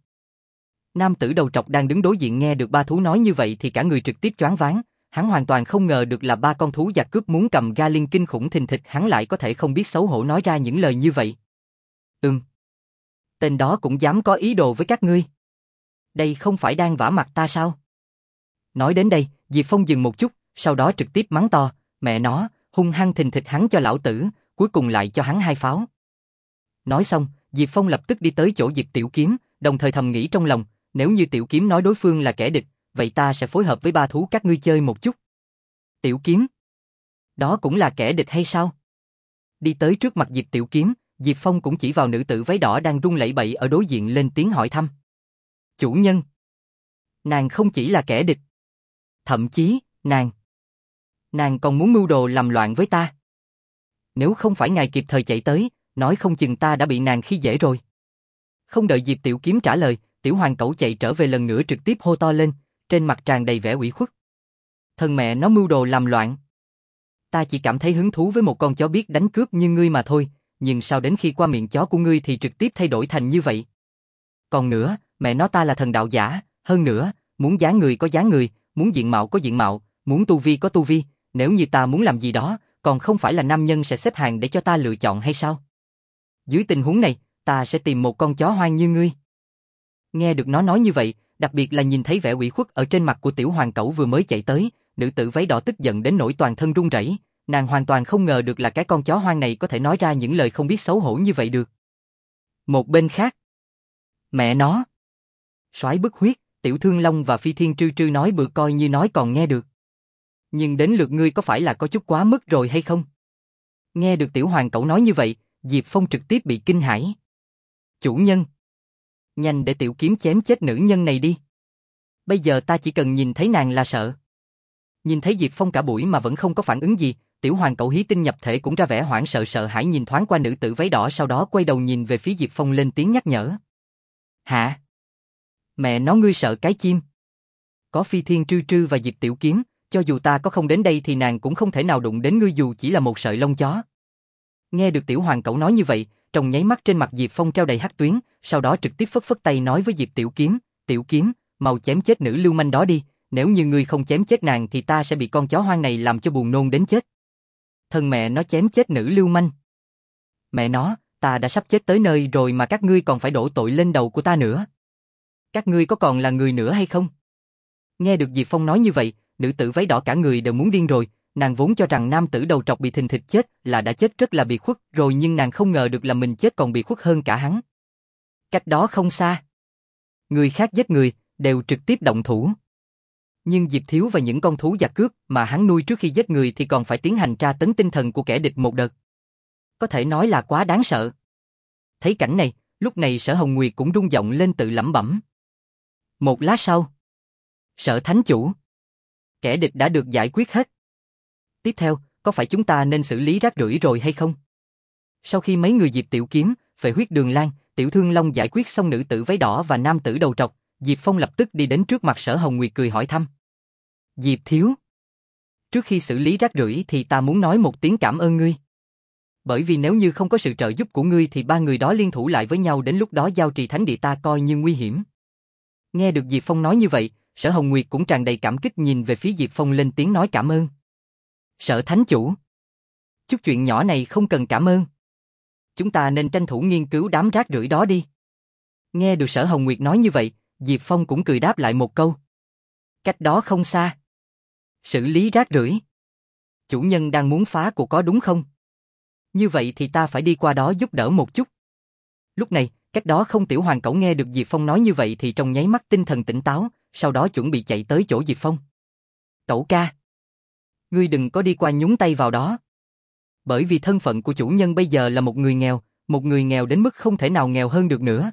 Nam tử đầu trọc đang đứng đối diện nghe được ba thú nói như vậy thì cả người trực tiếp choáng váng, hắn hoàn toàn không ngờ được là ba con thú giặc cướp muốn cầm ga liên kinh khủng thình thịch hắn lại có thể không biết xấu hổ nói ra những lời như vậy. Ừm. Tên đó cũng dám có ý đồ với các ngươi. Đây không phải đang vả mặt ta sao? Nói đến đây, Diệp Phong dừng một chút, sau đó trực tiếp mắng to, mẹ nó, hung hăng thình thịch hắn cho lão tử, cuối cùng lại cho hắn hai pháo. Nói xong, Diệp Phong lập tức đi tới chỗ Diệp Tiểu Kiếm, đồng thời thầm nghĩ trong lòng, nếu như Tiểu Kiếm nói đối phương là kẻ địch, vậy ta sẽ phối hợp với ba thú các ngươi chơi một chút. Tiểu Kiếm? Đó cũng là kẻ địch hay sao? Đi tới trước mặt Diệp Tiểu Kiếm, Diệp Phong cũng chỉ vào nữ tử váy đỏ đang run lẩy bẩy ở đối diện lên tiếng hỏi thăm. Chủ nhân. Nàng không chỉ là kẻ địch. Thậm chí, nàng. Nàng còn muốn mưu đồ làm loạn với ta. Nếu không phải ngài kịp thời chạy tới, nói không chừng ta đã bị nàng khi dễ rồi. Không đợi Diệp Tiểu Kiếm trả lời, Tiểu Hoàng Cẩu chạy trở về lần nữa trực tiếp hô to lên, trên mặt tràn đầy vẻ ủy khuất. Thần mẹ nó mưu đồ làm loạn. Ta chỉ cảm thấy hứng thú với một con chó biết đánh cướp như ngươi mà thôi, nhưng sao đến khi qua miệng chó của ngươi thì trực tiếp thay đổi thành như vậy? Còn nữa, mẹ nó ta là thần đạo giả, hơn nữa, muốn dáng người có dáng người, muốn diện mạo có diện mạo, muốn tu vi có tu vi, nếu như ta muốn làm gì đó, còn không phải là nam nhân sẽ xếp hàng để cho ta lựa chọn hay sao? Dưới tình huống này, ta sẽ tìm một con chó hoang như ngươi. Nghe được nó nói như vậy, đặc biệt là nhìn thấy vẻ ủy khuất ở trên mặt của Tiểu Hoàng Cẩu vừa mới chạy tới, nữ tử váy đỏ tức giận đến nỗi toàn thân run rẩy, nàng hoàn toàn không ngờ được là cái con chó hoang này có thể nói ra những lời không biết xấu hổ như vậy được. Một bên khác, mẹ nó, soái bức huyết, Tiểu Thương Long và Phi Thiên Trư Trư nói bừa coi như nói còn nghe được. Nhưng đến lượt ngươi có phải là có chút quá mức rồi hay không? Nghe được Tiểu Hoàng Cẩu nói như vậy, Diệp Phong trực tiếp bị kinh hãi. Chủ nhân, nhanh để Tiểu Kiếm chém chết nữ nhân này đi. Bây giờ ta chỉ cần nhìn thấy nàng là sợ. Nhìn thấy Diệp Phong cả buổi mà vẫn không có phản ứng gì, Tiểu Hoàng Cẩu hí tinh nhập thể cũng ra vẻ hoảng sợ sợ hãi nhìn thoáng qua nữ tử váy đỏ sau đó quay đầu nhìn về phía Diệp Phong lên tiếng nhắc nhở. Hả? Mẹ nó ngươi sợ cái chim? Có Phi Thiên Trư Trư và Diệp Tiểu Kiếm, cho dù ta có không đến đây thì nàng cũng không thể nào đụng đến ngươi dù chỉ là một sợi lông chó. Nghe được Tiểu Hoàng Cẩu nói như vậy, trong nháy mắt trên mặt Diệp Phong treo đầy hắc tuyến, sau đó trực tiếp phất phất tay nói với Diệp Tiểu Kiếm, Tiểu Kiếm, mau chém chết nữ lưu manh đó đi, nếu như ngươi không chém chết nàng thì ta sẽ bị con chó hoang này làm cho buồn nôn đến chết. Thân mẹ nó chém chết nữ lưu manh. Mẹ nó, ta đã sắp chết tới nơi rồi mà các ngươi còn phải đổ tội lên đầu của ta nữa. Các ngươi có còn là người nữa hay không? Nghe được Diệp Phong nói như vậy, nữ tử váy đỏ cả người đều muốn điên rồi, nàng vốn cho rằng nam tử đầu trọc bị thình thịch chết là đã chết rất là biệt khuất rồi nhưng nàng không ngờ được là mình chết còn biệt khuất hơn cả hắn. Cách đó không xa, người khác giết người, đều trực tiếp động thủ. Nhưng Diệp Thiếu và những con thú giặc cướp mà hắn nuôi trước khi giết người thì còn phải tiến hành tra tấn tinh thần của kẻ địch một đợt. Có thể nói là quá đáng sợ. Thấy cảnh này, lúc này Sở Hồng Nguyệt cũng rung giọng lên tự lẩm bẩm. Một lát sau, Sở Thánh Chủ, kẻ địch đã được giải quyết hết. Tiếp theo, có phải chúng ta nên xử lý rác rưởi rồi hay không? Sau khi mấy người Diệp Tiểu Kiếm, phệ huyết Đường Lang, Tiểu Thương Long giải quyết xong nữ tử váy đỏ và nam tử đầu trọc, Diệp Phong lập tức đi đến trước mặt Sở Hồng Nguyệt cười hỏi thăm. Diệp Thiếu, trước khi xử lý rác rưởi thì ta muốn nói một tiếng cảm ơn ngươi. Bởi vì nếu như không có sự trợ giúp của ngươi thì ba người đó liên thủ lại với nhau đến lúc đó giao trì thánh địa ta coi như nguy hiểm. Nghe được Diệp Phong nói như vậy, Sở Hồng Nguyệt cũng tràn đầy cảm kích nhìn về phía Diệp Phong lên tiếng nói cảm ơn. Sở thánh chủ. Chút chuyện nhỏ này không cần cảm ơn. Chúng ta nên tranh thủ nghiên cứu đám rác rưởi đó đi. Nghe được Sở Hồng Nguyệt nói như vậy, Diệp Phong cũng cười đáp lại một câu. Cách đó không xa. Xử lý rác rưởi. Chủ nhân đang muốn phá của có đúng không? Như vậy thì ta phải đi qua đó giúp đỡ một chút. Lúc này, cách đó không Tiểu Hoàng Cẩu nghe được Diệp Phong nói như vậy thì trong nháy mắt tinh thần tỉnh táo, sau đó chuẩn bị chạy tới chỗ Diệp Phong. Cẩu ca. Ngươi đừng có đi qua nhúng tay vào đó. Bởi vì thân phận của chủ nhân bây giờ là một người nghèo, một người nghèo đến mức không thể nào nghèo hơn được nữa.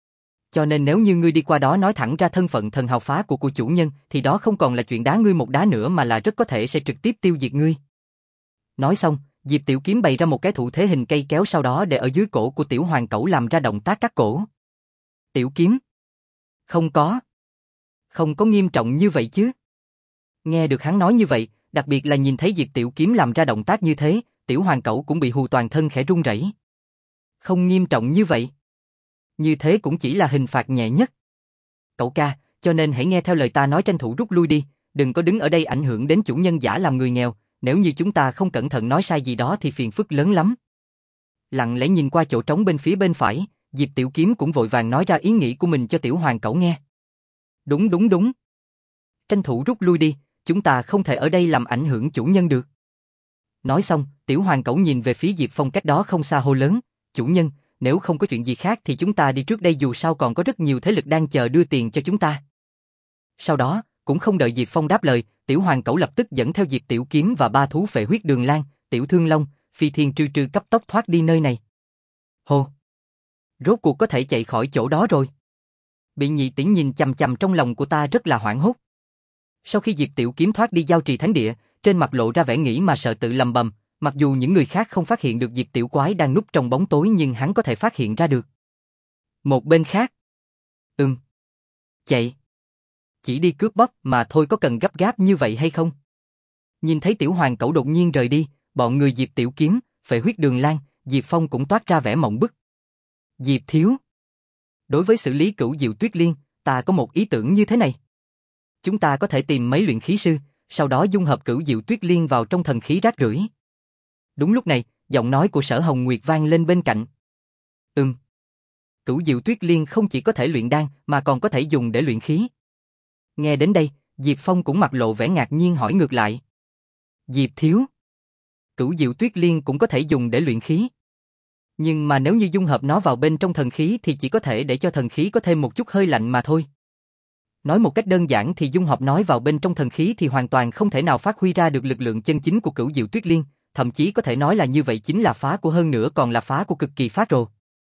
Cho nên nếu như ngươi đi qua đó nói thẳng ra thân phận thần hào phá của của chủ nhân thì đó không còn là chuyện đá ngươi một đá nữa mà là rất có thể sẽ trực tiếp tiêu diệt ngươi. Nói xong, Diệp Tiểu Kiếm bày ra một cái thủ thế hình cây kéo sau đó để ở dưới cổ của Tiểu Hoàng Cẩu làm ra động tác cắt cổ. Tiểu Kiếm. Không có. Không có nghiêm trọng như vậy chứ. Nghe được hắn nói như vậy, đặc biệt là nhìn thấy Diệp Tiểu Kiếm làm ra động tác như thế, Tiểu Hoàng Cẩu cũng bị hù toàn thân khẽ run rẩy. Không nghiêm trọng như vậy. Như thế cũng chỉ là hình phạt nhẹ nhất. Cậu ca, cho nên hãy nghe theo lời ta nói tranh thủ rút lui đi, đừng có đứng ở đây ảnh hưởng đến chủ nhân giả làm người nghèo, nếu như chúng ta không cẩn thận nói sai gì đó thì phiền phức lớn lắm. Lặng lẽ nhìn qua chỗ trống bên phía bên phải, Diệp Tiểu Kiếm cũng vội vàng nói ra ý nghĩ của mình cho Tiểu Hoàng Cẩu nghe. Đúng đúng đúng. Tranh thủ rút lui đi, chúng ta không thể ở đây làm ảnh hưởng chủ nhân được. Nói xong, Tiểu Hoàng Cẩu nhìn về phía Diệp Phong cách đó không xa hô lớn, chủ nhân, nếu không có chuyện gì khác thì chúng ta đi trước đây dù sao còn có rất nhiều thế lực đang chờ đưa tiền cho chúng ta. Sau đó, cũng không đợi Diệp Phong đáp lời, Tiểu Hoàng Cẩu lập tức dẫn theo Diệp Tiểu Kiếm và ba thú phệ huyết Đường Lang, Tiểu Thương Long, Phi Thiên Trư Trư cấp tốc thoát đi nơi này. Hồ! Rốt cuộc có thể chạy khỏi chỗ đó rồi. Bị Nhị tỷ nhìn chằm chằm trong lòng của ta rất là hoảng hốt. Sau khi Diệp Tiểu Kiếm thoát đi giao trì thánh địa, trên mặt lộ ra vẻ nghĩ mà sợ tự lầm bầm, mặc dù những người khác không phát hiện được Diệp Tiểu Quái đang núp trong bóng tối nhưng hắn có thể phát hiện ra được. Một bên khác. Ừm. Chạy. Chỉ đi cướp bóc mà thôi có cần gấp gáp như vậy hay không? Nhìn thấy Tiểu Hoàng Cẩu đột nhiên rời đi, bọn người Diệp Tiểu Kiếm, phệ huyết Đường Lang, Diệp Phong cũng toát ra vẻ mộng bức. Diệp thiếu. Đối với xử lý Cửu Diệu Tuyết Liên, ta có một ý tưởng như thế này. Chúng ta có thể tìm mấy luyện khí sư, sau đó dung hợp Cửu Diệu Tuyết Liên vào trong thần khí rác rưởi. Đúng lúc này, giọng nói của Sở Hồng Nguyệt vang lên bên cạnh. Ừm. Cửu Diệu Tuyết Liên không chỉ có thể luyện đan mà còn có thể dùng để luyện khí. Nghe đến đây, Diệp Phong cũng mặt lộ vẻ ngạc nhiên hỏi ngược lại. Diệp thiếu. Cửu Diệu Tuyết Liên cũng có thể dùng để luyện khí. Nhưng mà nếu như dung hợp nó vào bên trong thần khí thì chỉ có thể để cho thần khí có thêm một chút hơi lạnh mà thôi. Nói một cách đơn giản thì dung hợp nói vào bên trong thần khí thì hoàn toàn không thể nào phát huy ra được lực lượng chân chính của Cửu Diệu Tuyết Liên, thậm chí có thể nói là như vậy chính là phá của hơn nữa còn là phá của cực kỳ phá rồ.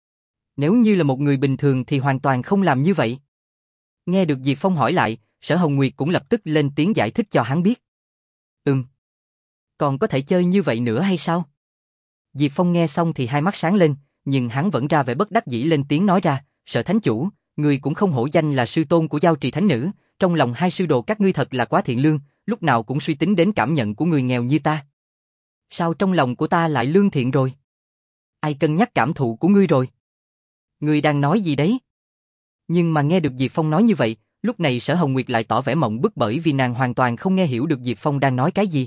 Nếu như là một người bình thường thì hoàn toàn không làm như vậy. Nghe được Diệp Phong hỏi lại, Sở Hồng Nguyệt cũng lập tức lên tiếng giải thích cho hắn biết. Ừm. Còn có thể chơi như vậy nữa hay sao? Diệp Phong nghe xong thì hai mắt sáng lên, nhưng hắn vẫn ra vẻ bất đắc dĩ lên tiếng nói ra, Sở thánh chủ, ngươi cũng không hổ danh là sư tôn của giao trì thánh nữ, trong lòng hai sư đồ các ngươi thật là quá thiện lương, lúc nào cũng suy tính đến cảm nhận của người nghèo như ta. Sao trong lòng của ta lại lương thiện rồi? Ai cân nhắc cảm thụ của ngươi rồi? Ngươi đang nói gì đấy? Nhưng mà nghe được Diệp Phong nói như vậy, lúc này Sở Hồng Nguyệt lại tỏ vẻ mộng bức bởi vì nàng hoàn toàn không nghe hiểu được Diệp Phong đang nói cái gì.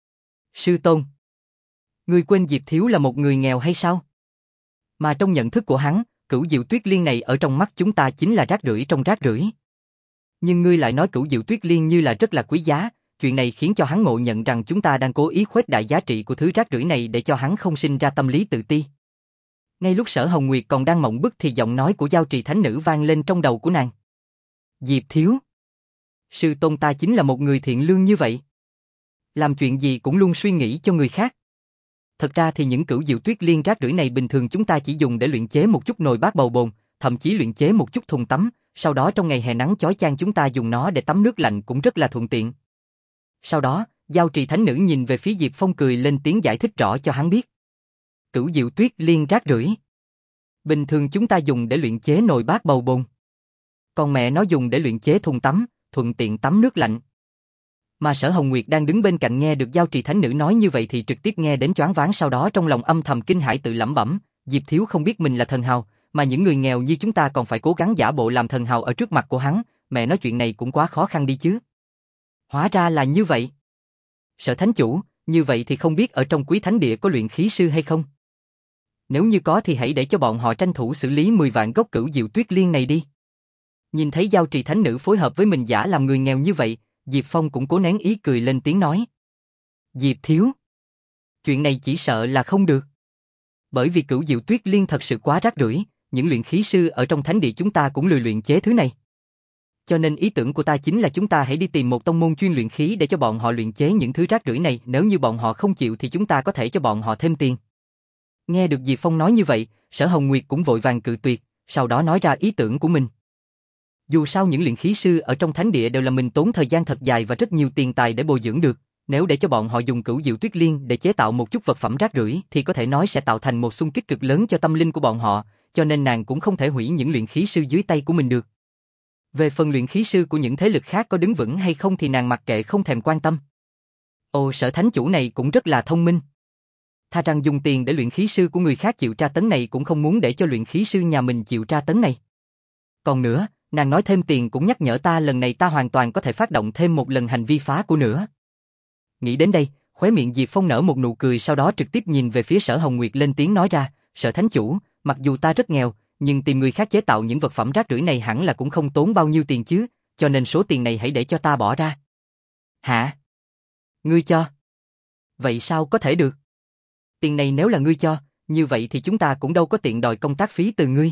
Sư tôn. Ngươi quên Diệp thiếu là một người nghèo hay sao? Mà trong nhận thức của hắn, Cửu Diệu Tuyết Liên này ở trong mắt chúng ta chính là rác rưởi trong rác rưởi. Nhưng ngươi lại nói Cửu Diệu Tuyết Liên như là rất là quý giá, chuyện này khiến cho hắn ngộ nhận rằng chúng ta đang cố ý khuếch đại giá trị của thứ rác rưởi này để cho hắn không sinh ra tâm lý tự ti. Ngay lúc Sở Hồng Nguyệt còn đang mộng bức thì giọng nói của giao trì thánh nữ vang lên trong đầu của nàng. Diệp thiếu. Sư tôn ta chính là một người thiện lương như vậy. Làm chuyện gì cũng luôn suy nghĩ cho người khác. Thật ra thì những Cửu Diệu Tuyết Liên rác rưởi này bình thường chúng ta chỉ dùng để luyện chế một chút nồi bát bầu bồn, thậm chí luyện chế một chút thùng tắm, sau đó trong ngày hè nắng chói chang chúng ta dùng nó để tắm nước lạnh cũng rất là thuận tiện. Sau đó, giao trì thánh nữ nhìn về phía Diệp Phong cười lên tiếng giải thích rõ cho hắn biết. Cửu Diệu Tuyết Liên rác rưởi. Bình thường chúng ta dùng để luyện chế nồi bát bầu bồn. Còn mẹ nó dùng để luyện chế thùng tắm, thuận tiện tắm nước lạnh. Mà Sở Hồng Nguyệt đang đứng bên cạnh nghe được Giao Trì Thánh Nữ nói như vậy thì trực tiếp nghe đến choáng váng, sau đó trong lòng âm thầm kinh hãi tự lẩm bẩm, Diệp Thiếu không biết mình là thần hào, mà những người nghèo như chúng ta còn phải cố gắng giả bộ làm thần hào ở trước mặt của hắn, mẹ nói chuyện này cũng quá khó khăn đi chứ. Hóa ra là như vậy. Sở Thánh Chủ, như vậy thì không biết ở trong Quý Thánh Địa có luyện khí sư hay không? Nếu như có thì hãy để cho bọn họ tranh thủ xử lý mười vạn gốc Cửu Diệu Tuyết Liên này đi. Nhìn thấy Giao Trì Thánh Nữ phối hợp với mình giả làm người nghèo như vậy, Diệp Phong cũng cố nén ý cười lên tiếng nói. Diệp Thiếu, chuyện này chỉ sợ là không được. Bởi vì Cửu Diệu Tuyết Liên thật sự quá rác rưởi, những luyện khí sư ở trong thánh địa chúng ta cũng lười luyện chế thứ này. Cho nên ý tưởng của ta chính là chúng ta hãy đi tìm một tông môn chuyên luyện khí để cho bọn họ luyện chế những thứ rác rưởi này, nếu như bọn họ không chịu thì chúng ta có thể cho bọn họ thêm tiền. Nghe được Diệp Phong nói như vậy, Sở Hồng Nguyệt cũng vội vàng cự tuyệt, sau đó nói ra ý tưởng của mình. Dù sao những luyện khí sư ở trong thánh địa đều là mình tốn thời gian thật dài và rất nhiều tiền tài để bồi dưỡng được, nếu để cho bọn họ dùng Cửu Diệu Tuyết Liên để chế tạo một chút vật phẩm rác rưởi thì có thể nói sẽ tạo thành một xung kích cực lớn cho tâm linh của bọn họ, cho nên nàng cũng không thể hủy những luyện khí sư dưới tay của mình được. Về phần luyện khí sư của những thế lực khác có đứng vững hay không thì nàng mặc kệ không thèm quan tâm. Ồ, Sở Thánh Chủ này cũng rất là thông minh. Tha rằng dùng tiền để luyện khí sư của người khác chịu tra tấn này cũng không muốn để cho luyện khí sư nhà mình chịu tra tấn này. Còn nữa, nàng nói thêm tiền cũng nhắc nhở ta lần này ta hoàn toàn có thể phát động thêm một lần hành vi phá của nữa. Nghĩ đến đây, khóe miệng Diệp Phong nở một nụ cười, sau đó trực tiếp nhìn về phía Sở Hồng Nguyệt lên tiếng nói ra, Sở Thánh Chủ, mặc dù ta rất nghèo, nhưng tìm người khác chế tạo những vật phẩm rác rưởi này hẳn là cũng không tốn bao nhiêu tiền chứ, cho nên số tiền này hãy để cho ta bỏ ra. Hả? Ngươi cho? Vậy sao có thể được? Tiền này nếu là ngươi cho, như vậy thì chúng ta cũng đâu có tiện đòi công tác phí từ ngươi.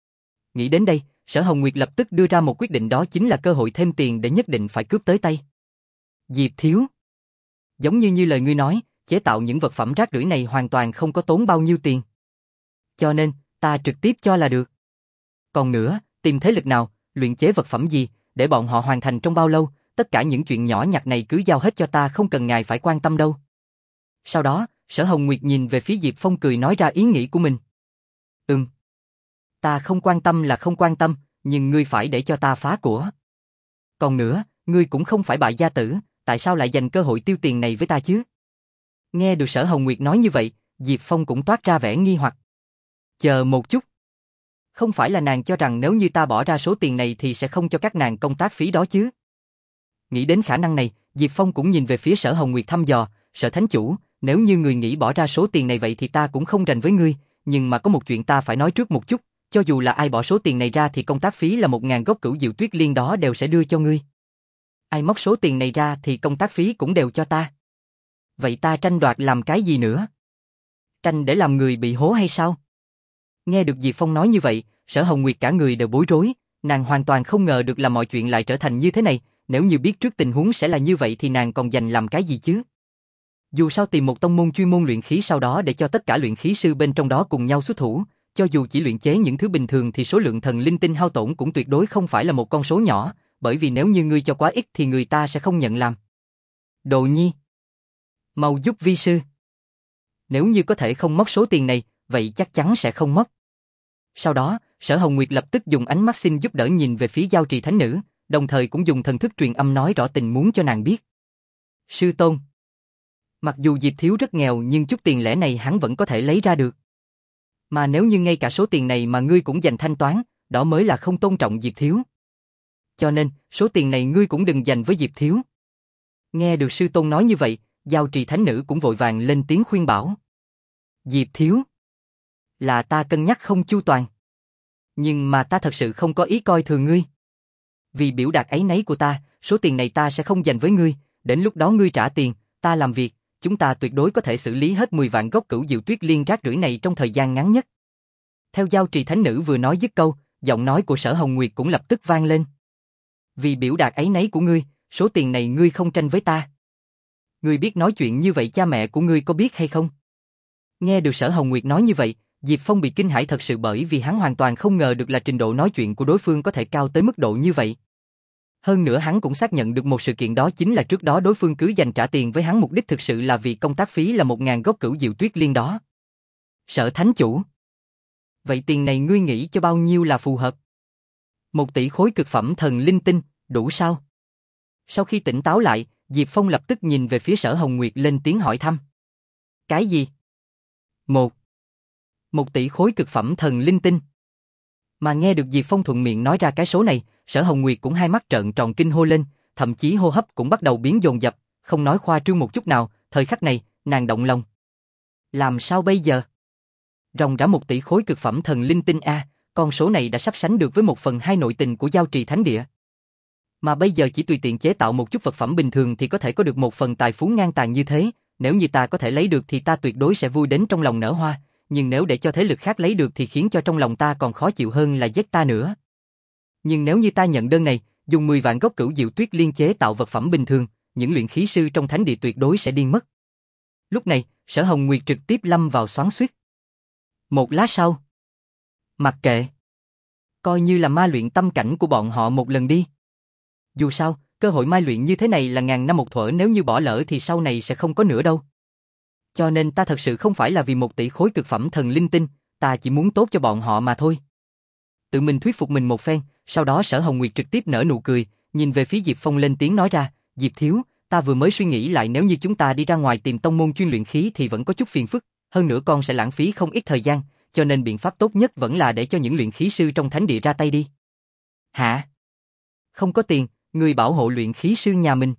Nghĩ đến đây, Sở Hồng Nguyệt lập tức đưa ra một quyết định, đó chính là cơ hội thêm tiền để nhất định phải cướp tới tay. Diệp Thiếu, giống như như lời ngươi nói, chế tạo những vật phẩm rác rưởi này hoàn toàn không có tốn bao nhiêu tiền. Cho nên, ta trực tiếp cho là được. Còn nữa, tìm thế lực nào, luyện chế vật phẩm gì, để bọn họ hoàn thành trong bao lâu, tất cả những chuyện nhỏ nhặt này cứ giao hết cho ta, không cần ngài phải quan tâm đâu. Sau đó, Sở Hồng Nguyệt nhìn về phía Diệp Phong cười nói ra ý nghĩ của mình. Ừm. Ta không quan tâm là không quan tâm, nhưng ngươi phải để cho ta phá của. Còn nữa, ngươi cũng không phải bại gia tử, tại sao lại dành cơ hội tiêu tiền này với ta chứ? Nghe được Sở Hồng Nguyệt nói như vậy, Diệp Phong cũng toát ra vẻ nghi hoặc. Chờ một chút. Không phải là nàng cho rằng nếu như ta bỏ ra số tiền này thì sẽ không cho các nàng công tác phí đó chứ? Nghĩ đến khả năng này, Diệp Phong cũng nhìn về phía Sở Hồng Nguyệt thăm dò, Sở Thánh Chủ, nếu như người nghĩ bỏ ra số tiền này vậy thì ta cũng không rành với ngươi, nhưng mà có một chuyện ta phải nói trước một chút, cho dù là ai bỏ số tiền này ra thì công tác phí là một ngàn gốc Cửu Diệu Tuyết Liên đó đều sẽ đưa cho ngươi. Ai móc số tiền này ra thì công tác phí cũng đều cho ta. Vậy ta tranh đoạt làm cái gì nữa? Tranh để làm người bị hố hay sao? Nghe được Diệp Phong nói như vậy, Sở Hồng Nguyệt cả người đều bối rối, nàng hoàn toàn không ngờ được là mọi chuyện lại trở thành như thế này, nếu như biết trước tình huống sẽ là như vậy thì nàng còn dành làm cái gì chứ? Dù sao tìm một tông môn chuyên môn luyện khí sau đó để cho tất cả luyện khí sư bên trong đó cùng nhau xuất thủ, cho dù chỉ luyện chế những thứ bình thường thì số lượng thần linh tinh hao tổn cũng tuyệt đối không phải là một con số nhỏ, bởi vì nếu như ngươi cho quá ít thì người ta sẽ không nhận làm. Đồ nhi, mau giúp vi sư. Nếu như có thể không mất số tiền này, vậy chắc chắn sẽ không mất. Sau đó, Sở Hồng Nguyệt lập tức dùng ánh mắt xin giúp đỡ nhìn về phía Giao Trì Thánh Nữ, đồng thời cũng dùng thần thức truyền âm nói rõ tình muốn cho nàng biết. Sư tôn, mặc dù Diệp Thiếu rất nghèo nhưng chút tiền lẻ này hắn vẫn có thể lấy ra được. Mà nếu như ngay cả số tiền này mà ngươi cũng dành thanh toán, đó mới là không tôn trọng Diệp Thiếu. Cho nên, số tiền này ngươi cũng đừng dành với Diệp Thiếu. Nghe được sư tôn nói như vậy, Giao Trì Thánh Nữ cũng vội vàng lên tiếng khuyên bảo. Diệp Thiếu, là ta cân nhắc không chu toàn. Nhưng mà ta thật sự không có ý coi thường ngươi. Vì biểu đạt áy náy của ta, số tiền này ta sẽ không dành với ngươi, đến lúc đó ngươi trả tiền, ta làm việc, chúng ta tuyệt đối có thể xử lý hết mười vạn gốc Cửu Diệu Tuyết Liên rác rưởi này trong thời gian ngắn nhất. Theo Giao Trì Thánh Nữ vừa nói dứt câu, giọng nói của Sở Hồng Nguyệt cũng lập tức vang lên. Vì biểu đạt áy náy của ngươi, số tiền này ngươi không tranh với ta. Ngươi biết nói chuyện như vậy cha mẹ của ngươi có biết hay không? Nghe được Sở Hồng Nguyệt nói như vậy, Diệp Phong bị kinh hãi thật sự, bởi vì hắn hoàn toàn không ngờ được là trình độ nói chuyện của đối phương có thể cao tới mức độ như vậy. Hơn nữa hắn cũng xác nhận được một sự kiện, đó chính là trước đó đối phương cứ dành trả tiền với hắn mục đích thực sự là vì công tác phí là một ngàn gốc Cửu Diệu Tuyết Liên đó. Sở Thánh Chủ, vậy tiền này ngươi nghĩ cho bao nhiêu là phù hợp? Một tỷ khối cực phẩm thần linh tinh, đủ sao? Sau khi tỉnh táo lại, Diệp Phong lập tức nhìn về phía Sở Hồng Nguyệt lên tiếng hỏi thăm. Cái gì? Một. Một tỷ khối cực phẩm thần linh tinh. Mà nghe được Diệp Phong thuận miệng nói ra cái số này, Sở Hồng Nguyệt cũng hai mắt trợn tròn kinh hô lên, thậm chí hô hấp cũng bắt đầu biến dồn dập, không nói khoa trương một chút nào, thời khắc này, nàng động lòng. Làm sao bây giờ? Ròng rã một tỷ khối cực phẩm thần linh tinh a, con số này đã sắp sánh được với một phần hai nội tình của Giao Trì Thánh Địa. Mà bây giờ chỉ tùy tiện chế tạo một chút vật phẩm bình thường thì có thể có được một phần tài phú ngang tàn như thế, nếu như ta có thể lấy được thì ta tuyệt đối sẽ vui đến trong lòng nở hoa, nhưng nếu để cho thế lực khác lấy được thì khiến cho trong lòng ta còn khó chịu hơn là giết ta nữa. Nhưng nếu như ta nhận đơn này, dùng mười vạn gốc cửu diệu tuyết liên chế tạo vật phẩm bình thường, những luyện khí sư trong thánh địa tuyệt đối sẽ điên mất. Lúc này, Sở Hồng Nguyệt trực tiếp lâm vào xoắn xuýt. Một lát sau, mặc kệ, coi như là ma luyện tâm cảnh của bọn họ một lần đi. Dù sao, cơ hội mai luyện như thế này là ngàn năm một thuở, nếu như bỏ lỡ thì sau này sẽ không có nữa đâu. Cho nên ta thật sự không phải là vì một tỷ khối cực phẩm thần linh tinh, ta chỉ muốn tốt cho bọn họ mà thôi. Tự mình thuyết phục mình một phen, sau đó Sở Hồng Nguyệt trực tiếp nở nụ cười, nhìn về phía Diệp Phong lên tiếng nói ra, Diệp thiếu, ta vừa mới suy nghĩ lại, nếu như chúng ta đi ra ngoài tìm tông môn chuyên luyện khí thì vẫn có chút phiền phức, hơn nữa con sẽ lãng phí không ít thời gian, cho nên biện pháp tốt nhất vẫn là để cho những luyện khí sư trong thánh địa ra tay đi. Hả? Không có tiền, người bảo hộ luyện khí sư nhà mình.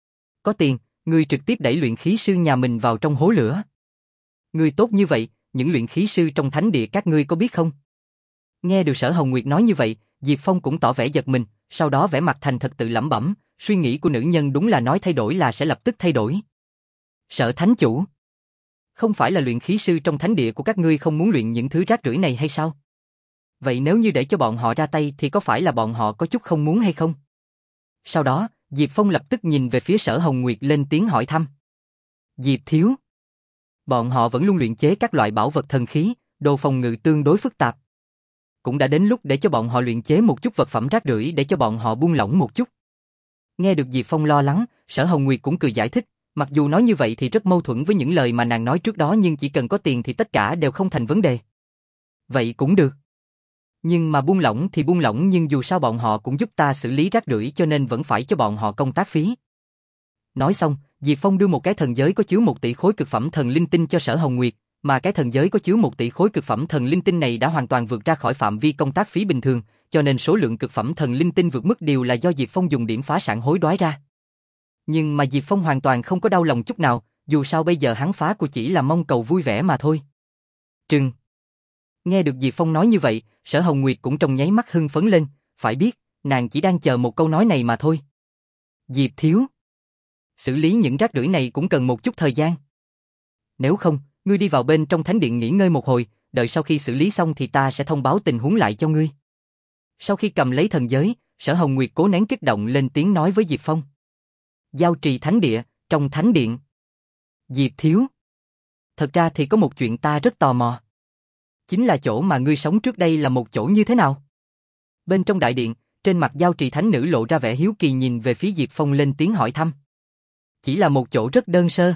Có tiền, người trực tiếp đẩy luyện khí sư nhà mình vào trong hố lửa. Người tốt như vậy, những luyện khí sư trong thánh địa các ngươi có biết không? Nghe được Sở Hồng Nguyệt nói như vậy, Diệp Phong cũng tỏ vẻ giật mình, sau đó vẻ mặt thành thật tự lẩm bẩm, suy nghĩ của nữ nhân đúng là nói thay đổi là sẽ lập tức thay đổi. Sở thánh chủ, không phải là luyện khí sư trong thánh địa của các ngươi không muốn luyện những thứ rác rưởi này hay sao? Vậy nếu như để cho bọn họ ra tay thì có phải là bọn họ có chút không muốn hay không? Sau đó, Diệp Phong lập tức nhìn về phía Sở Hồng Nguyệt lên tiếng hỏi thăm. Diệp thiếu, bọn họ vẫn luôn luyện chế các loại bảo vật thần khí, đồ phòng ngự tương đối phức tạp. Cũng đã đến lúc để cho bọn họ luyện chế một chút vật phẩm rác rưởi để cho bọn họ buông lỏng một chút. Nghe được Diệp Phong lo lắng, Sở Hồng Nguyệt cũng cười giải thích, mặc dù nói như vậy thì rất mâu thuẫn với những lời mà nàng nói trước đó, nhưng chỉ cần có tiền thì tất cả đều không thành vấn đề. Vậy cũng được. Nhưng mà buông lỏng thì buông lỏng, nhưng dù sao bọn họ cũng giúp ta xử lý rác rưởi, cho nên vẫn phải cho bọn họ công tác phí. Nói xong, Diệp Phong đưa một cái thần giới có chứa một tỷ khối cực phẩm thần linh tinh cho Sở Hồng Nguyệt, mà cái thần giới có chứa một tỷ khối cực phẩm thần linh tinh này đã hoàn toàn vượt ra khỏi phạm vi công tác phí bình thường, cho nên số lượng cực phẩm thần linh tinh vượt mức đều là do Diệp Phong dùng điểm phá sản hối đoái ra. Nhưng mà Diệp Phong hoàn toàn không có đau lòng chút nào, dù sao bây giờ hắn phá của chỉ là mong cầu vui vẻ mà thôi. Trừng. Nghe được Diệp Phong nói như vậy, Sở Hồng Nguyệt cũng trong nháy mắt hưng phấn lên, phải biết, nàng chỉ đang chờ một câu nói này mà thôi. Diệp thiếu, xử lý những rác rưởi này cũng cần một chút thời gian. Nếu không, ngươi đi vào bên trong thánh điện nghỉ ngơi một hồi, đợi sau khi xử lý xong thì ta sẽ thông báo tình huống lại cho ngươi. Sau khi cầm lấy thần giới, Sở Hồng Nguyệt cố nén kích động lên tiếng nói với Diệp Phong. Giao trì thánh địa, trong thánh điện. Diệp thiếu, thật ra thì có một chuyện ta rất tò mò. Chính là chỗ mà ngươi sống trước đây là một chỗ như thế nào? Bên trong đại điện, trên mặt Giao trì thánh nữ lộ ra vẻ hiếu kỳ nhìn về phía Diệp Phong lên tiếng hỏi thăm. Chỉ là một chỗ rất đơn sơ.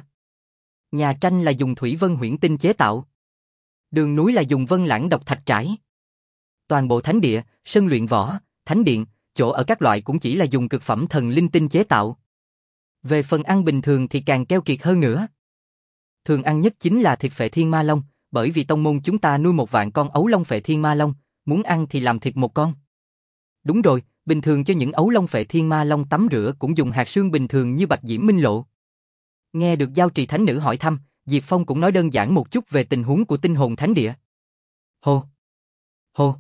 Nhà tranh là dùng thủy vân huyễn tinh chế tạo. Đường núi là dùng vân lãng độc thạch trải. Toàn bộ thánh địa, sân luyện võ, thánh điện, chỗ ở các loại cũng chỉ là dùng cực phẩm thần linh tinh chế tạo. Về phần ăn bình thường thì càng keo kiệt hơn nữa. Thường ăn nhất chính là thịt phệ thiên ma long, bởi vì tông môn chúng ta nuôi một vạn con ấu long phệ thiên ma long, muốn ăn thì làm thịt một con. Đúng rồi, bình thường cho những ấu long phệ thiên ma long tắm rửa cũng dùng hạt xương bình thường như bạch diễm minh lộ. Nghe được Giao trì thánh nữ hỏi thăm, Diệp Phong cũng nói đơn giản một chút về tình huống của tinh hồn thánh địa. Hô! Hô!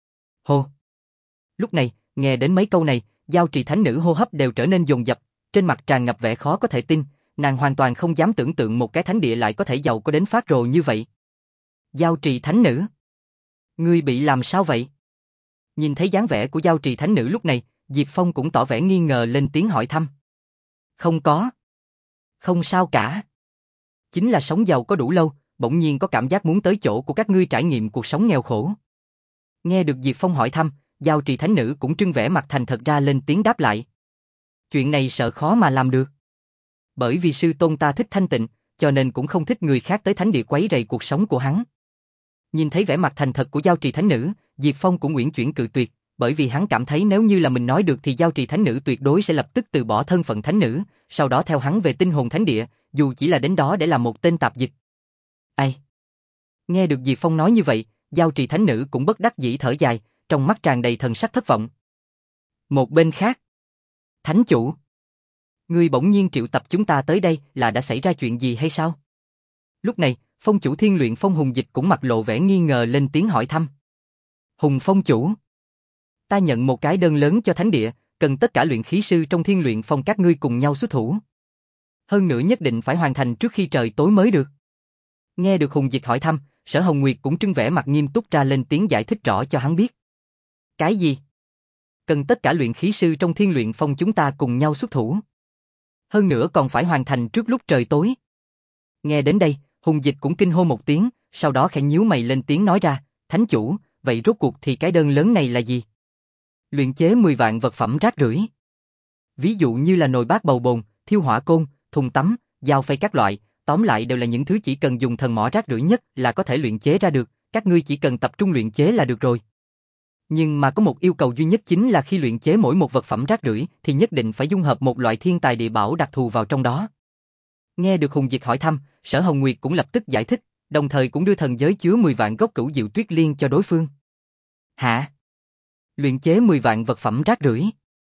Hô! Lúc này, nghe đến mấy câu này, Giao trì thánh nữ hô hấp đều trở nên dồn dập, trên mặt tràn ngập vẻ khó có thể tin, nàng hoàn toàn không dám tưởng tượng một cái thánh địa lại có thể giàu có đến phát rồ như vậy. Giao trì thánh nữ, ngươi bị làm sao vậy? Nhìn thấy dáng vẻ của Giao trì thánh nữ lúc này, Diệp Phong cũng tỏ vẻ nghi ngờ lên tiếng hỏi thăm. Không có. Không sao cả. Chính là sống giàu có đủ lâu, bỗng nhiên có cảm giác muốn tới chỗ của các ngươi trải nghiệm cuộc sống nghèo khổ. Nghe được Diệp Phong hỏi thăm, Giao trì thánh nữ cũng trưng vẻ mặt thành thật ra lên tiếng đáp lại. Chuyện này sợ khó mà làm được. Bởi vì sư tôn ta thích thanh tịnh, cho nên cũng không thích người khác tới thánh địa quấy rầy cuộc sống của hắn. Nhìn thấy vẻ mặt thành thật của Giao trì thánh nữ, Diệp Phong cũng uyển chuyển cự tuyệt, bởi vì hắn cảm thấy nếu như là mình nói được thì Giao Trì Thánh Nữ tuyệt đối sẽ lập tức từ bỏ thân phận thánh nữ, sau đó theo hắn về Tinh Hồn Thánh Địa, dù chỉ là đến đó để làm một tên tạp dịch. Ai? Nghe được Diệp Phong nói như vậy, Giao Trì Thánh Nữ cũng bất đắc dĩ thở dài, trong mắt tràn đầy thần sắc thất vọng. Một bên khác, Thánh chủ, ngươi bỗng nhiên triệu tập chúng ta tới đây là đã xảy ra chuyện gì hay sao? Lúc này, Phong chủ Thiên Luyện Phong Hùng Dịch cũng mặt lộ vẻ nghi ngờ lên tiếng hỏi thăm. Hùng Phong chủ, ta nhận một cái đơn lớn cho Thánh Địa, cần tất cả luyện khí sư trong Thiên Luyện Phong các ngươi cùng nhau xuất thủ. Hơn nữa nhất định phải hoàn thành trước khi trời tối mới được. Nghe được Hùng Dịch hỏi thăm, Sở Hồng Nguyệt cũng trưng vẻ mặt nghiêm túc ra lên tiếng giải thích rõ cho hắn biết. Cái gì? Cần tất cả luyện khí sư trong Thiên Luyện Phong chúng ta cùng nhau xuất thủ. Hơn nữa còn phải hoàn thành trước lúc trời tối. Nghe đến đây, Hùng Dịch cũng kinh hô một tiếng, sau đó khẽ nhíu mày lên tiếng nói ra, Thánh chủ, vậy rốt cuộc thì cái đơn lớn này là gì? Luyện chế mười vạn vật phẩm rác rưởi. Ví dụ như là nồi bát bầu bồn, thiêu hỏa côn, thùng tắm, dao phay các loại, tóm lại đều là những thứ chỉ cần dùng thần mỏ rác rưởi nhất là có thể luyện chế ra được, các ngươi chỉ cần tập trung luyện chế là được rồi. Nhưng mà có một yêu cầu duy nhất chính là khi luyện chế mỗi một vật phẩm rác rưởi thì nhất định phải dung hợp một loại thiên tài địa bảo đặc thù vào trong đó. Nghe được Hùng Dịch hỏi thăm, Sở Hồng Nguyệt cũng lập tức giải thích, đồng thời cũng đưa thần giới chứa mười vạn gốc cửu diệu tuyết liên cho đối phương. Hả? Luyện chế mười vạn vật phẩm rác rưởi?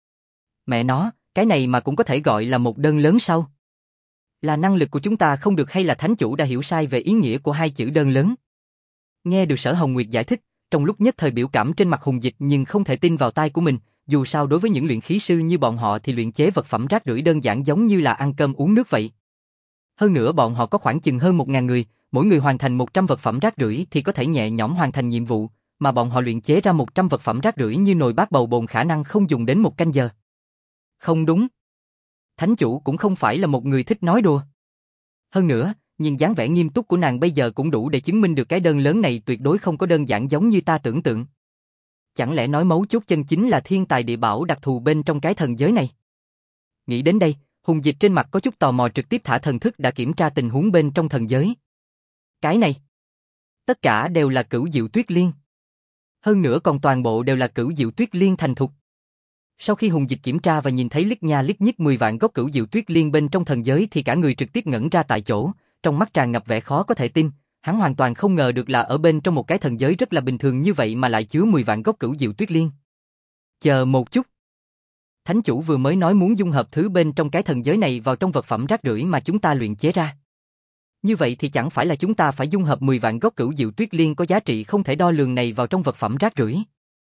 Mẹ nó, cái này mà cũng có thể gọi là một đơn lớn sao? Là năng lực của chúng ta không được hay là thánh chủ đã hiểu sai về ý nghĩa của hai chữ đơn lớn? Nghe được Sở Hồng Nguyệt giải thích, trong lúc nhất thời biểu cảm trên mặt Hùng Dịch nhưng không thể tin vào tai của mình, dù sao đối với những luyện khí sư như bọn họ thì luyện chế vật phẩm rác rưởi đơn giản giống như là ăn cơm uống nước vậy. Hơn nữa bọn họ có khoảng chừng hơn một ngàn người, mỗi người hoàn thành một trăm vật phẩm rác rưởi thì có thể nhẹ nhõm hoàn thành nhiệm vụ, mà bọn họ luyện chế ra một trăm vật phẩm rác rưởi như nồi bát bầu bồn khả năng không dùng đến một canh giờ. Không đúng. Thánh chủ cũng không phải là một người thích nói đùa. Hơn nữa, nhìn dáng vẻ nghiêm túc của nàng bây giờ cũng đủ để chứng minh được cái đơn lớn này tuyệt đối không có đơn giản giống như ta tưởng tượng. Chẳng lẽ nói mấu chốt chân chính là thiên tài địa bảo đặc thù bên trong cái thần giới này? Nghĩ đến đây, Hùng Dịch trên mặt có chút tò mò trực tiếp thả thần thức đã kiểm tra tình huống bên trong thần giới. Cái này, tất cả đều là cửu diệu tuyết liên. Hơn nữa còn toàn bộ đều là cửu diệu tuyết liên thành thục. Sau khi Hùng Dịch kiểm tra và nhìn thấy lít nha lít nhít mười vạn gốc cửu diệu tuyết liên bên trong thần giới thì cả người trực tiếp ngẩn ra tại chỗ, trong mắt tràn ngập vẻ khó có thể tin, hắn hoàn toàn không ngờ được là ở bên trong một cái thần giới rất là bình thường như vậy mà lại chứa mười vạn gốc cửu diệu tuyết liên. Chờ một chút. Thánh chủ vừa mới nói muốn dung hợp thứ bên trong cái thần giới này vào trong vật phẩm rác rưởi mà chúng ta luyện chế ra. Như vậy thì chẳng phải là chúng ta phải dung hợp mười vạn gốc cửu diệu tuyết liên có giá trị không thể đo lường này vào trong vật phẩm rác rưởi.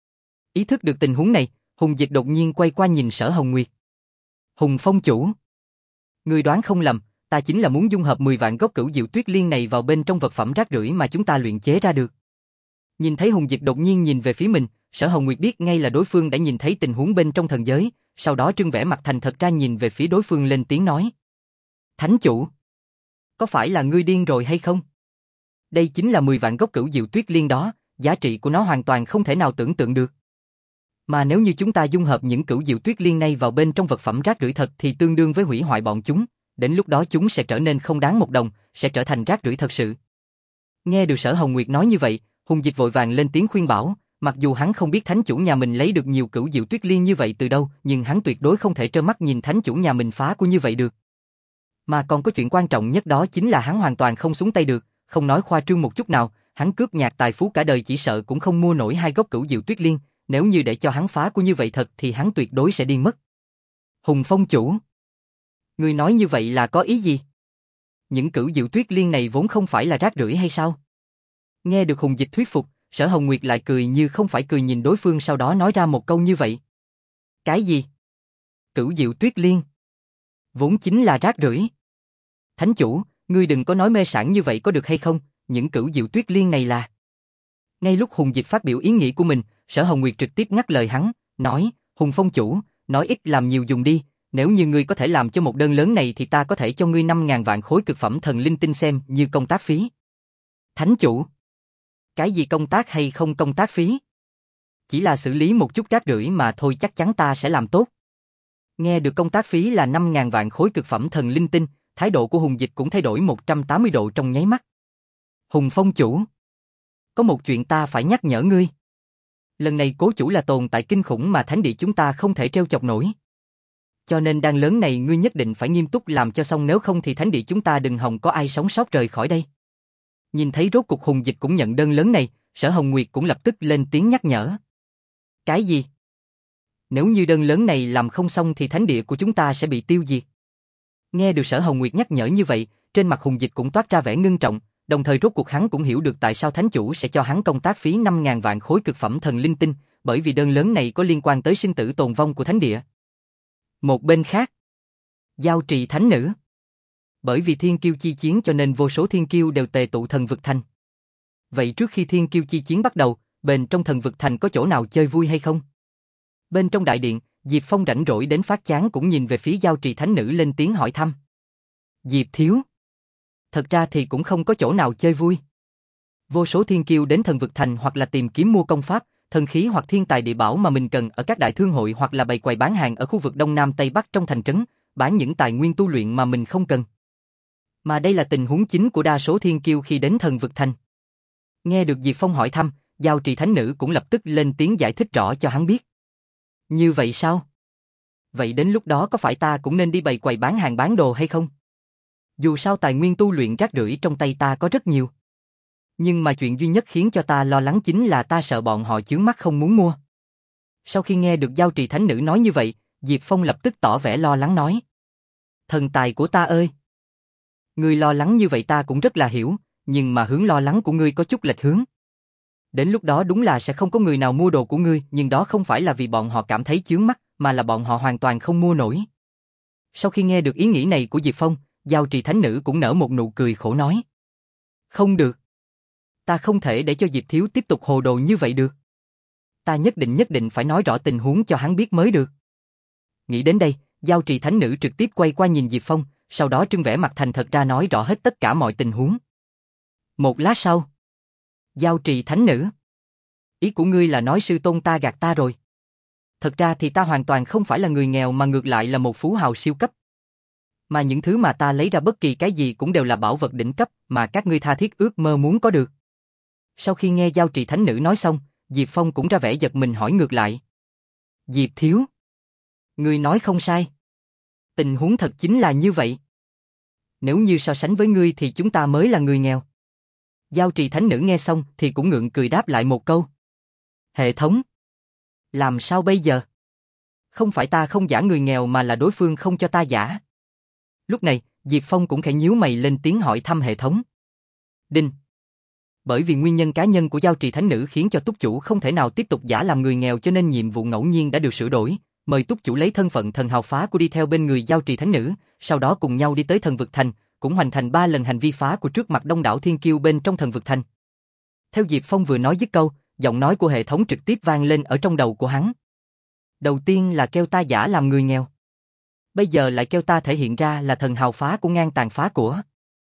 Ý thức được tình huống này, Hùng Dịch đột nhiên quay qua nhìn Sở Hồng Nguyệt. Hùng Phong chủ, ngươi đoán không lầm, ta chính là muốn dung hợp mười vạn gốc cửu diệu tuyết liên này vào bên trong vật phẩm rác rưởi mà chúng ta luyện chế ra được. Nhìn thấy Hùng Dịch đột nhiên nhìn về phía mình, Sở Hồng Nguyệt biết ngay là đối phương đã nhìn thấy tình huống bên trong thần giới, sau đó trưng vẻ mặt thành thật ra nhìn về phía đối phương lên tiếng nói. Thánh chủ, có phải là ngươi điên rồi hay không? Đây chính là mười vạn gốc cửu diệu tuyết liên đó, giá trị của nó hoàn toàn không thể nào tưởng tượng được. Mà nếu như chúng ta dung hợp những cửu diệu tuyết liên này vào bên trong vật phẩm rác rưởi thật thì tương đương với hủy hoại bọn chúng, đến lúc đó chúng sẽ trở nên không đáng một đồng, sẽ trở thành rác rưởi thật sự. Nghe được Sở Hồng Nguyệt nói như vậy, Hùng Dịch vội vàng lên tiếng khuyên bảo, mặc dù hắn không biết thánh chủ nhà mình lấy được nhiều cửu diệu tuyết liên như vậy từ đâu, nhưng hắn tuyệt đối không thể trơ mắt nhìn thánh chủ nhà mình phá của như vậy được. Mà còn có chuyện quan trọng nhất đó chính là hắn hoàn toàn không xuống tay được, không nói khoa trương một chút nào, hắn cướp nhạc tài phú cả đời chỉ sợ cũng không mua nổi hai gốc cửu diệu tuyết liên, nếu như để cho hắn phá của như vậy thật thì hắn tuyệt đối sẽ điên mất. Hùng Phong chủ, ngươi nói như vậy là có ý gì? Những cửu diệu tuyết liên này vốn không phải là rác rưởi hay sao? Nghe được Hùng Dịch thuyết phục, Sở Hồng Nguyệt lại cười như không phải cười nhìn đối phương sau đó nói ra một câu như vậy. Cái gì? Cửu diệu tuyết liên vốn chính là rác rưởi. Thánh chủ, ngươi đừng có nói mê sảng như vậy có được hay không, những cửu diệu tuyết liên này là... Ngay lúc Hùng Dịch phát biểu ý nghĩ của mình, Sở Hồng Nguyệt trực tiếp ngắt lời hắn, nói, Hùng Phong chủ, nói ít làm nhiều dùng đi, nếu như ngươi có thể làm cho một đơn lớn này thì ta có thể cho ngươi năm ngàn vạn khối cực phẩm thần linh tinh xem như công tác phí. Thánh chủ, cái gì công tác hay không công tác phí? Chỉ là xử lý một chút rác rưởi mà thôi chắc chắn ta sẽ làm tốt. Nghe được công tác phí là năm ngàn vạn khối cực phẩm thần linh tinh, thái độ của Hùng Dịch cũng thay đổi một trăm tám mươi độ trong nháy mắt. Hùng Phong chủ, có một chuyện ta phải nhắc nhở ngươi. Lần này cố chủ là tồn tại kinh khủng mà thánh địa chúng ta không thể trêu chọc nổi. Cho nên đan lớn này ngươi nhất định phải nghiêm túc làm cho xong, nếu không thì thánh địa chúng ta đừng hòng có ai sống sót rời khỏi đây. Nhìn thấy rốt cục Hùng Dịch cũng nhận đơn lớn này, Sở Hồng Nguyệt cũng lập tức lên tiếng nhắc nhở. Cái gì? Nếu như đơn lớn này làm không xong thì thánh địa của chúng ta sẽ bị tiêu diệt. Nghe được Sở Hồng Nguyệt nhắc nhở như vậy, trên mặt Hùng Dịch cũng toát ra vẻ ngưng trọng, đồng thời rốt cuộc hắn cũng hiểu được tại sao thánh chủ sẽ cho hắn công tác phí năm ngàn vạn khối cực phẩm thần linh tinh, bởi vì đơn lớn này có liên quan tới sinh tử tồn vong của thánh địa. Một bên khác, Giao Trì thánh nữ. Bởi vì thiên kiêu chi chiến cho nên vô số thiên kiêu đều tề tụ thần vực thành. Vậy trước khi thiên kiêu chi chiến bắt đầu, bên trong thần vực thành có chỗ nào chơi vui hay không? Bên trong đại điện, Diệp Phong rảnh rỗi đến phát chán cũng nhìn về phía Giao Trì thánh nữ lên tiếng hỏi thăm. Diệp thiếu. Thật ra thì cũng không có chỗ nào chơi vui. Vô số thiên kiêu đến thần vực thành hoặc là tìm kiếm mua công pháp, thần khí hoặc thiên tài địa bảo mà mình cần ở các đại thương hội hoặc là bày quầy bán hàng ở khu vực Đông Nam Tây Bắc trong thành trấn, bán những tài nguyên tu luyện mà mình không cần. Mà đây là tình huống chính của đa số thiên kiêu khi đến thần vực thành. Nghe được Diệp Phong hỏi thăm, Giao Trì thánh nữ cũng lập tức lên tiếng giải thích rõ cho hắn biết. Như vậy sao? Vậy đến lúc đó có phải ta cũng nên đi bày quầy bán hàng bán đồ hay không? Dù sao tài nguyên tu luyện rác rưởi trong tay ta có rất nhiều. Nhưng mà chuyện duy nhất khiến cho ta lo lắng chính là ta sợ bọn họ chướng mắt không muốn mua. Sau khi nghe được Giao Trì thánh nữ nói như vậy, Diệp Phong lập tức tỏ vẻ lo lắng nói. Thần tài của ta ơi! Ngươi lo lắng như vậy ta cũng rất là hiểu, nhưng mà hướng lo lắng của ngươi có chút lệch hướng. Đến lúc đó đúng là sẽ không có người nào mua đồ của ngươi, nhưng đó không phải là vì bọn họ cảm thấy chướng mắt, mà là bọn họ hoàn toàn không mua nổi. Sau khi nghe được ý nghĩ này của Diệp Phong, Giao Trì thánh nữ cũng nở một nụ cười khổ nói. Không được. Ta không thể để cho Diệp thiếu tiếp tục hồ đồ như vậy được. Ta nhất định nhất định phải nói rõ tình huống cho hắn biết mới được. Nghĩ đến đây, Giao Trì thánh nữ trực tiếp quay qua nhìn Diệp Phong, sau đó trưng vẻ mặt thành thật ra nói rõ hết tất cả mọi tình huống. Một lát sau, Giao Trì thánh nữ. Ý của ngươi là nói sư tôn ta gạt ta rồi. Thật ra thì ta hoàn toàn không phải là người nghèo mà ngược lại là một phú hào siêu cấp. Mà những thứ mà ta lấy ra bất kỳ cái gì cũng đều là bảo vật đỉnh cấp mà các ngươi tha thiết ước mơ muốn có được. Sau khi nghe Giao Trì thánh nữ nói xong, Diệp Phong cũng ra vẻ giật mình hỏi ngược lại. Diệp thiếu. Ngươi nói không sai. Tình huống thật chính là như vậy. Nếu như so sánh với ngươi thì chúng ta mới là người nghèo. Giao Trì thánh nữ nghe xong thì cũng ngượng cười đáp lại một câu. Hệ thống. Làm sao bây giờ? Không phải ta không giả người nghèo mà là đối phương không cho ta giả. Lúc này, Diệp Phong cũng khẽ nhíu mày lên tiếng hỏi thăm hệ thống. Đinh. Bởi vì nguyên nhân cá nhân của Giao Trì thánh nữ khiến cho túc chủ không thể nào tiếp tục giả làm người nghèo cho nên nhiệm vụ ngẫu nhiên đã được sửa đổi. Mời túc chủ lấy thân phận thần hào phá của đi theo bên người Giao Trì thánh nữ, sau đó cùng nhau đi tới thần vực thành, cũng hoàn thành ba lần hành vi phá của trước mặt đông đảo thiên kiêu bên trong thần vực thành. Theo Diệp Phong vừa nói dứt câu, giọng nói của hệ thống trực tiếp vang lên ở trong đầu của hắn. Đầu tiên là kêu ta giả làm người nghèo. Bây giờ lại kêu ta thể hiện ra là thần hào phá của ngang tàn phá của.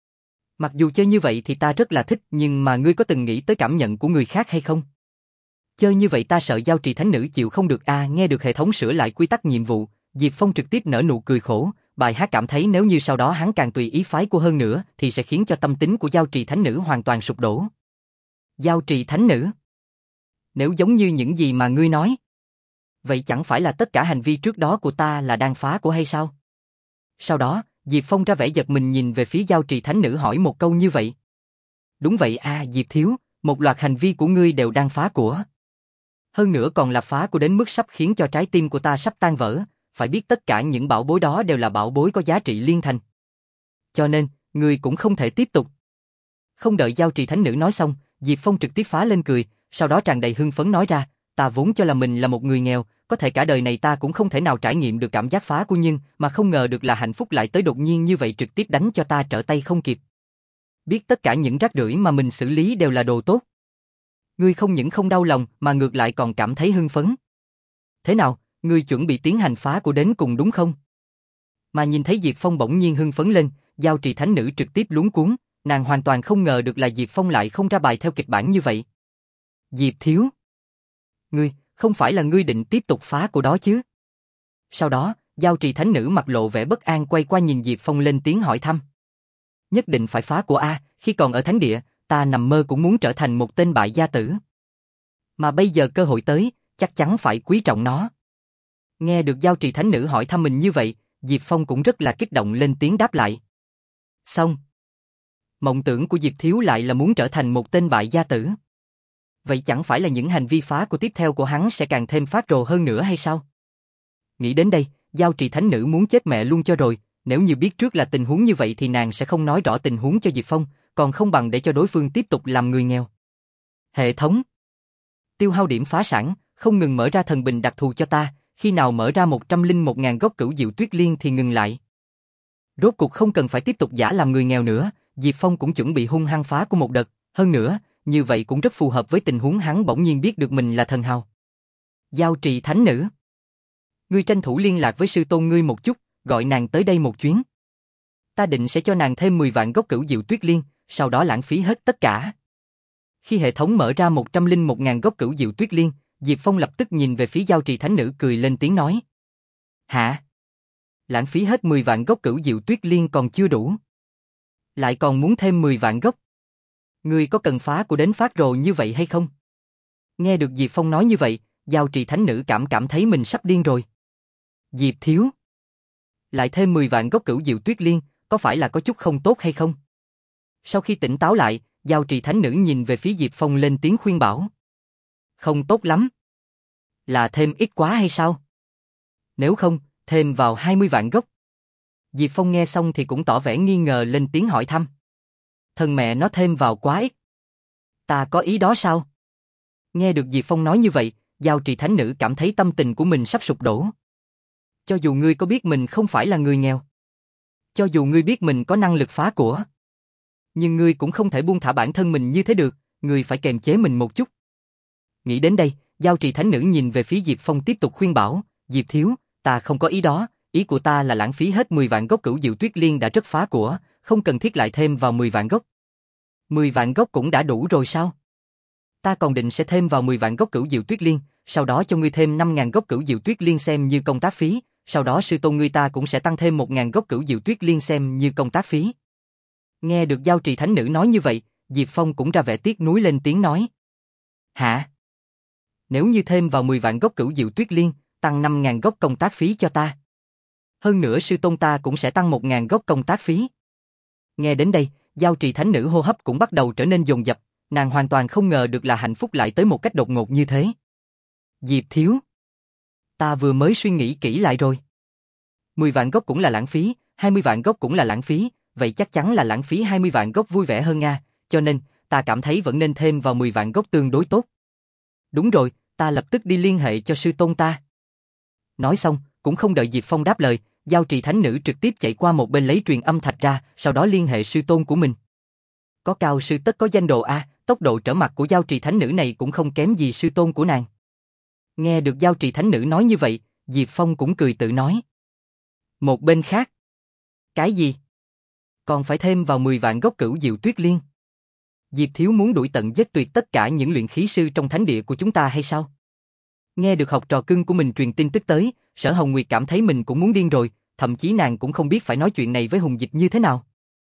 Mặc dù chơi như vậy thì ta rất là thích, nhưng mà ngươi có từng nghĩ tới cảm nhận của người khác hay không? Chơi như vậy ta sợ Giao Trì thánh nữ chịu không được a. À, nghe được hệ thống sửa lại quy tắc nhiệm vụ, Diệp Phong trực tiếp nở nụ cười khổ, bài hát cảm thấy nếu như sau đó hắn càng tùy ý phái cô hơn nữa thì sẽ khiến cho tâm tính của Giao Trì thánh nữ hoàn toàn sụp đổ. Giao Trì thánh nữ. Nếu giống như những gì mà ngươi nói, vậy chẳng phải là tất cả hành vi trước đó của ta là đang phá của hay sao? Sau đó, Diệp Phong ra vẻ giật mình nhìn về phía Giao Trì thánh nữ hỏi một câu như vậy. Đúng vậy a, à, Diệp thiếu, một loạt hành vi của ngươi đều đang phá của. Hơn nữa còn là phá của đến mức sắp khiến cho trái tim của ta sắp tan vỡ, phải biết tất cả những bảo bối đó đều là bảo bối có giá trị liên thành. Cho nên, ngươi cũng không thể tiếp tục. Không đợi Giao Trì thánh nữ nói xong, Diệp Phong trực tiếp phá lên cười, sau đó tràn đầy hưng phấn nói ra, ta vốn cho là mình là một người nghèo, có thể cả đời này ta cũng không thể nào trải nghiệm được cảm giác phá của nhưng mà không ngờ được là hạnh phúc lại tới đột nhiên như vậy trực tiếp đánh cho ta trở tay không kịp. Biết tất cả những rác rưởi mà mình xử lý đều là đồ tốt. Ngươi không những không đau lòng mà ngược lại còn cảm thấy hưng phấn. Thế nào, ngươi chuẩn bị tiến hành phá của đến cùng đúng không? Mà nhìn thấy Diệp Phong bỗng nhiên hưng phấn lên, Giao Trì thánh nữ trực tiếp luống cuống, nàng hoàn toàn không ngờ được là Diệp Phong lại không ra bài theo kịch bản như vậy. Diệp thiếu. Ngươi, không phải là ngươi định tiếp tục phá của đó chứ? Sau đó, Giao Trì thánh nữ mặt lộ vẻ bất an quay qua nhìn Diệp Phong lên tiếng hỏi thăm. Nhất định phải phá của a, khi còn ở thánh địa, ta nằm mơ cũng muốn trở thành một tên bại gia tử. Mà bây giờ cơ hội tới, chắc chắn phải quý trọng nó. Nghe được Giao Trì Thánh Nữ hỏi thăm mình như vậy, Diệp Phong cũng rất là kích động lên tiếng đáp lại. Xong. Mộng tưởng của Diệp Thiếu lại là muốn trở thành một tên bại gia tử. Vậy chẳng phải là những hành vi phá của tiếp theo của hắn sẽ càng thêm phát rồ hơn nữa hay sao? Nghĩ đến đây, Giao Trì Thánh Nữ muốn chết mẹ luôn cho rồi, nếu như biết trước là tình huống như vậy thì nàng sẽ không nói rõ tình huống cho Diệp Phong, còn không bằng để cho đối phương tiếp tục làm người nghèo. Hệ thống. Tiêu hao điểm phá sản, không ngừng mở ra thần bình đặc thù cho ta, khi nào mở ra một trăm lẻ một ngàn gốc Cửu Diệu Tuyết Liên thì ngừng lại. Rốt cuộc không cần phải tiếp tục giả làm người nghèo nữa, Diệp Phong cũng chuẩn bị hung hăng phá của một đợt, hơn nữa, như vậy cũng rất phù hợp với tình huống hắn bỗng nhiên biết được mình là thần hào. Giao Trì Thánh Nữ. Ngươi tranh thủ liên lạc với sư tôn ngươi một chút, gọi nàng tới đây một chuyến. Ta định sẽ cho nàng thêm mười vạn gốc Cửu Diệu Tuyết Liên, sau đó lãng phí hết tất cả. Khi hệ thống mở ra một trăm lẻ một ngàn gốc Cửu Diệu Tuyết Liên, Diệp Phong lập tức nhìn về phía Giao Trì Thánh Nữ cười lên tiếng nói. Hả? Lãng phí hết mười vạn gốc Cửu Diệu Tuyết Liên còn chưa đủ. Lại còn muốn thêm mười vạn gốc. Ngươi có cần phá của đến phát rồ như vậy hay không? Nghe được Diệp Phong nói như vậy, Giao Trì Thánh Nữ cảm cảm thấy mình sắp điên rồi. Diệp Thiếu. Lại thêm mười vạn gốc Cửu Diệu Tuyết Liên, có phải là có chút không tốt hay không? Sau khi tỉnh táo lại, Giao Trì Thánh Nữ nhìn về phía Diệp Phong lên tiếng khuyên bảo. Không tốt lắm. Là thêm ít quá hay sao? Nếu không, thêm vào hai mươi vạn gốc. Diệp Phong nghe xong thì cũng tỏ vẻ nghi ngờ lên tiếng hỏi thăm. Thần mẹ nó thêm vào quá ít. Ta có ý đó sao? Nghe được Diệp Phong nói như vậy, Giao Trì Thánh Nữ cảm thấy tâm tình của mình sắp sụp đổ. Cho dù ngươi có biết mình không phải là người nghèo, cho dù ngươi biết mình có năng lực phá của, nhưng ngươi cũng không thể buông thả bản thân mình như thế được, ngươi phải kềm chế mình một chút. Nghĩ đến đây, Giao Trì Thánh Nữ nhìn về phía Diệp Phong tiếp tục khuyên bảo, Diệp Thiếu, ta không có ý đó, ý của ta là lãng phí hết mười vạn gốc Cửu Diệu Tuyết Liên đã rất phá của, không cần thiết lại thêm vào mười vạn gốc. mười vạn gốc cũng đã đủ rồi sao? Ta còn định sẽ thêm vào mười vạn gốc Cửu Diệu Tuyết Liên, sau đó cho ngươi thêm năm ngàn gốc Cửu Diệu Tuyết Liên xem như công tác phí, sau đó sư tôn ngươi ta cũng sẽ tăng thêm một ngàn gốc Cửu Diệu Tuyết Liên xem như công tác phí. Nghe được Giao Trì Thánh Nữ nói như vậy, Diệp Phong cũng ra vẻ tiếc nuối lên tiếng nói. Hả? Nếu như thêm vào mười vạn gốc Cửu Diệu Tuyết Liên, tăng năm ngàn gốc công tác phí cho ta. Hơn nữa sư tôn ta cũng sẽ tăng một ngàn gốc công tác phí. Nghe đến đây, Giao Trì Thánh Nữ hô hấp cũng bắt đầu trở nên dồn dập, nàng hoàn toàn không ngờ được là hạnh phúc lại tới một cách đột ngột như thế. Diệp Thiếu. Ta vừa mới suy nghĩ kỹ lại rồi. mười vạn gốc cũng là lãng phí, hai mươi vạn gốc cũng là lãng phí, vậy chắc chắn là lãng phí hai mươi vạn gốc vui vẻ hơn nga, cho nên, ta cảm thấy vẫn nên thêm vào mười vạn gốc tương đối tốt. Đúng rồi, ta lập tức đi liên hệ cho sư tôn ta. Nói xong, cũng không đợi Diệp Phong đáp lời, Giao Trì Thánh Nữ trực tiếp chạy qua một bên lấy truyền âm thạch ra, sau đó liên hệ sư tôn của mình. Có cao sư tất có danh đồ a, tốc độ trở mặt của Giao Trì Thánh Nữ này cũng không kém gì sư tôn của nàng. Nghe được Giao Trì Thánh Nữ nói như vậy, Diệp Phong cũng cười tự nói. Một bên khác. Cái gì? Còn phải thêm vào mười vạn gốc Cửu Diệu Tuyết Liên. Diệp Thiếu muốn đuổi tận giết tuyệt tất cả những luyện khí sư trong thánh địa của chúng ta hay sao? Nghe được học trò cưng của mình truyền tin tức tới, Sở Hồng Nguyệt cảm thấy mình cũng muốn điên rồi, thậm chí nàng cũng không biết phải nói chuyện này với Hùng Dịch như thế nào.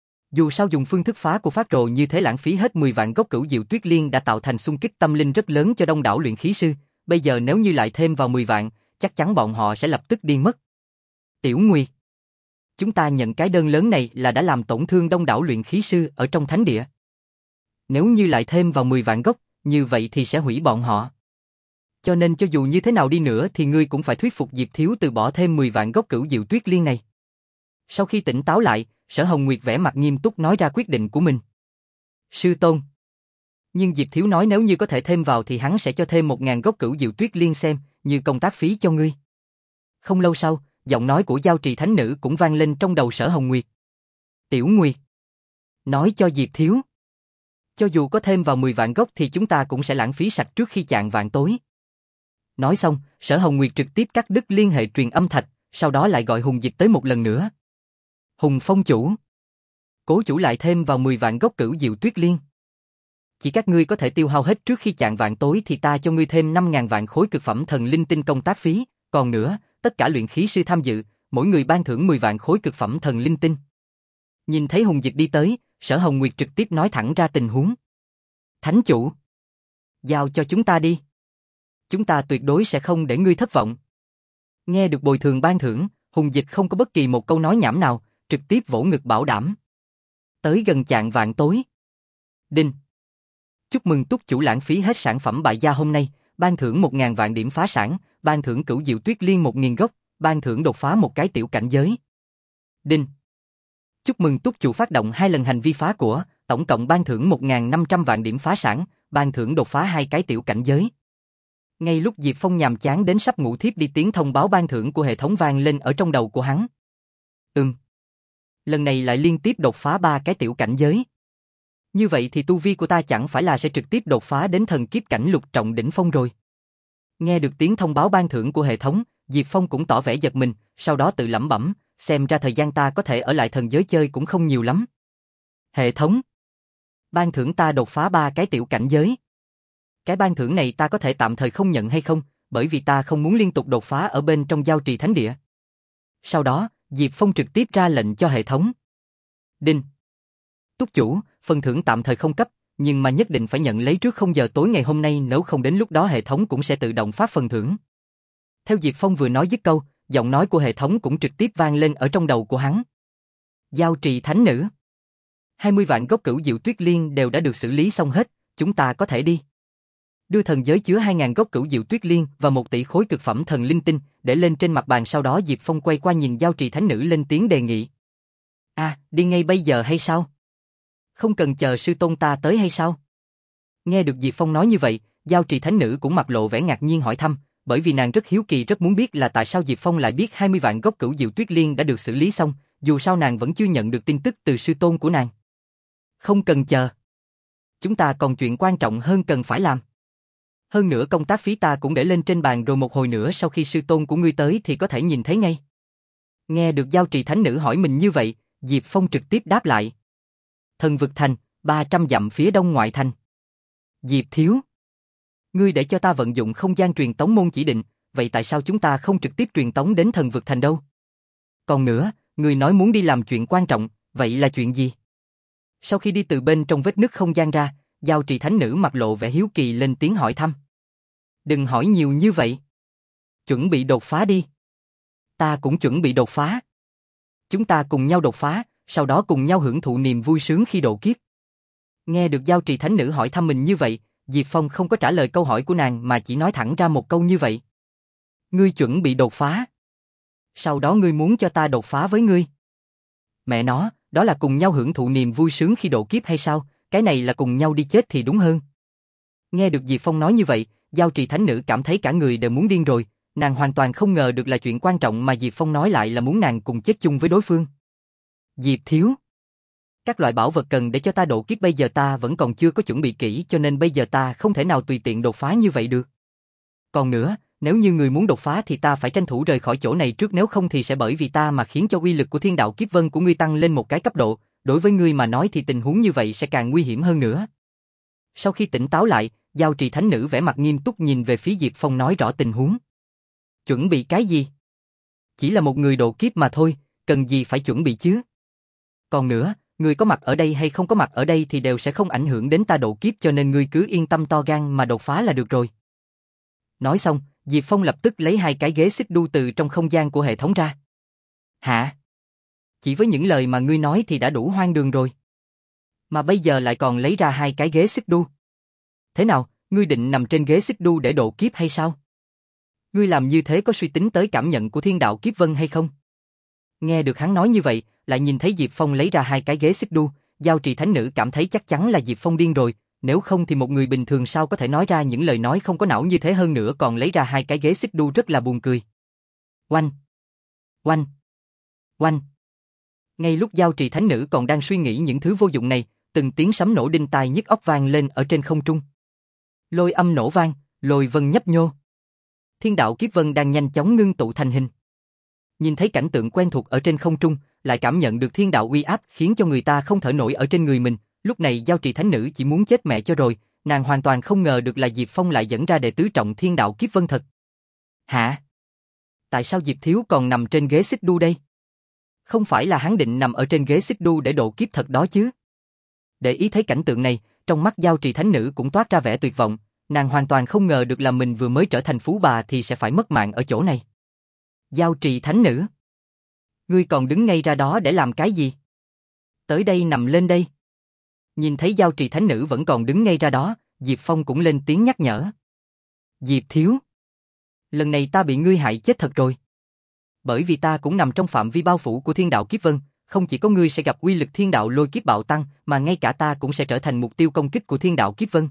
Dù sao dùng phương thức phá của phát rồ như thế lãng phí hết mười vạn gốc Cửu Diệu Tuyết Liên đã tạo thành xung kích tâm linh rất lớn cho đông đảo luyện khí sư, bây giờ nếu như lại thêm vào mười vạn, chắc chắn bọn họ sẽ lập tức điên mất. Tiểu Nguyệt, chúng ta nhận cái đơn lớn này là đã làm tổn thương đông đảo luyện khí sư ở trong thánh địa. Nếu như lại thêm vào mười vạn gốc, như vậy thì sẽ hủy bọn họ. Cho nên cho dù như thế nào đi nữa thì ngươi cũng phải thuyết phục Diệp Thiếu từ bỏ thêm mười vạn gốc Cửu Diệu Tuyết Liên này. Sau khi tỉnh táo lại, Sở Hồng Nguyệt vẻ mặt nghiêm túc nói ra quyết định của mình. Sư tôn. Nhưng Diệp Thiếu nói nếu như có thể thêm vào thì hắn sẽ cho thêm một ngàn gốc Cửu Diệu Tuyết Liên xem, như công tác phí cho ngươi. Không lâu sau, giọng nói của Giao Trì Thánh Nữ cũng vang lên trong đầu Sở Hồng Nguyệt. Tiểu Nguyệt. Nói cho Diệp Thiếu. Cho dù có thêm vào mười vạn gốc thì chúng ta cũng sẽ lãng phí sạch trước khi chạng vạn tối. Nói xong, Sở Hồng Nguyệt trực tiếp cắt đứt liên hệ truyền âm thạch, sau đó lại gọi Hùng Dịch tới một lần nữa. Hùng Phong chủ. Cố chủ lại thêm vào mười vạn gốc Cửu Diệu Tuyết Liên. Chỉ các ngươi có thể tiêu hao hết trước khi chạng vạn tối thì ta cho ngươi thêm năm ngàn vạn khối cực phẩm thần linh tinh công tác phí, còn nữa, tất cả luyện khí sư tham dự, mỗi người ban thưởng mười vạn khối cực phẩm thần linh tinh. Nhìn thấy Hùng Dịch đi tới, Sở Hồng Nguyệt trực tiếp nói thẳng ra tình huống. Thánh chủ. Giao cho chúng ta đi. Chúng ta tuyệt đối sẽ không để ngươi thất vọng. Nghe được bồi thường ban thưởng, Hùng Dịch không có bất kỳ một câu nói nhảm nào, trực tiếp vỗ ngực bảo đảm. Tới gần chạng vạn tối. Đinh. Chúc mừng túc chủ lãng phí hết sản phẩm bại gia hôm nay, ban thưởng một ngàn vạn điểm phá sản, ban thưởng cửu diệu tuyết liên một nghìn gốc, ban thưởng đột phá một cái tiểu cảnh giới. Đinh. Chúc mừng túc chủ phát động hai lần hành vi phá của, tổng cộng ban thưởng một ngàn năm trăm vạn điểm phá sản, ban thưởng đột phá hai cái tiểu cảnh giới. Ngay lúc Diệp Phong nhàm chán đến sắp ngủ thiếp đi, tiếng thông báo ban thưởng của hệ thống vang lên ở trong đầu của hắn. Ừm. Lần này lại liên tiếp đột phá ba cái tiểu cảnh giới. Như vậy thì tu vi của ta chẳng phải là sẽ trực tiếp đột phá đến thần kiếp cảnh lục trọng đỉnh phong rồi. Nghe được tiếng thông báo ban thưởng của hệ thống, Diệp Phong cũng tỏ vẻ giật mình, sau đó tự lẩm bẩm, xem ra thời gian ta có thể ở lại thần giới chơi cũng không nhiều lắm. Hệ thống. Ban thưởng ta đột phá ba cái tiểu cảnh giới. Cái ban thưởng này ta có thể tạm thời không nhận hay không, bởi vì ta không muốn liên tục đột phá ở bên trong giao trì thánh địa. Sau đó, Diệp Phong trực tiếp ra lệnh cho hệ thống. Đinh. Túc chủ, phần thưởng tạm thời không cấp, nhưng mà nhất định phải nhận lấy trước không giờ tối ngày hôm nay, nếu không đến lúc đó hệ thống cũng sẽ tự động phát phần thưởng. Theo Diệp Phong vừa nói dứt câu, giọng nói của hệ thống cũng trực tiếp vang lên ở trong đầu của hắn. Giao trì thánh nữ. hai mươi vạn gốc cửu diệu tuyết liên đều đã được xử lý xong hết, chúng ta có thể đi. Đưa thần giới chứa hai ngàn gốc cửu diệu tuyết liên và một tỷ khối cực phẩm thần linh tinh để lên trên mặt bàn, sau đó Diệp Phong quay qua nhìn giao trì thánh nữ lên tiếng đề nghị. À, đi ngay bây giờ hay sao? Không cần chờ sư tôn ta tới hay sao? Nghe được Diệp Phong nói như vậy, giao trì thánh nữ cũng mặt lộ vẻ ngạc nhiên hỏi thăm, bởi vì nàng rất hiếu kỳ, rất muốn biết là tại sao Diệp Phong lại biết hai mươi vạn gốc cửu diệu tuyết liên đã được xử lý xong, dù sao nàng vẫn chưa nhận được tin tức từ sư tôn của nàng. Không cần chờ. Chúng ta còn chuyện quan trọng hơn cần phải làm. Hơn nữa công tác phí ta cũng để lên trên bàn rồi, một hồi nữa sau khi sư tôn của ngươi tới thì có thể nhìn thấy ngay. Nghe được giao trì thánh nữ hỏi mình như vậy, Diệp Phong trực tiếp đáp lại. Thần vực thành, ba trăm dặm phía đông ngoại thành. Diệp thiếu. Ngươi để cho ta vận dụng không gian truyền tống môn chỉ định, vậy tại sao chúng ta không trực tiếp truyền tống đến thần vực thành đâu? Còn nữa, ngươi nói muốn đi làm chuyện quan trọng, vậy là chuyện gì? Sau khi đi từ bên trong vết nứt không gian ra, giao trì thánh nữ mặt lộ vẻ hiếu kỳ lên tiếng hỏi thăm. Đừng hỏi nhiều như vậy. Chuẩn bị đột phá đi. Ta cũng chuẩn bị đột phá. Chúng ta cùng nhau đột phá, sau đó cùng nhau hưởng thụ niềm vui sướng khi độ kiếp. Nghe được giao trì thánh nữ hỏi thăm mình như vậy, Diệp Phong không có trả lời câu hỏi của nàng mà chỉ nói thẳng ra một câu như vậy. Ngươi chuẩn bị đột phá. Sau đó ngươi muốn cho ta đột phá với ngươi. Mẹ nó, đó là cùng nhau hưởng thụ niềm vui sướng khi độ kiếp hay sao? Cái này là cùng nhau đi chết thì đúng hơn. Nghe được Diệp Phong nói như vậy, giao trì thánh nữ cảm thấy cả người đều muốn điên rồi, nàng hoàn toàn không ngờ được là chuyện quan trọng mà Diệp Phong nói lại là muốn nàng cùng chết chung với đối phương. Diệp thiếu. Các loại bảo vật cần để cho ta độ kiếp bây giờ ta vẫn còn chưa có chuẩn bị kỹ, cho nên bây giờ ta không thể nào tùy tiện đột phá như vậy được. Còn nữa, nếu như người muốn đột phá thì ta phải tranh thủ rời khỏi chỗ này trước, nếu không thì sẽ bởi vì ta mà khiến cho uy lực của thiên đạo kiếp vân của ngươi tăng lên một cái cấp độ, đối với ngươi mà nói thì tình huống như vậy sẽ càng nguy hiểm hơn nữa. Sau khi tỉnh táo lại, giao trì thánh nữ vẻ mặt nghiêm túc nhìn về phía Diệp Phong nói rõ tình huống. Chuẩn bị cái gì? Chỉ là một người độ kiếp mà thôi, cần gì phải chuẩn bị chứ? Còn nữa, ngươi có mặt ở đây hay không có mặt ở đây thì đều sẽ không ảnh hưởng đến ta độ kiếp, cho nên ngươi cứ yên tâm to gan mà đột phá là được rồi. Nói xong, Diệp Phong lập tức lấy hai cái ghế xích đu từ trong không gian của hệ thống ra. Hả? Chỉ với những lời mà ngươi nói thì đã đủ hoang đường rồi. Mà bây giờ lại còn lấy ra hai cái ghế xích đu. Thế nào, ngươi định nằm trên ghế xích đu để độ kiếp hay sao? Ngươi làm như thế có suy tính tới cảm nhận của thiên đạo kiếp vân hay không? Nghe được hắn nói như vậy, lại nhìn thấy Diệp Phong lấy ra hai cái ghế xích đu, giao trì thánh nữ cảm thấy chắc chắn là Diệp Phong điên rồi, nếu không thì một người bình thường sao có thể nói ra những lời nói không có não như thế, hơn nữa còn lấy ra hai cái ghế xích đu rất là buồn cười. Oanh! Oanh! Oanh! Ngay lúc giao trì thánh nữ còn đang suy nghĩ những thứ vô dụng này, từng tiếng sấm nổ đinh tai nhức óc vang lên ở trên không trung. Lôi âm nổ vang, lôi vân nhấp nhô. Thiên đạo kiếp vân đang nhanh chóng ngưng tụ thành hình. Nhìn thấy cảnh tượng quen thuộc ở trên không trung, lại cảm nhận được thiên đạo uy áp khiến cho người ta không thở nổi ở trên người mình, lúc này giao trì thánh nữ chỉ muốn chết mẹ cho rồi, nàng hoàn toàn không ngờ được là Diệp Phong lại dẫn ra đệ tứ trọng thiên đạo kiếp vân thật. Hả? Tại sao Diệp thiếu còn nằm trên ghế xích đu đây? Không phải là hắn định nằm ở trên ghế xích đu để độ kiếp thật đó chứ? Để ý thấy cảnh tượng này, trong mắt giao trì thánh nữ cũng toát ra vẻ tuyệt vọng, Nàng hoàn toàn không ngờ được là mình vừa mới trở thành phú bà thì sẽ phải mất mạng ở chỗ này. Giao trì thánh nữ. Ngươi còn đứng ngay ra đó để làm cái gì? Tới đây nằm lên đây. Nhìn thấy giao trì thánh nữ vẫn còn đứng ngay ra đó, Diệp Phong cũng lên tiếng nhắc nhở. Diệp thiếu. Lần này ta bị ngươi hại chết thật rồi. Bởi vì ta cũng nằm trong phạm vi bao phủ của thiên đạo kiếp vân, không chỉ có ngươi sẽ gặp uy lực thiên đạo lôi kiếp bạo tăng, mà ngay cả ta cũng sẽ trở thành mục tiêu công kích của thiên đạo kiếp vân.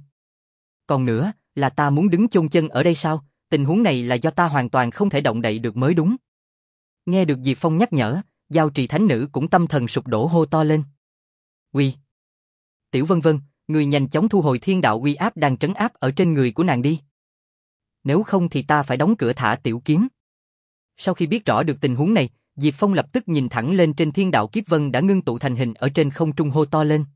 Còn nữa, là ta muốn đứng chôn chân ở đây sao? Tình huống này là do ta hoàn toàn không thể động đậy được mới đúng. Nghe được Diệp Phong nhắc nhở, giao trì thánh nữ cũng tâm thần sụp đổ hô to lên. Uy! Tiểu Vân Vân, người nhanh chóng thu hồi thiên đạo uy áp đang trấn áp ở trên người của nàng đi. Nếu không thì ta phải đóng cửa thả tiểu kiếm. Sau khi biết rõ được tình huống này, Diệp Phong lập tức nhìn thẳng lên trên thiên đạo kiếp vân đã ngưng tụ thành hình ở trên không trung hô to lên.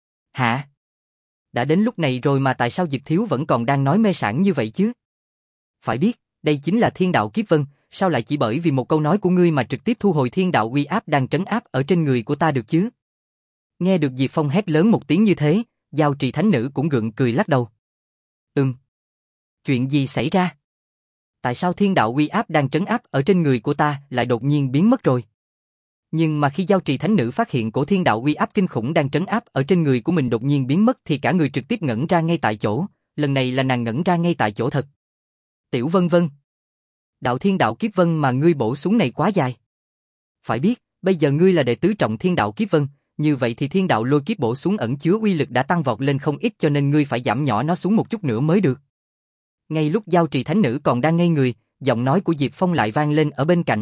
Hả? Đã đến lúc này rồi mà tại sao Diệp thiếu vẫn còn đang nói mê sảng như vậy chứ? Phải biết, đây chính là thiên đạo kiếp vân, sao lại chỉ bởi vì một câu nói của ngươi mà trực tiếp thu hồi thiên đạo uy áp đang trấn áp ở trên người của ta được chứ? Nghe được Diệp Phong hét lớn một tiếng như thế, giao trì thánh nữ cũng gượng cười lắc đầu. Ừm. Chuyện gì xảy ra? Tại sao thiên đạo uy áp đang trấn áp ở trên người của ta lại đột nhiên biến mất rồi? Nhưng mà khi giao trì thánh nữ phát hiện cổ thiên đạo uy áp kinh khủng đang trấn áp ở trên người của mình đột nhiên biến mất thì cả người trực tiếp ngẩn ra ngay tại chỗ, lần này là nàng ngẩn ra ngay tại chỗ thật. Tiểu Vân Vân. Đạo thiên đạo kiếp vân mà ngươi bổ xuống này quá dài. Phải biết, bây giờ ngươi là đệ tứ trọng thiên đạo kiếp vân, như vậy thì thiên đạo lôi kiếp bổ xuống ẩn chứa uy lực đã tăng vọt lên không ít cho nên ngươi phải giảm nhỏ nó xuống một chút nữa mới được. Ngay lúc giao trì thánh nữ còn đang ngây người, giọng nói của Diệp Phong lại vang lên ở bên cạnh.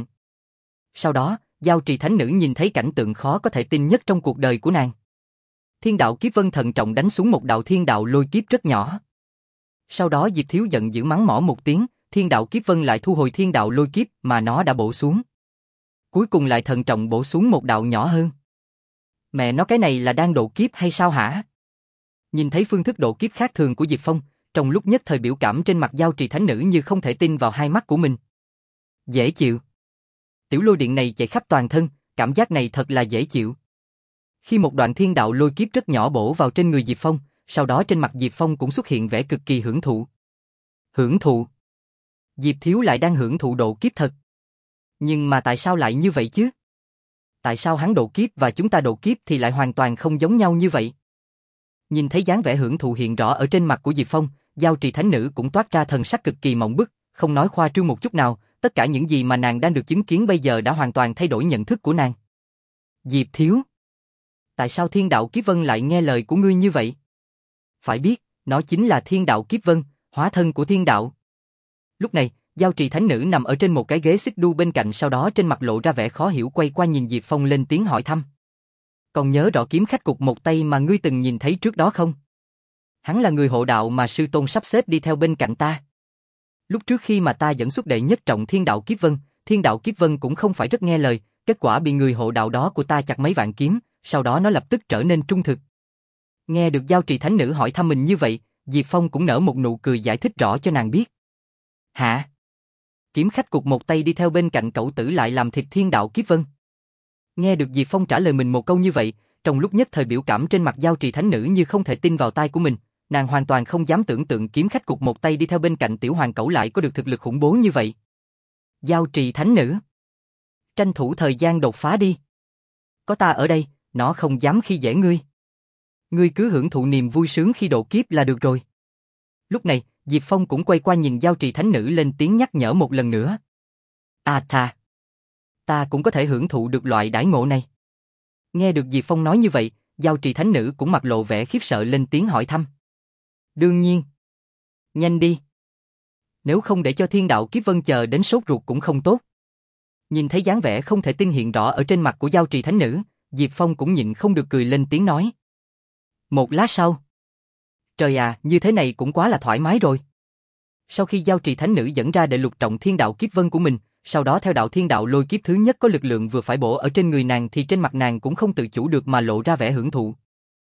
Sau đó, giao trì thánh nữ nhìn thấy cảnh tượng khó có thể tin nhất trong cuộc đời của nàng. Thiên đạo kiếp vân thận trọng đánh xuống một đạo thiên đạo lôi kiếp rất nhỏ. Sau đó Diệp thiếu giận dữ mắng mỏ một tiếng, thiên đạo kiếp vân lại thu hồi thiên đạo lôi kiếp mà nó đã bổ xuống. Cuối cùng lại thận trọng bổ xuống một đạo nhỏ hơn. Mẹ nó, cái này là đang độ kiếp hay sao hả? Nhìn thấy phương thức độ kiếp khác thường của Diệp Phong, trong lúc nhất thời biểu cảm trên mặt giao trì thánh nữ như không thể tin vào hai mắt của mình. Dễ chịu. Tiểu lôi điện này chạy khắp toàn thân, cảm giác này thật là dễ chịu. Khi một đoạn thiên đạo lôi kiếp rất nhỏ bổ vào trên người Diệp Phong, sau đó trên mặt Diệp Phong cũng xuất hiện vẻ cực kỳ hưởng thụ. Hưởng thụ? Diệp thiếu lại đang hưởng thụ độ kiếp thật. Nhưng mà tại sao lại như vậy chứ? Tại sao hắn độ kiếp và chúng ta độ kiếp thì lại hoàn toàn không giống nhau như vậy? Nhìn thấy dáng vẻ hưởng thụ hiện rõ ở trên mặt của Diệp Phong, giao trì thánh nữ cũng toát ra thần sắc cực kỳ mộng bức, không nói khoa trương một chút nào, tất cả những gì mà nàng đang được chứng kiến bây giờ đã hoàn toàn thay đổi nhận thức của nàng. Diệp thiếu, tại sao thiên đạo kiếp vân lại nghe lời của ngươi như vậy? Phải biết, nó chính là thiên đạo kiếp vân, hóa thân của thiên đạo. Lúc này, giao trì thánh nữ nằm ở trên một cái ghế xích đu bên cạnh, sau đó trên mặt lộ ra vẻ khó hiểu quay qua nhìn Diệp Phong lên tiếng hỏi thăm. Còn nhớ rõ kiếm khách cục một tay mà ngươi từng nhìn thấy trước đó không? Hắn là người hộ đạo mà sư tôn sắp xếp đi theo bên cạnh ta. Lúc trước khi mà ta dẫn xuất đệ nhất trọng thiên đạo kiếp vân, thiên đạo kiếp vân cũng không phải rất nghe lời, kết quả bị người hộ đạo đó của ta chặt mấy vạn kiếm, sau đó nó lập tức trở nên trung thực. Nghe được giao trì thánh nữ hỏi thăm mình như vậy, Diệp Phong cũng nở một nụ cười giải thích rõ cho nàng biết. Hả? Kiếm khách cục một tay đi theo bên cạnh cậu tử lại làm thịt thiên đạo kiếp vân. Nghe được Diệp Phong trả lời mình một câu như vậy, trong lúc nhất thời biểu cảm trên mặt giao trì thánh nữ như không thể tin vào tai của mình, nàng hoàn toàn không dám tưởng tượng kiếm khách cục một tay đi theo bên cạnh tiểu hoàng cẩu lại có được thực lực khủng bố như vậy. Giao trì thánh nữ, tranh thủ thời gian đột phá đi. Có ta ở đây, nó không dám khi dễ ngươi. Ngươi cứ hưởng thụ niềm vui sướng khi độ kiếp là được rồi. Lúc này, Diệp Phong cũng quay qua nhìn giao trì thánh nữ lên tiếng nhắc nhở một lần nữa. À thà, ta cũng có thể hưởng thụ được loại đãi ngộ này. Nghe được Diệp Phong nói như vậy, giao trì thánh nữ cũng mặt lộ vẻ khiếp sợ lên tiếng hỏi thăm. Đương nhiên. Nhanh đi. Nếu không để cho thiên đạo kiếp vân chờ đến sốt ruột cũng không tốt. Nhìn thấy dáng vẻ không thể tin hiện rõ ở trên mặt của giao trì thánh nữ, Diệp Phong cũng nhịn không được cười lên tiếng nói. Một lát sau. Trời à, như thế này cũng quá là thoải mái rồi. Sau khi giao trì thánh nữ dẫn ra đệ lục trọng thiên đạo kiếp vân của mình, sau đó theo đạo thiên đạo lôi kiếp thứ nhất có lực lượng vừa phải bổ ở trên người nàng thì trên mặt nàng cũng không tự chủ được mà lộ ra vẻ hưởng thụ.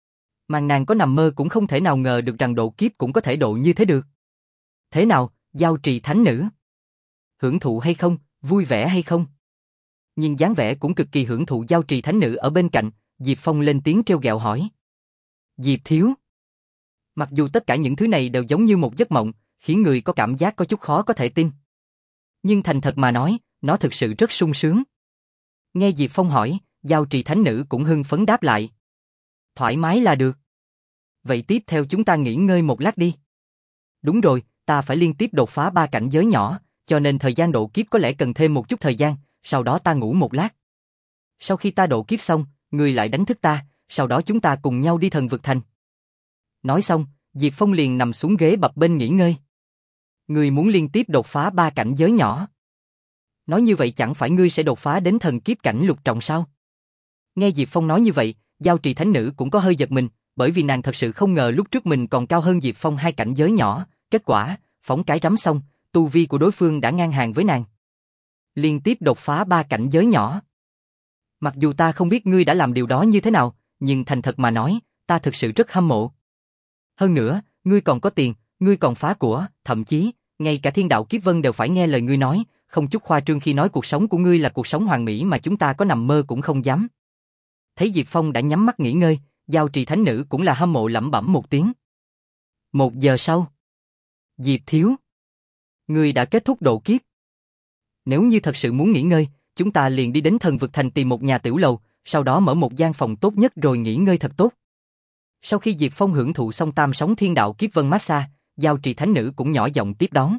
Mà nàng có nằm mơ cũng không thể nào ngờ được rằng độ kiếp cũng có thể độ như thế được. Thế nào, giao trì thánh nữ? Hưởng thụ hay không, vui vẻ hay không? Nhìn dáng vẻ cũng cực kỳ hưởng thụ giao trì thánh nữ ở bên cạnh, Diệp Phong lên tiếng trêu ghẹo hỏi. Diệp thiếu, Mặc dù tất cả những thứ này đều giống như một giấc mộng, khiến người có cảm giác có chút khó có thể tin. Nhưng thành thật mà nói, nó thực sự rất sung sướng. Nghe Diệp Phong hỏi, Giao Trì Thánh Nữ cũng hưng phấn đáp lại. Thoải mái là được. Vậy tiếp theo chúng ta nghỉ ngơi một lát đi. Đúng rồi, ta phải liên tiếp đột phá ba cảnh giới nhỏ, cho nên thời gian độ kiếp có lẽ cần thêm một chút thời gian, sau đó ta ngủ một lát. Sau khi ta độ kiếp xong, ngươi lại đánh thức ta, sau đó chúng ta cùng nhau đi Thần Vực Thành. Nói xong, Diệp Phong liền nằm xuống ghế bập bênh nghỉ ngơi. Ngươi muốn liên tiếp đột phá ba cảnh giới nhỏ. Nói như vậy chẳng phải ngươi sẽ đột phá đến thần kiếp cảnh lục trọng sao? Nghe Diệp Phong nói như vậy, Giao Trì Thánh Nữ cũng có hơi giật mình, bởi vì nàng thật sự không ngờ lúc trước mình còn cao hơn Diệp Phong hai cảnh giới nhỏ, kết quả, phóng cái rắm xong, tu vi của đối phương đã ngang hàng với nàng. Liên tiếp đột phá ba cảnh giới nhỏ. Mặc dù ta không biết ngươi đã làm điều đó như thế nào, nhưng thành thật mà nói, ta thực sự rất hâm mộ. Hơn nữa, ngươi còn có tiền, ngươi còn phá của, thậm chí, ngay cả Thiên Đạo Kiếp Vân đều phải nghe lời ngươi nói, không chút khoa trương khi nói cuộc sống của ngươi là cuộc sống hoàn mỹ mà chúng ta có nằm mơ cũng không dám. Thấy Diệp Phong đã nhắm mắt nghỉ ngơi, Giao Trì Thánh Nữ cũng là hâm mộ lẩm bẩm một tiếng. Một giờ sau, Diệp thiếu, ngươi đã kết thúc độ kiếp. Nếu như thật sự muốn nghỉ ngơi, chúng ta liền đi đến Thần Vực Thành tìm một nhà tiểu lầu, sau đó mở một gian phòng tốt nhất rồi nghỉ ngơi thật tốt. Sau khi Diệp Phong hưởng thụ xong tam sóng Thiên Đạo Kiếp Vân massage, Giao Trì Thánh Nữ cũng nhỏ giọng tiếp đón.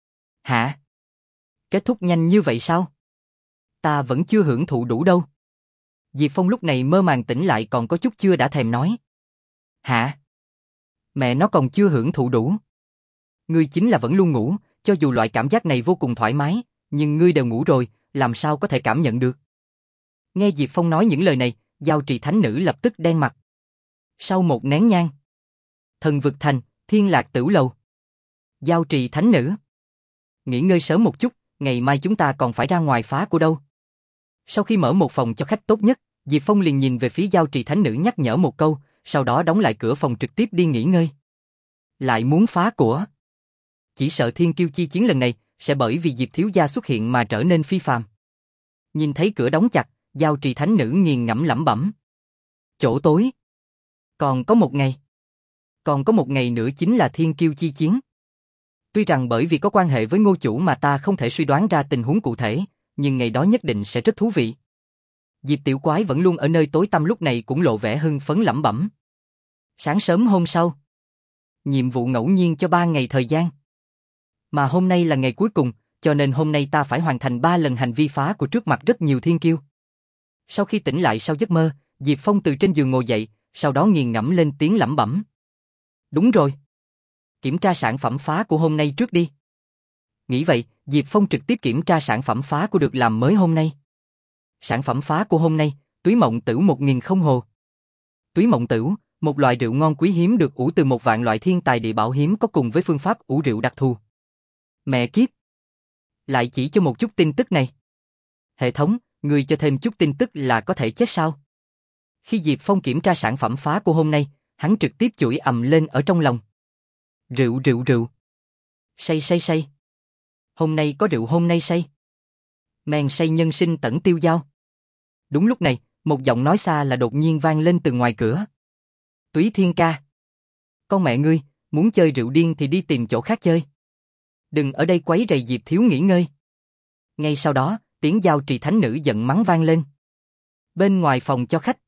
Hả? Kết thúc nhanh như vậy sao? Ta vẫn chưa hưởng thụ đủ đâu. Diệp Phong lúc này mơ màng tỉnh lại còn có chút chưa đã thèm nói. Hả? Mẹ nó còn chưa hưởng thụ đủ. Ngươi chính là vẫn luôn ngủ, cho dù loại cảm giác này vô cùng thoải mái, nhưng ngươi đều ngủ rồi, làm sao có thể cảm nhận được? Nghe Diệp Phong nói những lời này, Giao Trì Thánh Nữ lập tức đen mặt. Sau một nén nhang, Thần Vực Thành, Thiên Lạc Tửu Lầu. Giao Trì Thánh Nữ, nghỉ ngơi sớm một chút, ngày mai chúng ta còn phải ra ngoài phá của đâu. Sau khi mở một phòng cho khách tốt nhất, Diệp Phong liền nhìn về phía Giao Trì Thánh Nữ nhắc nhở một câu, sau đó đóng lại cửa phòng trực tiếp đi nghỉ ngơi. Lại muốn phá của. Chỉ sợ thiên kiêu chi chiến lần này sẽ bởi vì Diệp thiếu gia xuất hiện mà trở nên phi phàm. Nhìn thấy cửa đóng chặt, Giao Trì Thánh Nữ nghiền ngẫm lẩm bẩm. Chỗ tối. Còn có một ngày. Còn có một ngày nữa chính là thiên kiêu chi chiến. Tuy rằng bởi vì có quan hệ với Ngô chủ mà ta không thể suy đoán ra tình huống cụ thể, nhưng ngày đó nhất định sẽ rất thú vị. Diệp tiểu quái vẫn luôn ở nơi tối tăm lúc này cũng lộ vẻ hưng phấn lẩm bẩm. Sáng sớm hôm sau, nhiệm vụ ngẫu nhiên cho ba ngày thời gian. Mà hôm nay là ngày cuối cùng, cho nên hôm nay ta phải hoàn thành ba lần hành vi phá của trước mặt rất nhiều thiên kiêu. Sau khi tỉnh lại sau giấc mơ, Diệp Phong từ trên giường ngồi dậy, sau đó nghiền ngẫm lên tiếng lẩm bẩm. Đúng rồi. Kiểm tra sản phẩm phá của hôm nay trước đi. Nghĩ vậy, Diệp Phong trực tiếp kiểm tra sản phẩm phá của được làm mới hôm nay. Sản phẩm phá của hôm nay, túy mộng tửu một nghìn không hồ. Túy mộng tửu, một loại rượu ngon quý hiếm được ủ từ một vạn loại thiên tài địa bảo hiếm có cùng với phương pháp ủ rượu đặc thù. Mẹ kiếp! Lại chỉ cho một chút tin tức này. Hệ thống, người cho thêm chút tin tức là có thể chết sao? Khi Diệp Phong kiểm tra sản phẩm phá của hôm nay, hắn trực tiếp chửi ầm lên ở trong lòng. Rượu rượu rượu. Say say say. Hôm nay có rượu hôm nay say. Men say nhân sinh tẩn tiêu dao. Đúng lúc này, một giọng nói xa là đột nhiên vang lên từ ngoài cửa. Túy Thiên ca. Con mẹ ngươi, muốn chơi rượu điên thì đi tìm chỗ khác chơi. Đừng ở đây quấy rầy Diệp thiếu nghỉ ngơi. Ngay sau đó, tiếng Giao Trì Thánh Nữ giận mắng vang lên. Bên ngoài phòng cho khách.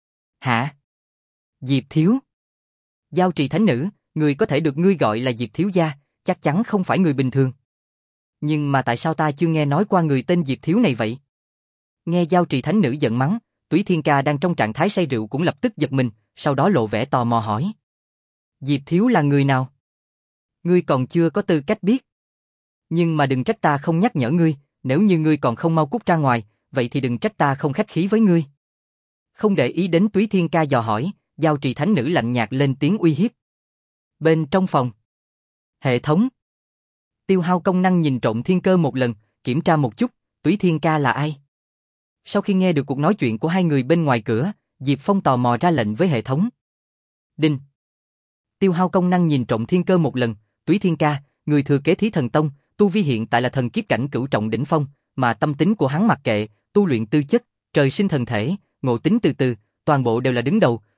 Hả? Diệp thiếu. Giao Trì Thánh Nữ, người có thể được ngươi gọi là Diệp thiếu gia, chắc chắn không phải người bình thường. Nhưng mà tại sao ta chưa nghe nói qua người tên Diệp thiếu này vậy? Nghe Giao Trì Thánh Nữ giận mắng, Túy Thiên ca đang trong trạng thái say rượu cũng lập tức giật mình, sau đó lộ vẻ tò mò hỏi. Diệp thiếu là người nào? Ngươi còn chưa có tư cách biết. Nhưng mà đừng trách ta không nhắc nhở ngươi, nếu như ngươi còn không mau cút ra ngoài, vậy thì đừng trách ta không khách khí với ngươi. Không để ý đến Túy Thiên ca dò hỏi, Giao Trì Thánh Nữ lạnh nhạt lên tiếng uy hiếp. Bên trong phòng. Hệ thống. Tiêu hao công năng nhìn trộm thiên cơ một lần, kiểm tra một chút, Túy Thiên ca là ai? Sau khi nghe được cuộc nói chuyện của hai người bên ngoài cửa, Diệp Phong tò mò ra lệnh với hệ thống. Đinh. Tiêu hao công năng nhìn trộm thiên cơ một lần, Túy Thiên ca, người thừa kế Thí Thần Tông, tu vi hiện tại là thần kiếp cảnh cửu trọng đỉnh phong, mà tâm tính của hắn mặc kệ, tu luyện tư chất, trời sinh thần thể, ngộ tính từ từ, toàn bộ đều là đứng đầu,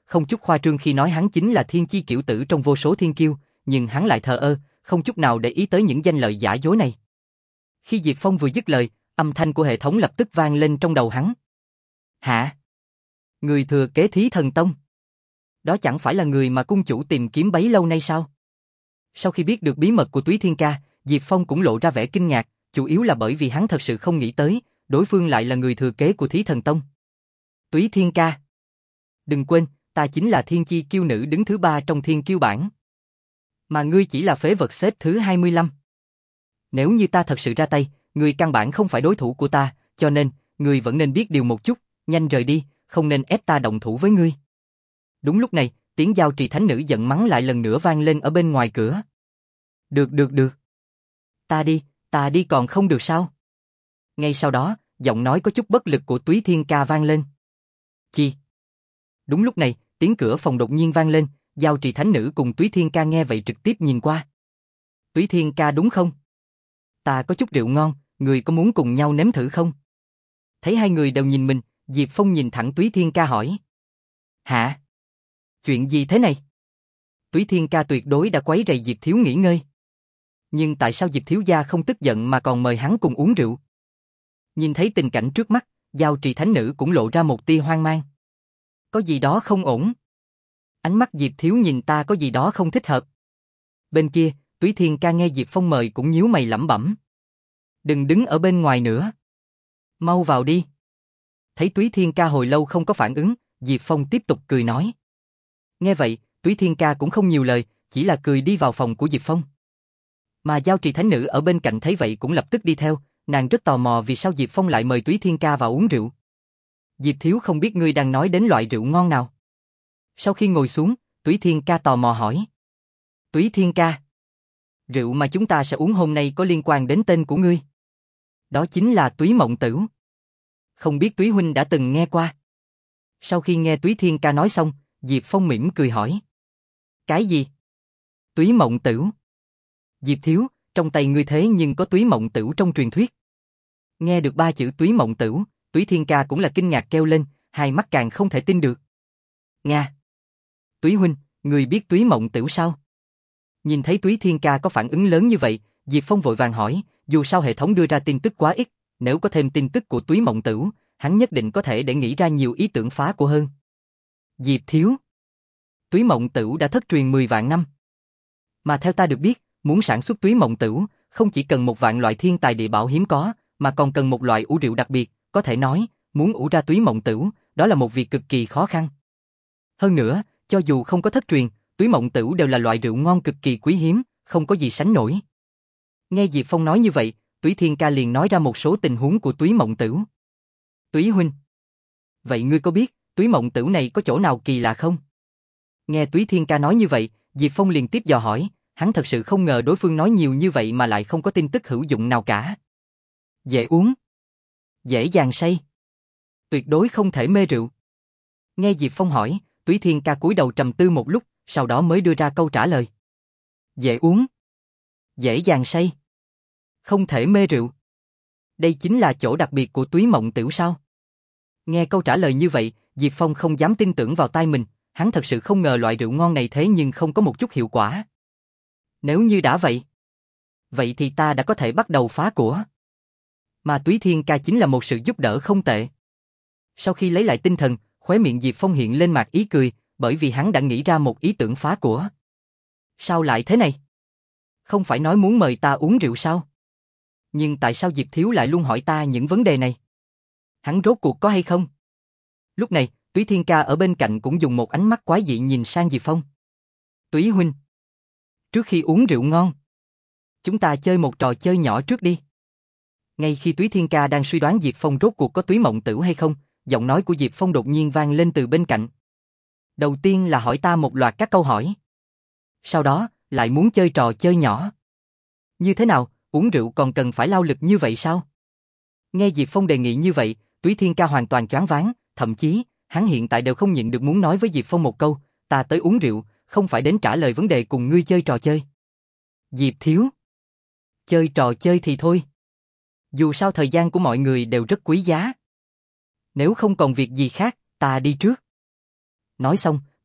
không chút khoa trương khi nói hắn chính là thiên chi kiểu tử trong vô số thiên kiêu, nhưng hắn lại thờ ơ, không chút nào để ý tới những danh lợi giả dối này. Khi Diệp Phong vừa dứt lời, âm thanh của hệ thống lập tức vang lên trong đầu hắn. Hả? Người thừa kế Thí Thần Tông? Đó chẳng phải là người mà cung chủ tìm kiếm bấy lâu nay sao? Sau khi biết được bí mật của Túy Thiên Ca, Diệp Phong cũng lộ ra vẻ kinh ngạc, chủ yếu là bởi vì hắn thật sự không nghĩ tới, đối phương lại là người thừa kế của Thí Thần Tông. Túy Thiên Ca. Đừng quên, ta chính là thiên chi kiêu nữ đứng thứ ba trong thiên kiêu bảng. Mà ngươi chỉ là phế vật xếp thứ hai mươi lăm. Nếu như ta thật sự ra tay, ngươi căn bản không phải đối thủ của ta, cho nên, ngươi vẫn nên biết điều một chút, nhanh rời đi, không nên ép ta động thủ với ngươi. Đúng lúc này, tiếng Giao Trì Thánh Nữ giận mắng lại lần nữa vang lên ở bên ngoài cửa. Được được được. Ta đi, ta đi còn không được sao? Ngay sau đó, giọng nói có chút bất lực của Túy Thiên Ca vang lên. Chi? Đúng lúc này, tiếng cửa phòng đột nhiên vang lên, Giao Trì Thánh Nữ cùng Túy Thiên Ca nghe vậy trực tiếp nhìn qua. Túy Thiên Ca đúng không? Ta có chút rượu ngon, người có muốn cùng nhau nếm thử không? Thấy hai người đều nhìn mình, Diệp Phong nhìn thẳng Túy Thiên Ca hỏi. Hả? Chuyện gì thế này? Túy Thiên Ca tuyệt đối đã quấy rầy Diệp Thiếu nghỉ ngơi. Nhưng tại sao Diệp Thiếu gia không tức giận mà còn mời hắn cùng uống rượu? Nhìn thấy tình cảnh trước mắt, Giao Trì Thánh Nữ cũng lộ ra một tia hoang mang. Có gì đó không ổn. Ánh mắt Diệp Thiếu nhìn ta có gì đó không thích hợp. Bên kia, Túy Thiên Ca nghe Diệp Phong mời cũng nhíu mày lẩm bẩm. Đừng đứng ở bên ngoài nữa. Mau vào đi. Thấy Túy Thiên Ca hồi lâu không có phản ứng, Diệp Phong tiếp tục cười nói. Nghe vậy, Túy Thiên Ca cũng không nhiều lời, chỉ là cười đi vào phòng của Diệp Phong. Mà Giao Trì Thánh Nữ ở bên cạnh thấy vậy cũng lập tức đi theo, nàng rất tò mò vì sao Diệp Phong lại mời Túy Thiên Ca vào uống rượu. Diệp Thiếu không biết ngươi đang nói đến loại rượu ngon nào. Sau khi ngồi xuống, Túy Thiên Ca tò mò hỏi. Túy Thiên Ca, rượu mà chúng ta sẽ uống hôm nay có liên quan đến tên của ngươi. Đó chính là Túy Mộng Tửu. Không biết Túy Huynh đã từng nghe qua. Sau khi nghe Túy Thiên Ca nói xong, Diệp Phong mỉm cười hỏi. Cái gì? Túy Mộng Tửu. Diệp Thiếu, trong tay ngươi thế nhưng có Túy Mộng Tửu trong truyền thuyết. Nghe được ba chữ Túy Mộng Tửu, Túy Thiên Ca cũng là kinh ngạc kêu lên, hai mắt càng không thể tin được. Nga. Túy Huynh, ngươi biết Túy Mộng Tửu sao? Nhìn thấy Túy Thiên Ca có phản ứng lớn như vậy, Diệp Phong vội vàng hỏi, dù sao hệ thống đưa ra tin tức quá ít, nếu có thêm tin tức của Túy Mộng Tửu, hắn nhất định có thể để nghĩ ra nhiều ý tưởng phá của hơn. Diệp Thiếu. Túy Mộng Tửu đã thất truyền mười vạn năm. Mà theo ta được biết, muốn sản xuất Túy Mộng Tửu, không chỉ cần một vạn loại thiên tài địa bảo hiếm có, mà còn cần một loại ủ rượu đặc biệt, có thể nói, muốn ủ ra Túy Mộng Tửu, đó là một việc cực kỳ khó khăn. Hơn nữa, cho dù không có thất truyền, Túy Mộng Tửu đều là loại rượu ngon cực kỳ quý hiếm, không có gì sánh nổi. Nghe Diệp Phong nói như vậy, Túy Thiên Ca liền nói ra một số tình huống của Túy Mộng Tửu. Túy Huynh, vậy ngươi có biết, Túy Mộng Tửu này có chỗ nào kỳ lạ không? Nghe Túy Thiên Ca nói như vậy, Diệp Phong liền tiếp dò hỏi, hắn thật sự không ngờ đối phương nói nhiều như vậy mà lại không có tin tức hữu dụng nào cả. Dễ uống. Dễ dàng say. Tuyệt đối không thể mê rượu. Nghe Diệp Phong hỏi, Túy Thiên Ca cúi đầu trầm tư một lúc, sau đó mới đưa ra câu trả lời. Dễ uống. Dễ dàng say. Không thể mê rượu. Đây chính là chỗ đặc biệt của Túy Mộng Tửu sao? Nghe câu trả lời như vậy, Diệp Phong không dám tin tưởng vào tai mình, hắn thật sự không ngờ loại rượu ngon này thế nhưng không có một chút hiệu quả. Nếu như đã vậy, vậy thì ta đã có thể bắt đầu phá của. Mà Túy Thiên Ca chính là một sự giúp đỡ không tệ. Sau khi lấy lại tinh thần, khóe miệng Diệp Phong hiện lên mặt ý cười, bởi vì hắn đã nghĩ ra một ý tưởng phá của. Sao lại thế này? Không phải nói muốn mời ta uống rượu sao? Nhưng tại sao Diệp Thiếu lại luôn hỏi ta những vấn đề này? Hắn rốt cuộc có hay không? Lúc này, Túy Thiên Ca ở bên cạnh cũng dùng một ánh mắt quái dị nhìn sang Diệp Phong. Túy Huynh, trước khi uống rượu ngon, chúng ta chơi một trò chơi nhỏ trước đi. Ngay khi Túy Thiên Ca đang suy đoán Diệp Phong rốt cuộc có Túy Mộng Tửu hay không, giọng nói của Diệp Phong đột nhiên vang lên từ bên cạnh. Đầu tiên là hỏi ta một loạt các câu hỏi. Sau đó, lại muốn chơi trò chơi nhỏ. Như thế nào, uống rượu còn cần phải lao lực như vậy sao? Nghe Diệp Phong đề nghị như vậy, Túy Thiên Ca hoàn toàn choáng váng, thậm chí, hắn hiện tại đều không nhịn được muốn nói với Diệp Phong một câu, ta tới uống rượu, không phải đến trả lời vấn đề cùng ngươi chơi trò chơi. Diệp Thiếu, chơi trò chơi thì thôi. Dù sao thời gian của mọi người đều rất quý giá. Nếu không còn việc gì khác, ta đi trước. Nói xong,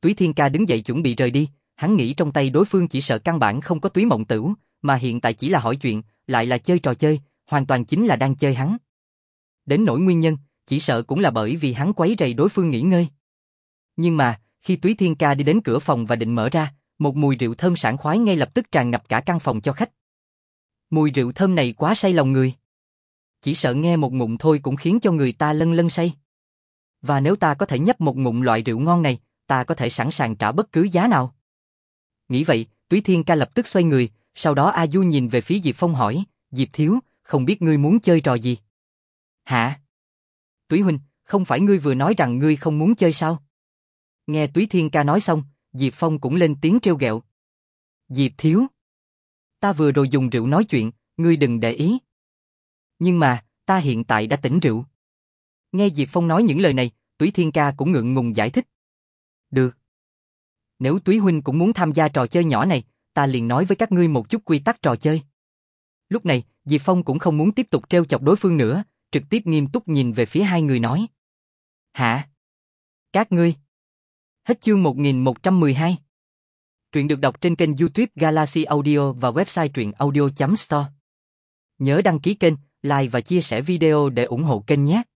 Túy Thiên Ca đứng dậy chuẩn bị rời đi, hắn nghĩ trong tay đối phương chỉ sợ căn bản không có túy mộng tửu, mà hiện tại chỉ là hỏi chuyện, lại là chơi trò chơi, hoàn toàn chính là đang chơi hắn. Đến nỗi nguyên nhân, chỉ sợ cũng là bởi vì hắn quấy rầy đối phương nghỉ ngơi. Nhưng mà, khi Túy Thiên Ca đi đến cửa phòng và định mở ra, một mùi rượu thơm sảng khoái ngay lập tức tràn ngập cả căn phòng cho khách. Mùi rượu thơm này quá say lòng người. Chỉ sợ nghe một ngụm thôi cũng khiến cho người ta lân lân say. Và nếu ta có thể nhấp một ngụm loại rượu ngon này, ta có thể sẵn sàng trả bất cứ giá nào. Nghĩ vậy, Túy Thiên Ca lập tức xoay người, sau đó A Du nhìn về phía Diệp Phong hỏi, Diệp Thiếu, không biết ngươi muốn chơi trò gì? Hả? Túy Huynh, không phải ngươi vừa nói rằng ngươi không muốn chơi sao? Nghe Túy Thiên Ca nói xong, Diệp Phong cũng lên tiếng trêu ghẹo. Diệp Thiếu, ta vừa rồi dùng rượu nói chuyện, ngươi đừng để ý. Nhưng mà, ta hiện tại đã tỉnh rượu. Nghe Diệp Phong nói những lời này, Túy Thiên Ca cũng ngượng ngùng giải thích. Được. Nếu Túy Huynh cũng muốn tham gia trò chơi nhỏ này, ta liền nói với các ngươi một chút quy tắc trò chơi. Lúc này, Diệp Phong cũng không muốn tiếp tục trêu chọc đối phương nữa, trực tiếp nghiêm túc nhìn về phía hai người nói. Hả? Các ngươi? Hết chương một nghìn một trăm mười hai. Truyện được đọc trên kênh YouTube Galaxy Audio và website truyện audio chấm store. Nhớ đăng ký kênh, like và chia sẻ video để ủng hộ kênh nhé.